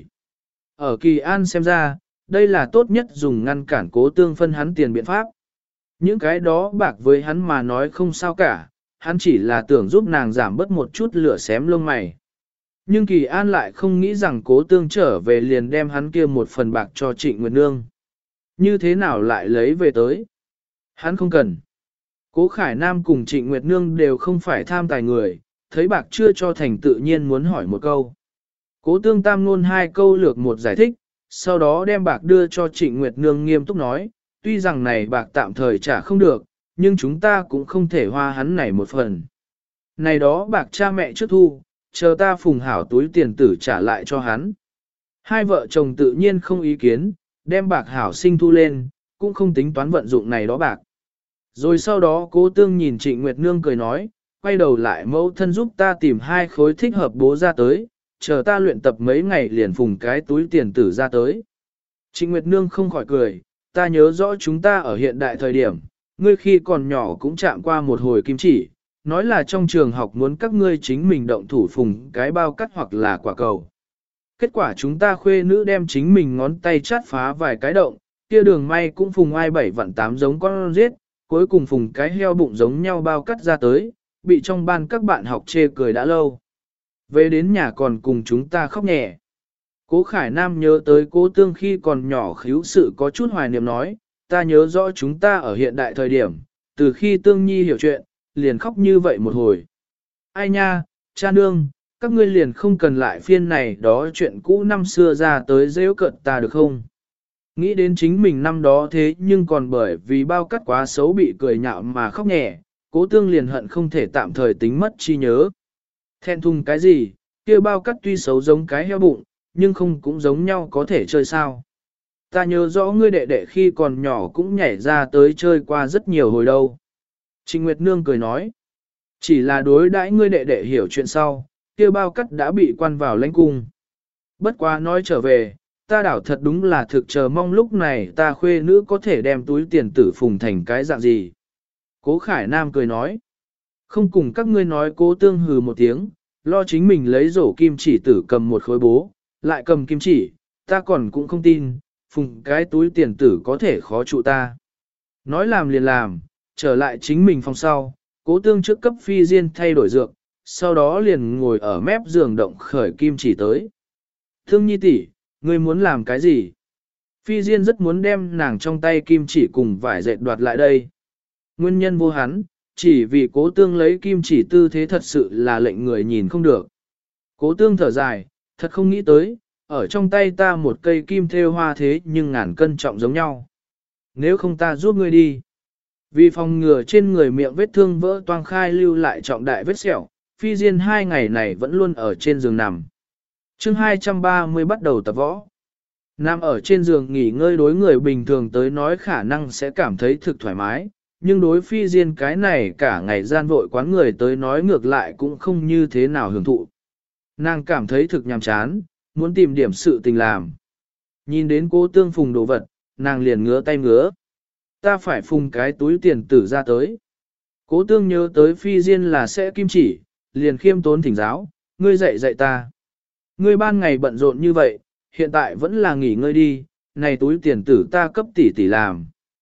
Ở Kỳ An xem ra, đây là tốt nhất dùng ngăn cản Cố Tương phân hắn tiền biện pháp. Những cái đó bạc với hắn mà nói không sao cả, hắn chỉ là tưởng giúp nàng giảm bớt một chút lửa xém lông mày. Nhưng Kỳ An lại không nghĩ rằng Cố Tương trở về liền đem hắn kia một phần bạc cho Trịnh Nguyệt Nương. Như thế nào lại lấy về tới? Hắn không cần. Cố Khải Nam cùng Trịnh Nguyệt Nương đều không phải tham tài người, thấy bạc chưa cho thành tự nhiên muốn hỏi một câu. Cố Tương tam ngôn hai câu lược một giải thích, sau đó đem bạc đưa cho Trịnh Nguyệt Nương nghiêm túc nói, tuy rằng này bạc tạm thời trả không được, nhưng chúng ta cũng không thể hoa hắn này một phần. Này đó bạc cha mẹ trước thu, chờ ta phùng hảo túi tiền tử trả lại cho hắn. Hai vợ chồng tự nhiên không ý kiến, đem bạc hảo sinh thu lên, cũng không tính toán vận dụng này đó bạc. Rồi sau đó Cố Tương nhìn Trịnh Nguyệt Nương cười nói, quay đầu lại mẫu thân giúp ta tìm hai khối thích hợp bố ra tới, chờ ta luyện tập mấy ngày liền phùng cái túi tiền tử ra tới. Trịnh Nguyệt Nương không khỏi cười, ta nhớ rõ chúng ta ở hiện đại thời điểm, ngươi khi còn nhỏ cũng chạm qua một hồi kim chỉ, nói là trong trường học muốn các ngươi chính mình động thủ phùng cái bao cắt hoặc là quả cầu. Kết quả chúng ta khuê nữ đem chính mình ngón tay chát phá vài cái động, kia đường may cũng phùng ai 7 vạn 8 giống con giết, cuối cùng phùng cái heo bụng giống nhau bao cắt ra tới, bị trong ban các bạn học chê cười đã lâu. Về đến nhà còn cùng chúng ta khóc nhẹ. Cố Khải Nam nhớ tới Cố Tương khi còn nhỏ khíu sự có chút hoài niệm nói, ta nhớ rõ chúng ta ở hiện đại thời điểm, từ khi Tương Nhi hiểu chuyện, liền khóc như vậy một hồi. Ai nha, cha nương, các ngươi liền không cần lại phiên này đó chuyện cũ năm xưa ra tới dễ cận ta được không? Nghĩ đến chính mình năm đó thế nhưng còn bởi vì bao cắt quá xấu bị cười nhạo mà khóc nhẹ, Cố Tương liền hận không thể tạm thời tính mất chi nhớ. Thẹn thùng cái gì, kia bao cắt tuy xấu giống cái heo bụng, nhưng không cũng giống nhau có thể chơi sao. Ta nhớ rõ ngươi đệ đệ khi còn nhỏ cũng nhảy ra tới chơi qua rất nhiều hồi đâu. Trịnh Nguyệt Nương cười nói, chỉ là đối đãi ngươi đệ đệ hiểu chuyện sau, kia bao cắt đã bị quan vào lãnh cung. Bất quá nói trở về, ta đảo thật đúng là thực chờ mong lúc này ta khuê nữ có thể đem túi tiền tử phùng thành cái dạng gì. Cố Khải Nam cười nói, không cùng các ngươi nói. Cố Tương hừ một tiếng, lo chính mình lấy rổ kim chỉ tử cầm một khối bố, lại cầm kim chỉ, ta còn cũng không tin, phùng cái túi tiền tử có thể khó trụ ta. Nói làm liền làm, trở lại chính mình phòng sau, Cố Tương trước cấp Phi Diên thay đổi dược, sau đó liền ngồi ở mép giường động khởi kim chỉ tới. Thương Nhi tỷ, ngươi muốn làm cái gì? Phi Diên rất muốn đem nàng trong tay kim chỉ cùng vải dệt đoạt lại đây. Nguyên nhân vô hắn, chỉ vì Cố Tương lấy kim chỉ tư thế thật sự là lệnh người nhìn không được. Cố Tương thở dài, thật không nghĩ tới, ở trong tay ta một cây kim thêu hoa thế nhưng ngàn cân trọng giống nhau. Nếu không ta giúp ngươi đi. Vì phòng ngừa trên người miệng vết thương vỡ toang khai lưu lại trọng đại vết sẹo, Phi Diên 2 ngày này vẫn luôn ở trên giường nằm. Chương 230 bắt đầu tập võ. Nằm ở trên giường nghỉ ngơi đối người bình thường tới nói khả năng sẽ cảm thấy thực thoải mái, nhưng đối Phi Diên cái này cả ngày gian vội quán người tới nói ngược lại cũng không như thế nào hưởng thụ. Nàng cảm thấy thực nhàm chán, muốn tìm điểm sự tình làm. Nhìn đến Cố Tương phùng đồ vật, nàng liền ngứa tay ngứa. Ta phải phùng cái túi tiền tử ra tới. Cố Tương nhớ tới Phi Diên là sẽ kim chỉ, liền khiêm tốn thỉnh giáo, ngươi dạy dạy ta. Ngươi ban ngày bận rộn như vậy, hiện tại vẫn là nghỉ ngơi đi, này túi tiền tử ta cấp tỷ tỷ làm.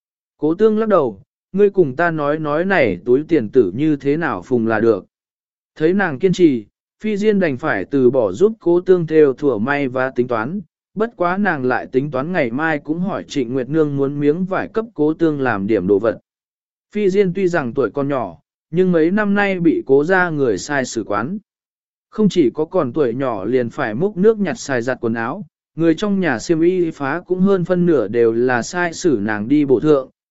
Cố Tương lắc đầu, ngươi cùng ta nói này túi tiền tử như thế nào phùng là được. Thấy nàng kiên trì, Phi Diên đành phải từ bỏ giúp Cố Tương theo thủa may và tính toán, bất quá nàng lại tính toán ngày mai cũng hỏi Trịnh Nguyệt Nương muốn miếng vải cấp Cố Tương làm điểm đồ vật. Phi Diên tuy rằng tuổi còn nhỏ, nhưng mấy năm nay bị Cố ra người sai xử quán. Không chỉ có còn tuổi nhỏ liền phải múc nước nhặt xài giặt quần áo, người trong nhà xiêm y phá cũng hơn phân nửa đều là sai xử nàng đi bổ thượng,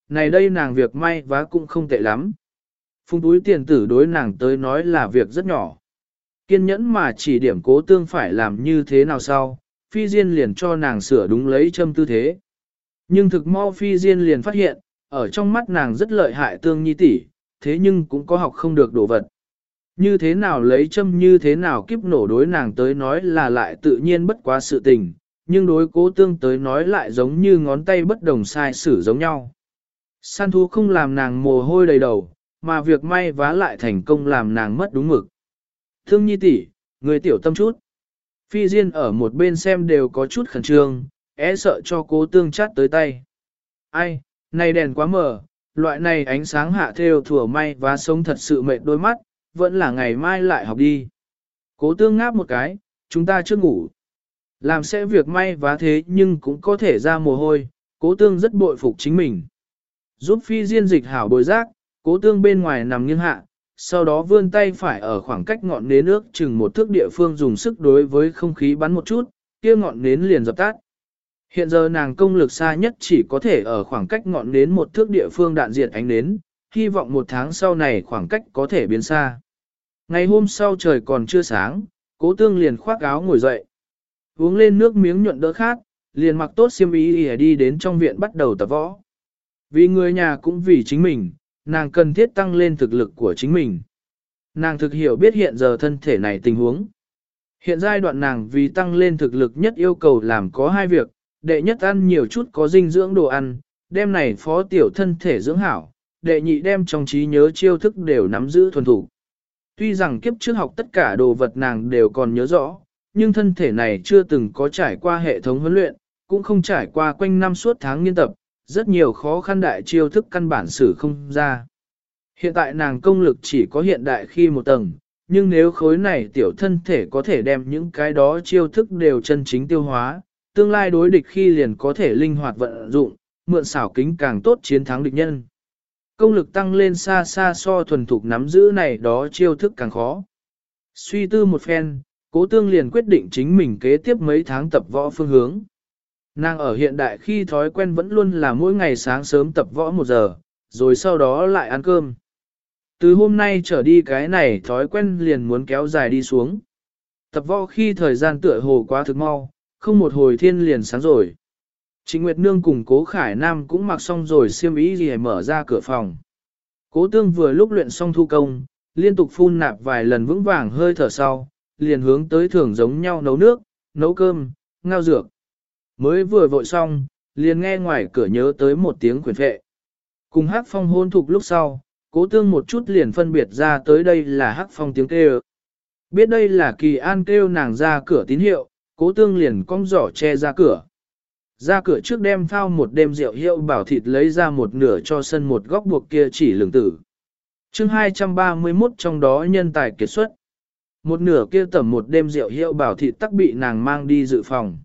này đây nàng việc may vá cũng không tệ lắm. Phung túi tiền tử đối nàng tới nói là việc rất nhỏ. Kiên nhẫn mà chỉ điểm Cố Tương phải làm như thế nào sau, Phi Diên liền cho nàng sửa đúng lấy châm tư thế. Nhưng thực mau Phi Diên liền phát hiện, ở trong mắt nàng rất lợi hại Tương Nhi tỷ, thế nhưng cũng có học không được đồ vật. Như thế nào lấy châm như thế nào kiếp nổ đối nàng tới nói là lại tự nhiên bất quá sự tình, nhưng đối Cố Tương tới nói lại giống như ngón tay bất đồng sai sử giống nhau. Săn thú không làm nàng mồ hôi đầy đầu, mà việc may vá lại thành công làm nàng mất đúng mực. Thương Nhi tỷ, người tiểu tâm chút. Phi Diên ở một bên xem đều có chút khẩn trương, sợ cho Cố Tương chát tới tay. Ai, này đèn quá mờ, loại này ánh sáng hạ theo thừa may vá sống thật sự mệt đôi mắt, vẫn là ngày mai lại học đi. Cố Tương ngáp một cái, chúng ta chưa ngủ. Làm sẽ việc may vá thế nhưng cũng có thể ra mồ hôi, Cố Tương rất bội phục chính mình. Giúp Phi Diên dịch hảo bồi giác, Cố Tương bên ngoài nằm nghiêng hạ, sau đó vươn tay phải ở khoảng cách ngọn nến nước chừng một thước địa phương dùng sức đối với không khí bắn một chút, kia ngọn nến liền dập tắt. Hiện giờ nàng công lực xa nhất chỉ có thể ở khoảng cách ngọn nến một thước địa phương đạn diệt ánh nến, hy vọng một tháng sau này khoảng cách có thể biến xa. Ngày hôm sau trời còn chưa sáng, Cố Tương liền khoác áo ngồi dậy. Uống lên nước miếng nhuận đỡ khát, liền mặc tốt xiêm y đi đến trong viện bắt đầu tập võ. Vì người nhà cũng vì chính mình, nàng cần thiết tăng lên thực lực của chính mình. Nàng thực hiểu biết hiện giờ thân thể này tình huống. Hiện giai đoạn nàng vì tăng lên thực lực nhất yêu cầu làm có hai việc, đệ nhất ăn nhiều chút có dinh dưỡng đồ ăn, đem này phó tiểu thân thể dưỡng hảo, đệ nhị đem trong trí nhớ chiêu thức đều nắm giữ thuần thủ. Tuy rằng kiếp trước học tất cả đồ vật nàng đều còn nhớ rõ, nhưng thân thể này chưa từng có trải qua hệ thống huấn luyện, cũng không trải qua quanh năm suốt tháng nghiên tập, rất nhiều khó khăn đại chiêu thức căn bản sử không ra. Hiện tại nàng công lực chỉ có hiện đại khi một tầng, nhưng nếu khối này tiểu thân thể có thể đem những cái đó chiêu thức đều chân chính tiêu hóa, tương lai đối địch khi liền có thể linh hoạt vận dụng, mượn xảo kính càng tốt chiến thắng địch nhân. Công lực tăng lên xa xa so thuần thục nắm giữ này đó chiêu thức càng khó. Suy tư một phen, Cố Tương liền quyết định chính mình kế tiếp mấy tháng tập võ phương hướng. Nàng ở hiện đại khi thói quen vẫn luôn là mỗi ngày sáng sớm tập võ 1 giờ, rồi sau đó lại ăn cơm. Từ hôm nay trở đi cái này thói quen liền muốn kéo dài đi xuống. Tập võ khi thời gian tựa hồ quá thực mau, không một hồi thiên liền sáng rồi. Trịnh Nguyệt Nương cùng Cố Khải Nam cũng mặc xong rồi xiêm y gì mở ra cửa phòng. Cố Tương vừa lúc luyện xong thu công, liên tục phun nạp vài lần vững vàng hơi thở sau, liền hướng tới thường giống nhau nấu nước, nấu cơm, ngao dược. Mới vừa vội xong, liền nghe ngoài cửa nhớ tới một tiếng khuyển phệ. Cùng Hắc Phong hôn thục lúc sau, Cố Tương một chút liền phân biệt ra tới đây là Hắc Phong tiếng kêu. Biết đây là Kỳ An kêu nàng ra cửa tín hiệu, Cố Tương liền cong giỏ che ra cửa. Ra cửa trước đem phao một đêm rượu hiệu bảo thịt lấy ra một nửa cho sân một góc buộc kia chỉ lường tử. chương 231 trong đó nhân tài kiệt xuất. Một nửa kia tẩm một đêm rượu hiệu bảo thịt tắc bị nàng mang đi dự phòng.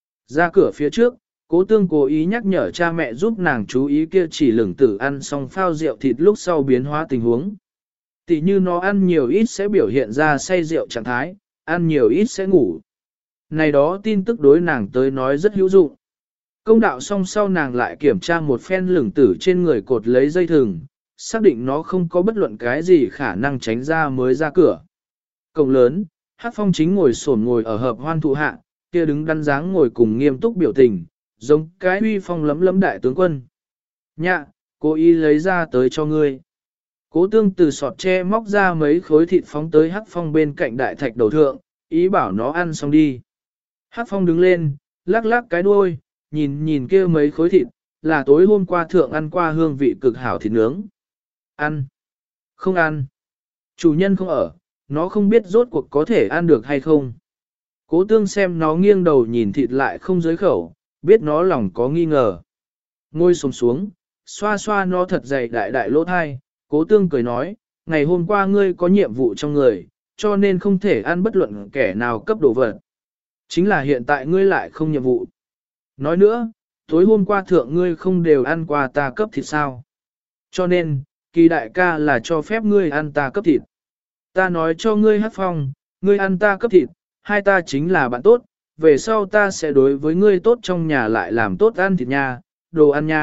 Ra cửa phía trước, Cố Tương cố ý nhắc nhở cha mẹ giúp nàng chú ý kia chỉ lường tử ăn xong phao rượu thịt lúc sau biến hóa tình huống. Tỷ như nó ăn nhiều ít sẽ biểu hiện ra say rượu trạng thái, ăn nhiều ít sẽ ngủ. Này đó tin tức đối nàng tới nói rất hữu dụng. Công đạo xong sau nàng lại kiểm tra một phen lửng tử trên người cột lấy dây thừng, xác định nó không có bất luận cái gì khả năng tránh ra mới ra cửa. Cổng lớn, Hắc Phong chính ngồi xổm ngồi ở hợp hoan thụ hạ, kia đứng đắn dáng ngồi cùng nghiêm túc biểu tình, giống cái uy phong lấm lấm đại tướng quân. Nhạ, cố ý lấy ra tới cho ngươi. Cố Tương từ sọt tre móc ra mấy khối thịt phóng tới Hắc Phong bên cạnh đại thạch đầu thượng, ý bảo nó ăn xong đi. Hắc Phong đứng lên, lắc lắc cái đuôi, nhìn kia mấy khối thịt, là tối hôm qua thượng ăn qua hương vị cực hảo thịt nướng. Ăn. Không ăn. Chủ nhân không ở, nó không biết rốt cuộc có thể ăn được hay không. Cố Tương xem nó nghiêng đầu nhìn thịt lại không dưới khẩu, biết nó lòng có nghi ngờ. Ngồi xổm xuống, xoa xoa nó thật dày đại đại lỗ thai, Cố Tương cười nói, ngày hôm qua ngươi có nhiệm vụ trong người, cho nên không thể ăn bất luận kẻ nào cấp đồ vật. Chính là hiện tại ngươi lại không nhiệm vụ. Nói nữa, tối hôm qua thượng ngươi không đều ăn qua ta cấp thịt sao. Cho nên, Kỳ đại ca là cho phép ngươi ăn ta cấp thịt. Ta nói cho ngươi Hắc Phong, ngươi ăn ta cấp thịt, hai ta chính là bạn tốt, về sau ta sẽ đối với ngươi tốt trong nhà lại làm tốt ăn thịt nha, đồ ăn nha,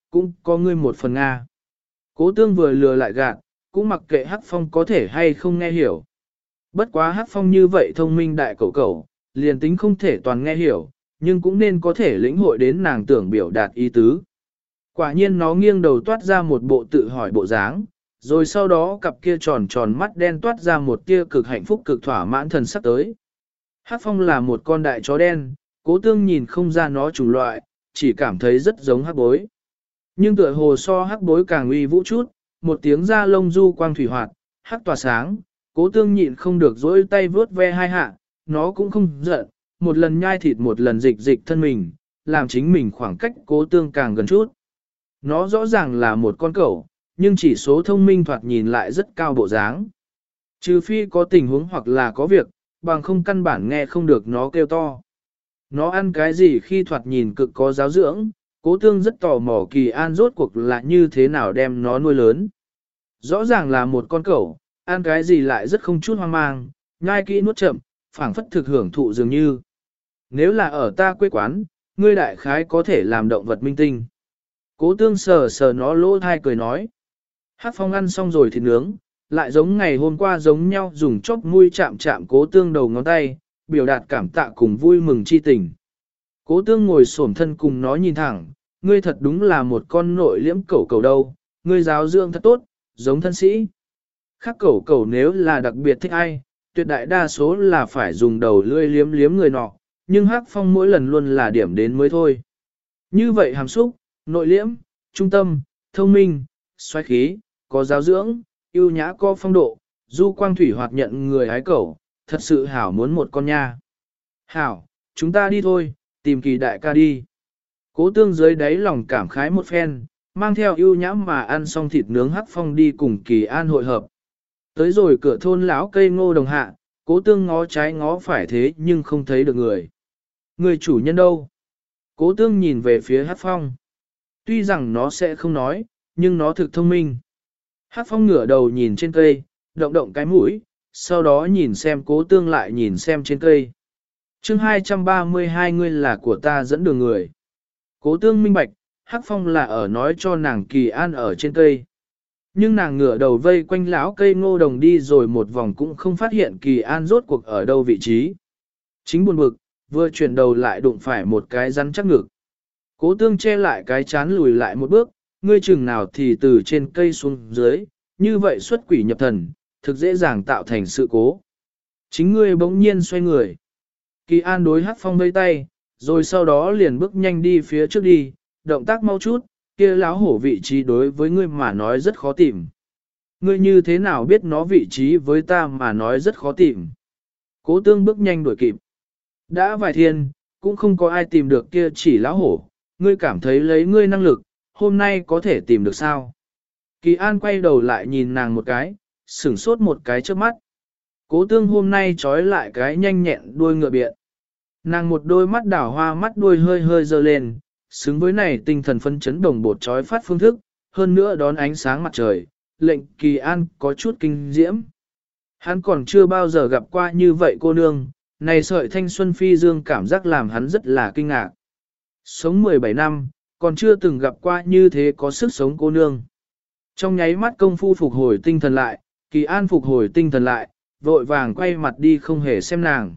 cũng có ngươi một phần Nga. Cố tương vừa lừa lại gạt, cũng mặc kệ Hắc Phong có thể hay không nghe hiểu. Bất quá Hắc Phong như vậy thông minh đại cẩu cẩu, liền tính không thể toàn nghe hiểu, nhưng cũng nên có thể lĩnh hội đến nàng tưởng biểu đạt ý tứ. Quả nhiên nó nghiêng đầu toát ra một bộ tự hỏi bộ dáng, rồi sau đó cặp kia tròn tròn mắt đen toát ra một tia cực hạnh phúc cực thỏa mãn thần sắc tới. Hắc Phong là một con đại chó đen, Cố tương nhìn không ra nó chủng loại, chỉ cảm thấy rất giống hắc bối. Nhưng tựa hồ so hắc bối càng uy vũ chút, một tiếng da lông du quang thủy hoạt, hắc tỏa sáng, Cố tương nhịn không được dỗi tay vướt ve hai hạ, nó cũng không giận, một lần nhai thịt một lần dịch dịch thân mình, làm chính mình khoảng cách Cố tương càng gần chút. Nó rõ ràng là một con cẩu, nhưng chỉ số thông minh thoạt nhìn lại rất cao bộ dáng. Trừ phi có tình huống hoặc là có việc, bằng không căn bản nghe không được nó kêu to. Nó ăn cái gì khi thoạt nhìn cực có giáo dưỡng, Cố tương rất tò mò Kỳ An rốt cuộc là như thế nào đem nó nuôi lớn. Rõ ràng là một con cẩu, ăn cái gì lại rất không chút hoang mang, nhai kỹ nuốt chậm, phảng phất thực hưởng thụ dường như. Nếu là ở ta quê quán, ngươi đại khái có thể làm động vật minh tinh. Cố tương sờ sờ nó lỗ thai cười nói. Hắc Phong ăn xong rồi thịt nướng, lại giống ngày hôm qua giống nhau dùng chóp mũi chạm chạm Cố tương đầu ngón tay, biểu đạt cảm tạ cùng vui mừng chi tình. Cố tương ngồi xổm thân cùng nó nhìn thẳng, ngươi thật đúng là một con nội liễm cẩu cẩu đâu, ngươi giáo dưỡng thật tốt, giống thân sĩ. Khác cẩu cẩu nếu là đặc biệt thích ai, tuyệt đại đa số là phải dùng đầu lưỡi liếm liếm người nọ, nhưng Hắc Phong mỗi lần luôn là điểm đến mới thôi. Như vậy hàm xúc, nội liễm, trung tâm, thông minh, xoáy khí, có giáo dưỡng, yêu nhã có phong độ, du quang thủy hoạt nhận người hái cẩu, thật sự hảo muốn một con nha. Hảo, chúng ta đi thôi, tìm Kỳ đại ca đi. Cố tương dưới đáy lòng cảm khái một phen, mang theo yêu nhã mà ăn xong thịt nướng Hắc Phong đi cùng Kỳ An hội hợp. Tới rồi cửa thôn lão cây ngô đồng hạ, Cố tương ngó trái ngó phải thế nhưng không thấy được người. Người chủ nhân đâu? Cố tương nhìn về phía Hắc Phong. Tuy rằng nó sẽ không nói, nhưng nó thực thông minh. Hắc Phong ngửa đầu nhìn trên cây, động động cái mũi, sau đó nhìn xem Cố tương lại nhìn xem trên cây. Chương 232 ngươi là của ta dẫn đường người. Cố tương minh bạch, Hắc Phong là ở nói cho nàng Kỳ An ở trên cây. Nhưng nàng ngửa đầu vây quanh lão cây ngô đồng đi rồi một vòng cũng không phát hiện Kỳ An rốt cuộc ở đâu vị trí. Chính buồn bực, vừa chuyển đầu lại đụng phải một cái rắn chắc ngực. Cố tương che lại cái chán lùi lại một bước, ngươi chừng nào thì từ trên cây xuống dưới, như vậy xuất quỷ nhập thần, thực dễ dàng tạo thành sự cố. Chính ngươi bỗng nhiên xoay người. Kỳ An đối Hắc Phong vây tay, rồi sau đó liền bước nhanh đi phía trước đi, động tác mau chút, kia láo hổ vị trí đối với ngươi mà nói rất khó tìm. Ngươi như thế nào biết nó vị trí với ta mà nói rất khó tìm. Cố tương bước nhanh đuổi kịp. Đã vài thiên, cũng không có ai tìm được kia chỉ láo hổ, ngươi cảm thấy lấy ngươi năng lực, hôm nay có thể tìm được sao? Kỳ An quay đầu lại nhìn nàng một cái, sửng sốt một cái trước mắt. Cố tương hôm nay trói lại cái nhanh nhẹn đuôi ngựa biện. Nàng một đôi mắt đảo hoa mắt đuôi hơi hơi dơ lên, xứng với này tinh thần phân chấn đồng bột trói phát phương thức, hơn nữa đón ánh sáng mặt trời, lệnh Kỳ An có chút kinh diễm. Hắn còn chưa bao giờ gặp qua như vậy cô nương, này sợi thanh xuân phi dương cảm giác làm hắn rất là kinh ngạc. Sống 17 năm, còn chưa từng gặp qua như thế có sức sống cô nương. Trong nháy mắt công phu phục hồi tinh thần lại, Kỳ An phục hồi tinh thần lại, vội vàng quay mặt đi không hề xem nàng.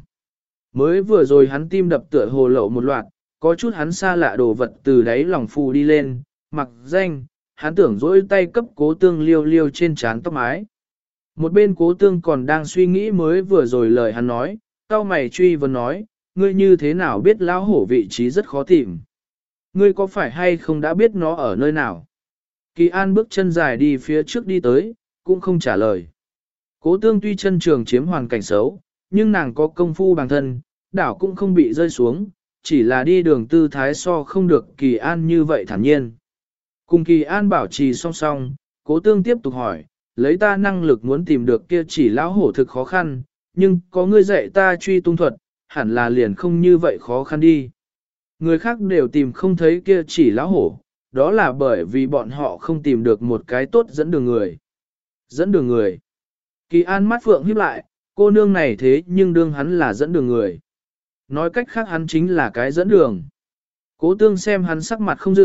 Mới vừa rồi hắn tim đập tựa hồ lậu một loạt, có chút hắn xa lạ đồ vật từ đáy lòng phù đi lên, mặc danh, hắn tưởng dỗi tay cấp Cố tương liêu liêu trên trán tóc mái. Một bên Cố tương còn đang suy nghĩ mới vừa rồi lời hắn nói, cau mày truy vấn nói, ngươi như thế nào biết lão hổ vị trí rất khó tìm. Ngươi có phải hay không đã biết nó ở nơi nào? Kỳ An bước chân dài đi phía trước đi tới, cũng không trả lời. Cố tương tuy chân trường chiếm hoàn cảnh xấu, nhưng nàng có công phu bằng thân, đảo cũng không bị rơi xuống, chỉ là đi đường tư thái so không được Kỳ An như vậy thản nhiên. Cùng Kỳ An bảo trì song song, Cố tương tiếp tục hỏi, lấy ta năng lực muốn tìm được kia chỉ lão hổ thực khó khăn, nhưng có ngươi dạy ta truy tung thuật, hẳn là liền không như vậy khó khăn đi. Người khác đều tìm không thấy kia chỉ lão hổ, đó là bởi vì bọn họ không tìm được một cái tốt dẫn đường người. Dẫn đường người. Kỳ An mắt phượng híp lại, cô nương này thế nhưng đương hắn là dẫn đường người. Nói cách khác hắn chính là cái dẫn đường. Cố tương xem hắn sắc mặt không dự,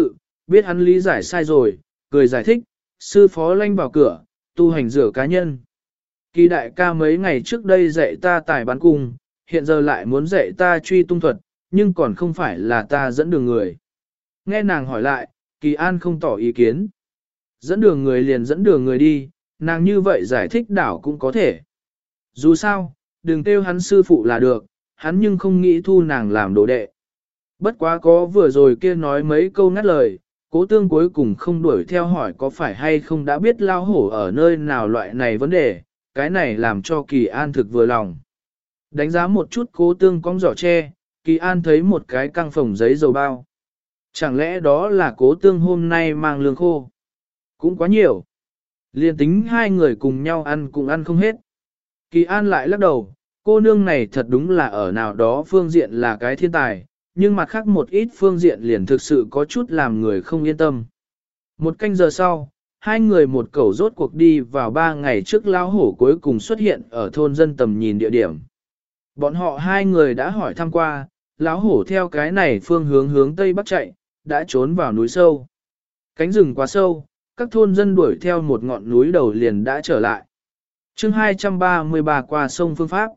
biết hắn lý giải sai rồi, cười giải thích, sư phó lanh vào cửa, tu hành rửa cá nhân. Kỳ đại ca mấy ngày trước đây dạy ta tài bán cung, hiện giờ lại muốn dạy ta truy tung thuật, nhưng còn không phải là ta dẫn đường người. Nghe nàng hỏi lại, Kỳ An không tỏ ý kiến. Dẫn đường người liền dẫn đường người đi, nàng như vậy giải thích đảo cũng có thể. Dù sao, đừng kêu hắn sư phụ là được, hắn nhưng không nghĩ thu nàng làm đồ đệ. Bất quá có vừa rồi kia nói mấy câu ngắt lời, Cố Tương cuối cùng không đuổi theo hỏi có phải hay không đã biết lao hổ ở nơi nào loại này vấn đề, cái này làm cho Kỳ An thực vừa lòng. Đánh giá một chút Cố Tương cong giỏ tre, Kỳ An thấy một cái căng phồng giấy dầu bao. Chẳng lẽ đó là Cố Tương hôm nay mang lương khô? Cũng quá nhiều. Liên tính hai người cùng nhau ăn cũng ăn không hết. Kỳ An lại lắc đầu, cô nương này thật đúng là ở nào đó phương diện là cái thiên tài, nhưng mặt khác một ít phương diện liền thực sự có chút làm người không yên tâm. Một canh giờ sau, hai người một cẩu rốt cuộc đi vào 3 ngày trước lão hổ cuối cùng xuất hiện ở thôn dân tầm nhìn địa điểm. Bọn họ hai người đã hỏi thăm qua, lão hổ theo cái này phương hướng hướng tây bắc chạy, đã trốn vào núi sâu. Cánh rừng quá sâu, các thôn dân đuổi theo một ngọn núi đầu liền đã trở lại. chương 233 qua sông phương pháp.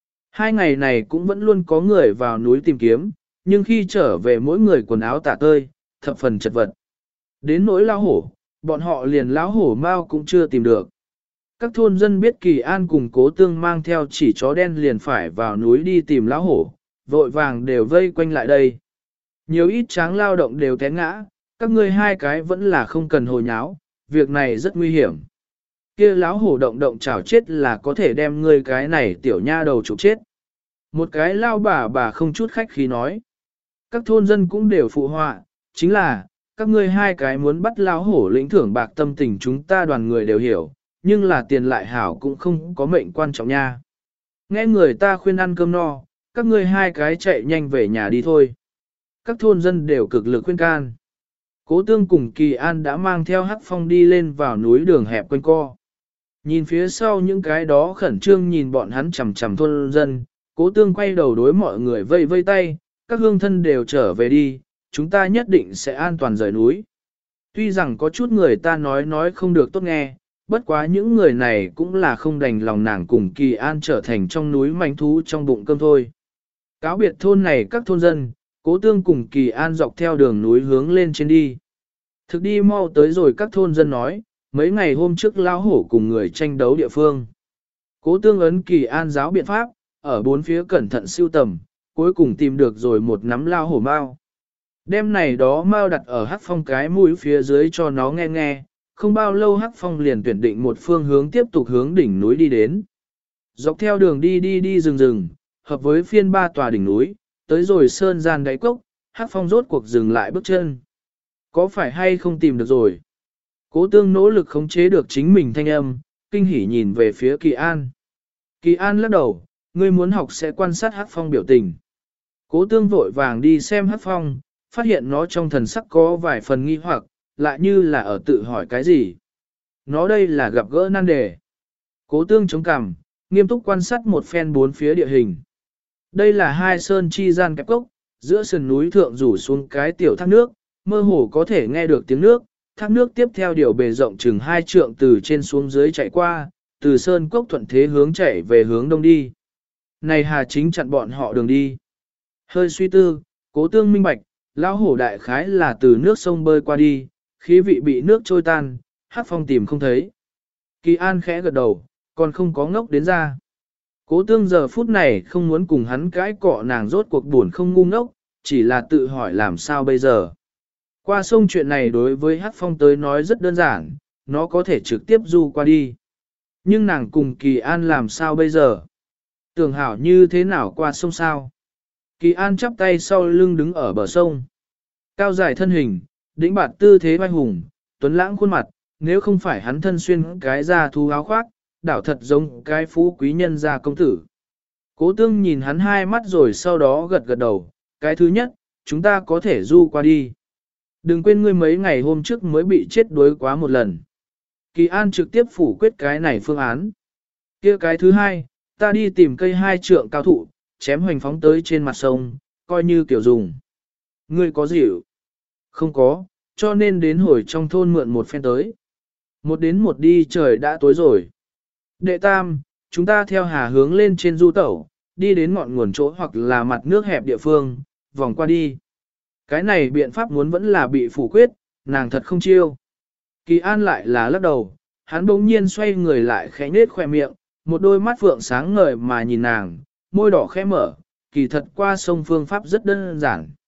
2 ngày này cũng vẫn luôn có người vào núi tìm kiếm, nhưng khi trở về mỗi người quần áo tả tơi, thập phần chật vật. Đến nỗi lão hổ, bọn họ liền lão hổ mau cũng chưa tìm được. Các thôn dân biết Kỳ An cùng Cố Tương mang theo chỉ chó đen liền phải vào núi đi tìm lão hổ, vội vàng đều vây quanh lại đây. Nhiều ít tráng lao động đều té ngã, các ngươi hai cái vẫn là không cần hồ nháo, việc này rất nguy hiểm. Kia lão hổ động động chảo chết là có thể đem ngươi cái này tiểu nha đầu trục chết. Một cái lao bà không chút khách khí nói. Các thôn dân cũng đều phụ họa, chính là, các ngươi hai cái muốn bắt lão hổ lĩnh thưởng bạc tâm tình chúng ta đoàn người đều hiểu, nhưng là tiền lại hảo cũng không có mệnh quan trọng nha. Nghe người ta khuyên ăn cơm no, các ngươi hai cái chạy nhanh về nhà đi thôi. Các thôn dân đều cực lực khuyên can. Cố Tương cùng Kỳ An đã mang theo Hắc Phong đi lên vào núi đường hẹp quanh co. Nhìn phía sau những cái đó khẩn trương nhìn bọn hắn chằm chằm thôn dân, Cố Tương quay đầu đối mọi người vây vây tay, các hương thân đều trở về đi, chúng ta nhất định sẽ an toàn rời núi. Tuy rằng có chút người ta nói không được tốt nghe, bất quá những người này cũng là không đành lòng nàng cùng Kỳ An trở thành trong núi manh thú trong bụng cơm thôi. Cáo biệt thôn này các thôn dân, Cố Tương cùng Kỳ An dọc theo đường núi hướng lên trên đi. Thực đi mau tới rồi các thôn dân nói, mấy ngày hôm trước lão hổ cùng người tranh đấu địa phương. Cố Tương ấn Kỳ An giáo biện pháp, ở bốn phía cẩn thận siêu tầm, cuối cùng tìm được rồi một nắm lao hổ mao. Đêm này đó mao đặt ở Hắc Phong cái mũi phía dưới cho nó nghe nghe, không bao lâu Hắc Phong liền tuyển định một phương hướng tiếp tục hướng đỉnh núi đi đến. Dọc theo đường đi rừng, hợp với phiên 3 tòa đỉnh núi, tới rồi sơn gian đáy cốc, Hắc Phong rốt cuộc dừng lại bước chân. Có phải hay không tìm được rồi? Cố Tương nỗ lực khống chế được chính mình thanh âm, kinh hỉ nhìn về phía Kỳ An. Kỳ An lắc đầu, ngươi muốn học sẽ quan sát Hắc Phong biểu tình. Cố Tương vội vàng đi xem Hắc Phong, phát hiện nó trong thần sắc có vài phần nghi hoặc, lại như là ở tự hỏi cái gì. Nó đây là gặp gỡ nan đề. Cố Tương chống cằm, nghiêm túc quan sát một phen bốn phía địa hình. Đây là hai sơn chi gian kẹp cốc, giữa sườn núi thượng rủ xuống cái tiểu thác nước, mơ hồ có thể nghe được tiếng nước. Thác nước tiếp theo điều bề rộng chừng 2 trượng từ trên xuống dưới chạy qua, từ sơn cốc thuận thế hướng chạy về hướng đông đi. Này Hà Chính chặn bọn họ đường đi. Hơi suy tư, Cố Tương minh bạch, lão hổ đại khái là từ nước sông bơi qua đi, khí vị bị nước trôi tan, Hắc Phong tìm không thấy. Kỳ An khẽ gật đầu, còn không có ngốc đến ra. Cố Tương giờ phút này không muốn cùng hắn cãi cọ nàng rốt cuộc buồn không ngu ngốc, chỉ là tự hỏi làm sao bây giờ. Qua sông chuyện này đối với Hắc Phong tới nói rất đơn giản, nó có thể trực tiếp du qua đi. Nhưng nàng cùng Kỳ An làm sao bây giờ? Tưởng hảo như thế nào qua sông sao? Kỳ An chắp tay sau lưng đứng ở bờ sông. Cao dài thân hình, đĩnh bạt tư thế vai hùng, tuấn lãng khuôn mặt, nếu không phải hắn thân xuyên cái da thú áo khoác, đảo thật giống cái phú quý nhân gia công tử. Cố Tương nhìn hắn hai mắt rồi sau đó gật gật đầu, cái thứ nhất, chúng ta có thể du qua đi. Đừng quên ngươi mấy ngày hôm trước mới bị chết đuối quá một lần. Kỳ An trực tiếp phủ quyết cái này phương án. Kia cái thứ hai, ta đi tìm cây 2 trượng cao thụ, chém hoành phóng tới trên mặt sông, coi như kiểu dùng. Ngươi có dịu? Không có, cho nên đến hồi trong thôn mượn một phen tới. Một đến một đi trời đã tối rồi. Đệ tam, chúng ta theo hà hướng lên trên du tẩu, đi đến ngọn nguồn chỗ hoặc là mặt nước hẹp địa phương, vòng qua đi. Cái này biện pháp muốn vẫn là bị phủ quyết, nàng thật không chiêu. Kỳ An lại là lắc đầu, hắn bỗng nhiên xoay người lại khẽ nết khoe miệng, một đôi mắt phượng sáng ngời mà nhìn nàng, môi đỏ khẽ mở, kỳ thật qua sông phương pháp rất đơn giản.